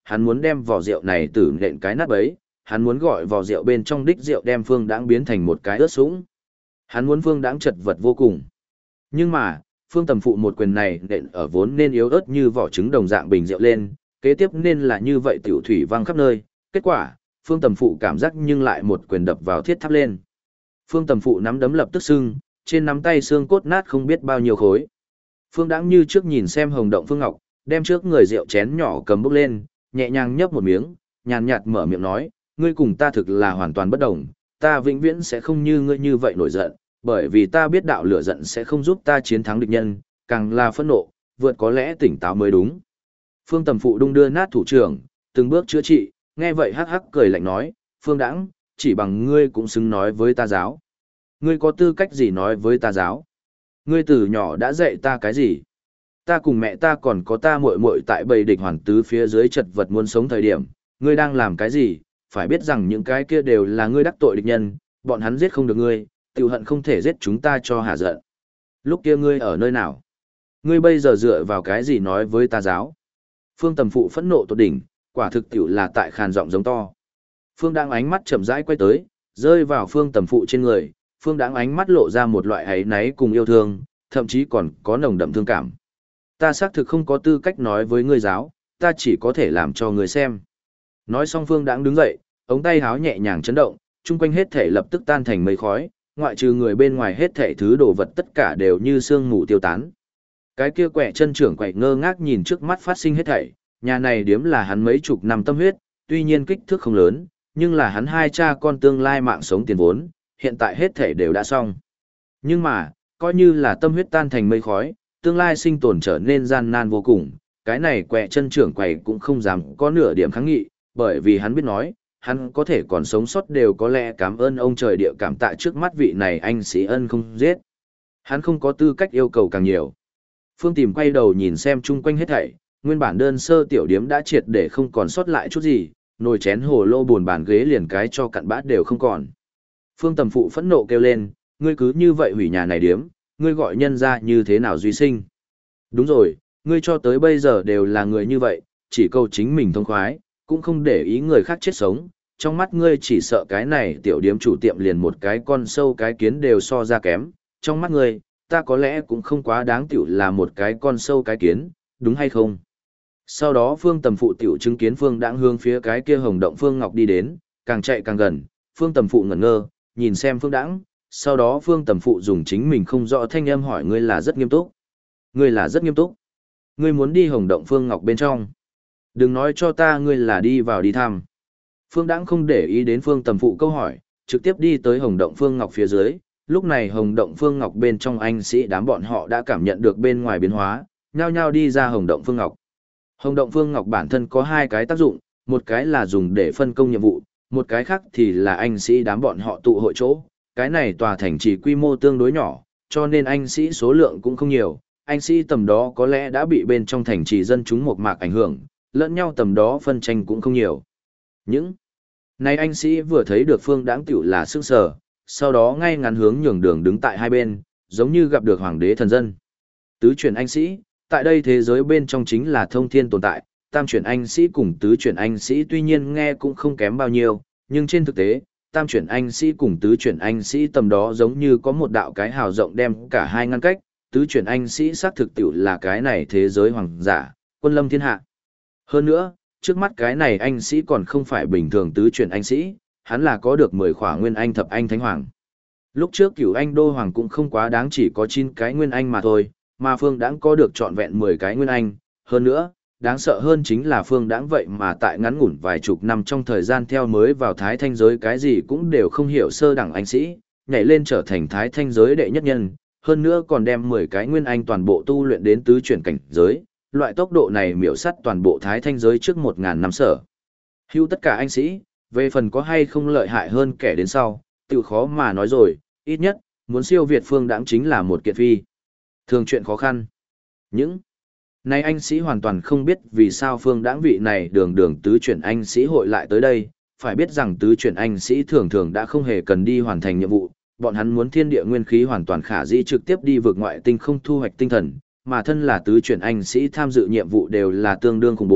hắn muốn đem vò rượu này tử nện cái nát bấy, hắn muốn gọi vò rượu bên trong đích rượu đem Phương Đãng biến thành một cái ướt sũng. Hắn muốn Phương Đãng chật vật vô cùng. Nhưng mà, Phương Tầm Phụ một quyền này nện ở vốn nên yếu ớt như vỏ trứng đồng dạng bình rượu lên, kế tiếp nên là như vậy tiểu thủy văng khắp nơi, kết quả, Phương Tầm Phụ cảm giác nhưng lại một quyền đập vào thiết tháp lên. Phương Tầm Phụ nắm đấm lập tức sưng, trên nắm tay xương cốt nát không biết bao nhiêu khối. Phương Đãng như trước nhìn xem Hồng Động Phương Ngọc, đem trước người rượu chén nhỏ cầm bốc lên, nhẹ nhàng nhấp một miếng, nhàn nhạt mở miệng nói, ngươi cùng ta thực là hoàn toàn bất đồng, ta vĩnh viễn sẽ không như ngươi như vậy nổi giận, bởi vì ta biết đạo lửa giận sẽ không giúp ta chiến thắng địch nhân, càng là phẫn nộ, vượt có lẽ tỉnh táo mới đúng. Phương Tầm Phụ đung đưa nát thủ trưởng, từng bước chữa trị, nghe vậy hắc hắc cười lạnh nói, Phương Đãng, chỉ bằng ngươi cũng xứng nói với ta giáo. Ngươi có tư cách gì nói với ta giáo? Ngươi từ nhỏ đã dạy ta cái gì? Ta cùng mẹ ta còn có ta muội muội tại bầy địch hoàn tứ phía dưới chật vật muốn sống thời điểm, ngươi đang làm cái gì? Phải biết rằng những cái kia đều là ngươi đắc tội địch nhân, bọn hắn giết không được ngươi, tiểu hận không thể giết chúng ta cho hả giận. Lúc kia ngươi ở nơi nào? Ngươi bây giờ dựa vào cái gì nói với ta giáo? Phương Tầm Phụ phẫn nộ tột đỉnh, quả thực tiểu là tại khàn giọng giống to. Phương Đãng ánh mắt chậm rãi quay tới, rơi vào Phương Tầm Phụ trên người, Phương Đãng ánh mắt lộ ra một loại áy náy cùng yêu thương, thậm chí còn có nồng đậm thương cảm. Ta xác thực không có tư cách nói với ngươi giáo, ta chỉ có thể làm cho ngươi xem. Nói xong Phương Đãng đứng dậy, ống tay háo nhẹ nhàng chấn động, chung quanh hết thể lập tức tan thành mây khói, ngoại trừ người bên ngoài hết thể thứ đồ vật tất cả đều như sương mù tiêu tán. Cái kia quẻ chân trưởng quậy ngơ ngác nhìn trước mắt phát sinh hết thảy, nhà này điếm là hắn mấy chục năm tâm huyết, tuy nhiên kích thước không lớn, nhưng là hắn hai cha con tương lai mạng sống tiền vốn, hiện tại hết thảy đều đã xong. Nhưng mà, coi như là tâm huyết tan thành mây khói, tương lai sinh tồn trở nên gian nan vô cùng, cái này quẻ chân trưởng quậy cũng không dám có nửa điểm kháng nghị, bởi vì hắn biết nói, hắn có thể còn sống sót đều có lẽ cảm ơn ông trời địa cảm tạ trước mắt vị này anh sĩ ân không giết. Hắn không có tư cách yêu cầu càng nhiều. Phương Tìm quay đầu nhìn xem chung quanh hết thảy, nguyên bản đơn sơ tiểu điếm đã triệt để không còn sót lại chút gì, nồi chén hồ lô buồn bàn ghế liền cái cho cặn bã đều không còn. Phương Tầm Phụ phẫn nộ kêu lên, ngươi cứ như vậy hủy nhà này điếm, ngươi gọi nhân ra như thế nào duy sinh. Đúng rồi, ngươi cho tới bây giờ đều là người như vậy, chỉ cầu chính mình thông khoái, cũng không để ý người khác chết sống, trong mắt ngươi chỉ sợ cái này tiểu điếm chủ tiệm liền một cái con sâu cái kiến đều so ra kém, trong mắt ngươi, ta có lẽ cũng không quá đáng tiểu là một cái con sâu cái kiến, đúng hay không? Sau đó Phương Tầm Phụ tiểu chứng kiến Phương Đãng hướng phía cái kia Hồng Động Phương Ngọc đi đến, càng chạy càng gần, Phương Tầm Phụ ngẩn ngơ, nhìn xem Phương Đãng, sau đó Phương Tầm Phụ dùng chính mình không rõ thanh âm hỏi ngươi là rất nghiêm túc. Ngươi là rất nghiêm túc. Ngươi muốn đi Hồng Động Phương Ngọc bên trong. Đừng nói cho ta ngươi là đi vào đi thăm. Phương Đãng không để ý đến Phương Tầm Phụ câu hỏi, trực tiếp đi tới Hồng Động Phương Ngọc phía dưới. Lúc này Hồng Động Phương Ngọc bên trong anh sĩ đám bọn họ đã cảm nhận được bên ngoài biến hóa, nhao nhao đi ra Hồng Động Phương Ngọc. Hồng Động Phương Ngọc bản thân có hai cái tác dụng, một cái là dùng để phân công nhiệm vụ, một cái khác thì là anh sĩ đám bọn họ tụ hội chỗ. Cái này tòa thành chỉ quy mô tương đối nhỏ, cho nên anh sĩ số lượng cũng không nhiều. Anh sĩ tầm đó có lẽ đã bị bên trong thành trì dân chúng một mạc ảnh hưởng, lẫn nhau tầm đó phân tranh cũng không nhiều. Những này anh sĩ vừa thấy được Phương Đãng tiểu là sững sờ, sau đó ngay ngắn hướng nhường đường đứng tại hai bên, giống như gặp được hoàng đế thần dân. Tứ chuyển anh sĩ, tại đây thế giới bên trong chính là thông thiên tồn tại, tam chuyển anh sĩ cùng tứ chuyển anh sĩ tuy nhiên nghe cũng không kém bao nhiêu, nhưng trên thực tế, tam chuyển anh sĩ cùng tứ chuyển anh sĩ tầm đó giống như có một đạo cái hào rộng đem cả hai ngăn cách, tứ chuyển anh sĩ xác thực tiểu là cái này thế giới hoàng giả, quân lâm thiên hạ. Hơn nữa, trước mắt cái này anh sĩ còn không phải bình thường tứ chuyển anh sĩ, hắn là có được 10 khỏa nguyên anh thập anh thánh hoàng. Lúc trước cửu anh đô hoàng cũng không quá đáng chỉ có 9 cái nguyên anh mà thôi, mà Phương Đãng có được trọn vẹn 10 cái nguyên anh. Hơn nữa, đáng sợ hơn chính là Phương Đãng vậy mà tại ngắn ngủn vài chục năm trong thời gian theo mới vào thái thanh giới cái gì cũng đều không hiểu sơ đẳng anh sĩ, nhảy lên trở thành thái thanh giới đệ nhất nhân, hơn nữa còn đem 10 cái nguyên anh toàn bộ tu luyện đến tứ chuyển cảnh giới. Loại tốc độ này miểu sắt toàn bộ thái thanh giới trước 1000 năm sở. Hưu tất cả anh sĩ, về phần có hay không lợi hại hơn kẻ đến sau, tự khó mà nói rồi, ít nhất, muốn siêu việt Phương Đãng chính là một kiện phi. Thường chuyện khó khăn. Những này anh sĩ hoàn toàn không biết vì sao Phương Đãng vị này đường đường tứ chuyển anh sĩ hội lại tới đây, phải biết rằng tứ chuyển anh sĩ thường thường đã không hề cần đi hoàn thành nhiệm vụ, bọn hắn muốn thiên địa nguyên khí hoàn toàn khả dĩ trực tiếp đi vượt ngoại tinh không thu hoạch tinh thần, mà thân là tứ chuyển anh sĩ tham dự nhiệm vụ đều là tương đương khủng bố,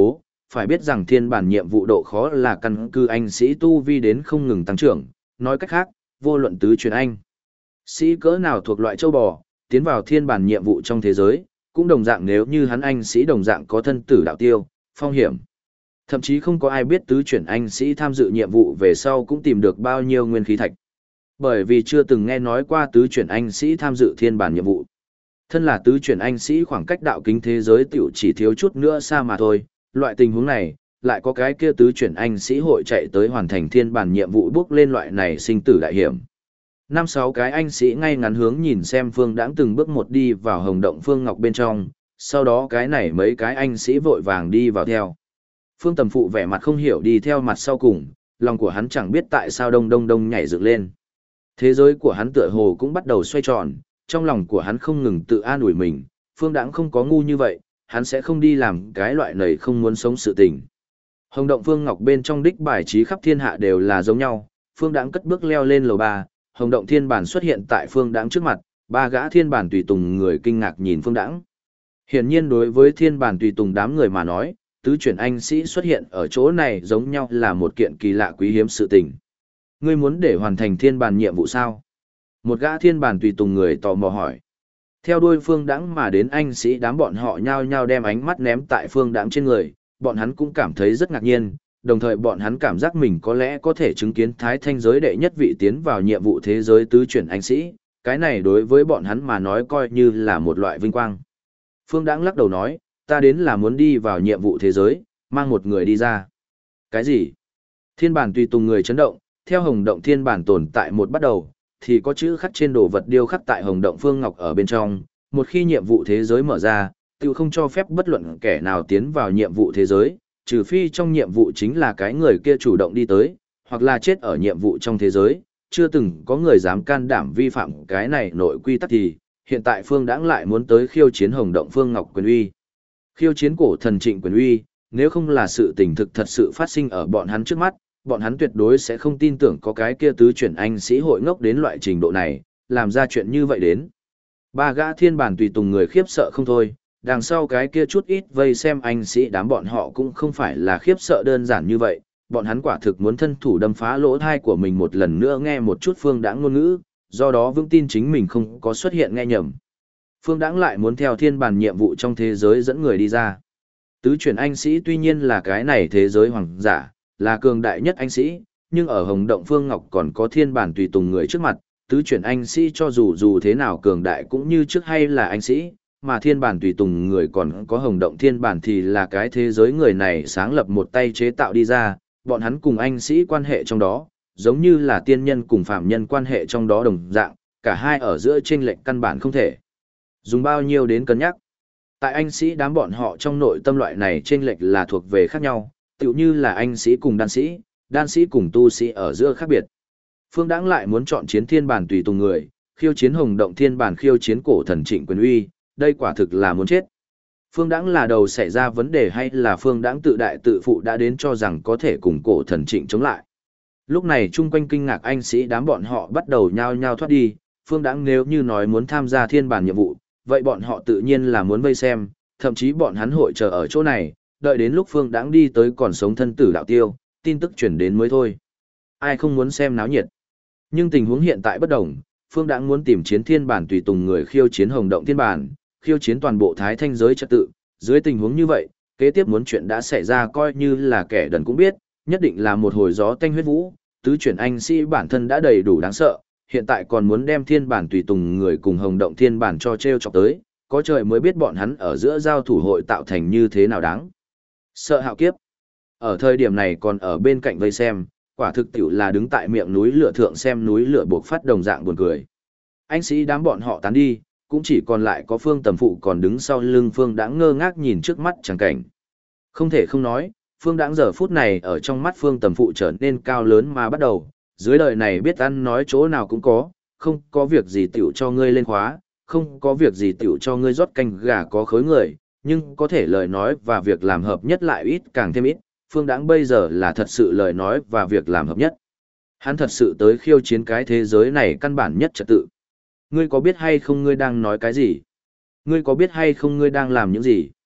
phải biết rằng thiên bản nhiệm vụ độ khó là căn cứ anh sĩ tu vi đến không ngừng tăng trưởng, nói cách khác, vô luận tứ truyền anh. Sĩ cỡ nào thuộc loại châu bò, tiến vào thiên bản nhiệm vụ trong thế giới, cũng đồng dạng nếu như hắn anh sĩ đồng dạng có thân tử đạo tiêu, phong hiểm. Thậm chí không có ai biết tứ chuyển anh sĩ tham dự nhiệm vụ về sau cũng tìm được bao nhiêu nguyên khí thạch. Bởi vì chưa từng nghe nói qua tứ chuyển anh sĩ tham dự thiên bản nhiệm vụ. Thân là tứ chuyển anh sĩ khoảng cách đạo kính thế giới tiểu chỉ thiếu chút nữa xa mà thôi, loại tình huống này, lại có cái kia tứ chuyển anh sĩ hội chạy tới hoàn thành thiên bản nhiệm vụ bước lên loại này sinh tử đại hiểm. Năm sáu cái anh sĩ ngay ngắn hướng nhìn xem Phương Đãng từng bước một đi vào hồng động Phương Ngọc bên trong, sau đó cái này mấy cái anh sĩ vội vàng đi vào theo. Phương Tầm Phụ vẻ mặt không hiểu đi theo mặt sau cùng, lòng của hắn chẳng biết tại sao đông đông đông nhảy dựng lên. Thế giới của hắn tựa hồ cũng bắt đầu xoay tròn, trong lòng của hắn không ngừng tự an ủi mình, Phương Đãng không có ngu như vậy, hắn sẽ không đi làm cái loại này không muốn sống sự tình. Hồng động Phương Ngọc bên trong đích bài trí khắp thiên hạ đều là giống nhau, Phương Đãng cất bước leo lên lầu 3, Hồng động thiên bản xuất hiện tại Phương Đãng trước mặt, ba gã thiên bản tùy tùng người kinh ngạc nhìn Phương Đãng. Hiển nhiên đối với thiên bản tùy tùng đám người mà nói, tứ chuyển anh sĩ xuất hiện ở chỗ này giống nhau là một kiện kỳ lạ quý hiếm sự tình. Ngươi muốn để hoàn thành thiên bản nhiệm vụ sao? Một gã thiên bản tùy tùng người tò mò hỏi. Theo đuôi Phương Đãng mà đến anh sĩ đám bọn họ nhao nhao đem ánh mắt ném tại Phương Đãng trên người, bọn hắn cũng cảm thấy rất ngạc nhiên, đồng thời bọn hắn cảm giác mình có lẽ có thể chứng kiến Thái Thanh giới đệ nhất vị tiến vào nhiệm vụ thế giới tứ chuyển anh sĩ, cái này đối với bọn hắn mà nói coi như là một loại vinh quang. Phương Đãng lắc đầu nói, ta đến là muốn đi vào nhiệm vụ thế giới, mang một người đi ra. Cái gì? Thiên bản tùy tùng người chấn động, theo hồng động thiên bản tồn tại một bắt đầu, thì có chữ khắc trên đồ vật điêu khắc tại hồng động Phương Ngọc ở bên trong, một khi nhiệm vụ thế giới mở ra, tự không cho phép bất luận kẻ nào tiến vào nhiệm vụ thế giới, trừ phi trong nhiệm vụ chính là cái người kia chủ động đi tới, hoặc là chết ở nhiệm vụ trong thế giới, chưa từng có người dám can đảm vi phạm cái này nội quy tắc thì, hiện tại Phương Đãng lại muốn tới khiêu chiến hồng động Phương Ngọc quyền uy. Khiêu chiến cổ thần trịnh quyền uy, nếu không là sự tình thực thật sự phát sinh ở bọn hắn trước mắt, bọn hắn tuyệt đối sẽ không tin tưởng có cái kia tứ chuyển anh sĩ hội ngốc đến loại trình độ này, làm ra chuyện như vậy đến. Ba gã thiên bản tùy tùng người khiếp sợ không thôi, đằng sau cái kia chút ít vây xem anh sĩ đám bọn họ cũng không phải là khiếp sợ đơn giản như vậy, bọn hắn quả thực muốn thân thủ đâm phá lỗ thai của mình một lần nữa nghe một chút Phương Đãng ngôn ngữ, do đó vững tin chính mình không có xuất hiện nghe nhầm. Phương Đãng lại muốn theo thiên bản nhiệm vụ trong thế giới dẫn người đi ra. Tứ chuyển anh sĩ tuy nhiên là cái này thế giới hoàng giả, là cường đại nhất anh sĩ, nhưng ở Hồng Động Phương Ngọc còn có thiên bản tùy tùng người trước mặt, tứ chuyển anh sĩ cho dù thế nào cường đại cũng như trước hay là anh sĩ, mà thiên bản tùy tùng người còn có Hồng Động thiên bản thì là cái thế giới người này sáng lập một tay chế tạo đi ra, bọn hắn cùng anh sĩ quan hệ trong đó, giống như là tiên nhân cùng phạm nhân quan hệ trong đó đồng dạng, cả hai ở giữa chênh lệch căn bản không thể dùng bao nhiêu đến cân nhắc. Tại anh sĩ đám bọn họ trong nội tâm loại này chênh lệch là thuộc về khác nhau, tựu như là anh sĩ cùng đan sĩ cùng tu sĩ ở giữa khác biệt. Phương Đãng lại muốn chọn chiến thiên bản tùy tùng người, khiêu chiến Hồng Động thiên bản khiêu chiến cổ thần trịnh quyền uy, đây quả thực là muốn chết. Phương Đãng là đầu xảy ra vấn đề hay là Phương Đãng tự đại tự phụ đã đến cho rằng có thể cùng cổ thần trịnh chống lại. Lúc này chung quanh kinh ngạc anh sĩ đám bọn họ bắt đầu nhao nhao thoát đi, Phương Đãng nếu như nói muốn tham gia thiên bản nhiệm vụ, vậy bọn họ tự nhiên là muốn vây xem, thậm chí bọn hắn hội chờ ở chỗ này, đợi đến lúc Phương Đãng đi tới còn sống thân tử đạo tiêu, tin tức chuyển đến mới thôi. Ai không muốn xem náo nhiệt. Nhưng tình huống hiện tại bất đồng, Phương Đãng muốn tìm chiến thiên bản tùy tùng người khiêu chiến Hồng Động thiên bản, khiêu chiến toàn bộ Thái Thanh giới trật tự, dưới tình huống như vậy, kế tiếp muốn chuyện đã xảy ra coi như là kẻ đần cũng biết, nhất định là một hồi gió tanh huyết vũ, tứ chuyển anh sĩ bản thân đã đầy đủ đáng sợ, hiện tại còn muốn đem thiên bản tùy tùng người cùng Hồng Động thiên bản cho treo chọc tới, có trời mới biết bọn hắn ở giữa giao thủ hội tạo thành như thế nào đáng sợ hạo kiếp. Ở thời điểm này còn ở bên cạnh vây xem, quả thực tiểu là đứng tại miệng núi lửa thượng xem núi lửa buộc phát đồng dạng buồn cười. Anh sĩ đám bọn họ tán đi, cũng chỉ còn lại có Phương Tầm Phụ còn đứng sau lưng Phương Đãng ngơ ngác nhìn trước mắt chẳng cảnh. Không thể không nói, Phương Đãng giờ phút này ở trong mắt Phương Tầm Phụ trở nên cao lớn mà bắt đầu, dưới đời này biết ăn nói chỗ nào cũng có, không có việc gì tiểu cho ngươi lên khóa, không có việc gì tiểu cho ngươi rót canh gà có khối người, nhưng có thể lời nói và việc làm hợp nhất lại ít càng thêm ít, Phương Đãng bây giờ là thật sự lời nói và việc làm hợp nhất. Hắn thật sự tới khiêu chiến cái thế giới này căn bản nhất trật tự. Ngươi có biết hay không ngươi đang nói cái gì? Ngươi có biết hay không ngươi đang làm những gì?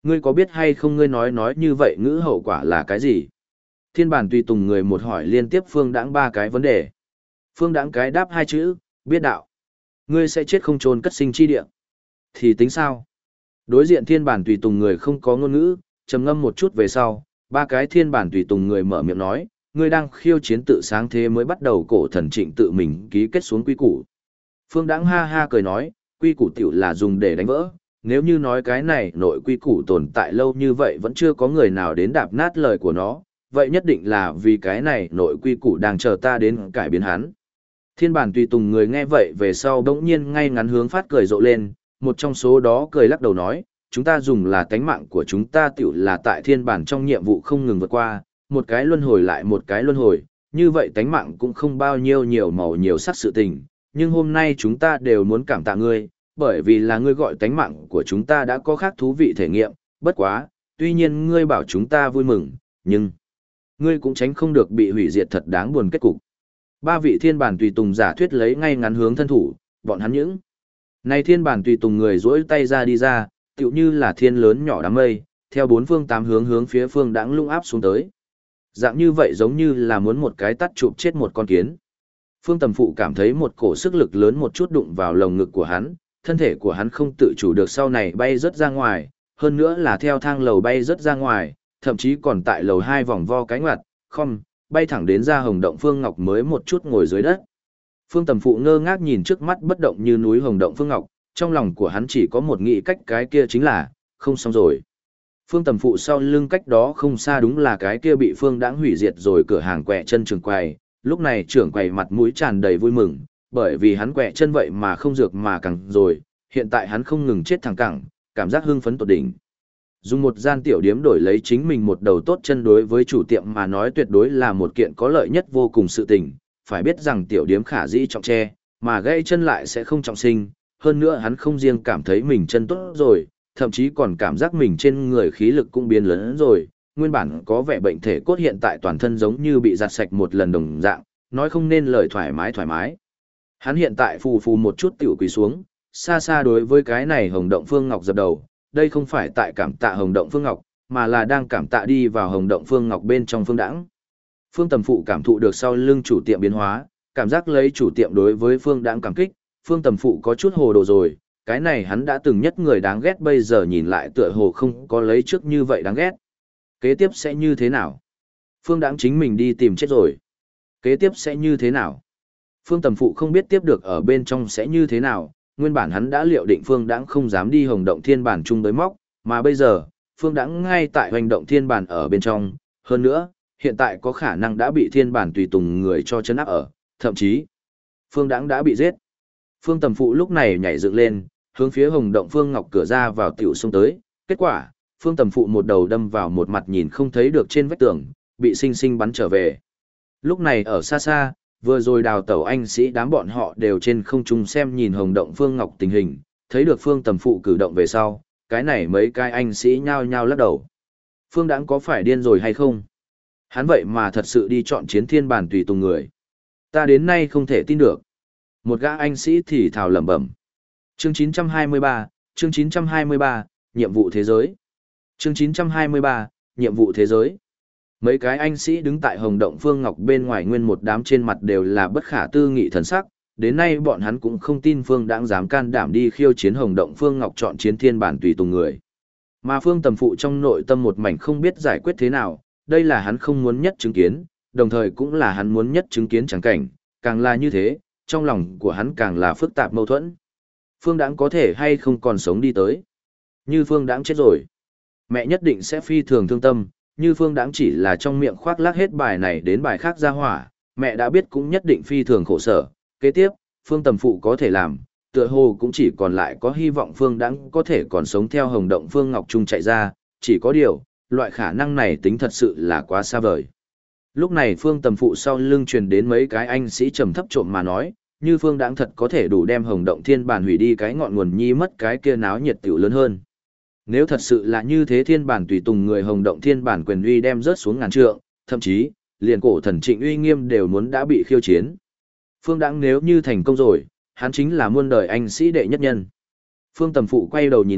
Ngươi có biết hay không ngươi nói như vậy ngữ hậu quả là cái gì? Thiên bản tùy tùng người một hỏi liên tiếp Phương Đãng ba cái vấn đề. Phương Đãng cái đáp hai chữ, biết đạo. Ngươi sẽ chết không chôn cất sinh chi địa. Thì tính sao? Đối diện thiên bản tùy tùng người không có ngôn ngữ, trầm ngâm một chút về sau, ba cái thiên bản tùy tùng người mở miệng nói, ngươi đang khiêu chiến tự sáng thế mới bắt đầu cổ thần trịnh tự mình ký kết xuống quy củ. Phương Đãng ha ha cười nói, quy củ tiểu là dùng để đánh vỡ, nếu như nói cái này nội quy củ tồn tại lâu như vậy vẫn chưa có người nào đến đạp nát lời của nó, vậy nhất định là vì cái này nội quy củ đang chờ ta đến cải biến hắn. Thiên bản tùy tùng người nghe vậy về sau đống nhiên ngay ngắn hướng phát cười rộ lên, một trong số đó cười lắc đầu nói, chúng ta dùng là tánh mạng của chúng ta tiểu là tại thiên bản trong nhiệm vụ không ngừng vượt qua, một cái luân hồi lại một cái luân hồi, như vậy tánh mạng cũng không bao nhiêu nhiều màu nhiều sắc sự tình, nhưng hôm nay chúng ta đều muốn cảm tạ ngươi, bởi vì là ngươi gọi tánh mạng của chúng ta đã có khác thú vị thể nghiệm, bất quá, tuy nhiên ngươi bảo chúng ta vui mừng, nhưng ngươi cũng tránh không được bị hủy diệt thật đáng buồn kết cục. Ba vị thiên bản tùy tùng giả thuyết lấy ngay ngắn hướng thân thủ, bọn hắn những này thiên bản tùy tùng người duỗi tay ra đi ra, tựu như là thiên lớn nhỏ đám mây, theo bốn phương tám hướng hướng phía Phương Đãng lung áp xuống tới. Dạng như vậy giống như là muốn một cái tát chụp chết một con kiến. Phương Tầm Phụ cảm thấy một cổ sức lực lớn một chút đụng vào lồng ngực của hắn, thân thể của hắn không tự chủ được sau này bay rất ra ngoài, hơn nữa là theo thang lầu bay rất ra ngoài, thậm chí còn tại lầu 2 vòng vo cái ngoặt, không, bay thẳng đến ra hồng động Phương Ngọc mới một chút ngồi dưới đất. Phương Tầm Phụ ngơ ngác nhìn trước mắt bất động như núi hồng động Phương Ngọc, trong lòng của hắn chỉ có một nghĩ cách, cái kia chính là, không xong rồi. Phương Tầm Phụ sau lưng cách đó không xa đúng là cái kia bị Phương Đãng hủy diệt rồi cửa hàng quẹ chân trường quầy, lúc này trưởng quầy mặt mũi tràn đầy vui mừng, bởi vì hắn quẹ chân vậy mà không dược mà càng rồi, hiện tại hắn không ngừng chết thẳng cẳng, cảm giác hưng phấn tột đỉnh. Dùng một gian tiểu điếm đổi lấy chính mình một đầu tốt chân đối với chủ tiệm mà nói tuyệt đối là một kiện có lợi nhất vô cùng sự tình, phải biết rằng tiểu điếm khả dĩ trọng tre, mà gãy chân lại sẽ không trọng sinh, hơn nữa hắn không riêng cảm thấy mình chân tốt rồi, thậm chí còn cảm giác mình trên người khí lực cũng biến lớn rồi, nguyên bản có vẻ bệnh thể cốt hiện tại toàn thân giống như bị giặt sạch một lần đồng dạng, nói không nên lời thoải mái. Hắn hiện tại phù phù một chút tiểu quỳ xuống, xa xa đối với cái này Hồng Động Phương Ngọc dập đầu, đây không phải tại cảm tạ Hồng Động Phương Ngọc, mà là đang cảm tạ đi vào Hồng Động Phương Ngọc bên trong Phương Đãng. Phương Tầm Phụ cảm thụ được sau lưng chủ tiệm biến hóa, cảm giác lấy chủ tiệm đối với Phương Đãng cảm kích, Phương Tầm Phụ có chút hồ đồ rồi, cái này hắn đã từng nhất người đáng ghét bây giờ nhìn lại tựa hồ không có lấy trước như vậy đáng ghét. Kế tiếp sẽ như thế nào? Phương Đãng chính mình đi tìm chết rồi. Kế tiếp sẽ như thế nào? Phương Tầm Phụ không biết tiếp được ở bên trong sẽ như thế nào, nguyên bản hắn đã liệu định Phương Đãng không dám đi Hồng Động Thiên Bản chung tới móc, mà bây giờ, Phương Đãng ngay tại Hoành Động Thiên Bản ở bên trong, hơn nữa, hiện tại có khả năng đã bị Thiên Bản tùy tùng người cho chấn áp ở, thậm chí, Phương Đãng đã bị giết. Phương Tầm Phụ lúc này nhảy dựng lên, hướng phía Hồng Động Phương Ngọc cửa ra vào tiểu xông tới, kết quả, Phương Tầm Phụ một đầu đâm vào một mặt nhìn không thấy được trên vách tường, bị sinh sinh bắn trở về. Lúc này ở xa xa, vừa rồi đào tẩu anh sĩ đám bọn họ đều trên không trung xem nhìn Hồng Động Phương Ngọc tình hình, thấy được Phương Tầm Phụ cử động về sau, cái này mấy cái anh sĩ nhao nhao lắc đầu. Phương Đãng có phải điên rồi hay không? Hắn vậy mà thật sự đi chọn chiến thiên bản tùy tùng người. Ta đến nay không thể tin được. Một gã anh sĩ thì thào lẩm bẩm. Chương 923, chương 923, nhiệm vụ thế giới. Chương 923, nhiệm vụ thế giới. Mấy cái anh sĩ đứng tại Hồng Động Phương Ngọc bên ngoài nguyên một đám trên mặt đều là bất khả tư nghị thần sắc, đến nay bọn hắn cũng không tin Phương Đãng dám can đảm đi khiêu chiến Hồng Động Phương Ngọc chọn chiến thiên bản tùy tùng người. Mà Phương Tầm Phụ trong nội tâm một mảnh không biết giải quyết thế nào, đây là hắn không muốn nhất chứng kiến, đồng thời cũng là hắn muốn nhất chứng kiến chẳng cảnh, càng là như thế, trong lòng của hắn càng là phức tạp mâu thuẫn. Phương Đãng có thể hay không còn sống đi tới. Như Phương Đãng chết rồi, mẹ nhất định sẽ phi thường thương tâm, như Phương Đãng chỉ là trong miệng khoác lác hết bài này đến bài khác ra hỏa, mẹ đã biết cũng nhất định phi thường khổ sở. Kế tiếp, Phương Tầm Phụ có thể làm, tựa hồ cũng chỉ còn lại có hy vọng Phương Đãng có thể còn sống theo Hồng Động Phương Ngọc Trung chạy ra, chỉ có điều, loại khả năng này tính thật sự là quá xa vời. Lúc này Phương Tầm Phụ sau lưng truyền đến mấy cái anh sĩ trầm thấp trộm mà nói, như Phương Đãng thật có thể đủ đem Hồng Động Thiên Bản hủy đi cái ngọn nguồn nhi mất cái kia náo nhiệt tiểu lớn hơn. Nếu thật sự là như thế Thiên Bản tùy tùng người Hồng Động Thiên Bản quyền uy đem rớt xuống ngàn trượng, thậm chí, liền cổ thần Trịnh uy nghiêm đều muốn đã bị khiêu chiến. Phương Đãng nếu như thành công rồi, hắn chính là muôn đời anh sĩ đệ nhất nhân. Phương Tầm Phụ quay đầu nhìn lại,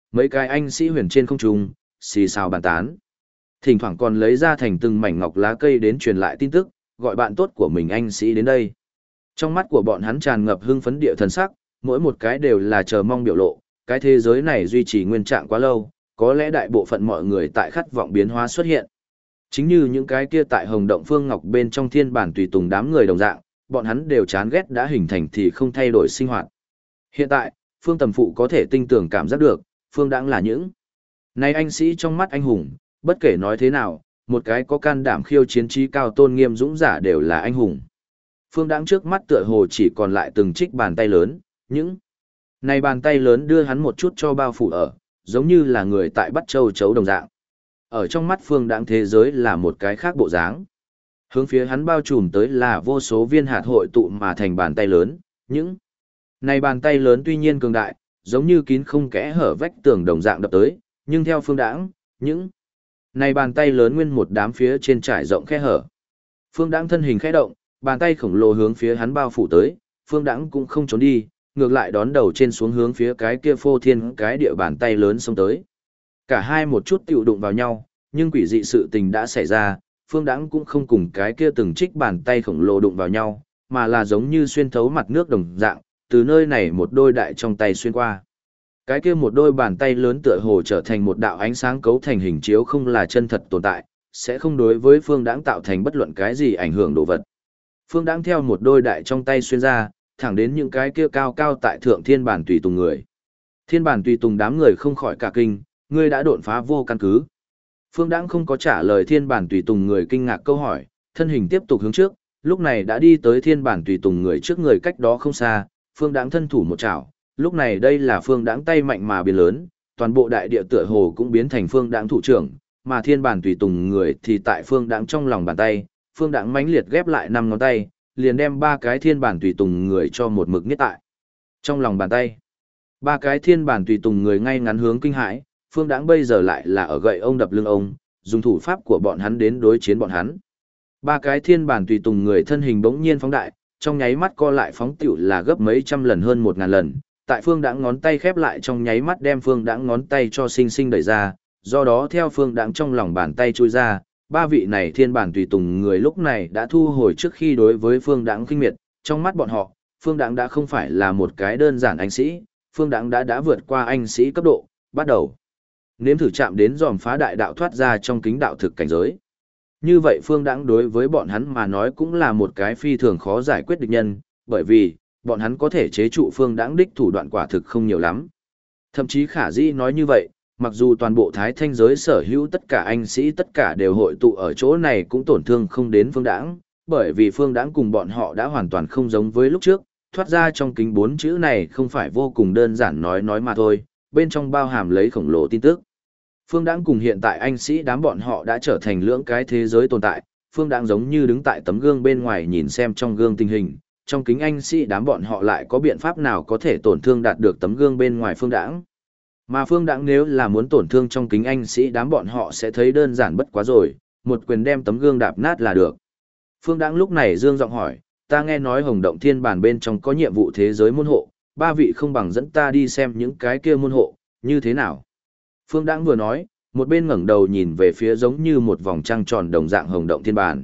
mấy cái anh sĩ huyền trên không trung, xì xào bàn tán. Thỉnh thoảng còn lấy ra thành từng mảnh ngọc lá cây đến truyền lại tin tức, gọi bạn tốt của mình anh sĩ đến đây. Trong mắt của bọn hắn tràn ngập hưng phấn địa thần sắc, mỗi một cái đều là chờ mong biểu lộ, cái thế giới này duy trì nguyên trạng quá lâu, có lẽ đại bộ phận mọi người tại khát vọng biến hóa xuất hiện. Chính như những cái kia tại Hồng Động Phương Ngọc bên trong thiên bản tùy tùng đám người đồng dạng, bọn hắn đều chán ghét đã hình thành thì không thay đổi sinh hoạt. Hiện tại, Phương Tầm Phụ có thể tinh tường cảm giác được, Phương Đãng là những này anh sĩ trong mắt anh hùng, bất kể nói thế nào, một cái có can đảm khiêu chiến trí cao tôn nghiêm dũng giả đều là anh hùng. Phương Đãng trước mắt tựa hồ chỉ còn lại từng trích bàn tay lớn, những này bàn tay lớn đưa hắn một chút cho bao phủ ở, giống như là người tại bắt châu chấu đồng dạng. Ở trong mắt Phương Đãng thế giới là một cái khác bộ dáng. Hướng phía hắn bao trùm tới là vô số viên hạt hội tụ mà thành bàn tay lớn, những này bàn tay lớn tuy nhiên cường đại, giống như kín không kẽ hở vách tường đồng dạng đập tới, nhưng theo Phương Đãng, những này bàn tay lớn nguyên một đám phía trên trải rộng khe hở. Phương Đãng thân hình khẽ động, bàn tay khổng lồ hướng phía hắn bao phủ tới, Phương Đãng cũng không trốn đi, ngược lại đón đầu trên xuống hướng phía cái kia phô thiên cái địa bàn tay lớn xông tới. Cả hai một chút tiểu đụng vào nhau, nhưng quỷ dị sự tình đã xảy ra, Phương Đãng cũng không cùng cái kia từng trích bàn tay khổng lồ đụng vào nhau, mà là giống như xuyên thấu mặt nước đồng dạng, từ nơi này một đôi đại trong tay xuyên qua. Cái kia một đôi bàn tay lớn tựa hồ trở thành một đạo ánh sáng cấu thành hình chiếu không là chân thật tồn tại, sẽ không đối với Phương Đãng tạo thành bất luận cái gì ảnh hưởng đồ vật. Phương Đãng theo một đôi đại trong tay xuyên ra, thẳng đến những cái kia cao cao tại thượng thiên bản tùy tùng người. Thiên bản tùy tùng đám người không khỏi cả kinh, ngươi đã đột phá vô căn cứ. Phương Đãng không có trả lời thiên bản tùy tùng người kinh ngạc câu hỏi, thân hình tiếp tục hướng trước, lúc này đã đi tới thiên bản tùy tùng người trước người cách đó không xa, Phương Đãng thân thủ một chảo, lúc này đây là Phương Đãng tay mạnh mà biến lớn, toàn bộ đại địa tựa hồ cũng biến thành Phương Đãng thủ trưởng, mà thiên bản tùy tùng người thì tại Phương Đãng trong lòng bàn tay, Phương Đãng mãnh liệt ghép lại 5 ngón tay, liền đem 3 cái thiên bản tùy tùng người cho một mực nhất tại. Trong lòng bàn tay, 3 cái thiên bản tùy tùng người ngay ngắn hướng kinh hãi, Phương Đãng bây giờ lại là ở gậy ông đập lưng ông, dùng thủ pháp của bọn hắn đến đối chiến bọn hắn. 3 cái thiên bản tùy tùng người thân hình bỗng nhiên phóng đại, trong nháy mắt co lại phóng tiểu là gấp mấy trăm lần hơn 1000 lần, tại Phương Đãng ngón tay khép lại trong nháy mắt đem Phương Đãng ngón tay cho sinh sinh đẩy ra, do đó theo Phương Đãng trong lòng bàn tay chui ra, 3 vị này thiên bản tùy tùng người lúc này đã thu hồi trước khi đối với Phương Đãng khinh miệt, trong mắt bọn họ, Phương Đãng đã không phải là một cái đơn giản anh sĩ, Phương Đãng đã vượt qua anh sĩ cấp độ, bắt đầu nếm thử chạm đến dòm phá đại đạo thoát ra trong kính đạo thực cảnh giới. Như vậy Phương Đãng đối với bọn hắn mà nói cũng là một cái phi thường khó giải quyết địch nhân, bởi vì bọn hắn có thể chế trụ Phương Đãng đích thủ đoạn quả thực không nhiều lắm. Thậm chí khả dĩ nói như vậy, mặc dù toàn bộ Thái Thanh giới sở hữu tất cả anh sĩ tất cả đều hội tụ ở chỗ này cũng tổn thương không đến Phương Đãng, bởi vì Phương Đãng cùng bọn họ đã hoàn toàn không giống với lúc trước, thoát ra trong kính 4 chữ này không phải vô cùng đơn giản nói mà thôi, bên trong bao hàm lấy khổng lồ tin tức. Phương Đãng cùng hiện tại anh sĩ đám bọn họ đã trở thành lưỡng cái thế giới tồn tại, Phương Đãng giống như đứng tại tấm gương bên ngoài nhìn xem trong gương tình hình, trong kính anh sĩ đám bọn họ lại có biện pháp nào có thể tổn thương đạt được tấm gương bên ngoài Phương Đãng. Mà Phương Đãng nếu là muốn tổn thương trong kính anh sĩ đám bọn họ sẽ thấy đơn giản bất quá rồi, một quyền đem tấm gương đạp nát là được. Phương Đãng lúc này dương giọng hỏi, ta nghe nói Hồng Động Thiên Bản bên trong có nhiệm vụ thế giới môn hộ, 3 vị không bằng dẫn ta đi xem những cái kia môn hộ, như thế nào? Phương Đãng vừa nói, một bên ngẩng đầu nhìn về phía giống như một vòng trăng tròn đồng dạng Hồng Động Thiên Bản.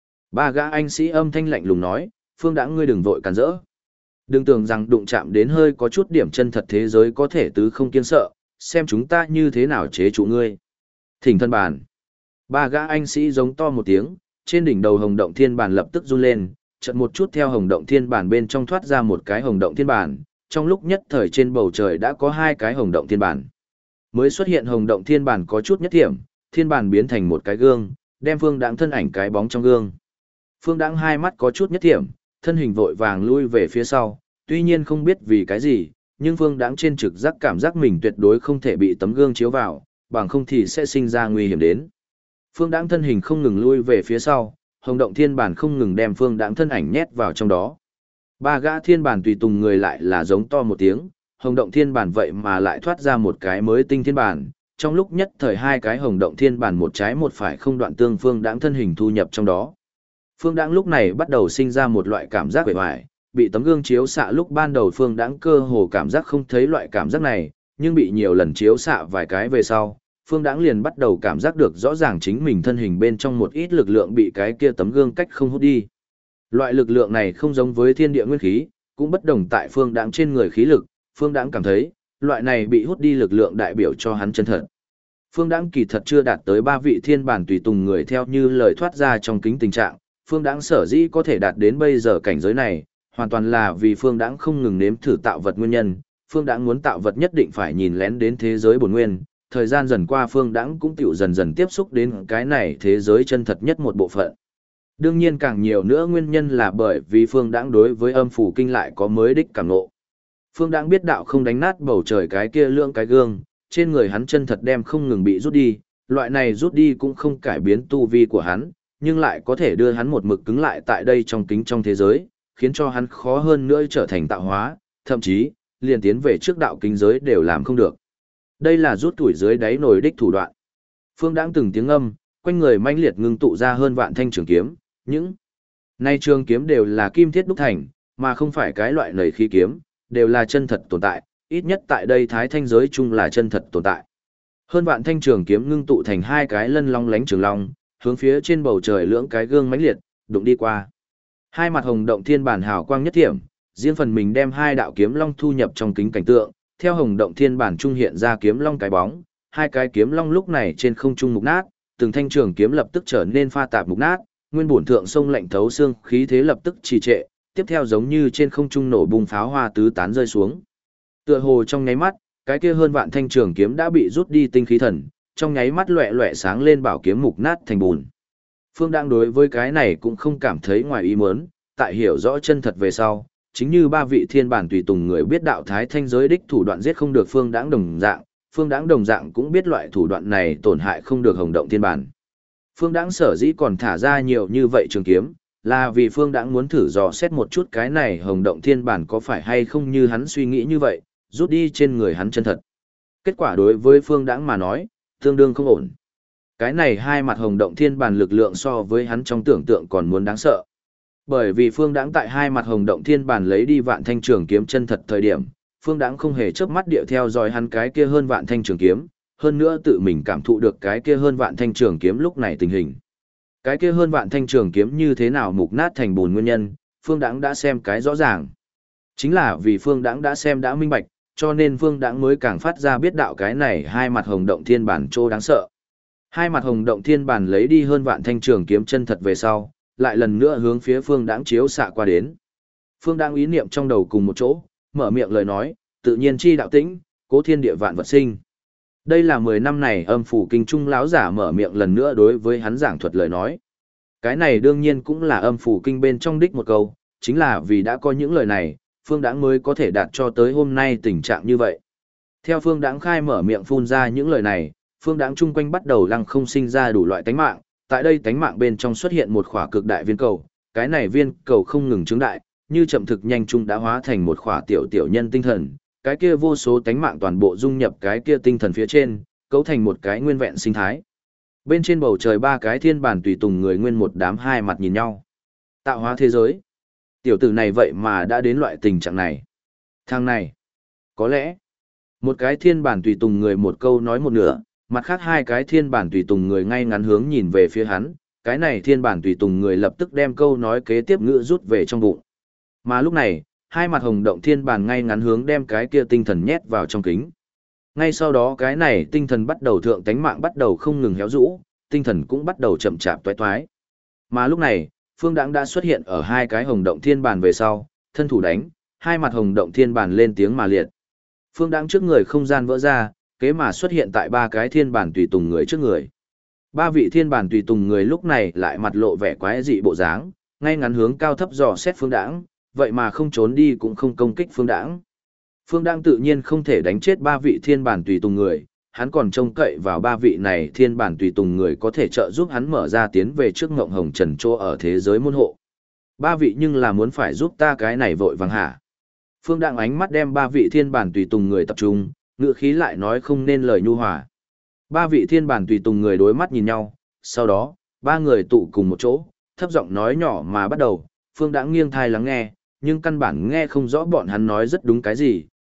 3 gã anh sĩ âm thanh lạnh lùng nói, Phương Đãng ngươi đừng vội cản rỡ. Đừng tưởng rằng đụng chạm đến hơi có chút điểm chân thật thế giới có thể tứ không kiên sợ, xem chúng ta như thế nào chế trụ ngươi. Thỉnh thân bàn. 3 gã anh sĩ giống to một tiếng, trên đỉnh đầu Hồng Động Thiên Bản lập tức run lên, chợt một chút theo Hồng Động Thiên Bản bên trong thoát ra một cái Hồng Động Thiên Bản, trong lúc nhất thời trên bầu trời đã có 2 cái Hồng Động Thiên Bản. Mới xuất hiện Hồng Động Thiên Bản có chút nhất thiểm, thiên bản biến thành một cái gương, đem Phương Đãng thân ảnh cái bóng trong gương. Phương Đãng hai mắt có chút nhất thiểm, thân hình vội vàng lui về phía sau, tuy nhiên không biết vì cái gì, nhưng Phương Đãng trên trực giác cảm giác mình tuyệt đối không thể bị tấm gương chiếu vào, bằng không thì sẽ sinh ra nguy hiểm đến. Phương Đãng thân hình không ngừng lui về phía sau, Hồng Động Thiên Bản không ngừng đem Phương Đãng thân ảnh nhét vào trong đó. 3 gã thiên bản tùy tùng người lại là giống to một tiếng, Hồng Động Thiên Bản vậy mà lại thoát ra một cái mới tinh thiên bản, trong lúc nhất thời 2 cái Hồng Động Thiên Bản một trái một phải không đoạn tương Phương Đãng thân hình thu nhập trong đó. Phương Đãng lúc này bắt đầu sinh ra một loại cảm giác uể oải, bị tấm gương chiếu xạ lúc ban đầu Phương Đãng cơ hồ cảm giác không thấy loại cảm giác này, nhưng bị nhiều lần chiếu xạ vài cái về sau, Phương Đãng liền bắt đầu cảm giác được rõ ràng chính mình thân hình bên trong một ít lực lượng bị cái kia tấm gương cách không hút đi. Loại lực lượng này không giống với thiên địa nguyên khí, cũng bất đồng tại Phương Đãng trên người khí lực, Phương Đãng cảm thấy, loại này bị hút đi lực lượng đại biểu cho hắn chân thật. Phương Đãng kỳ thật chưa đạt tới 3 vị thiên bản tùy tùng người theo như lời thoát ra trong kính tình trạng, Phương Đãng sở dĩ có thể đạt đến bây giờ cảnh giới này, hoàn toàn là vì Phương Đãng không ngừng nếm thử tạo vật nguyên nhân, Phương Đãng muốn tạo vật nhất định phải nhìn lén đến thế giới bổn nguyên, thời gian dần qua Phương Đãng cũng tiểu dần dần tiếp xúc đến cái này thế giới chân thật nhất một bộ phận. Đương nhiên càng nhiều nữa nguyên nhân là bởi vì Phương Đãng đối với âm phủ kinh lại có mới đích cảm ngộ. Phương Đãng biết đạo không đánh nát bầu trời cái kia lượng cái gương, trên người hắn chân thật đem không ngừng bị rút đi, loại này rút đi cũng không cải biến tu vi của hắn, nhưng lại có thể đưa hắn một mực cứng lại tại đây trong kính trong thế giới, khiến cho hắn khó hơn nữa trở thành tạo hóa, thậm chí, liền tiến về trước đạo kính giới đều làm không được. Đây là rút tuổi dưới đáy nồi đích thủ đoạn. Phương Đãng từng tiếng âm, quanh người manh liệt ngưng tụ ra hơn vạn thanh trường kiếm, những nay trường kiếm đều là kim thiết đúc thành, mà không phải cái loại nảy khí kiếm, đều là chân thật tồn tại, ít nhất tại đây thái thanh giới chung là chân thật tồn tại. Hơn vạn thanh trường kiếm ngưng tụ thành hai cái lân long lánh trường long, hướng phía trên bầu trời lưỡng cái gương mãnh liệt, đụng đi qua. Hai mặt hồng động thiên bản hào quang nhất thiểm, riêng phần mình đem hai đạo kiếm long thu nhập trong kính cảnh tượng, theo hồng động thiên bản trung hiện ra kiếm long cái bóng, hai cái kiếm long lúc này trên không trung mục nát, từng thanh trường kiếm lập tức trở nên pha tạp mục nát, nguyên bổn thượng sông lạnh thấu xương, khí thế lập tức trì trệ, tiếp theo giống như trên không trung nổ bùng pháo hoa tứ tán rơi xuống. Tựa hồ trong nháy mắt, cái kia hơn vạn thanh trường kiếm đã bị rút đi tinh khí thần, trong nháy mắt loẹt loẹt sáng lên bảo kiếm mục nát thành bùn. Phương đang đối với cái này cũng không cảm thấy ngoài ý muốn, tại hiểu rõ chân thật về sau, chính như ba vị thiên bản tùy tùng người biết đạo thái thanh giới đích thủ đoạn giết không được Phương Đãng đồng dạng cũng biết loại thủ đoạn này tổn hại không được hồng động thiên bản. Phương Đãng sở dĩ còn thả ra nhiều như vậy trường kiếm, là vì Phương Đãng muốn thử dò xét một chút cái này hồng động thiên bản có phải hay không như hắn suy nghĩ như vậy, rút đi trên người hắn chân thật. Kết quả đối với Phương Đãng mà nói, tương đương không ổn. Cái này hai mặt hồng động thiên bản lực lượng so với hắn trong tưởng tượng còn muốn đáng sợ. Bởi vì Phương Đãng tại hai mặt hồng động thiên bản lấy đi vạn thanh trường kiếm chân thật thời điểm, Phương Đãng không hề chớp mắt điệu theo dõi hắn cái kia hơn vạn thanh trường kiếm, hơn nữa tự mình cảm thụ được cái kia hơn vạn thanh trường kiếm lúc này tình hình. Cái kia hơn vạn thanh trường kiếm như thế nào mục nát thành bùn nguyên nhân, Phương Đãng đã xem cái rõ ràng. Chính là vì Phương Đãng đã xem đã minh bạch, cho nên Phương Đãng mới càng phát ra biết đạo cái này hai mặt hồng động thiên bản trô đáng sợ. Hai mặt hồng động thiên bản lấy đi hơn vạn thanh trường kiếm chân thật về sau, lại lần nữa hướng phía Phương Đãng chiếu xạ qua đến. Phương Đãng ý niệm trong đầu cùng một chỗ, mở miệng lời nói, tự nhiên chi đạo tĩnh, cố thiên địa vạn vật sinh. Đây là 10 năm này âm phủ kinh trung lão giả mở miệng lần nữa đối với hắn giảng thuật lời nói. Cái này đương nhiên cũng là âm phủ kinh bên trong đích một câu, chính là vì đã có những lời này, Phương Đãng mới có thể đạt cho tới hôm nay tình trạng như vậy. Theo Phương Đãng khai mở miệng phun ra những lời này, Phương Đãng chung quanh bắt đầu lăng không sinh ra đủ loại tánh mạng, tại đây tánh mạng bên trong xuất hiện một khỏa cực đại viên cầu, cái này viên cầu không ngừng trứng đại, như chậm thực nhanh chung đã hóa thành một khỏa tiểu tiểu nhân tinh thần, cái kia vô số tánh mạng toàn bộ dung nhập cái kia tinh thần phía trên, cấu thành một cái nguyên vẹn sinh thái. Bên trên bầu trời ba cái thiên bản tùy tùng người nguyên một đám hai mặt nhìn nhau. Tạo hóa thế giới. Tiểu tử này vậy mà đã đến loại tình trạng này. Thằng này, có lẽ, một cái thiên bản tùy tùng người một câu nói một nửa, mặt khác hai cái thiên bản tùy tùng người ngay ngắn hướng nhìn về phía hắn, cái này thiên bản tùy tùng người lập tức đem câu nói kế tiếp ngữ rút về trong bụng. Mà lúc này, hai mặt hồng động thiên bản ngay ngắn hướng đem cái kia tinh thần nhét vào trong kính. Ngay sau đó cái này tinh thần bắt đầu thượng tánh mạng bắt đầu không ngừng héo rũ, tinh thần cũng bắt đầu chậm chạp toái toái. Mà lúc này, Phương Đãng đã xuất hiện ở hai cái hồng động thiên bản về sau, thân thủ đánh, hai mặt hồng động thiên bản lên tiếng mà liệt. Phương Đãng trước người không gian vỡ ra, kế mà xuất hiện tại ba cái thiên bản tùy tùng người trước người. Ba vị thiên bản tùy tùng người lúc này lại mặt lộ vẻ quái dị bộ dáng, ngay ngắn hướng cao thấp dò xét Phương Đãng, vậy mà không trốn đi cũng không công kích Phương Đãng. Phương Đãng tự nhiên không thể đánh chết ba vị thiên bản tùy tùng người, hắn còn trông cậy vào ba vị này thiên bản tùy tùng người có thể trợ giúp hắn mở ra tiến về trước ngộng hồng trần chỗ ở thế giới môn hộ. Ba vị nhưng là muốn phải giúp ta cái này vội vàng hả? Phương Đãng ánh mắt đem ba vị thiên bản tùy tùng người tập trung, ngữ khí lại nói không nên lời nhu hòa. Ba vị thiên bản tùy tùng người đối mắt nhìn nhau, sau đó, ba người tụ cùng một chỗ, thấp giọng nói nhỏ mà bắt đầu, Phương Đãng nghiêng thai lắng nghe, nhưng căn bản nghe không rõ bọn hắn nói rất đúng cái gì,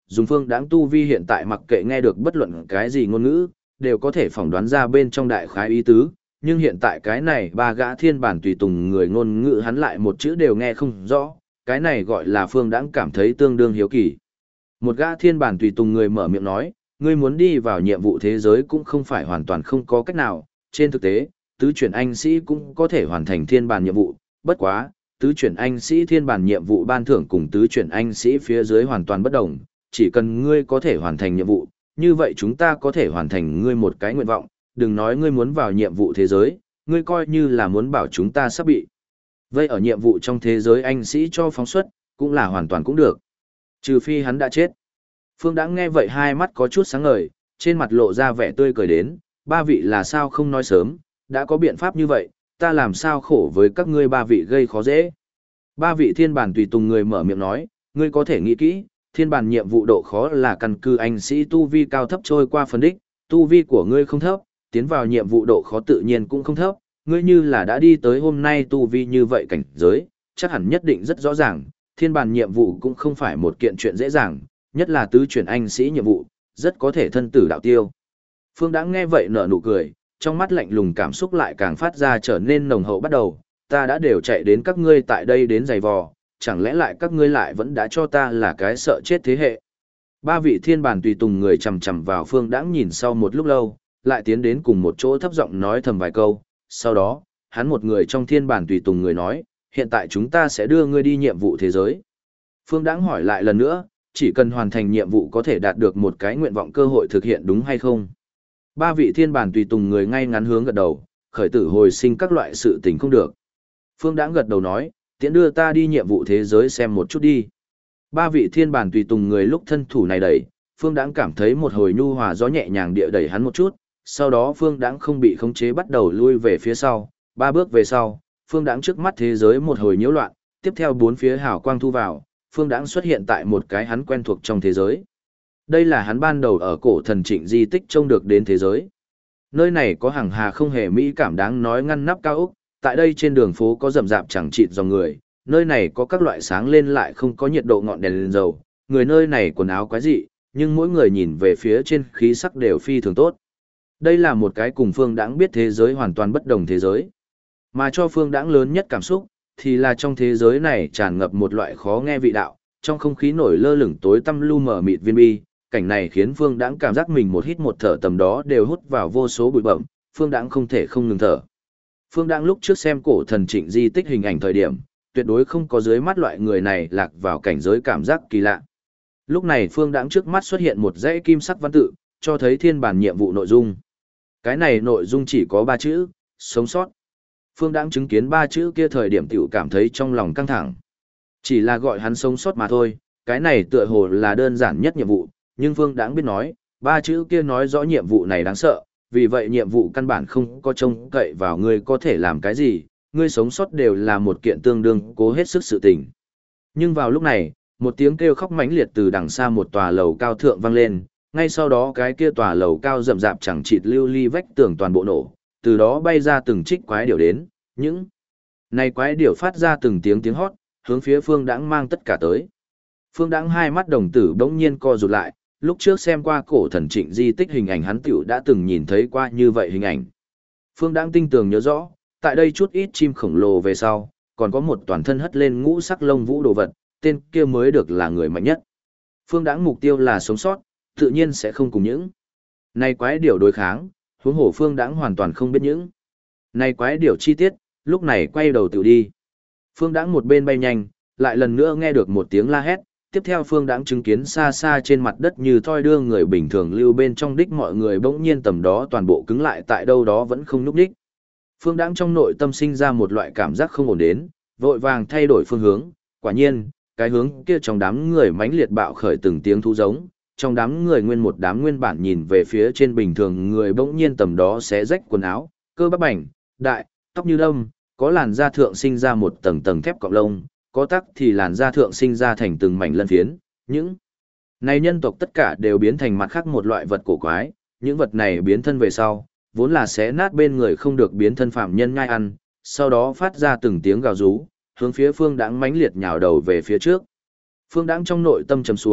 dùng Phương Đãng tu vi hiện tại mặc kệ nghe được bất luận cái gì ngôn ngữ, đều có thể phỏng đoán ra bên trong đại khái ý tứ, nhưng hiện tại cái này ba gã thiên bản tùy tùng người ngôn ngữ hắn lại một chữ đều nghe không rõ, cái này gọi là Phương Đãng cảm thấy tương đương hiếu kỳ. Một gã thiên bản tùy tùng người mở miệng nói, ngươi muốn đi vào nhiệm vụ thế giới cũng không phải hoàn toàn không có cách nào, trên thực tế, tứ chuyển anh sĩ cũng có thể hoàn thành thiên bản nhiệm vụ, bất quá, tứ chuyển anh sĩ thiên bản nhiệm vụ ban thưởng cùng tứ chuyển anh sĩ phía dưới hoàn toàn bất đồng, chỉ cần ngươi có thể hoàn thành nhiệm vụ, như vậy chúng ta có thể hoàn thành ngươi một cái nguyện vọng, đừng nói ngươi muốn vào nhiệm vụ thế giới, ngươi coi như là muốn bảo chúng ta sắp bị. Vậy ở nhiệm vụ trong thế giới anh sĩ cho phóng xuất, cũng là hoàn toàn cũng được. Trừ phi hắn đã chết. Phương Đãng nghe vậy hai mắt có chút sáng ngời, trên mặt lộ ra vẻ tươi cười đến, ba vị là sao không nói sớm, đã có biện pháp như vậy, ta làm sao khổ với các ngươi ba vị gây khó dễ. Ba vị thiên bản tùy tùng người mở miệng nói, ngươi có thể nghĩ kỹ, thiên bản nhiệm vụ độ khó là căn cứ anh sĩ tu vi cao thấp trôi qua phân đích, tu vi của ngươi không thấp, tiến vào nhiệm vụ độ khó tự nhiên cũng không thấp, ngươi như là đã đi tới hôm nay tu vi như vậy cảnh giới, chắc hẳn nhất định rất rõ ràng, thiên bản nhiệm vụ cũng không phải một kiện chuyện dễ dàng, nhất là tứ chuyển anh sĩ nhiệm vụ, rất có thể thân tử đạo tiêu. Phương Đãng nghe vậy nở nụ cười, trong mắt lạnh lùng cảm xúc lại càng phát ra trở nên nồng hậu bắt đầu, ta đã đều chạy đến các ngươi tại đây đến giày vò, chẳng lẽ lại các ngươi lại vẫn đã cho ta là cái sợ chết thế hệ. Ba vị thiên bản tùy tùng người chầm chầm vào Phương Đãng nhìn sau một lúc lâu, lại tiến đến cùng một chỗ thấp giọng nói thầm vài câu, sau đó, hắn một người trong thiên bản tùy tùng người nói, hiện tại chúng ta sẽ đưa ngươi đi nhiệm vụ thế giới. Phương Đãng hỏi lại lần nữa, chỉ cần hoàn thành nhiệm vụ có thể đạt được một cái nguyện vọng cơ hội thực hiện đúng hay không? Ba vị thiên bản tùy tùng người ngay ngắn hướng gật đầu, khởi tử hồi sinh các loại sự tình không được. Phương Đãng gật đầu nói, tiễn đưa ta đi nhiệm vụ thế giới xem một chút đi. Ba vị thiên bản tùy tùng người lúc thân thủ này đẩy, Phương Đãng cảm thấy một hồi nhu hòa gió nhẹ nhàng địa đẩy hắn một chút, sau đó Phương Đãng không bị khống chế bắt đầu lui về phía sau, ba bước về sau, Phương Đãng trước mắt thế giới một hồi nhiễu loạn, tiếp theo bốn phía hào quang thu vào, Phương Đãng xuất hiện tại một cái hắn quen thuộc trong thế giới. Đây là hắn ban đầu ở cổ thần Trịnh di tích trông được đến thế giới. Nơi này có hàng hà không hề mỹ cảm đáng nói ngăn nắp cao ốc, tại đây trên đường phố có rậm rạp chẳng chịt dòng người, nơi này có các loại sáng lên lại không có nhiệt độ ngọn đèn lên dầu, người nơi này quần áo quái dị, nhưng mỗi người nhìn về phía trên khí sắc đều phi thường tốt. Đây là một cái cùng Phương Đãng biết thế giới hoàn toàn bất đồng thế giới. Mà cho Phương Đãng lớn nhất cảm xúc, thì là trong thế giới này tràn ngập một loại khó nghe vị đạo, trong không khí nổi lơ lửng tối tăm lu mờ mịt viên bi, cảnh này khiến Phương Đãng cảm giác mình một hít một thở tầm đó đều hút vào vô số bụi bặm, Phương Đãng không thể không ngừng thở. Phương Đãng lúc trước xem cổ thần Trịnh di tích hình ảnh thời điểm, tuyệt đối không có dưới mắt loại người này lạc vào cảnh giới cảm giác kỳ lạ. Lúc này Phương Đãng trước mắt xuất hiện một dãy kim sắc văn tự, cho thấy thiên bản nhiệm vụ nội dung. Cái này nội dung chỉ có 3 chữ, sống sót. Phương Đãng chứng kiến 3 chữ kia thời điểm tiểu cảm thấy trong lòng căng thẳng. Chỉ là gọi hắn sống sót mà thôi, cái này tựa hồ là đơn giản nhất nhiệm vụ, nhưng Phương Đãng biết nói, 3 chữ kia nói rõ nhiệm vụ này đáng sợ, vì vậy nhiệm vụ căn bản không có trông cậy vào ngươi có thể làm cái gì, ngươi sống sót đều là một kiện tương đương cố hết sức sự tình. Nhưng vào lúc này, một tiếng kêu khóc mãnh liệt từ đằng xa một tòa lầu cao thượng vang lên, ngay sau đó cái kia tòa lầu cao rậm rạp chẳng chịt lưu ly vách tường toàn bộ nổ, từ đó bay ra từng trích quái điểu đến, những này quái điểu phát ra từng tiếng hót, hướng phía Phương Đãng mang tất cả tới. Phương Đãng hai mắt đồng tử bỗng nhiên co rụt lại, lúc trước xem qua cổ thần Trịnh di tích hình ảnh hắn tiểu đã từng nhìn thấy qua như vậy hình ảnh. Phương Đãng tinh tường nhớ rõ, tại đây chút ít chim khổng lồ về sau, còn có một toàn thân hất lên ngũ sắc lông vũ đồ vật, tên kia mới được là người mạnh nhất. Phương Đãng mục tiêu là sống sót, tự nhiên sẽ không cùng những này quái điểu đối kháng, huống hồ Phương Đãng hoàn toàn không biết những này quái điểu chi tiết, lúc này quay đầu tự đi. Phương Đãng một bên bay nhanh, lại lần nữa nghe được một tiếng la hét, tiếp theo Phương Đãng chứng kiến xa xa trên mặt đất như thoi đưa người bình thường lưu bên trong đích mọi người bỗng nhiên tầm đó toàn bộ cứng lại tại đâu đó vẫn không nhúc đích. Phương Đãng trong nội tâm sinh ra một loại cảm giác không ổn đến, vội vàng thay đổi phương hướng, quả nhiên, cái hướng kia trong đám người mãnh liệt bạo khởi từng tiếng thú giống, trong đám người nguyên một đám nguyên bản nhìn về phía trên bình thường người bỗng nhiên tầm đó xé rách quần áo, cơ bắp bảnh, đại, tóc như đâm, có làn da thượng sinh ra một tầng tầng thép cọng lông, có tắc thì làn da thượng sinh ra thành từng mảnh lân phiến, những này nhân tộc tất cả đều biến thành mặt khác một loại vật cổ quái, những vật này biến thân về sau, vốn là xé nát bên người không được biến thân phạm nhân nhai ăn, sau đó phát ra từng tiếng gào rú, hướng phía Phương Đãng mãnh liệt nhào đầu về phía trước. Phương Đãng trong nội tâm trầm xuống,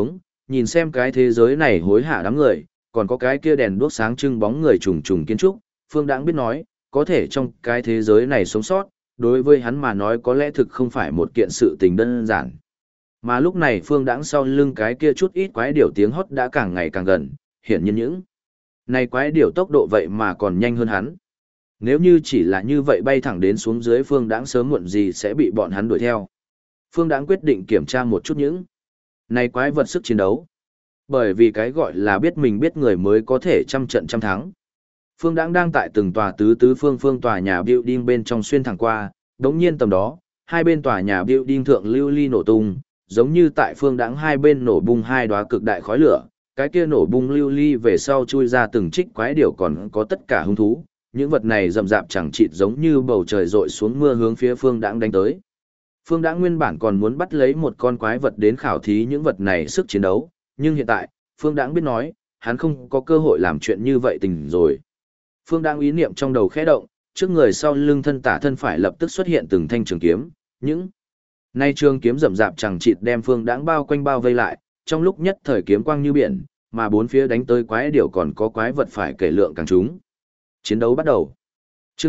nhìn xem cái thế giới này hối hả đám người, còn có cái kia đèn đuốc sáng trưng bóng người trùng trùng kiến trúc, Phương Đãng biết nói, có thể trong cái thế giới này sống sót, đối với hắn mà nói có lẽ thực không phải một kiện sự tình đơn giản. Mà lúc này Phương Đãng sau lưng cái kia chút ít quái điểu tiếng hót đã càng ngày càng gần, hiển nhiên những này quái điểu tốc độ vậy mà còn nhanh hơn hắn. Nếu như chỉ là như vậy bay thẳng đến xuống dưới Phương Đãng sớm muộn gì sẽ bị bọn hắn đuổi theo. Phương Đãng quyết định kiểm tra một chút những này quái vật sức chiến đấu. Bởi vì cái gọi là biết mình biết người mới có thể trăm trận trăm thắng. Phương Đãng đang tại từng tòa tứ phương tòa nhà building bên trong xuyên thẳng qua, đống nhiên tầm đó, hai bên tòa nhà building thượng lưu ly nổ tung, giống như tại Phương Đãng hai bên nổ bung hai đóa cực đại khói lửa, cái kia nổ bung lưu ly về sau chui ra từng trích quái điểu còn có tất cả hung thú, những vật này rậm rạp chẳng chịt giống như bầu trời rọi xuống mưa hướng phía Phương Đãng đánh tới. Phương Đãng nguyên bản còn muốn bắt lấy một con quái vật đến khảo thí những vật này sức chiến đấu, nhưng hiện tại, Phương Đãng biết nói, hắn không có cơ hội làm chuyện như vậy tình rồi. Phương Đãng ý niệm trong đầu khẽ động, trước người sau lưng thân tả thân phải lập tức xuất hiện từng thanh trường kiếm, những nay trường kiếm rậm rạp chẳng chịt đem Phương Đãng bao quanh bao vây lại, trong lúc nhất thời kiếm quang như biển, mà bốn phía đánh tới quái điểu còn có quái vật phải kể lượng càng chúng. Chiến đấu bắt đầu. Chương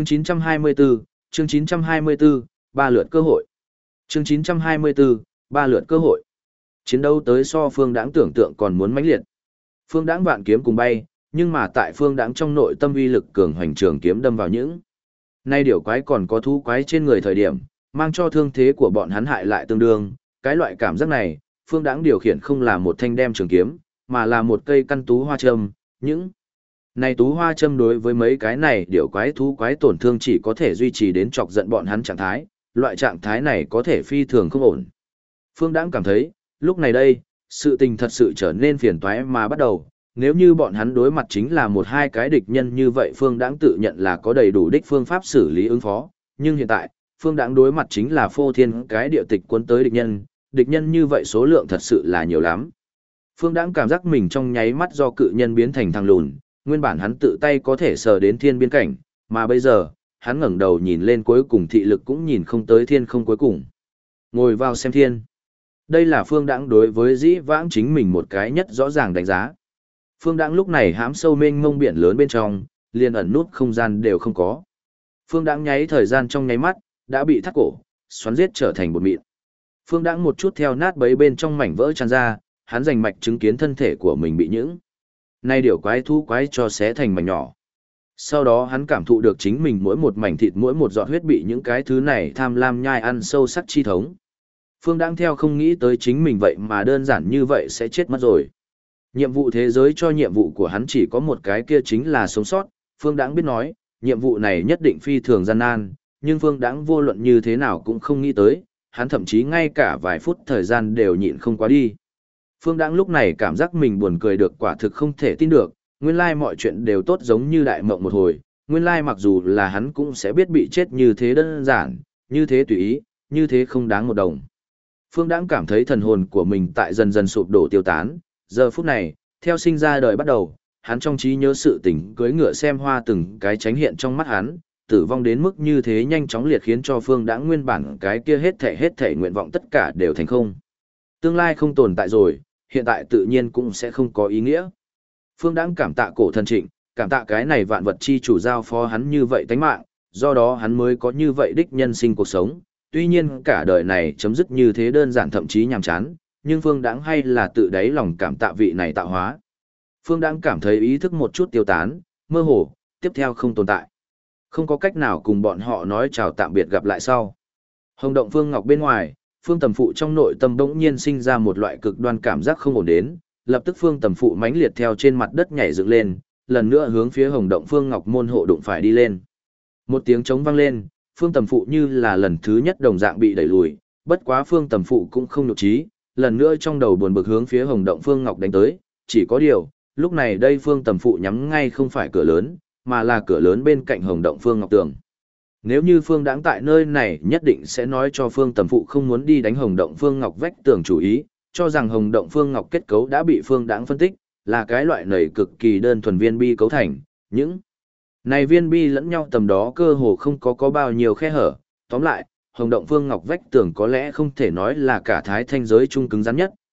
924, ba lượt cơ hội. Chương 924, ba lượt cơ hội. Chiến đấu tới so Phương Đãng tưởng tượng còn muốn mãnh liệt. Phương Đãng vạn kiếm cùng bay, nhưng mà tại Phương Đãng trong nội tâm uy lực cường hoành trường kiếm đâm vào những nay điểu quái còn có thú quái trên người thời điểm, mang cho thương thế của bọn hắn hại lại tương đương. Cái loại cảm giác này, Phương Đãng điều khiển không là một thanh đem trường kiếm, mà là một cây căn tú hoa châm. Những này tú hoa châm đối với mấy cái này điểu quái thú quái tổn thương chỉ có thể duy trì đến chọc giận bọn hắn trạng thái, loại trạng thái này có thể phi thường không ổn. Phương Đãng cảm thấy, lúc này đây, sự tình thật sự trở nên phiền toái mà bắt đầu, nếu như bọn hắn đối mặt chính là một hai cái địch nhân như vậy Phương Đãng tự nhận là có đầy đủ đích phương pháp xử lý ứng phó, nhưng hiện tại, Phương Đãng đối mặt chính là phô thiên cái địa tịch cuốn tới địch nhân như vậy số lượng thật sự là nhiều lắm. Phương Đãng cảm giác mình trong nháy mắt do cự nhân biến thành thằng lùn, nguyên bản hắn tự tay có thể sờ đến thiên biên cảnh, mà bây giờ, hắn ngẩng đầu nhìn lên cuối cùng thị lực cũng nhìn không tới thiên không cuối cùng. Ngồi vào xem thiên. Đây là Phương Đãng đối với dĩ vãng chính mình một cái nhất rõ ràng đánh giá. Phương Đãng lúc này hãm sâu mênh mông biển lớn bên trong, liền ẩn nút không gian đều không có. Phương Đãng nháy thời gian trong nháy mắt, đã bị thắt cổ, xoắn giết trở thành bột mịn. Phương Đãng một chút theo nát bấy bên trong mảnh vỡ tràn ra, hắn rành mạch chứng kiến thân thể của mình bị những nay điểu quái thú quái cho xé thành mảnh nhỏ. Sau đó hắn cảm thụ được chính mình mỗi một mảnh thịt mỗi một giọt huyết bị những cái thứ này tham lam nhai ăn sâu sắc chi thống. Phương Đãng theo không nghĩ tới chính mình vậy mà đơn giản như vậy sẽ chết mất rồi. Nhiệm vụ thế giới cho nhiệm vụ của hắn chỉ có một cái kia chính là sống sót. Phương Đãng biết nói, nhiệm vụ này nhất định phi thường gian nan, nhưng Phương Đãng vô luận như thế nào cũng không nghĩ tới, hắn thậm chí ngay cả vài phút thời gian đều nhịn không quá đi. Phương Đãng lúc này cảm giác mình buồn cười được quả thực không thể tin được, nguyên lai mọi chuyện đều tốt giống như đại mộng một hồi, nguyên lai mặc dù là hắn cũng sẽ biết bị chết như thế đơn giản, như thế tùy ý, như thế không đáng một đồng. Phương Đãng cảm thấy thần hồn của mình tại dần dần sụp đổ tiêu tán, giờ phút này, theo sinh ra đời bắt đầu, hắn trong trí nhớ sự tình cưỡi ngựa xem hoa từng cái tránh hiện trong mắt hắn, tử vong đến mức như thế nhanh chóng liệt khiến cho Phương Đãng nguyên bản cái kia hết thảy nguyện vọng tất cả đều thành không. Tương lai không tồn tại rồi, hiện tại tự nhiên cũng sẽ không có ý nghĩa. Phương Đãng cảm tạ cổ thần trịnh, cảm tạ cái này vạn vật chi chủ giao phó hắn như vậy tánh mạng, do đó hắn mới có như vậy đích nhân sinh cuộc sống. Tuy nhiên cả đời này chấm dứt như thế đơn giản thậm chí nhàm chán, nhưng Phương Đãng hay là tự đáy lòng cảm tạ vị này tạo hóa. Phương Đãng cảm thấy ý thức một chút tiêu tán, mơ hồ, tiếp theo không tồn tại. Không có cách nào cùng bọn họ nói chào tạm biệt gặp lại sau. Hồng động Phương Ngọc bên ngoài, Phương Tầm Phụ trong nội tâm bỗng nhiên sinh ra một loại cực đoan cảm giác không ổn đến, lập tức Phương Tầm Phụ mãnh liệt theo trên mặt đất nhảy dựng lên, lần nữa hướng phía Hồng động Phương Ngọc môn hộ đụng phải đi lên. Một tiếng trống vang lên, Phương Tầm Phụ như là lần thứ nhất đồng dạng bị đẩy lùi, bất quá Phương Tầm Phụ cũng không nhục trí, lần nữa trong đầu buồn bực hướng phía Hồng động Phương Ngọc đánh tới, chỉ có điều, lúc này đây Phương Tầm Phụ nhắm ngay không phải cửa lớn, mà là cửa lớn bên cạnh Hồng động Phương Ngọc tường. Nếu như Phương Đãng tại nơi này nhất định sẽ nói cho Phương Tầm Phụ không muốn đi đánh Hồng động Phương Ngọc vách tường chủ ý, cho rằng Hồng động Phương Ngọc kết cấu đã bị Phương Đãng phân tích, là cái loại nảy cực kỳ đơn thuần viên bi cấu thành, những này viên bi lẫn nhau tầm đó cơ hồ không có bao nhiêu khe hở, tóm lại, Hồng động Phương Ngọc vách tường có lẽ không thể nói là cả thái thanh giới trung cứng rắn nhất,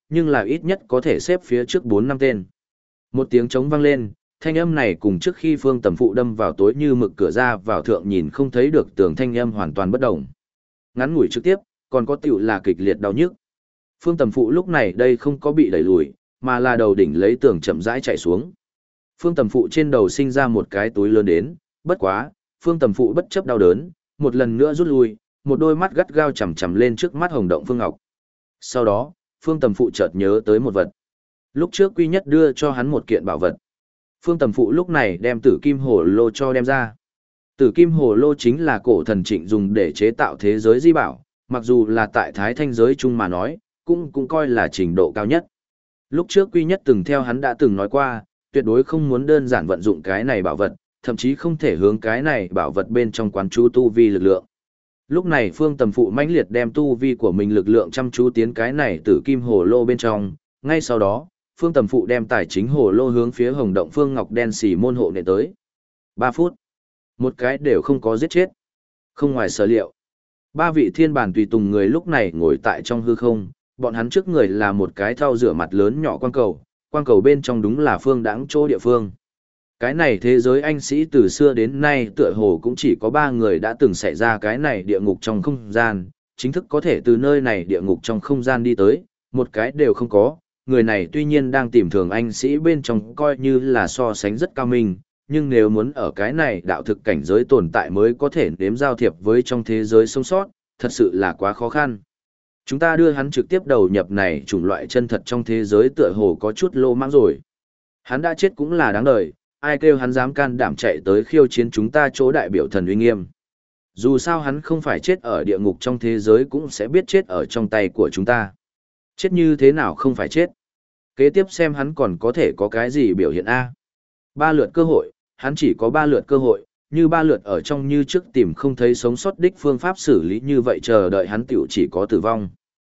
nhưng là ít nhất có thể xếp phía trước 4 năm tên. Một tiếng trống vang lên, thanh âm này cùng trước khi Phương Tầm Phụ đâm vào tối như mực cửa ra vào thượng nhìn không thấy được tường thanh âm hoàn toàn bất động. Ngắn ngủi trực tiếp, còn có tiểu là kịch liệt đau nhức. Phương Tầm Phụ lúc này đây không có bị đẩy lùi, mà là đầu đỉnh lấy tường chậm rãi chạy xuống. Phương Tầm Phụ trên đầu sinh ra một cái túi lớn đến, bất quá, Phương Tầm Phụ bất chấp đau đớn, một lần nữa rút lui, một đôi mắt gắt gao chằm chằm lên trước mắt Hồng Động Phương Ngọc. Sau đó, Phương Tầm Phụ chợt nhớ tới một vật. Lúc trước Quy Nhất đưa cho hắn một kiện bảo vật. Phương Tầm Phụ lúc này đem Tử Kim Hồ Lô cho đem ra. Tử Kim Hồ Lô chính là cổ thần Trịnh dùng để chế tạo thế giới di bảo, mặc dù là tại Thái Thanh giới chung mà nói, cũng coi là trình độ cao nhất. Lúc trước Quy Nhất từng theo hắn đã từng nói qua, tuyệt đối không muốn đơn giản vận dụng cái này bảo vật, thậm chí không thể hướng cái này bảo vật bên trong quán chú tu vi lực lượng. Lúc này Phương Tầm Phụ mãnh liệt đem tu vi của mình lực lượng chăm chú tiến cái này Tử Kim Hồ Lô bên trong, ngay sau đó, Phương Tầm Phụ đem tài chính hồ lô hướng phía Hồng Động Phương Ngọc đen xì môn hộ nệ tới. 3 phút. Một cái đều không có giết chết. Không ngoài sở liệu. 3 vị thiên bản tùy tùng người lúc này ngồi tại trong hư không, bọn hắn trước người là một cái thau rửa mặt lớn nhỏ quang cầu bên trong đúng là Phương Đãng chỗ địa phương. Cái này thế giới anh sĩ từ xưa đến nay tựa hồ cũng chỉ có 3 người đã từng xảy ra cái này địa ngục trong không gian, chính thức có thể từ nơi này địa ngục trong không gian đi tới, một cái đều không có. Người này tuy nhiên đang tìm thường anh sĩ bên trong coi như là so sánh rất cao minh, nhưng nếu muốn ở cái này đạo thực cảnh giới tồn tại mới có thể đếm giao thiệp với trong thế giới sống sót, thật sự là quá khó khăn. Chúng ta đưa hắn trực tiếp đầu nhập này chủng loại chân thật trong thế giới tựa hồ có chút lô mãng rồi. Hắn đã chết cũng là đáng đời, ai kêu hắn dám can đảm chạy tới khiêu chiến chúng ta chỗ đại biểu thần uy nghiêm. Dù sao hắn không phải chết ở địa ngục trong thế giới cũng sẽ biết chết ở trong tay của chúng ta. Chết như thế nào không phải chết. Kế tiếp xem hắn còn có thể có cái gì biểu hiện A. 3 lượt cơ hội, hắn chỉ có 3 lượt cơ hội, như 3 lượt ở trong như trước tìm không thấy sống sót đích phương pháp xử lý như vậy chờ đợi hắn tiểu chỉ có tử vong.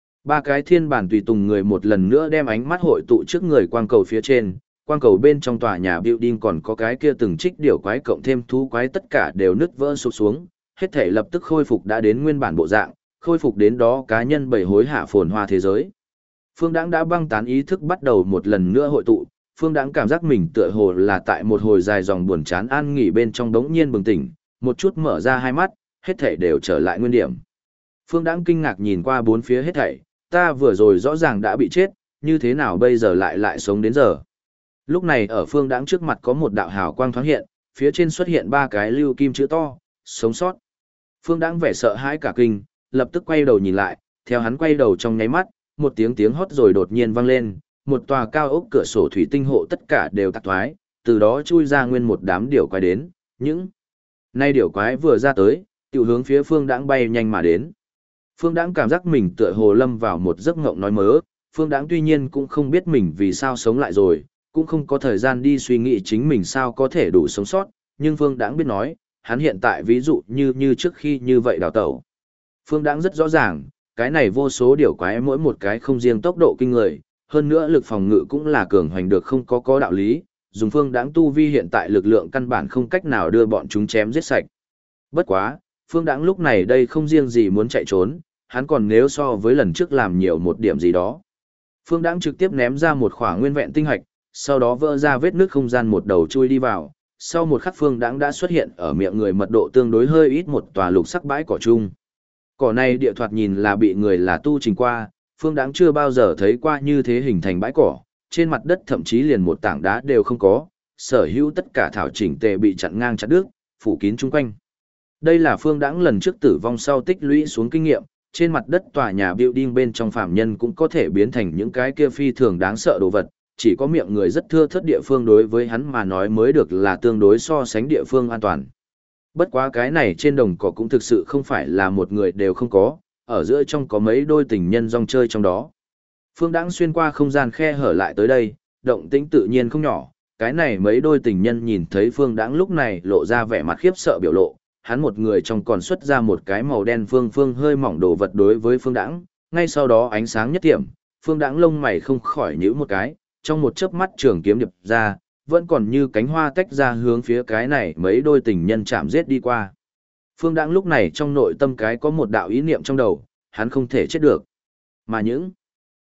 3 cái thiên bản tùy tùng người một lần nữa đem ánh mắt hội tụ trước người quang cầu phía trên, quang cầu bên trong tòa nhà building còn có cái kia từng trích điều quái cộng thêm thú quái tất cả đều nứt vỡ sụp xuống, hết thể lập tức khôi phục đã đến nguyên bản bộ dạng, khôi phục đến đó cá nhân bầy hối hạ phồn hoa thế giới. Phương Đãng đã băng tán ý thức bắt đầu một lần nữa hội tụ, Phương Đãng cảm giác mình tựa hồ là tại một hồi dài dòng buồn chán an nghỉ bên trong đống nhiên bừng tỉnh, một chút mở ra hai mắt, hết thảy đều trở lại nguyên điểm. Phương Đãng kinh ngạc nhìn qua bốn phía hết thảy, ta vừa rồi rõ ràng đã bị chết, như thế nào bây giờ lại sống đến giờ. Lúc này ở Phương Đãng trước mặt có một đạo hào quang thoáng hiện, phía trên xuất hiện 3 cái lưu kim chữ to, sống sót. Phương Đãng vẻ sợ hãi cả kinh, lập tức quay đầu nhìn lại, theo hắn quay đầu trong nháy mắt, một tiếng hót rồi đột nhiên vang lên, một tòa cao ốc cửa sổ thủy tinh hộ tất cả đều tạc thoái, từ đó chui ra nguyên một đám điểu quái đến, những nay điểu quái vừa ra tới, tiểu hướng phía Phương Đãng bay nhanh mà đến. Phương Đãng cảm giác mình tựa hồ lâm vào một giấc ngộng nói mớ, Phương Đãng tuy nhiên cũng không biết mình vì sao sống lại rồi, cũng không có thời gian đi suy nghĩ chính mình sao có thể đủ sống sót, nhưng Phương Đãng biết nói, hắn hiện tại ví dụ như trước khi như vậy đào tẩu. Phương Đãng rất rõ ràng, cái này vô số điểu quái mỗi một cái không riêng tốc độ kinh người, hơn nữa lực phòng ngự cũng là cường hoành được không có đạo lý, dùng Phương Đãng tu vi hiện tại lực lượng căn bản không cách nào đưa bọn chúng chém giết sạch. Bất quá, Phương Đãng lúc này đây không riêng gì muốn chạy trốn, hắn còn nếu so với lần trước làm nhiều một điểm gì đó. Phương Đãng trực tiếp ném ra một khỏa nguyên vẹn tinh hạch, sau đó vỡ ra vết nước không gian một đầu chui đi vào, sau một khắc Phương Đãng đã xuất hiện ở miệng người mật độ tương đối hơi ít một tòa lục sắc bãi cỏ chung. Cỏ này địa thoạt nhìn là bị người là tu trình qua, Phương Đãng chưa bao giờ thấy qua như thế hình thành bãi cỏ, trên mặt đất thậm chí liền một tảng đá đều không có, sở hữu tất cả thảo chỉnh tề bị chặn ngang chặt đứt, phủ kín chung quanh. Đây là Phương Đãng lần trước tử vong sau tích lũy xuống kinh nghiệm, trên mặt đất tòa nhà building bên trong phạm nhân cũng có thể biến thành những cái kia phi thường đáng sợ đồ vật, chỉ có miệng người rất thưa thớt địa phương đối với hắn mà nói mới được là tương đối so sánh địa phương an toàn. Bất quá cái này trên đồng cỏ cũng thực sự không phải là một người đều không có, ở giữa trong có mấy đôi tình nhân rong chơi trong đó. Phương Đãng xuyên qua không gian khe hở lại tới đây, động tĩnh tự nhiên không nhỏ, cái này mấy đôi tình nhân nhìn thấy Phương Đãng lúc này lộ ra vẻ mặt khiếp sợ biểu lộ, hắn một người trong còn xuất ra một cái màu đen phương hơi mỏng đồ vật đối với Phương Đãng, ngay sau đó ánh sáng nhất điểm, Phương Đãng lông mày không khỏi nhíu một cái, trong một chớp mắt trường kiếm điệp ra, vẫn còn như cánh hoa tách ra hướng phía cái này mấy đôi tình nhân chạm giết đi qua. Phương Đãng lúc này trong nội tâm cái có một đạo ý niệm trong đầu, hắn không thể chết được. Mà những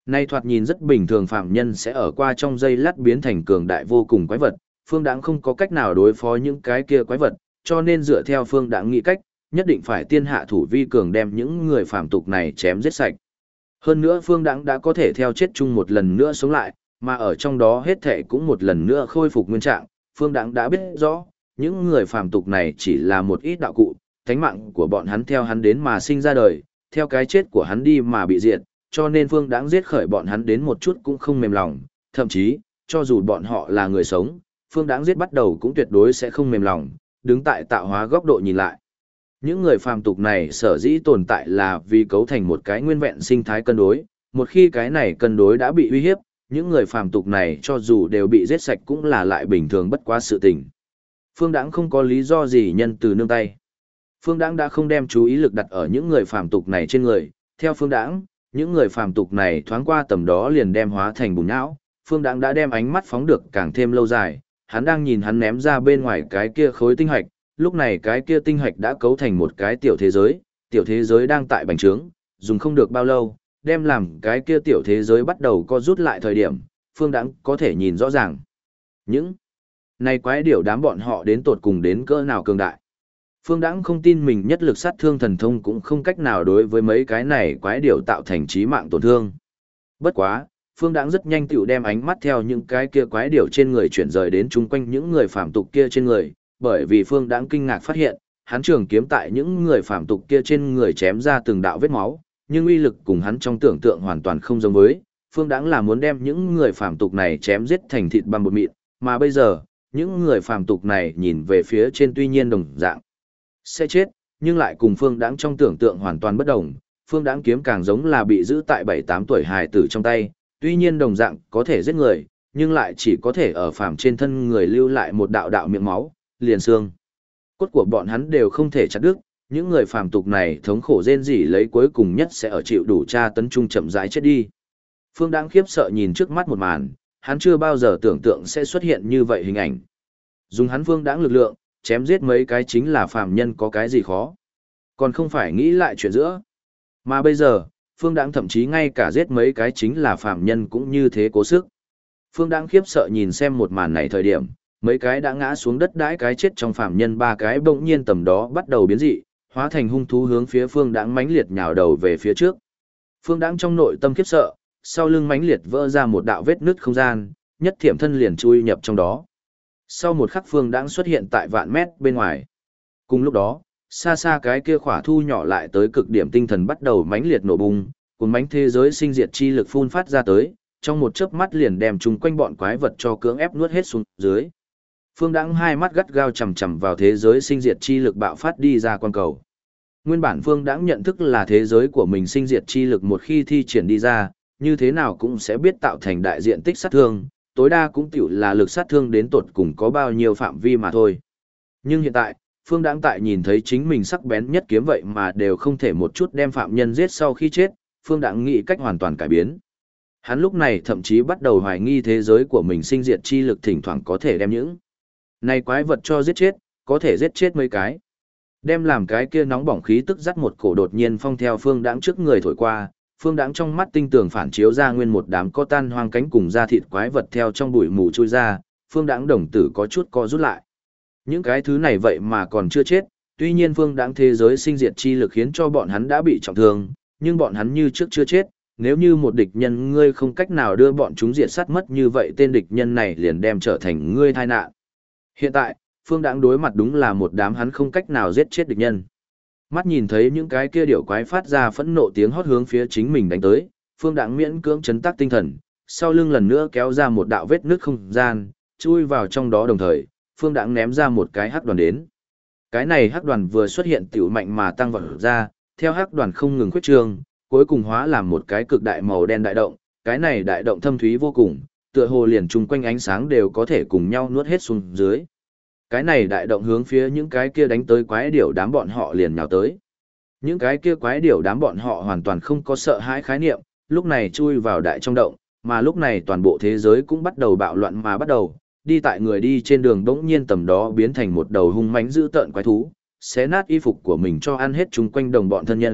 Nay thoạt nhìn rất bình thường phạm nhân sẽ ở qua trong giây lát biến thành cường đại vô cùng quái vật, Phương Đãng không có cách nào đối phó những cái kia quái vật, cho nên dựa theo Phương Đãng nghĩ cách, nhất định phải tiên hạ thủ vi cường đem những người phàm tục này chém giết sạch. Hơn nữa Phương Đãng đã có thể theo chết chung một lần nữa sống lại, mà ở trong đó hết thể cũng một lần nữa khôi phục nguyên trạng, Phương Đãng đã biết rõ, những người phàm tục này chỉ là một ít đạo cụ, thánh mạng của bọn hắn theo hắn đến mà sinh ra đời, theo cái chết của hắn đi mà bị diệt, cho nên Phương Đãng giết khởi bọn hắn đến một chút cũng không mềm lòng, thậm chí, cho dù bọn họ là người sống, Phương Đãng giết bắt đầu cũng tuyệt đối sẽ không mềm lòng, đứng tại tạo hóa góc độ nhìn lại. Những người phàm tục này sở dĩ tồn tại là vì cấu thành một cái nguyên vẹn sinh thái cân đối, một khi cái này cân đối đã bị uy hiếp, những người phàm tục này cho dù đều bị giết sạch cũng là lại bình thường bất quá sự tình. Phương Đãng không có lý do gì nhân từ nương tay. Phương Đãng đã không đem chú ý lực đặt ở những người phàm tục này trên người, theo Phương Đãng, những người phàm tục này thoáng qua tầm đó liền đem hóa thành bùn nhão, Phương Đãng đã đem ánh mắt phóng được càng thêm lâu dài, hắn đang nhìn hắn ném ra bên ngoài cái kia khối tinh hạch, lúc này cái kia tinh hạch đã cấu thành một cái tiểu thế giới đang tại bành trướng, dùng không được bao lâu, đem làm cái kia tiểu thế giới bắt đầu co rút lại thời điểm, Phương Đãng có thể nhìn rõ ràng. Những này quái điểu đám bọn họ đến tột cùng đến cỡ nào cường đại. Phương Đãng không tin mình nhất lực sát thương thần thông cũng không cách nào đối với mấy cái này quái điểu tạo thành chí mạng tổn thương. Bất quá, Phương Đãng rất nhanh tựu đem ánh mắt theo những cái kia quái điểu trên người chuyển rời đến chung quanh những người phàm tục kia trên người, bởi vì Phương Đãng kinh ngạc phát hiện, hắn trường kiếm tại những người phàm tục kia trên người chém ra từng đạo vết máu, nhưng uy lực cùng hắn trong tưởng tượng hoàn toàn không giống với. Phương Đãng là muốn đem những người phàm tục này chém giết thành thịt băm bột mịn, mà bây giờ, những người phàm tục này nhìn về phía trên tuy nhiên đồng dạng sẽ chết, nhưng lại cùng Phương Đãng trong tưởng tượng hoàn toàn bất đồng. Phương Đãng kiếm càng giống là bị giữ tại 7-8 tuổi hài tử trong tay, tuy nhiên đồng dạng có thể giết người, nhưng lại chỉ có thể ở phàm trên thân người lưu lại một đạo đạo miệng máu, liền xương. Cốt của bọn hắn đều không thể chặt đứt, những người phàm tục này thống khổ rên rỉ lấy cuối cùng nhất sẽ ở chịu đủ tra tấn trung chậm rãi chết đi. Phương Đãng khiếp sợ nhìn trước mắt một màn, hắn chưa bao giờ tưởng tượng sẽ xuất hiện như vậy hình ảnh. Dùng hắn Phương Đãng lực lượng, chém giết mấy cái chính là phàm nhân có cái gì khó. Còn không phải nghĩ lại chuyện giữa. Mà bây giờ, Phương Đãng thậm chí ngay cả giết mấy cái chính là phàm nhân cũng như thế cố sức. Phương Đãng khiếp sợ nhìn xem một màn này thời điểm, mấy cái đã ngã xuống đất đãi cái chết trong phàm nhân ba cái bỗng nhiên tầm đó bắt đầu biến dị, hóa thành hung thú hướng phía Phương Đãng mãnh liệt nhào đầu về phía trước. Phương Đãng trong nội tâm khiếp sợ, sau lưng mãnh liệt vỡ ra một đạo vết nứt không gian, nhất thiểm thân liền chui nhập trong đó. Sau một khắc Phương Đãng xuất hiện tại vạn mét bên ngoài. Cùng lúc đó, xa xa cái kia khỏa thu nhỏ lại tới cực điểm tinh thần bắt đầu mãnh liệt nổ bùng, cuốn bánh thế giới sinh diệt chi lực phun phát ra tới, trong một chớp mắt liền đem chung quanh bọn quái vật cho cưỡng ép nuốt hết xuống dưới. Phương Đãng hai mắt gắt gao chằm chằm vào thế giới sinh diệt chi lực bạo phát đi ra quan cầu. Nguyên bản Phương Đãng nhận thức là thế giới của mình sinh diệt chi lực một khi thi triển đi ra, như thế nào cũng sẽ biết tạo thành đại diện tích sát thương, tối đa cũng tiểu là lực sát thương đến tột cùng có bao nhiêu phạm vi mà thôi. Nhưng hiện tại, Phương Đãng tại nhìn thấy chính mình sắc bén nhất kiếm vậy mà đều không thể một chút đem phạm nhân giết sau khi chết, Phương Đãng nghĩ cách hoàn toàn cải biến. Hắn lúc này thậm chí bắt đầu hoài nghi thế giới của mình sinh diệt chi lực thỉnh thoảng có thể đem những này quái vật cho giết chết, có thể giết chết mấy cái. Đem làm cái kia nóng bỏng khí tức dắt một cổ đột nhiên phong theo Phương Đãng trước người thổi qua, Phương Đãng trong mắt tinh tường phản chiếu ra nguyên một đám có tan hoang cánh cùng da thịt quái vật theo trong bụi mù chui ra, Phương Đãng đồng tử có chút co rút lại. Những cái thứ này vậy mà còn chưa chết, tuy nhiên Phương Đãng thế giới sinh diệt chi lực khiến cho bọn hắn đã bị trọng thương, nhưng bọn hắn như trước chưa chết, nếu như một địch nhân ngươi không cách nào đưa bọn chúng diệt sát mất như vậy tên địch nhân này liền đem trở thành ngươi tai nạn. Hiện tại, Phương Đãng đối mặt đúng là một đám hắn không cách nào giết chết địch nhân. Mắt nhìn thấy những cái kia điểu quái phát ra phẫn nộ tiếng hót hướng phía chính mình đánh tới, Phương Đãng miễn cưỡng chấn tác tinh thần, sau lưng lần nữa kéo ra một đạo vết nứt không gian, chui vào trong đó đồng thời, Phương Đãng ném ra một cái hắc đoàn đến. Cái này hắc đoàn vừa xuất hiện tiểu mạnh mà tăng vọt ra, theo hắc đoàn không ngừng khuyết trương, cuối cùng hóa làm một cái cực đại màu đen đại động, cái này đại động thâm thúy vô cùng, tựa hồ liền chung quanh ánh sáng đều có thể cùng nhau nuốt hết xuống dưới. Cái này đại động hướng phía những cái kia đánh tới quái điểu đám bọn họ liền nhào tới. Những cái kia quái điểu đám bọn họ hoàn toàn không có sợ hãi khái niệm, lúc này chui vào đại trong động, mà lúc này toàn bộ thế giới cũng bắt đầu bạo loạn mà bắt đầu, đi tại người đi trên đường bỗng nhiên tầm đó biến thành một đầu hung mãnh dữ tợn quái thú, xé nát y phục của mình cho ăn hết chung quanh đồng bọn thân nhân,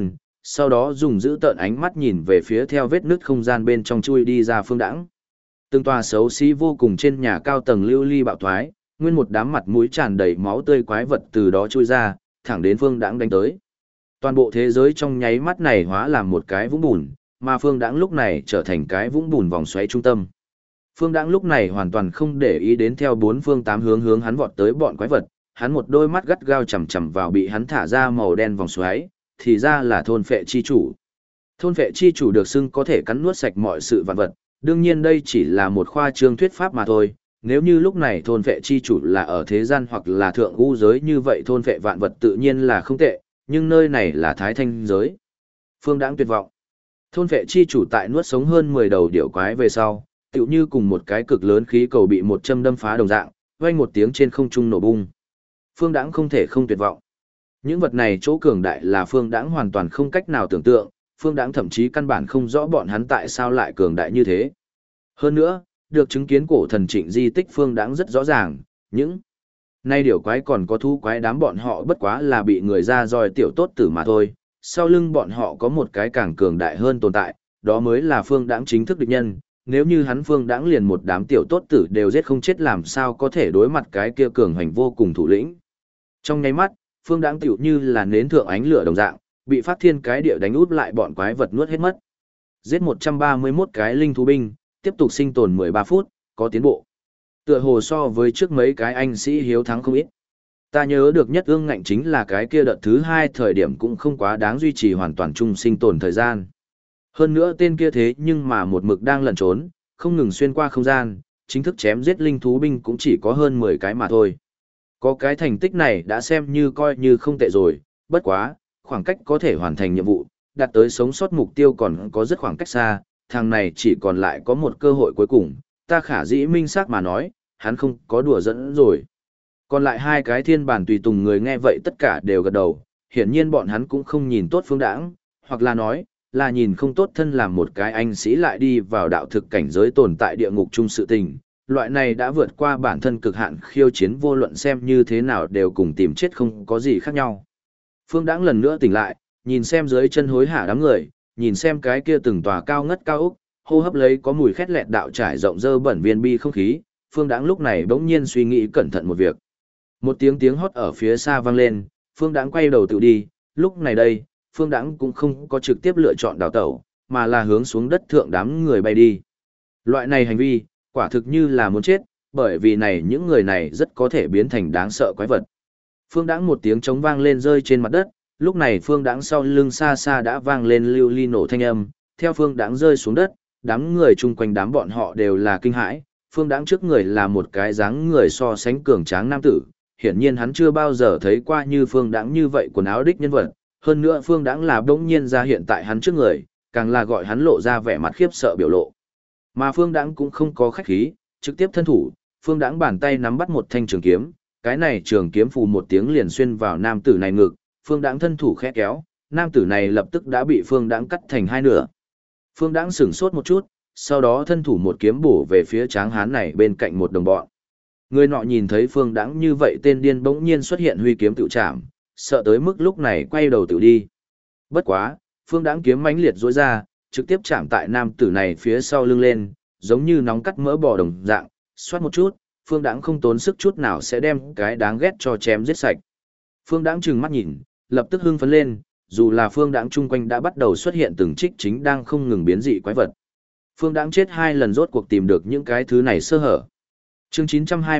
sau đó dùng dữ tợn ánh mắt nhìn về phía theo vết nứt không gian bên trong chui đi ra Phương Đãng. Từng tòa xấu xí vô cùng trên nhà cao tầng lưu ly bạo thoái, nguyên một đám mặt mũi tràn đầy máu tươi quái vật từ đó chui ra, thẳng đến Phương Đãng đánh tới. Toàn bộ thế giới trong nháy mắt này hóa làm một cái vũng bùn, mà Phương Đãng lúc này trở thành cái vũng bùn vòng xoáy trung tâm. Phương Đãng lúc này hoàn toàn không để ý đến theo bốn phương tám hướng hắn vọt tới bọn quái vật, hắn một đôi mắt gắt gao chằm chằm vào bị hắn thả ra màu đen vòng xoáy, thì ra là thôn phệ chi chủ. Thôn phệ chi chủ được xưng có thể cắn nuốt sạch mọi sự vạn vật, đương nhiên đây chỉ là một khoa trương thuyết pháp mà thôi. Nếu như lúc này thôn phệ chi chủ là ở thế gian hoặc là thượng u giới như vậy thôn phệ vạn vật tự nhiên là không tệ, nhưng nơi này là thái thanh giới. Phương Đãng tuyệt vọng. Thôn phệ chi chủ tại nuốt sống hơn 10 đầu điểu quái về sau, tựu như cùng một cái cực lớn khí cầu bị một châm đâm phá đồng dạng, vang một tiếng trên không trung nổ bung. Phương Đãng không thể không tuyệt vọng. Những vật này chỗ cường đại là Phương Đãng hoàn toàn không cách nào tưởng tượng, Phương Đãng thậm chí căn bản không rõ bọn hắn tại sao lại cường đại như thế. Hơn nữa, được chứng kiến cổ thần Trịnh di tích Phương Đãng rất rõ ràng, những nay điểu quái còn có thú quái đám bọn họ bất quá là bị người ra roi tiểu tốt tử mà thôi, sau lưng bọn họ có một cái càng cường đại hơn tồn tại, đó mới là Phương Đãng chính thức địch nhân. Nếu như hắn Phương Đãng liền một đám tiểu tốt tử đều giết không chết làm sao có thể đối mặt cái kia cường hành vô cùng thủ lĩnh. Trong nháy mắt, Phương Đãng tiểu như là nến thượng ánh lửa đồng dạng, bị phát thiên cái địa đánh út lại bọn quái vật nuốt hết mất. Giết 131 cái linh thú binh, tiếp tục sinh tồn 13 phút, có tiến bộ. Tựa hồ so với trước mấy cái anh sĩ hiếu thắng không ít. Ta nhớ được nhất ương ngạnh chính là cái kia đợt thứ 2 thời điểm cũng không quá đáng duy trì hoàn toàn chung sinh tồn thời gian. Hơn nữa tên kia thế nhưng mà một mực đang lẩn trốn, không ngừng xuyên qua không gian, chính thức chém giết linh thú binh cũng chỉ có hơn 10 cái mà thôi. Có cái thành tích này đã xem như coi như không tệ rồi, bất quá, khoảng cách có thể hoàn thành nhiệm vụ, đạt tới sống sót mục tiêu còn có rất khoảng cách xa, thằng này chỉ còn lại có một cơ hội cuối cùng, ta khả dĩ minh xác mà nói, hắn không có đùa dẫn rồi. Còn lại hai cái thiên bản tùy tùng người nghe vậy tất cả đều gật đầu, hiển nhiên bọn hắn cũng không nhìn tốt Phương Đãng, hoặc là nói, là nhìn không tốt thân làm một cái anh sĩ lại đi vào đạo thực cảnh giới tồn tại địa ngục chung sự tình. Loại này đã vượt qua bản thân cực hạn khiêu chiến vô luận xem như thế nào đều cùng tìm chết không có gì khác nhau. Phương Đãng lần nữa tỉnh lại, nhìn xem dưới chân hối hả đám người, nhìn xem cái kia từng tòa cao ngất cao ốc, hô hấp lấy có mùi khét lẹt đạo trải rộng dơ bẩn viên bi không khí, Phương Đãng lúc này bỗng nhiên suy nghĩ cẩn thận một việc. Một tiếng hót ở phía xa vang lên, Phương Đãng quay đầu tự đi, lúc này đây, Phương Đãng cũng không có trực tiếp lựa chọn đào tẩu, mà là hướng xuống đất thượng đám người bay đi. Loại này hành vi, quả thực như là muốn chết, bởi vì này những người này rất có thể biến thành đáng sợ quái vật. Phương Đãng một tiếng trống vang lên rơi trên mặt đất, lúc này Phương Đãng sau lưng xa xa đã vang lên lưu ly nổ thanh âm, theo Phương Đãng rơi xuống đất, đám người chung quanh đám bọn họ đều là kinh hãi, Phương Đãng trước người là một cái dáng người so sánh cường tráng nam tử, hiển nhiên hắn chưa bao giờ thấy qua như Phương Đãng như vậy quần áo đích nhân vật, hơn nữa Phương Đãng là bỗng nhiên ra hiện tại hắn trước người, càng là gọi hắn lộ ra vẻ mặt khiếp sợ biểu lộ. Mà Phương Đãng cũng không có khách khí, trực tiếp thân thủ, Phương Đãng bàn tay nắm bắt một thanh trường kiếm, cái này trường kiếm phù một tiếng liền xuyên vào nam tử này ngực, Phương Đãng thân thủ khẽ kéo, nam tử này lập tức đã bị Phương Đãng cắt thành hai nửa. Phương Đãng sửng sốt một chút, sau đó thân thủ một kiếm bổ về phía tráng hán này bên cạnh một đồng bọn. Người nọ nhìn thấy Phương Đãng như vậy tên điên bỗng nhiên xuất hiện huy kiếm tự chạm, sợ tới mức lúc này quay đầu tự đi. Bất quá, Phương Đãng kiếm mãnh liệt rỗi ra, trực tiếp chạm tại nam tử này phía sau lưng lên, giống như nóng cắt mỡ bò đồng dạng, xoát một chút, Phương Đãng không tốn sức chút nào sẽ đem cái đáng ghét cho chém giết sạch. Phương Đãng trừng mắt nhìn, lập tức hưng phấn lên, dù là Phương Đãng chung quanh đã bắt đầu xuất hiện từng trích chính đang không ngừng biến dị quái vật. Phương Đãng chết 2 lần rốt cuộc tìm được những cái thứ này sơ hở. Chương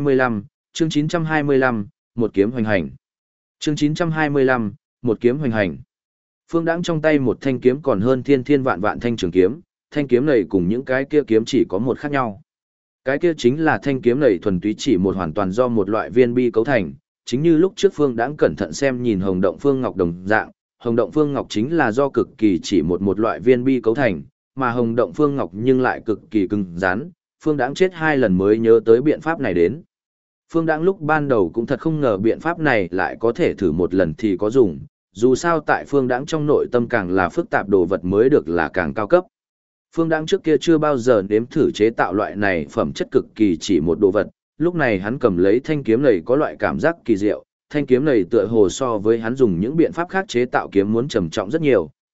925, một kiếm hoành hành. Chương 925, một kiếm hoành hành. Phương Đãng trong tay một thanh kiếm còn hơn thiên thiên vạn vạn thanh trường kiếm, thanh kiếm này cùng những cái kia kiếm chỉ có một khác nhau. Cái kia chính là thanh kiếm này thuần túy chỉ một hoàn toàn do một loại viên bi cấu thành, chính như lúc trước Phương Đãng cẩn thận xem nhìn Hồng Động Phương Ngọc đồng dạng, Hồng Động Phương Ngọc chính là do cực kỳ chỉ một loại viên bi cấu thành, mà Hồng Động Phương Ngọc nhưng lại cực kỳ cứng rắn, Phương Đãng chết 2 lần mới nhớ tới biện pháp này đến. Phương Đãng lúc ban đầu cũng thật không ngờ biện pháp này lại có thể thử một lần thì có dùng, dù sao tại Phương Đãng trong nội tâm càng là phức tạp đồ vật mới được là càng cao cấp. Phương Đãng trước kia chưa bao giờ nếm thử chế tạo loại này phẩm chất cực kỳ chỉ một đồ vật, lúc này hắn cầm lấy thanh kiếm này có loại cảm giác kỳ diệu, thanh kiếm này tựa hồ so với hắn dùng những biện pháp khác chế tạo kiếm muốn trầm trọng rất nhiều,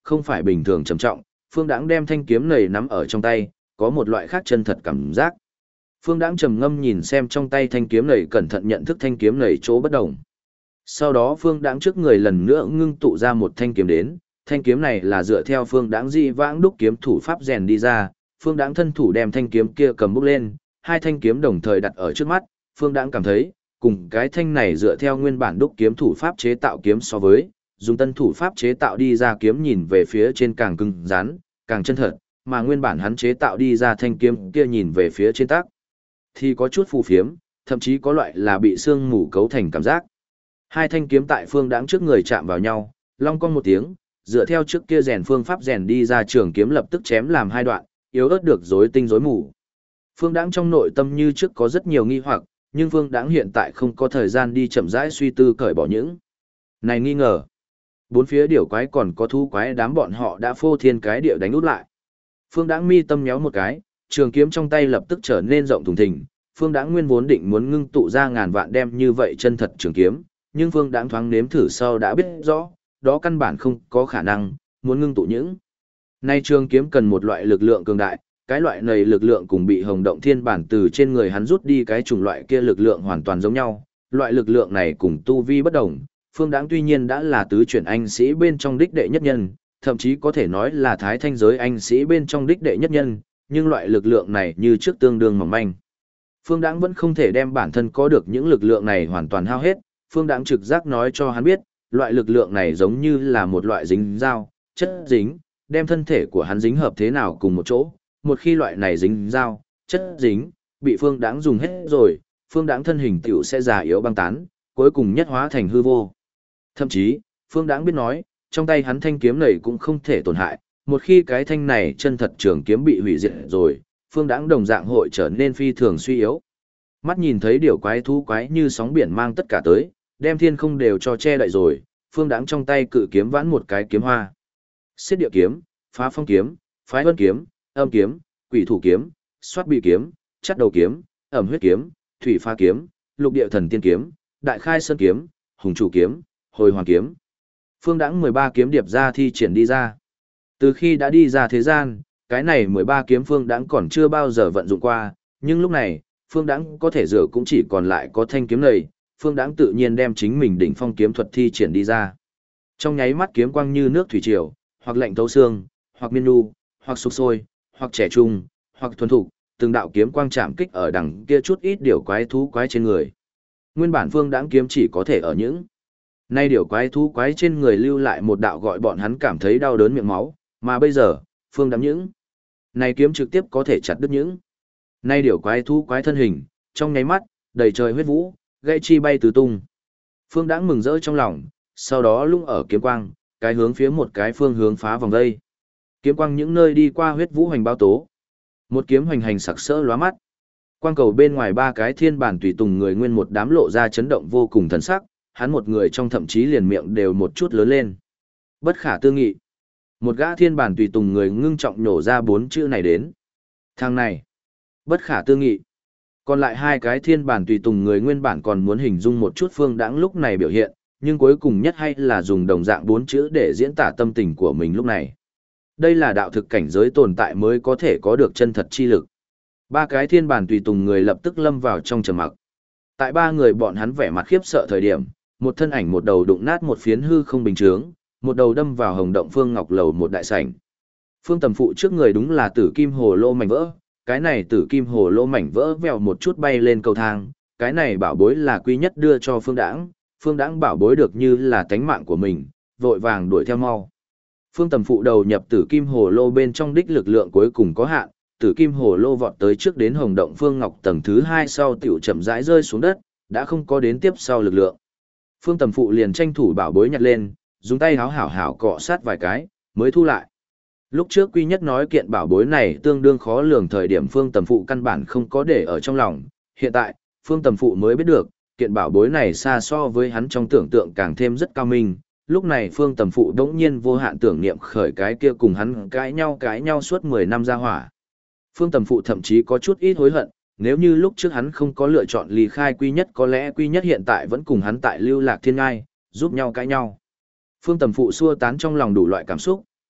không phải bình thường trầm trọng, Phương Đãng đem thanh kiếm này nắm ở trong tay, có một loại khác chân thật cảm giác. Phương Đãng trầm ngâm nhìn xem trong tay thanh kiếm này, cẩn thận nhận thức thanh kiếm này chỗ bất đồng. Sau đó Phương Đãng trước người lần nữa ngưng tụ ra một thanh kiếm đến, thanh kiếm này là dựa theo Phương Đãng dị vãng đúc kiếm thủ pháp rèn đi ra, Phương Đãng thân thủ đem thanh kiếm kia cầm bút lên, hai thanh kiếm đồng thời đặt ở trước mắt, Phương Đãng cảm thấy, cùng cái thanh này dựa theo nguyên bản đúc kiếm thủ pháp chế tạo kiếm so với, dùng tân thủ pháp chế tạo đi ra kiếm nhìn về phía trên càng cứng rắn, càng chân thật, mà nguyên bản hắn chế tạo đi ra thanh kiếm kia nhìn về phía trên tác thì có chút phù phiếm, thậm chí có loại là bị xương mù cấu thành cảm giác. Hai thanh kiếm tại Phương Đãng trước người chạm vào nhau, long cong một tiếng, dựa theo trước kia rèn phương pháp rèn đi ra trường kiếm lập tức chém làm hai đoạn, yếu ớt được rối tinh rối mù. Phương Đãng trong nội tâm như trước có rất nhiều nghi hoặc, nhưng Phương Đãng hiện tại không có thời gian đi chậm rãi suy tư cởi bỏ những này nghi ngờ. Bốn phía điểu quái còn có thú quái đám bọn họ đã phô thiên cái địa đánh út lại. Phương Đãng mi tâm nhéo một cái, trường kiếm trong tay lập tức trở nên rộng thùng thình. Phương Đãng nguyên vốn định muốn ngưng tụ ra ngàn vạn đem như vậy chân thật trường kiếm, nhưng Phương Đãng thoáng nếm thử sau đã biết rõ, đó căn bản không có khả năng, muốn ngưng tụ những nay trường kiếm cần một loại lực lượng cường đại, cái loại này lực lượng cùng bị Hồng Động Thiên bản từ trên người hắn rút đi cái chủng loại kia lực lượng hoàn toàn giống nhau, loại lực lượng này cùng tu vi bất đồng. Phương Đãng tuy nhiên đã là tứ chuyển anh sĩ bên trong đích đệ nhất nhân, thậm chí có thể nói là thái thanh giới anh sĩ bên trong đích đệ nhất nhân, nhưng loại lực lượng này như trước tương đương mỏng manh. Phương Đãng vẫn không thể đem bản thân có được những lực lượng này hoàn toàn hao hết, Phương Đãng trực giác nói cho hắn biết, loại lực lượng này giống như là một loại dính dao, chất dính, đem thân thể của hắn dính hợp thế nào cùng một chỗ, một khi loại này dính dao, chất dính, bị Phương Đãng dùng hết rồi, Phương Đãng thân hình tiểu sẽ già yếu băng tán, cuối cùng nhất hóa thành hư vô. Thậm chí, Phương Đãng biết nói, trong tay hắn thanh kiếm này cũng không thể tổn hại, một khi cái thanh này chân thật trường kiếm bị hủy diệt rồi, Phương Đãng đồng dạng hội trở nên phi thường suy yếu. Mắt nhìn thấy điều quái thú quái như sóng biển mang tất cả tới, đem thiên không đều cho che đậy rồi, Phương Đãng trong tay cự kiếm vãn một cái kiếm hoa. Xiết địa kiếm, phá phong kiếm, phái vân kiếm, âm kiếm, quỷ thủ kiếm, xoát bị kiếm, chắt đầu kiếm, ẩm huyết kiếm, thủy pha kiếm, lục địa thần tiên kiếm, đại khai sơn kiếm, hùng chủ kiếm, hồi hoàng kiếm. Phương Đãng 13 kiếm điệp ra thi triển đi ra. Từ khi đã đi ra thế gian, cái này 13 kiếm Phương Đãng còn chưa bao giờ vận dụng qua, nhưng lúc này, Phương Đãng có thể dựa cũng chỉ còn lại có thanh kiếm này, Phương Đãng tự nhiên đem chính mình đỉnh phong kiếm thuật thi triển đi ra. Trong nháy mắt kiếm quang như nước thủy triều, hoặc lạnh thấu xương, hoặc miên nhu, hoặc sục sôi, hoặc trẻ trung, hoặc thuần thục, từng đạo kiếm quang chạm kích ở đằng kia chút ít điều quái thú quái trên người. Nguyên bản Phương Đãng kiếm chỉ có thể ở những nay điều quái thú quái trên người lưu lại một đạo gọi bọn hắn cảm thấy đau đớn miệng máu, mà bây giờ, Phương Đãng những này kiếm trực tiếp có thể chặt đứt những nay điều quái thú quái thân hình, trong nháy mắt, đầy trời huyết vũ, gãy chi bay tứ tung. Phương Đãng mừng rỡ trong lòng, sau đó lung ở kiếm quang, cái hướng phía một cái phương hướng phá vòng dây. Kiếm quang những nơi đi qua huyết vũ hoành bao tố. Một kiếm hoành hành sặc sỡ lóa mắt. Quang cầu bên ngoài ba cái thiên bản tùy tùng người nguyên một đám lộ ra chấn động vô cùng thần sắc, hắn một người trong thậm chí liền miệng đều một chút lớn lên. Bất khả tư nghị. Một gã thiên bản tùy tùng người ngưng trọng nhổ ra 4 chữ này đến. Thằng này. Bất khả tư nghị. Còn lại hai cái thiên bản tùy tùng người nguyên bản còn muốn hình dung một chút Phương Đãng lúc này biểu hiện, nhưng cuối cùng nhất hay là dùng đồng dạng 4 chữ để diễn tả tâm tình của mình lúc này. Đây là đạo thực cảnh giới tồn tại mới có thể có được chân thật chi lực. Ba cái thiên bản tùy tùng người lập tức lâm vào trong trầm mặc. Tại ba người bọn hắn vẻ mặt khiếp sợ thời điểm, một thân ảnh một đầu đụng nát một phiến hư không bình chướng, một đầu đâm vào Hồng Động Phương Ngọc lầu một đại sảnh. Phương Tầm Phụ trước người đúng là tử kim hồ lô mảnh vỡ, cái này tử kim hồ lô mảnh vỡ vèo một chút bay lên cầu thang, cái này bảo bối là quý nhất đưa cho Phương Đãng, Phương Đãng bảo bối được như là tánh mạng của mình, vội vàng đuổi theo mau. Phương Tầm Phụ đầu nhập tử kim hồ lô bên trong đích lực lượng cuối cùng có hạn, tử kim hồ lô vọt tới trước đến Hồng Động Phương Ngọc tầng thứ 2 sau tiểu chậm rãi rơi xuống đất, đã không có đến tiếp sau lực lượng. Phương Tầm Phụ liền tranh thủ bảo bối nhặt lên, dùng tay háo hảo hảo cọ sát vài cái, mới thu lại. Lúc trước Quy Nhất nói kiện bảo bối này tương đương khó lường thời điểm Phương Tầm Phụ căn bản không có để ở trong lòng, hiện tại, Phương Tầm Phụ mới biết được, kiện bảo bối này xa so với hắn trong tưởng tượng càng thêm rất cao minh. Lúc này Phương Tầm Phụ đống nhiên vô hạn tưởng niệm khởi cái kia cùng hắn cãi nhau suốt 10 năm ra hỏa. Phương Tầm Phụ thậm chí có chút ít hối hận, nếu như lúc trước hắn không có lựa chọn ly khai Quy Nhất có lẽ Quy Nhất hiện tại vẫn cùng hắn tại Lưu Lạc Thiên Ngai, giúp nhau cãi nhau. Phương Tầm Phụ xua tán trong lòng đủ loại cảm xúc,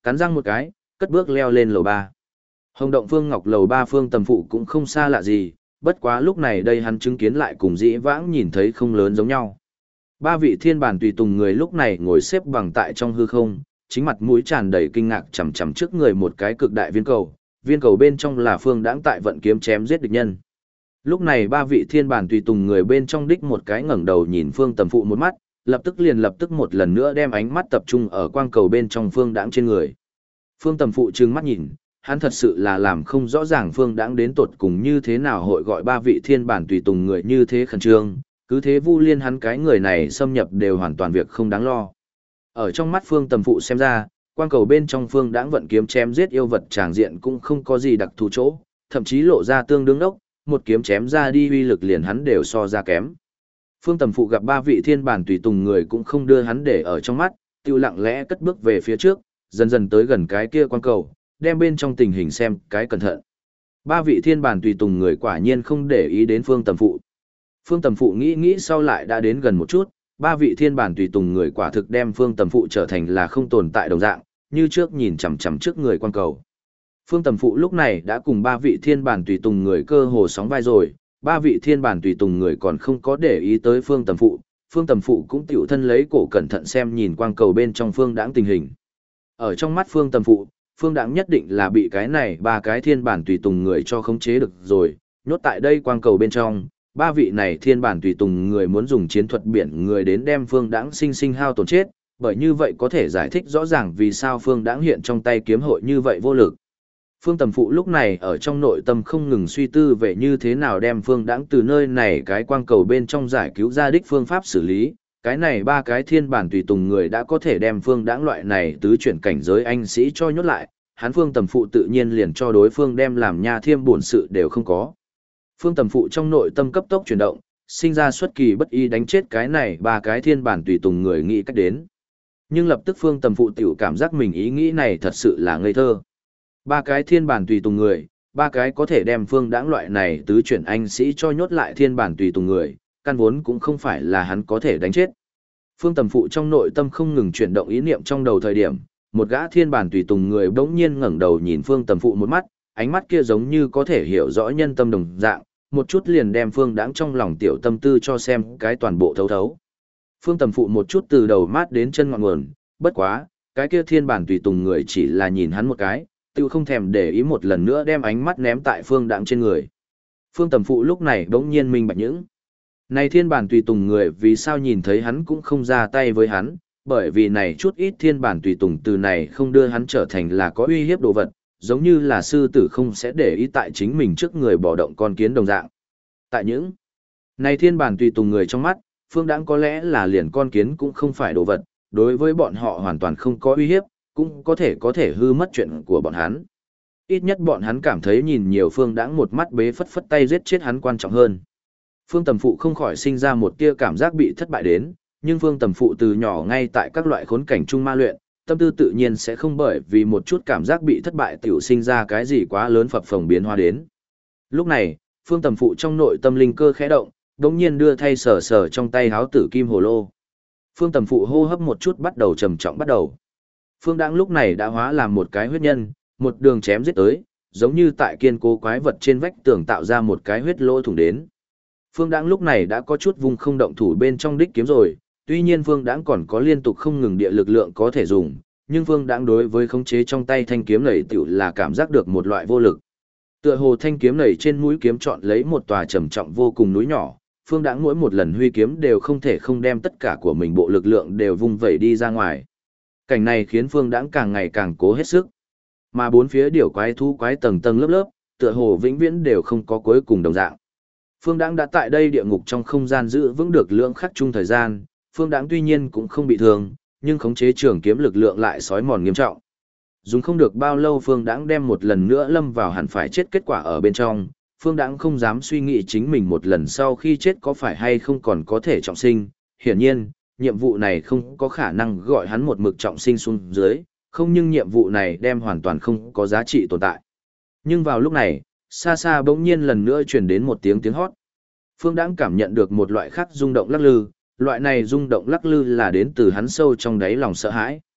cắn răng một cái, cất bước leo lên lầu 3. Hồng động Phương Ngọc lầu 3 Phương Tầm Phụ cũng không xa lạ gì, bất quá lúc này đây hắn chứng kiến lại cùng dĩ vãng nhìn thấy không lớn giống nhau. Ba vị thiên bản tùy tùng người lúc này ngồi xếp bằng tại trong hư không, chính mặt mũi tràn đầy kinh ngạc chằm chằm trước người một cái cực đại viên cầu bên trong là Phương Đãng tại vận kiếm chém giết địch nhân. Lúc này ba vị thiên bản tùy tùng người bên trong đích một cái ngẩng đầu nhìn Phương Tầm Phụ một mắt, lập tức một lần nữa đem ánh mắt tập trung ở quang cầu bên trong Phương Đãng trên người. Phương Tầm Phụ trừng mắt nhìn, hắn thật sự là làm không rõ ràng Phương Đãng đến tột cùng như thế nào hội gọi ba vị thiên bản tùy tùng người như thế khẩn trương, cứ thế Vu Liên hắn cái người này xâm nhập đều hoàn toàn việc không đáng lo. Ở trong mắt Phương Tầm Phụ xem ra, quang cầu bên trong Phương Đãng vận kiếm chém giết yêu vật tràng diện cũng không có gì đặc thù chỗ, thậm chí lộ ra tương đương đốc, một kiếm chém ra đi uy lực liền hắn đều so ra kém. Phương Tầm Phụ gặp ba vị thiên bản tùy tùng người cũng không đưa hắn để ở trong mắt, tiêu lặng lẽ cất bước về phía trước, dần dần tới gần cái kia quang cầu, đem bên trong tình hình xem cái cẩn thận. Ba vị thiên bản tùy tùng người quả nhiên không để ý đến Phương Tầm Phụ. Phương Tầm Phụ nghĩ sau lại đã đến gần một chút, ba vị thiên bản tùy tùng người quả thực đem Phương Tầm Phụ trở thành là không tồn tại đồng dạng, như trước nhìn chằm chằm trước người quang cầu. Phương Tầm Phụ lúc này đã cùng ba vị thiên bản tùy tùng người cơ hồ sóng vai rồi, ba vị thiên bản tùy tùng người còn không có để ý tới Phương Tầm Phụ, Phương Tầm Phụ cũng tiểu thân lấy cổ cẩn thận xem nhìn quang cầu bên trong Phương Đãng tình hình. Ở trong mắt Phương Tầm Phụ, Phương Đãng nhất định là bị cái này ba cái thiên bản tùy tùng người cho khống chế được rồi, nhốt tại đây quang cầu bên trong, ba vị này thiên bản tùy tùng người muốn dùng chiến thuật biển người đến đem Phương Đãng sinh hao tổn chết, bởi như vậy có thể giải thích rõ ràng vì sao Phương Đãng hiện trong tay kiếm hội như vậy vô lực. Phương Tầm Phụ lúc này ở trong nội tâm không ngừng suy tư về như thế nào đem Phương Đãng từ nơi này cái quang cầu bên trong giải cứu ra đích phương pháp xử lý, cái này ba cái thiên bản tùy tùng người đã có thể đem Phương Đãng loại này tứ chuyển cảnh giới anh sĩ cho nhốt lại, hắn Phương Tầm Phụ tự nhiên liền cho đối phương đem làm nha thiêm bổn sự đều không có. Phương Tầm Phụ trong nội tâm cấp tốc chuyển động, sinh ra xuất kỳ bất ý đánh chết cái này ba cái thiên bản tùy tùng người nghĩ cách đến. Nhưng lập tức Phương Tầm Phụ tiểu cảm giác mình ý nghĩ này thật sự là ngây thơ. Ba cái thiên bản tùy tùng người, ba cái có thể đem Phương Đãng loại này tứ chuyển anh sĩ cho nhốt lại thiên bản tùy tùng người, căn vốn cũng không phải là hắn có thể đánh chết. Phương Tầm Phụ trong nội tâm không ngừng chuyển động ý niệm trong đầu thời điểm, một gã thiên bản tùy tùng người bỗng nhiên ngẩng đầu nhìn Phương Tầm Phụ một mắt, ánh mắt kia giống như có thể hiểu rõ nhân tâm đồng dạng, một chút liền đem Phương Đãng trong lòng tiểu tâm tư cho xem cái toàn bộ thấu thấu. Phương Tầm Phụ một chút từ đầu mát đến chân ngọn nguồn, bất quá, cái kia thiên bản tùy tùng người chỉ là nhìn hắn một cái, tiêu không thèm để ý một lần nữa đem ánh mắt ném tại Phương Đãng trên người. Phương Tầm Phụ lúc này bỗng nhiên minh bạch những. Này thiên bản tùy tùng người vì sao nhìn thấy hắn cũng không ra tay với hắn, bởi vì này chút ít thiên bản tùy tùng từ này không đưa hắn trở thành là có uy hiếp đồ vật, giống như là sư tử không sẽ để ý tại chính mình trước người bỏ động con kiến đồng dạng. Tại những này thiên bản tùy tùng người trong mắt, Phương Đãng có lẽ là liền con kiến cũng không phải đồ vật, đối với bọn họ hoàn toàn không có uy hiếp, cũng có thể hư mất chuyện của bọn hắn. Ít nhất bọn hắn cảm thấy nhìn nhiều Phương Đãng một mắt bế phất phất tay giết chết hắn quan trọng hơn. Phương Tầm Phụ không khỏi sinh ra một tia cảm giác bị thất bại đến, nhưng Phương Tầm Phụ từ nhỏ ngay tại các loại khốn cảnh trung ma luyện, tâm tư tự nhiên sẽ không bởi vì một chút cảm giác bị thất bại tiểu sinh ra cái gì quá lớn phập phồng biến hóa đến. Lúc này, Phương Tầm Phụ trong nội tâm linh cơ khẽ động, đống nhiên đưa thay sờ sờ trong tay háo tử kim hồ lô. Phương Tầm Phụ hô hấp một chút bắt đầu trầm trọng bắt đầu. Phương Đãng lúc này đã hóa làm một cái huyết nhân, một đường chém giết tới, giống như tại kiên cố quái vật trên vách tường tạo ra một cái huyết lỗ thủng đến. Phương Đãng lúc này đã có chút vùng không động thủ bên trong đích kiếm rồi, tuy nhiên Phương Đãng còn có liên tục không ngừng địa lực lượng có thể dùng, nhưng Phương Đãng đối với khống chế trong tay thanh kiếm này tiểu là cảm giác được một loại vô lực. Tựa hồ thanh kiếm này trên mũi kiếm chọn lấy một tòa trầm trọng vô cùng núi nhỏ, Phương Đãng mỗi một lần huy kiếm đều không thể không đem tất cả của mình bộ lực lượng đều vung vẩy đi ra ngoài. Cảnh này khiến Phương Đãng càng ngày càng cố hết sức. Mà bốn phía điểu quái thú quái tầng tầng lớp lớp, tựa hồ vĩnh viễn đều không có cuối cùng đồng dạng. Phương Đãng đã tại đây địa ngục trong không gian giữ vững được lượng khắc chung thời gian, Phương Đãng tuy nhiên cũng không bị thương, nhưng khống chế trường kiếm lực lượng lại xói mòn nghiêm trọng. Dùng không được bao lâu Phương Đãng đem một lần nữa lâm vào hẳn phải chết kết quả ở bên trong, Phương Đãng không dám suy nghĩ chính mình một lần sau khi chết có phải hay không còn có thể trọng sinh, hiển nhiên, nhiệm vụ này không có khả năng gọi hắn một mực trọng sinh xuống dưới, không nhưng nhiệm vụ này đem hoàn toàn không có giá trị tồn tại. Nhưng vào lúc này, xa xa bỗng nhiên lần nữa truyền đến một tiếng hót. Phương Đãng cảm nhận được một loại khác rung động lắc lư, loại này rung động lắc lư là đến từ hắn sâu trong đáy lòng sợ hãi.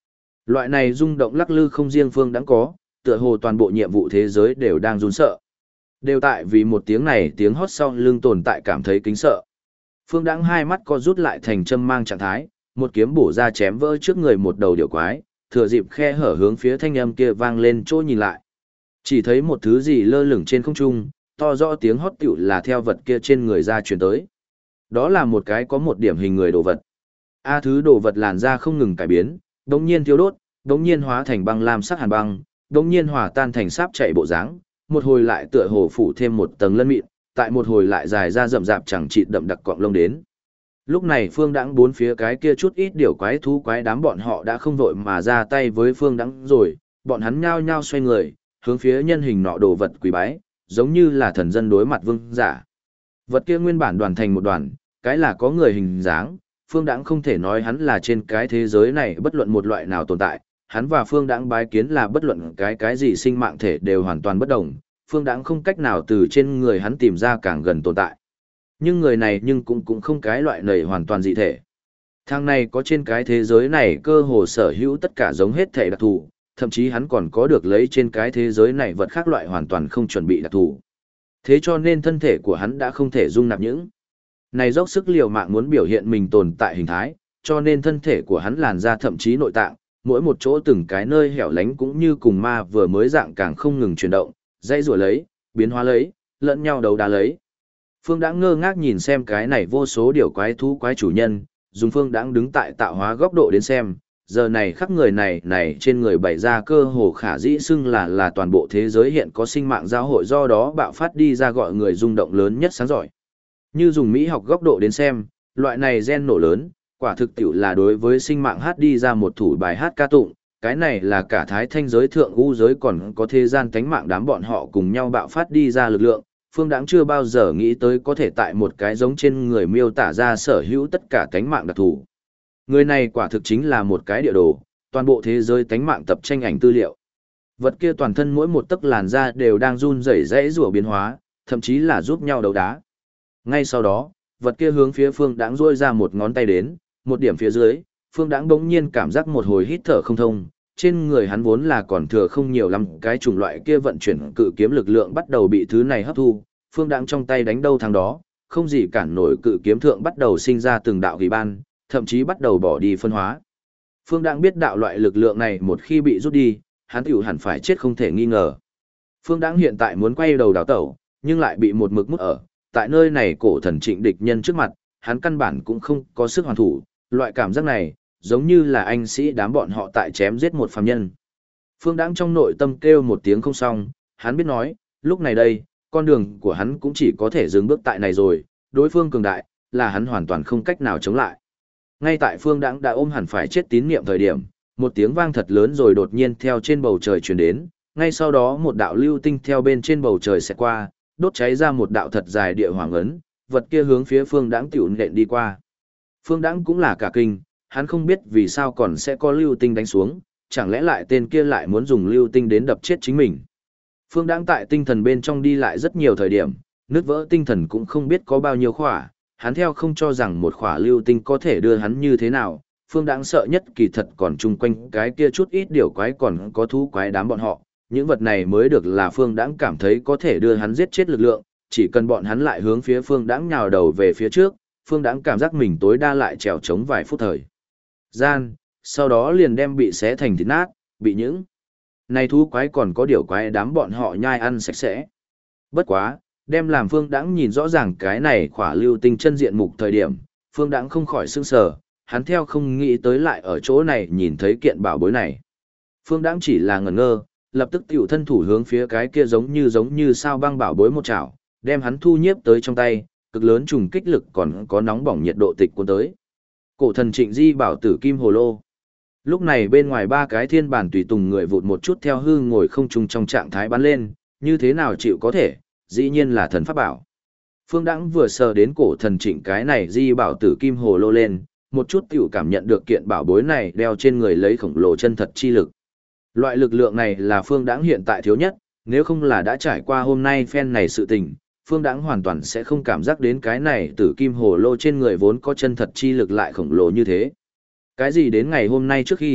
Loại này rung động lắc lư không riêng Phương Đãng có, tựa hồ toàn bộ nhiệm vụ thế giới đều đang run sợ. Đều tại vì một tiếng này tiếng hót sau lưng tồn tại cảm thấy kính sợ. Phương Đãng hai mắt co rút lại thành châm mang trạng thái, một kiếm bổ ra chém vỡ trước người một đầu điểu quái, thừa dịp khe hở hướng phía thanh âm kia vang lên chỗ nhìn lại. Chỉ thấy một thứ gì lơ lửng trên không trung, to rõ tiếng hót tựu là theo vật kia trên người ra truyền tới. Đó là một cái có một điểm hình người đồ vật. Thứ đồ vật làn da không ngừng cải biến, đống nhiên thiêu đốt, đống nhiên hóa thành băng lam sắc hàn băng, đống nhiên hòa tan thành sáp chạy bộ dáng, một hồi lại tựa hồ phủ thêm một tầng lân mịn, tại một hồi lại dài ra rậm rạp chẳng chịt đậm đặc cọng lông đến. Lúc này Phương Đãng bốn phía cái kia chút ít điều quái thú quái đám bọn họ đã không vội mà ra tay với Phương Đãng rồi, bọn hắn nhao nhao xoay người, hướng phía nhân hình nọ đồ vật quỳ bái, giống như là thần dân đối mặt vương giả. Vật kia nguyên bản đoàn thành một đoàn, cái là có người hình dáng, Phương Đãng không thể nói hắn là trên cái thế giới này bất luận một loại nào tồn tại, hắn và Phương Đãng bái kiến là bất luận cái gì sinh mạng thể đều hoàn toàn bất đồng, Phương Đãng không cách nào từ trên người hắn tìm ra càng gần tồn tại. Nhưng người này cũng không cái loại này hoàn toàn dị thể. Thằng này có trên cái thế giới này cơ hồ sở hữu tất cả giống hết thể đặc thù, thậm chí hắn còn có được lấy trên cái thế giới này vật khác loại hoàn toàn không chuẩn bị đặc thù. Thế cho nên thân thể của hắn đã không thể dung nạp những này dốc sức liều mạng muốn biểu hiện mình tồn tại hình thái, cho nên thân thể của hắn làn ra thậm chí nội tạng, mỗi một chỗ từng cái nơi hẻo lánh cũng như cùng ma vừa mới dạng càng không ngừng chuyển động, dây rùa lấy, biến hóa lấy, lẫn nhau đấu đá lấy. Phương Đãng ngơ ngác nhìn xem cái này vô số điều quái thú quái chủ nhân, dùng Phương Đãng đứng tại tạo hóa góc độ đến xem, giờ này khắc người này trên người bày ra cơ hồ khả dĩ xưng là toàn bộ thế giới hiện có sinh mạng giao hội do đó bạo phát đi ra gọi người rung động lớn nhất sáng giỏi. Như dùng mỹ học góc độ đến xem, loại này gen nổ lớn, quả thực tiểu là đối với sinh mạng hát đi ra một thủ bài hát ca tụng, cái này là cả thái thanh giới thượng u giới còn có thế gian tánh mạng đám bọn họ cùng nhau bạo phát đi ra lực lượng. Phương Đãng chưa bao giờ nghĩ tới có thể tại một cái giống trên người miêu tả ra sở hữu tất cả tánh mạng đặc thù. Người này quả thực chính là một cái địa đồ, toàn bộ thế giới tánh mạng tập tranh ảnh tư liệu. Vật kia toàn thân mỗi một tấc làn da đều đang run rẩy rẽ rủa biến hóa, thậm chí là giúp nhau đấu đá. Ngay sau đó, vật kia hướng phía Phương Đãng duỗi ra một ngón tay đến, một điểm phía dưới, Phương Đãng bỗng nhiên cảm giác một hồi hít thở không thông, trên người hắn vốn là còn thừa không nhiều lắm, cái chủng loại kia vận chuyển cự kiếm lực lượng bắt đầu bị thứ này hấp thu, Phương Đãng trong tay đánh đâu thằng đó, không gì cản nổi cự kiếm thượng bắt đầu sinh ra từng đạo ghi ban, thậm chí bắt đầu bỏ đi phân hóa. Phương Đãng biết đạo loại lực lượng này một khi bị rút đi, hắn tiểu hẳn phải chết không thể nghi ngờ. Phương Đãng hiện tại muốn quay đầu đào tẩu, nhưng lại bị một mực mút ở, tại nơi này cổ thần trịnh địch nhân trước mặt, hắn căn bản cũng không có sức hoàn thủ, loại cảm giác này, giống như là anh sĩ đám bọn họ tại chém giết một phàm nhân. Phương Đãng trong nội tâm kêu một tiếng không xong, hắn biết nói, lúc này đây, con đường của hắn cũng chỉ có thể dừng bước tại này rồi, đối phương cường đại, là hắn hoàn toàn không cách nào chống lại. Ngay tại Phương Đãng đã ôm hẳn phải chết tín niệm thời điểm, một tiếng vang thật lớn rồi đột nhiên theo trên bầu trời truyền đến, ngay sau đó một đạo lưu tinh theo bên trên bầu trời sẽ qua, đốt cháy ra một đạo thật dài địa hoàng ấn, vật kia hướng phía Phương Đãng tiểu nện đi qua. Phương Đãng cũng là cả kinh, hắn không biết vì sao còn sẽ có lưu tinh đánh xuống, chẳng lẽ lại tên kia lại muốn dùng lưu tinh đến đập chết chính mình. Phương Đãng tại tinh thần bên trong đi lại rất nhiều thời điểm, nứt vỡ tinh thần cũng không biết có bao nhiêu khỏa, hắn theo không cho rằng một khỏa lưu tinh có thể đưa hắn như thế nào. Phương Đãng sợ nhất kỳ thật còn chung quanh cái kia chút ít điều quái còn có thú quái đám bọn họ, những vật này mới được là Phương Đãng cảm thấy có thể đưa hắn giết chết lực lượng, chỉ cần bọn hắn lại hướng phía Phương Đãng nhào đầu về phía trước, Phương Đãng cảm giác mình tối đa lại trèo chống vài phút thời gian, sau đó liền đem bị xé thành thịt nát, bị những này thú quái còn có điều quái đám bọn họ nhai ăn sạch sẽ. Bất quá, đem làm Phương Đãng nhìn rõ ràng cái này khỏa lưu tinh chân diện mục thời điểm, Phương Đãng không khỏi sững sờ, hắn theo không nghĩ tới lại ở chỗ này nhìn thấy kiện bảo bối này. Phương Đãng chỉ là ngẩn ngơ, lập tức tiểu thân thủ hướng phía cái kia giống như sao băng bảo bối một chảo, đem hắn thu nhiếp tới trong tay, cực lớn trùng kích lực còn có nóng bỏng nhiệt độ tịch cuốn tới. Cổ thần Trịnh Di bảo tử kim hồ lô. Lúc này bên ngoài ba cái thiên bản tùy tùng người vụt một chút theo hư ngồi không trung trong trạng thái bắn lên, như thế nào chịu có thể, dĩ nhiên là thần pháp bảo. Phương Đãng vừa sờ đến cổ thần Trịnh cái này Di bảo tử kim hồ lô lên, một chút tiểu cảm nhận được kiện bảo bối này đeo trên người lấy khổng lồ chân thật chi lực. Loại lực lượng này là Phương Đãng hiện tại thiếu nhất, nếu không là đã trải qua hôm nay phen này sự tình, Phương Đãng hoàn toàn sẽ không cảm giác đến cái này tử kim hồ lô trên người vốn có chân thật chi lực lại khổng lồ như thế. Cái gì đến ngày hôm nay trước khi,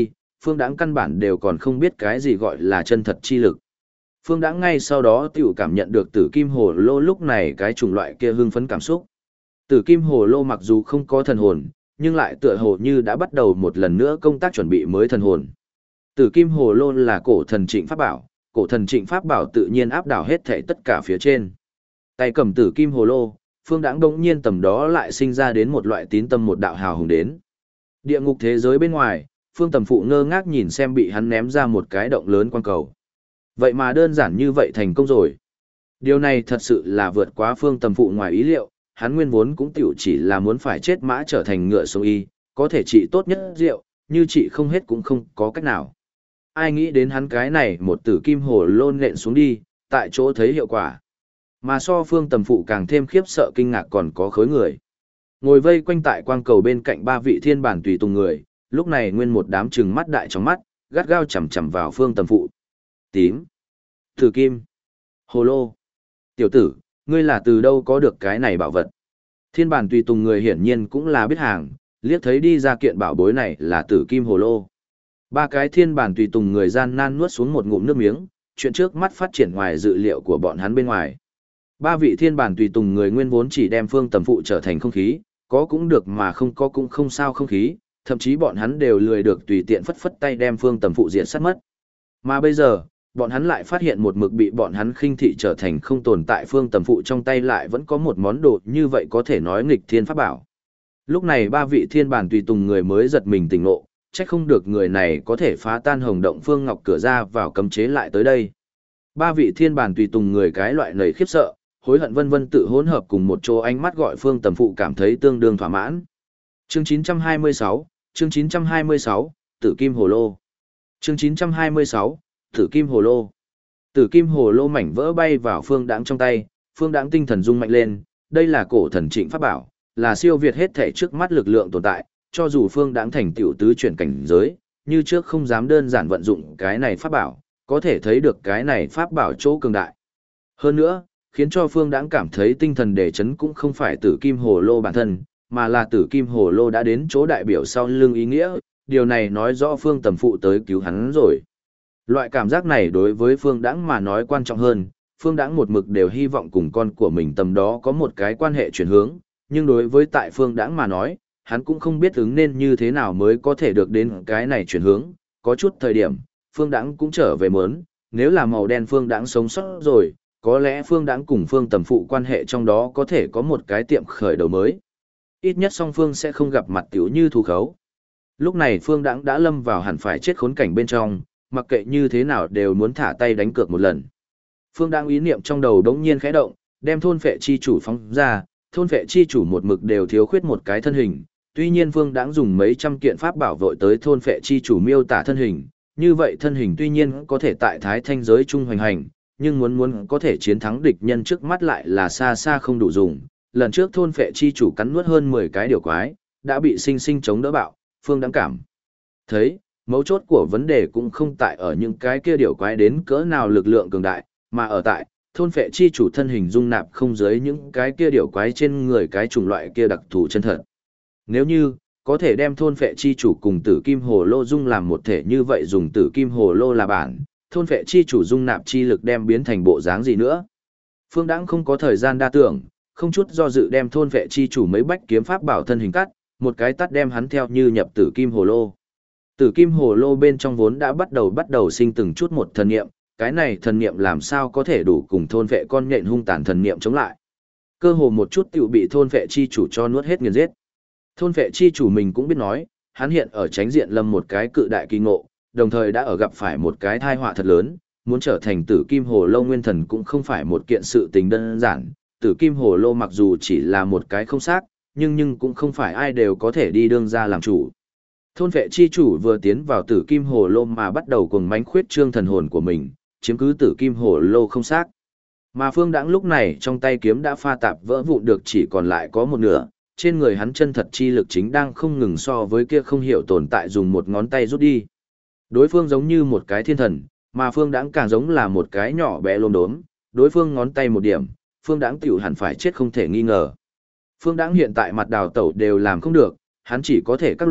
Phương Đãng căn bản đều còn không biết cái gì gọi là chân thật chi lực. Phương Đãng ngay sau đó tiểu cảm nhận được tử kim hồ lô lúc này cái chủng loại kia hưng phấn cảm xúc. Tử kim hồ lô mặc dù không có thần hồn, nhưng lại tựa hồ như đã bắt đầu một lần nữa công tác chuẩn bị mới thần hồn. Tử kim hồ lô là cổ thần trịnh pháp bảo, cổ thần trịnh pháp bảo tự nhiên áp đảo hết thảy tất cả phía trên. Tay cầm tử kim hồ lô, Phương Đãng đống nhiên tầm đó lại sinh ra đến một loại tín tâm một đạo hào hùng đến. Địa ngục thế giới bên ngoài, Phương Tầm Phụ ngơ ngác nhìn xem bị hắn ném ra một cái động lớn quan cầu. Vậy mà đơn giản như vậy thành công rồi. Điều này thật sự là vượt quá Phương Tầm Phụ ngoài ý liệu, hắn nguyên vốn cũng tiểu chỉ là muốn phải chết mã trở thành ngựa sống y, có thể trị tốt nhất rượu, như trị không hết cũng không có cách nào. Ai nghĩ đến hắn cái này một tử kim hồ lô nện xuống đi, tại chỗ thấy hiệu quả. Mà so Phương Tầm Phụ càng thêm khiếp sợ kinh ngạc còn có khối người. Ngồi vây quanh tại quang cầu bên cạnh ba vị thiên bản tùy tùng người, lúc này nguyên một đám trừng mắt đại trong mắt, gắt gao chằm chằm vào Phương Tầm Phụ. Tím, tử kim, hồ lô. Tiểu tử, ngươi là từ đâu có được cái này bảo vật? Thiên bản tùy tùng người hiển nhiên cũng là biết hàng, liếc thấy đi ra kiện bảo bối này là tử kim hồ lô. Ba cái thiên bản tùy tùng người gian nan nuốt xuống một ngụm nước miếng, chuyện trước mắt phát triển ngoài dự liệu của bọn hắn bên ngoài. Ba vị thiên bản tùy tùng người nguyên vốn chỉ đem Phương Tầm Phụ trở thành không khí, có cũng được mà không có cũng không sao không khí, thậm chí bọn hắn đều lười được tùy tiện phất phất tay đem Phương Tầm Phụ diệt sát mất. Mà bây giờ, bọn hắn lại phát hiện một mực bị bọn hắn khinh thị trở thành không tồn tại Phương Tầm Phụ trong tay lại vẫn có một món đồ như vậy có thể nói nghịch thiên pháp bảo. Lúc này ba vị thiên bản tùy tùng người mới giật mình tỉnh ngộ, trách không được người này có thể phá tan Hồng Động Phương Ngọc cửa ra vào cấm chế lại tới đây. Ba vị thiên bản tùy tùng người cái loại nầy khiếp sợ, hối hận vân vân tự hỗn hợp cùng một chỗ ánh mắt gọi Phương Tầm Phụ cảm thấy tương đương thỏa mãn. Chương 926, chương 926, Tử Kim Hồ Lô. Chương 926, Tử Kim Hồ Lô. Tử Kim Hồ Lô mảnh vỡ bay vào Phương Đãng trong tay, Phương Đãng tinh thần rung mạnh lên, đây là cổ thần trịnh pháp bảo, là siêu việt hết thể trước mắt lực lượng tồn tại, cho dù Phương Đãng thành tiểu tứ chuyển cảnh giới, như trước không dám đơn giản vận dụng cái này pháp bảo, có thể thấy được cái này pháp bảo chỗ cường đại. Hơn nữa, khiến cho Phương Đãng cảm thấy tinh thần đề chấn cũng không phải Tử Kim Hồ Lô bản thân, mà là Tử Kim Hồ Lô đã đến chỗ đại biểu sau lưng ý nghĩa, điều này nói rõ Phương Tầm Phụ tới cứu hắn rồi. Loại cảm giác này đối với Phương Đãng mà nói quan trọng hơn, Phương Đãng một mực đều hy vọng cùng con của mình tầm đó có một cái quan hệ chuyển hướng, nhưng đối với tại Phương Đãng mà nói, hắn cũng không biết ứng nên như thế nào mới có thể được đến cái này chuyển hướng, có chút thời điểm, Phương Đãng cũng trở về mớn, nếu là màu đen Phương Đãng sống sót rồi, có lẽ Phương Đãng cùng Phương Tầm Phụ quan hệ trong đó có thể có một cái tiệm khởi đầu mới. Ít nhất song phương sẽ không gặp mặt tiểu như thù khấu. Lúc này Phương Đãng đã lâm vào hẳn phải chết khốn cảnh bên trong, mặc kệ như thế nào đều muốn thả tay đánh cược một lần. Phương Đãng ý niệm trong đầu đống nhiên khẽ động, đem thôn phệ chi chủ phóng ra, thôn phệ chi chủ một mực đều thiếu khuyết một cái thân hình. Tuy nhiên Phương Đãng dùng mấy trăm kiện pháp bảo vội tới thôn phệ chi chủ miêu tả thân hình, như vậy thân hình tuy nhiên có thể tại thái thanh giới trung hoành hành, nhưng muốn có thể chiến thắng địch nhân trước mắt lại là xa xa không đủ dùng. Lần trước thôn phệ chi chủ cắn nuốt hơn 10 cái điều quái, đã bị sinh sinh chống đỡ bạo, Phương Đãng cảm thấy, mấu chốt của vấn đề cũng không tại ở những cái kia điều quái đến cỡ nào lực lượng cường đại, mà ở tại, thôn phệ chi chủ thân hình dung nạp không dưới những cái kia điều quái trên người cái chủng loại kia đặc thù chân thật. Nếu như, có thể đem thôn phệ chi chủ cùng tử kim hồ lô dung làm một thể như vậy dùng tử kim hồ lô là bản, thôn phệ chi chủ dung nạp chi lực đem biến thành bộ dáng gì nữa. Phương Đãng không có thời gian đa tưởng, không chút do dự đem thôn phệ chi chủ mấy bách kiếm pháp bảo thân hình cắt, một cái tắt đem hắn theo như nhập tử kim hồ lô. Tử kim hồ lô bên trong vốn đã bắt đầu sinh từng chút một thần niệm, cái này thần niệm làm sao có thể đủ cùng thôn phệ con nhện hung tàn thần niệm chống lại. Cơ hồ một chút tiểu bị thôn phệ chi chủ cho nuốt hết nghiền giết. Thôn phệ chi chủ mình cũng biết nói, hắn hiện ở tránh diện lâm một cái cự đại kỳ ngộ, đồng thời đã ở gặp phải một cái tai họa thật lớn, muốn trở thành tử kim hồ lô nguyên thần cũng không phải một kiện sự tình đơn giản. Tử kim hồ lô mặc dù chỉ là một cái không xác, nhưng cũng không phải ai đều có thể đi đương ra làm chủ. Thôn vệ chi chủ vừa tiến vào tử kim hồ lô mà bắt đầu cuồng mánh khuyết trương thần hồn của mình, chiếm cứ tử kim hồ lô không xác. Mà Phương Đãng lúc này trong tay kiếm đã pha tạp vỡ vụn được chỉ còn lại có một nửa, trên người hắn chân thật chi lực chính đang không ngừng so với kia không hiểu tồn tại dùng một ngón tay rút đi. Đối phương giống như một cái thiên thần, mà Phương Đãng càng giống là một cái nhỏ bé lốm đốm, đối phương ngón tay một điểm, Phương Đãng tiểu hẳn phải chết không thể nghi ngờ. Phương Đãng hiện tại mặt đào tẩu đều làm không được, hắn chỉ có thể các loại,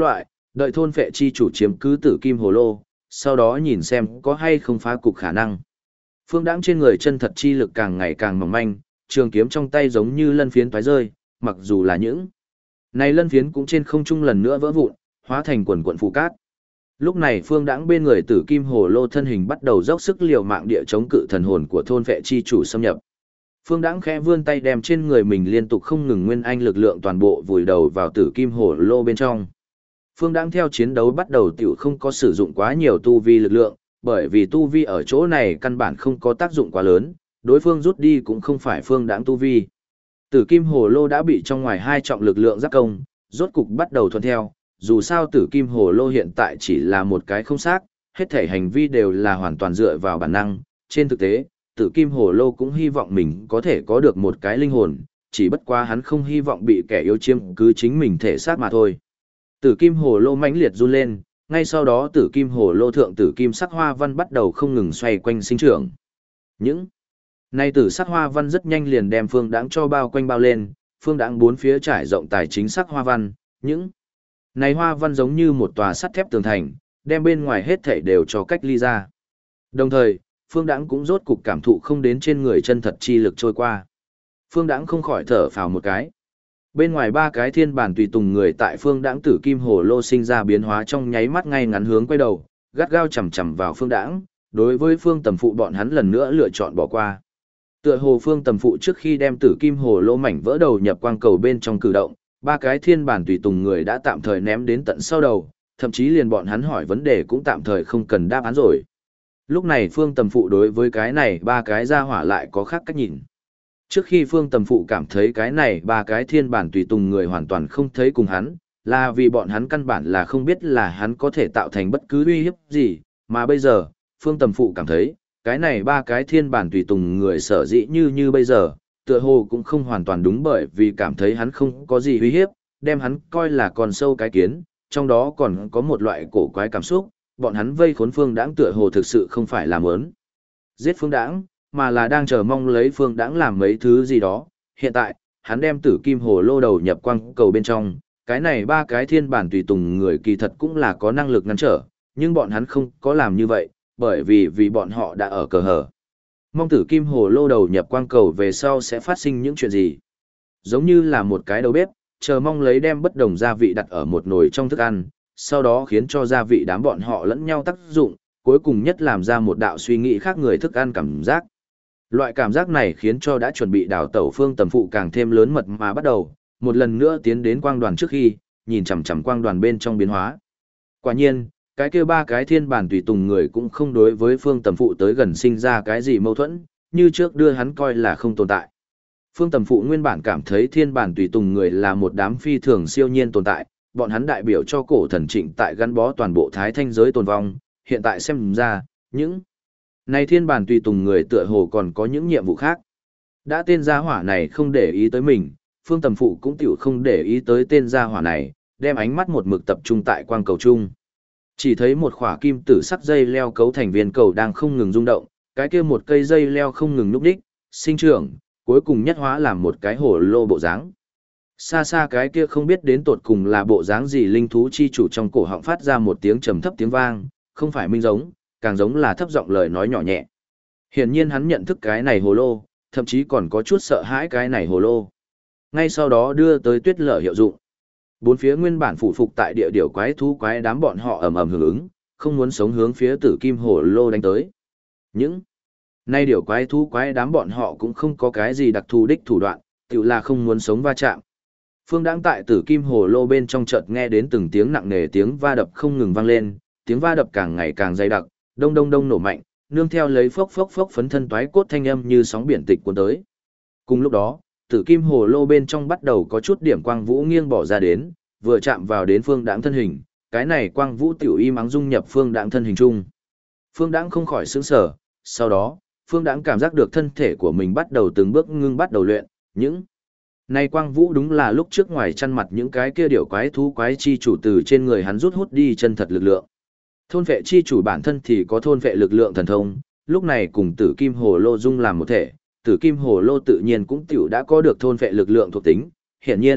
đợi thôn phệ chi chủ chiếm cứ tử kim hồ lô, sau đó nhìn xem có hay không phá cục khả năng. Phương Đãng trên người chân thật chi lực càng ngày càng mỏng manh, trường kiếm trong tay giống như lân phiến toái rơi, mặc dù là những này lân phiến cũng trên không trung lần nữa vỡ vụn, hóa thành quần quần phù cát. Lúc này Phương Đãng bên người tử kim hồ lô thân hình bắt đầu dốc sức liều mạng địa chống cự thần hồn của thôn vệ chi chủ xâm nhập. Phương Đãng khẽ vươn tay đem trên người mình liên tục không ngừng nguyên anh lực lượng toàn bộ vùi đầu vào tử kim hồ lô bên trong. Phương Đãng theo chiến đấu bắt đầu tiểu không có sử dụng quá nhiều tu vi lực lượng, bởi vì tu vi ở chỗ này căn bản không có tác dụng quá lớn, đối phương rút đi cũng không phải Phương Đãng tu vi. Tử kim hồ lô đã bị trong ngoài hai trọng lực lượng giáp công, rốt cục bắt đầu thuận theo, dù sao tử kim hồ lô hiện tại chỉ là một cái không xác, hết thể hành vi đều là hoàn toàn dựa vào bản năng, trên thực tế, tử kim hồ lô cũng hy vọng mình có thể có được một cái linh hồn, chỉ bất quá hắn không hy vọng bị kẻ yếu chiếm cứ chính mình thể xác mà thôi. Tử kim hồ lô mãnh liệt run lên, ngay sau đó tử kim hồ lô thượng tử kim sắc hoa văn bắt đầu không ngừng xoay quanh sinh trưởng. Những nay tử sắc hoa văn rất nhanh liền đem Phương Đãng cho bao quanh bao lên, Phương Đãng bốn phía trải rộng tài chính sắc hoa văn, những này hoa văn giống như một tòa sắt thép tường thành, đem bên ngoài hết thảy đều cho cách ly ra. Đồng thời, Phương Đãng cũng rốt cục cảm thụ không đến trên người chân thật chi lực trôi qua. Phương Đãng không khỏi thở phào một cái. Bên ngoài ba cái thiên bản tùy tùng người tại Phương Đãng tử kim hồ lô sinh ra biến hóa trong nháy mắt ngay ngắn hướng quay đầu, gắt gao chằm chằm vào Phương Đãng, đối với Phương Tầm Phụ bọn hắn lần nữa lựa chọn bỏ qua. Tựa hồ Phương Tầm Phụ trước khi đem tử kim hồ lô mảnh vỡ đầu nhập quang cầu bên trong cử động, ba cái thiên bản tùy tùng người đã tạm thời ném đến tận sau đầu, thậm chí liền bọn hắn hỏi vấn đề cũng tạm thời không cần đáp án rồi. Lúc này Phương Tầm Phụ đối với cái này ba cái ra hỏa lại có khác cách nhìn. Trước khi Phương Tầm Phụ cảm thấy cái này ba cái thiên bản tùy tùng người hoàn toàn không thấy cùng hắn, là vì bọn hắn căn bản là không biết là hắn có thể tạo thành bất cứ uy hiếp gì, mà bây giờ, Phương Tầm Phụ cảm thấy, cái này ba cái thiên bản tùy tùng người sở dĩ như bây giờ, tựa hồ cũng không hoàn toàn đúng bởi vì cảm thấy hắn không có gì uy hiếp, đem hắn coi là con sâu cái kiến, trong đó còn có một loại cổ quái cảm xúc, bọn hắn vây khốn Phương Đãng tựa hồ thực sự không phải là muốn giết Phương Đãng, mà là đang chờ mong lấy Phương Đãng làm mấy thứ gì đó. Hiện tại, hắn đem tử kim hồ lô đầu nhập quang cầu bên trong, cái này ba cái thiên bản tùy tùng người kỳ thật cũng là có năng lực ngăn trở, nhưng bọn hắn không có làm như vậy, bởi vì bọn họ đã ở cờ hở. Mong tử kim hồ lô đầu nhập quang cầu về sau sẽ phát sinh những chuyện gì. Giống như là một cái đầu bếp, chờ mong lấy đem bất đồng gia vị đặt ở một nồi trong thức ăn, sau đó khiến cho gia vị đám bọn họ lẫn nhau tác dụng, cuối cùng nhất làm ra một đạo suy nghĩ khác người thức ăn cảm giác. Loại cảm giác này khiến cho đã chuẩn bị đào tẩu Phương Tầm Phụ càng thêm lớn mật mà bắt đầu, một lần nữa tiến đến quang đoàn trước khi, nhìn chằm chằm quang đoàn bên trong biến hóa. Quả nhiên, cái kia ba cái thiên bản tùy tùng người cũng không đối với Phương Tầm Phụ tới gần sinh ra cái gì mâu thuẫn, như trước đưa hắn coi là không tồn tại. Phương Tầm Phụ nguyên bản cảm thấy thiên bản tùy tùng người là một đám phi thường siêu nhiên tồn tại, bọn hắn đại biểu cho cổ thần Trịnh tại gắn bó toàn bộ thái thanh giới tồn vong, hiện tại xem ra, những này thiên bản tùy tùng người tựa hồ còn có những nhiệm vụ khác. Đã tên gia hỏa này không để ý tới mình, Phương Tầm Phụ cũng tiểu không để ý tới tên gia hỏa này, đem ánh mắt một mực tập trung tại quang cầu chung. Chỉ thấy một khỏa kim tử sắc dây leo cấu thành viên cầu đang không ngừng rung động, cái kia một cây dây leo không ngừng núp đích, sinh trưởng, cuối cùng nhất hóa làm một cái hồ lô bộ dáng. Xa xa cái kia không biết đến tột cùng là bộ dáng gì linh thú chi chủ trong cổ họng phát ra một tiếng trầm thấp tiếng vang, không phải minh giống, càng giống là thấp giọng lời nói nhỏ nhẹ. Hiển nhiên hắn nhận thức cái này hồ lô, thậm chí còn có chút sợ hãi cái này hồ lô. Ngay sau đó đưa tới tuyết lở hiệu dụng. Bốn phía nguyên bản phụ phục tại địa điểu quái thú quái đám bọn họ ầm ầm hưởng ứng, không muốn sống hướng phía tử kim hồ lô đánh tới. Những nay điểu quái thú quái đám bọn họ cũng không có cái gì đặc thù đích thủ đoạn, tự là không muốn sống va chạm. Phương Đãng tại tử kim hồ lô bên trong chợt nghe đến từng tiếng nặng nề tiếng va đập không ngừng vang lên, tiếng va đập càng ngày càng dày đặc, đông đông đông nổ mạnh, nương theo lấy phốc phốc phốc phấn thân toái cốt thanh âm như sóng biển tịch cuốn tới. Cùng lúc đó, tử kim hồ lô bên trong bắt đầu có chút điểm quang vũ nghiêng bỏ ra đến, vừa chạm vào đến Phương Đãng thân hình, cái này quang vũ tiểu y mắng dung nhập Phương Đãng thân hình chung. Phương Đãng không khỏi sửng sở, sau đó, Phương Đãng cảm giác được thân thể của mình bắt đầu từng bước ngưng bắt đầu luyện, những này quang vũ đúng là lúc trước ngoài chăn mặt những cái kia điểu quái thú quái chi chủ từ trên người hắn rút hút đi chân thật lực lượng. Thôn vệ chi chủ bản thân thì có thôn vệ lực lượng thần thông, lúc này cùng tử kim hồ lô dung làm một thể, tử kim hồ lô tự nhiên cũng tiểu đã có được thôn vệ lực lượng thuộc tính. Hiển nhiên,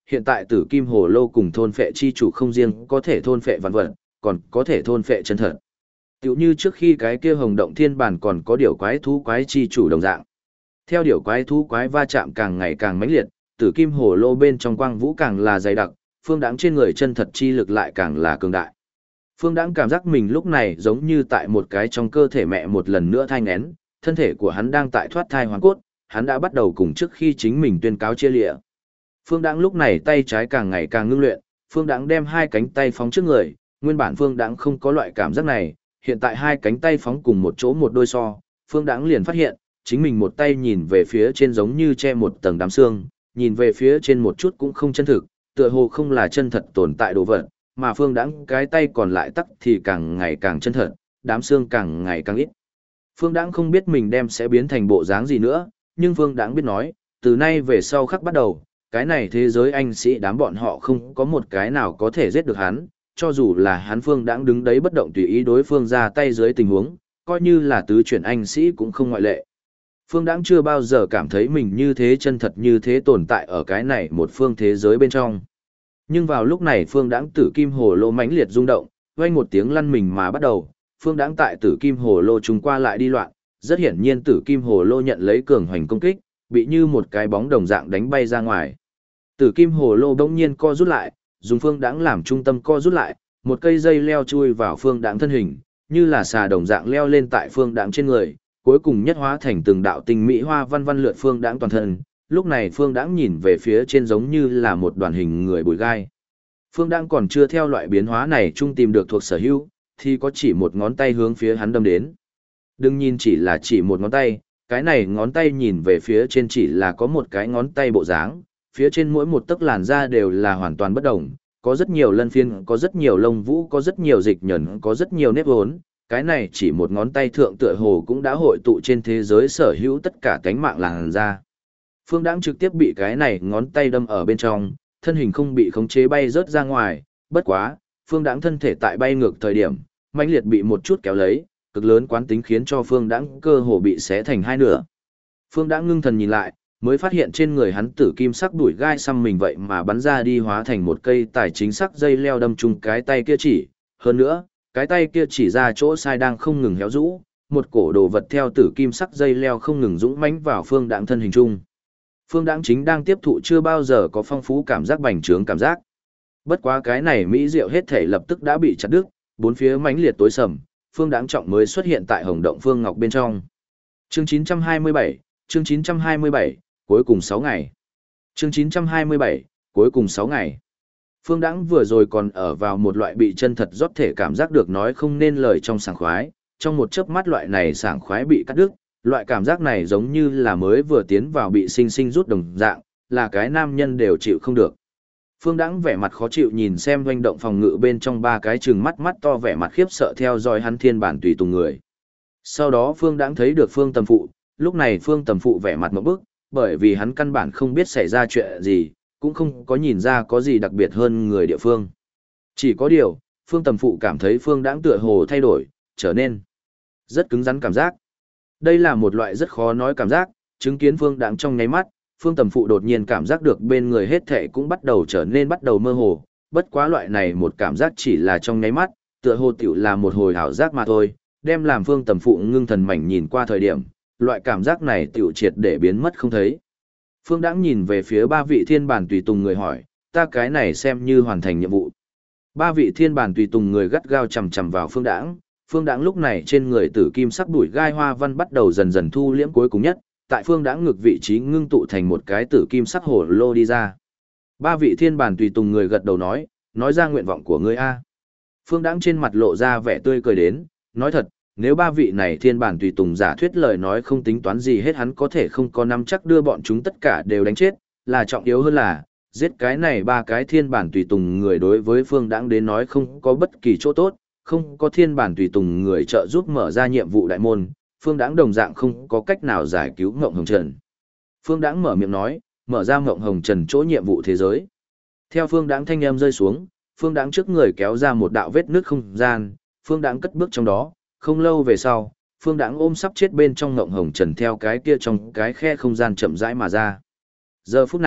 hiện tại tử kim hồ lô cùng thôn phệ chi chủ không riêng có thể thôn phệ vạn vật, còn có thể thôn phệ chân thật. Tựu như trước khi cái kia hồng động thiên bản còn có điều quái thú quái chi chủ đồng dạng. Theo điều quái thú quái va chạm càng ngày càng mãnh liệt, tử kim hồ lô bên trong quang vũ càng là dày đặc, Phương Đãng trên người chân thật chi lực lại càng là cường đại. Phương Đãng cảm giác mình lúc này giống như tại một cái trong cơ thể mẹ một lần nữa thai nghén, thân thể của hắn đang tại thoát thai hoàn cốt, hắn đã bắt đầu cùng trước khi chính mình tuyên cáo chia lịa. Phương Đãng lúc này tay trái càng ngày càng ngưng luyện, Phương Đãng đem hai cánh tay phóng trước người, nguyên bản Phương Đãng không có loại cảm giác này, hiện tại hai cánh tay phóng cùng một chỗ một đôi so, Phương Đãng liền phát hiện, chính mình một tay nhìn về phía trên giống như che một tầng đám xương, nhìn về phía trên một chút cũng không chân thực, tựa hồ không là chân thật tồn tại đồ vật, mà Phương Đãng cái tay còn lại tắc thì càng ngày càng chân thật, đám xương càng ngày càng ít. Phương Đãng không biết mình đem sẽ biến thành bộ dáng gì nữa, nhưng Phương Đãng biết nói, từ nay về sau khắc bắt đầu, cái này thế giới anh sĩ đám bọn họ không có một cái nào có thể giết được hắn, cho dù là hắn Phương Đãng đứng đấy bất động tùy ý đối phương ra tay dưới tình huống, coi như là tứ chuyển anh sĩ cũng không ngoại lệ. Phương Đãng chưa bao giờ cảm thấy mình như thế chân thật như thế tồn tại ở cái này một phương thế giới bên trong. Nhưng vào lúc này Phương Đãng tử kim hồ lô mãnh liệt rung động, vang một tiếng lăn mình mà bắt đầu, Phương Đãng tại tử kim hồ lô trùng qua lại đi loạn, rất hiển nhiên tử kim hồ lô nhận lấy cường hoành công kích, bị như một cái bóng đồng dạng đánh bay ra ngoài. Tử kim hồ lô bỗng nhiên co rút lại, dùng Phương Đãng làm trung tâm co rút lại, một cây dây leo chui vào Phương Đãng thân hình, như là xà đồng dạng leo lên tại Phương Đãng trên người, cuối cùng nhất hóa thành từng đạo tinh mỹ hoa văn văn lượn Phương Đãng toàn thân. Lúc này Phương Đãng nhìn về phía trên giống như là một đoàn hình người bùi gai. Phương Đãng còn chưa theo loại biến hóa này chung tìm được thuộc sở hữu, thì có chỉ một ngón tay hướng phía hắn đâm đến. Đừng nhìn chỉ là chỉ một ngón tay, cái này ngón tay nhìn về phía trên chỉ là có một cái ngón tay bộ dáng, phía trên mỗi một tấc làn da đều là hoàn toàn bất đồng, có rất nhiều lân phiên, có rất nhiều lông vũ, có rất nhiều dịch nhẫn, có rất nhiều nếp vốn. Cái này chỉ một ngón tay thượng tựa hồ cũng đã hội tụ trên thế giới sở hữu tất cả cánh mạng làn da. Phương Đãng trực tiếp bị cái này ngón tay đâm ở bên trong, thân hình không bị khống chế bay rớt ra ngoài, bất quá, Phương Đãng thân thể tại bay ngược thời điểm, mãnh liệt bị một chút kéo lấy, cực lớn quán tính khiến cho Phương Đãng cơ hồ bị xé thành hai nửa. Phương Đãng ngưng thần nhìn lại, mới phát hiện trên người hắn tử kim sắc đuổi gai xăm mình vậy mà bắn ra đi hóa thành một cây tài chính sắc dây leo đâm trúng cái tay kia chỉ, hơn nữa, cái tay kia chỉ ra chỗ sai đang không ngừng héo rũ, một cổ đồ vật theo tử kim sắc dây leo không ngừng dũng mãnh vào Phương Đãng thân hình trung. Phương Đãng chính đang tiếp thụ chưa bao giờ có phong phú cảm giác bành trướng cảm giác. Bất quá cái này mỹ diệu hết thể lập tức đã bị chặt đứt, bốn phía mãnh liệt tối sầm, Phương Đãng trọng mới xuất hiện tại Hồng Động Phương Ngọc bên trong. Chương 927, chương 927, cuối cùng 6 ngày. Chương 927, cuối cùng 6 ngày. Phương Đãng vừa rồi còn ở vào một loại bị chân thật rót thể cảm giác được nói không nên lời trong sảng khoái, trong một chớp mắt loại này sảng khoái bị cắt đứt, loại cảm giác này giống như là mới vừa tiến vào bị sinh sinh rút đồng dạng, là cái nam nhân đều chịu không được. Phương Đãng vẻ mặt khó chịu nhìn xem doanh động phòng ngự bên trong ba cái trừng mắt mắt to vẻ mặt khiếp sợ theo dõi hắn thiên bản tùy tùng người. Sau đó Phương Đãng thấy được Phương Tầm Phụ, lúc này Phương Tầm Phụ vẻ mặt ngộp bức, bởi vì hắn căn bản không biết xảy ra chuyện gì, cũng không có nhìn ra có gì đặc biệt hơn người địa phương. Chỉ có điều, Phương Tầm Phụ cảm thấy Phương Đãng tựa hồ thay đổi, trở nên rất cứng rắn cảm giác. Đây là một loại rất khó nói cảm giác, chứng kiến Phương Đãng trong nháy mắt, Phương Tầm Phụ đột nhiên cảm giác được bên người hết thảy cũng bắt đầu trở nên bắt đầu mơ hồ, bất quá loại này một cảm giác chỉ là trong nháy mắt, tựa hồ tiểu là một hồi ảo giác mà thôi, đem làm Phương Tầm Phụ ngưng thần mảnh nhìn qua thời điểm, loại cảm giác này tiểu triệt để biến mất không thấy. Phương Đãng nhìn về phía ba vị thiên bản tùy tùng người hỏi, ta cái này xem như hoàn thành nhiệm vụ. Ba vị thiên bản tùy tùng người gắt gao chằm chằm vào Phương Đãng. Phương Đãng lúc này trên người tử kim sắc đuổi gai hoa văn bắt đầu dần dần thu liễm cuối cùng nhất, tại Phương Đãng ngực vị trí ngưng tụ thành một cái tử kim sắc hồ lô đi ra. Ba vị thiên bản tùy tùng người gật đầu nói ra nguyện vọng của ngươi a. Phương Đãng trên mặt lộ ra vẻ tươi cười đến, nói thật, nếu ba vị này thiên bản tùy tùng giả thuyết lời nói không tính toán gì hết hắn có thể không có nắm chắc đưa bọn chúng tất cả đều đánh chết, là trọng yếu hơn là, giết cái này ba cái thiên bản tùy tùng người đối với Phương Đãng đến nói không có bất kỳ chỗ tốt, không có thiên bản tùy tùng người trợ giúp mở ra nhiệm vụ đại môn, Phương Đãng đồng dạng không có cách nào giải cứu Ngộng Hồng Trần. Phương Đãng mở miệng nói, mở ra Ngộng Hồng Trần chỗ nhiệm vụ thế giới. Theo Phương Đãng thanh âm rơi xuống, Phương Đãng trước người kéo ra một đạo vết nước không gian, Phương Đãng cất bước trong đó, không lâu về sau, Phương Đãng ôm sắp chết bên trong Ngộng Hồng Trần theo cái kia trong cái khe không gian chậm rãi mà ra. Giờ phút này,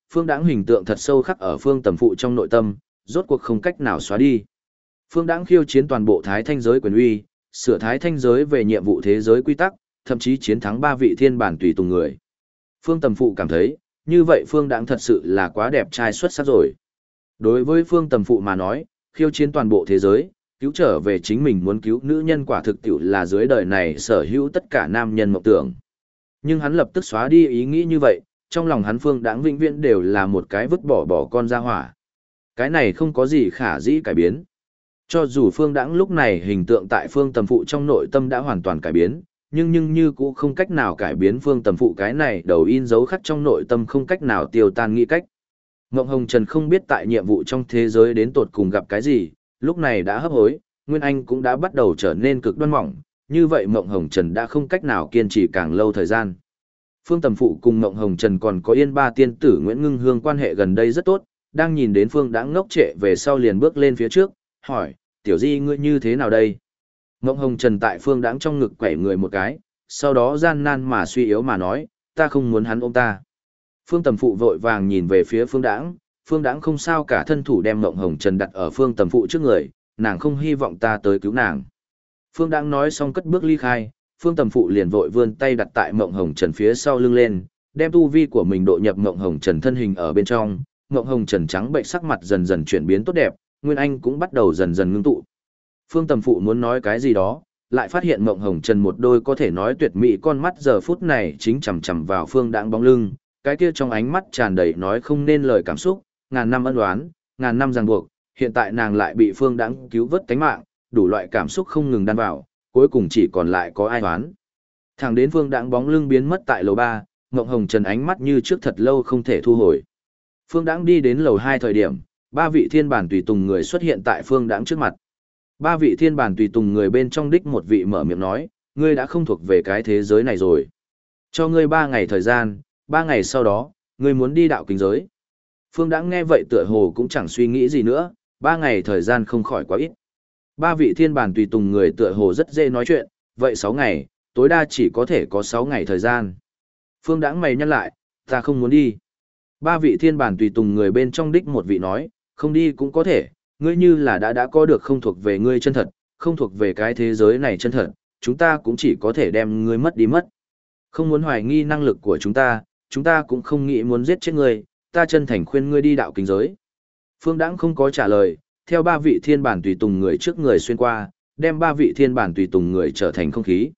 Phương Đãng hình tượng thật sâu khắc ở Phương Tầm Phụ trong nội tâm, rốt cuộc không cách nào xóa đi. Phương Đãng khiêu chiến toàn bộ Thái Thanh giới quyền uy, sửa Thái Thanh giới về nhiệm vụ thế giới quy tắc, thậm chí chiến thắng 3 vị thiên bản tùy tùng người. Phương Tầm Phụ cảm thấy, như vậy Phương Đãng thật sự là quá đẹp trai xuất sắc rồi. Đối với Phương Tầm Phụ mà nói, khiêu chiến toàn bộ thế giới, cứu trở về chính mình muốn cứu nữ nhân quả thực tiểu là dưới đời này sở hữu tất cả nam nhân mộng tưởng. Nhưng hắn lập tức xóa đi ý nghĩ như vậy, trong lòng hắn Phương Đãng vĩnh viễn đều là một cái vứt bỏ con ra hỏa. Cái này không có gì khả dĩ cải biến. Cho dù Phương Đãng lúc này hình tượng tại Phương Tầm Phụ trong nội tâm đã hoàn toàn cải biến, nhưng như cũng không cách nào cải biến Phương Tầm Phụ cái này đầu in dấu khắc trong nội tâm không cách nào tiêu tan nghĩ cách. Ngộng Hồng Trần không biết tại nhiệm vụ trong thế giới đến tột cùng gặp cái gì, lúc này đã hấp hối, Nguyên Anh cũng đã bắt đầu trở nên cực đoan mỏng, như vậy Ngộng Hồng Trần đã không cách nào kiên trì càng lâu thời gian. Phương Tầm Phụ cùng Ngộng Hồng Trần còn có Yên Ba tiên tử Nguyễn Ngưng Hương quan hệ gần đây rất tốt, đang nhìn đến Phương Đãng ngốc trệ về sau liền bước lên phía trước, hỏi, tiểu di ngươi như thế nào đây? Ngộng Hồng Trần tại Phương Đãng trong ngực quẩy người một cái, sau đó gian nan mà suy yếu mà nói, ta không muốn hắn ôm ta. Phương Tầm Phụ vội vàng nhìn về phía Phương Đãng không sao cả thân thủ đem Ngộng Hồng Trần đặt ở Phương Tầm Phụ trước người, nàng không hy vọng ta tới cứu nàng. Phương Đãng nói xong cất bước ly khai, Phương Tầm Phụ liền vội vươn tay đặt tại Ngộng Hồng Trần phía sau lưng lên, đem tu vi của mình độ nhập Ngộng Hồng Trần thân hình ở bên trong, Ngộng Hồng Trần trắng bệnh sắc mặt dần dần chuyển biến tốt đẹp, Nguyên Anh cũng bắt đầu dần dần ngưng tụ. Phương Tầm Phụ muốn nói cái gì đó, lại phát hiện Ngộng Hồng Trần một đôi có thể nói tuyệt mỹ con mắt giờ phút này chính chằm chằm vào Phương Đãng bóng lưng, cái kia trong ánh mắt tràn đầy nói không nên lời cảm xúc, ngàn năm ân oán, ngàn năm ràng buộc, hiện tại nàng lại bị Phương Đãng cứu vớt tánh mạng, đủ loại cảm xúc không ngừng đan vào, cuối cùng chỉ còn lại có ai oán. Thẳng đến Phương Đãng bóng lưng biến mất tại lầu 3, Ngộng Hồng Trần ánh mắt như trước thật lâu không thể thu hồi. Phương Đãng đi đến lầu 2 thời điểm, 3 vị thiên bản tùy tùng người xuất hiện tại Phương Đãng trước mặt. 3 vị thiên bản tùy tùng người bên trong đích một vị mở miệng nói, ngươi đã không thuộc về cái thế giới này rồi. Cho ngươi 3 ngày thời gian, 3 ngày sau đó, ngươi muốn đi đạo kính giới. Phương Đãng nghe vậy tựa hồ cũng chẳng suy nghĩ gì nữa, 3 ngày thời gian không khỏi quá ít. 3 vị thiên bản tùy tùng người tựa hồ rất dễ nói chuyện, vậy 6 ngày, tối đa chỉ có thể có 6 ngày thời gian. Phương Đãng mày nhắc lại, ta không muốn đi. 3 vị thiên bản tùy tùng người bên trong đích một vị nói, không đi cũng có thể, ngươi như là đã có được không thuộc về ngươi chân thật, không thuộc về cái thế giới này chân thật, chúng ta cũng chỉ có thể đem ngươi mất đi mất. Không muốn hoài nghi năng lực của chúng ta cũng không nghĩ muốn giết chết ngươi, ta chân thành khuyên ngươi đi đạo kính giới. Phương Đãng không có trả lời, theo 3 vị thiên bản tùy tùng người trước người xuyên qua, đem 3 vị thiên bản tùy tùng người trở thành không khí.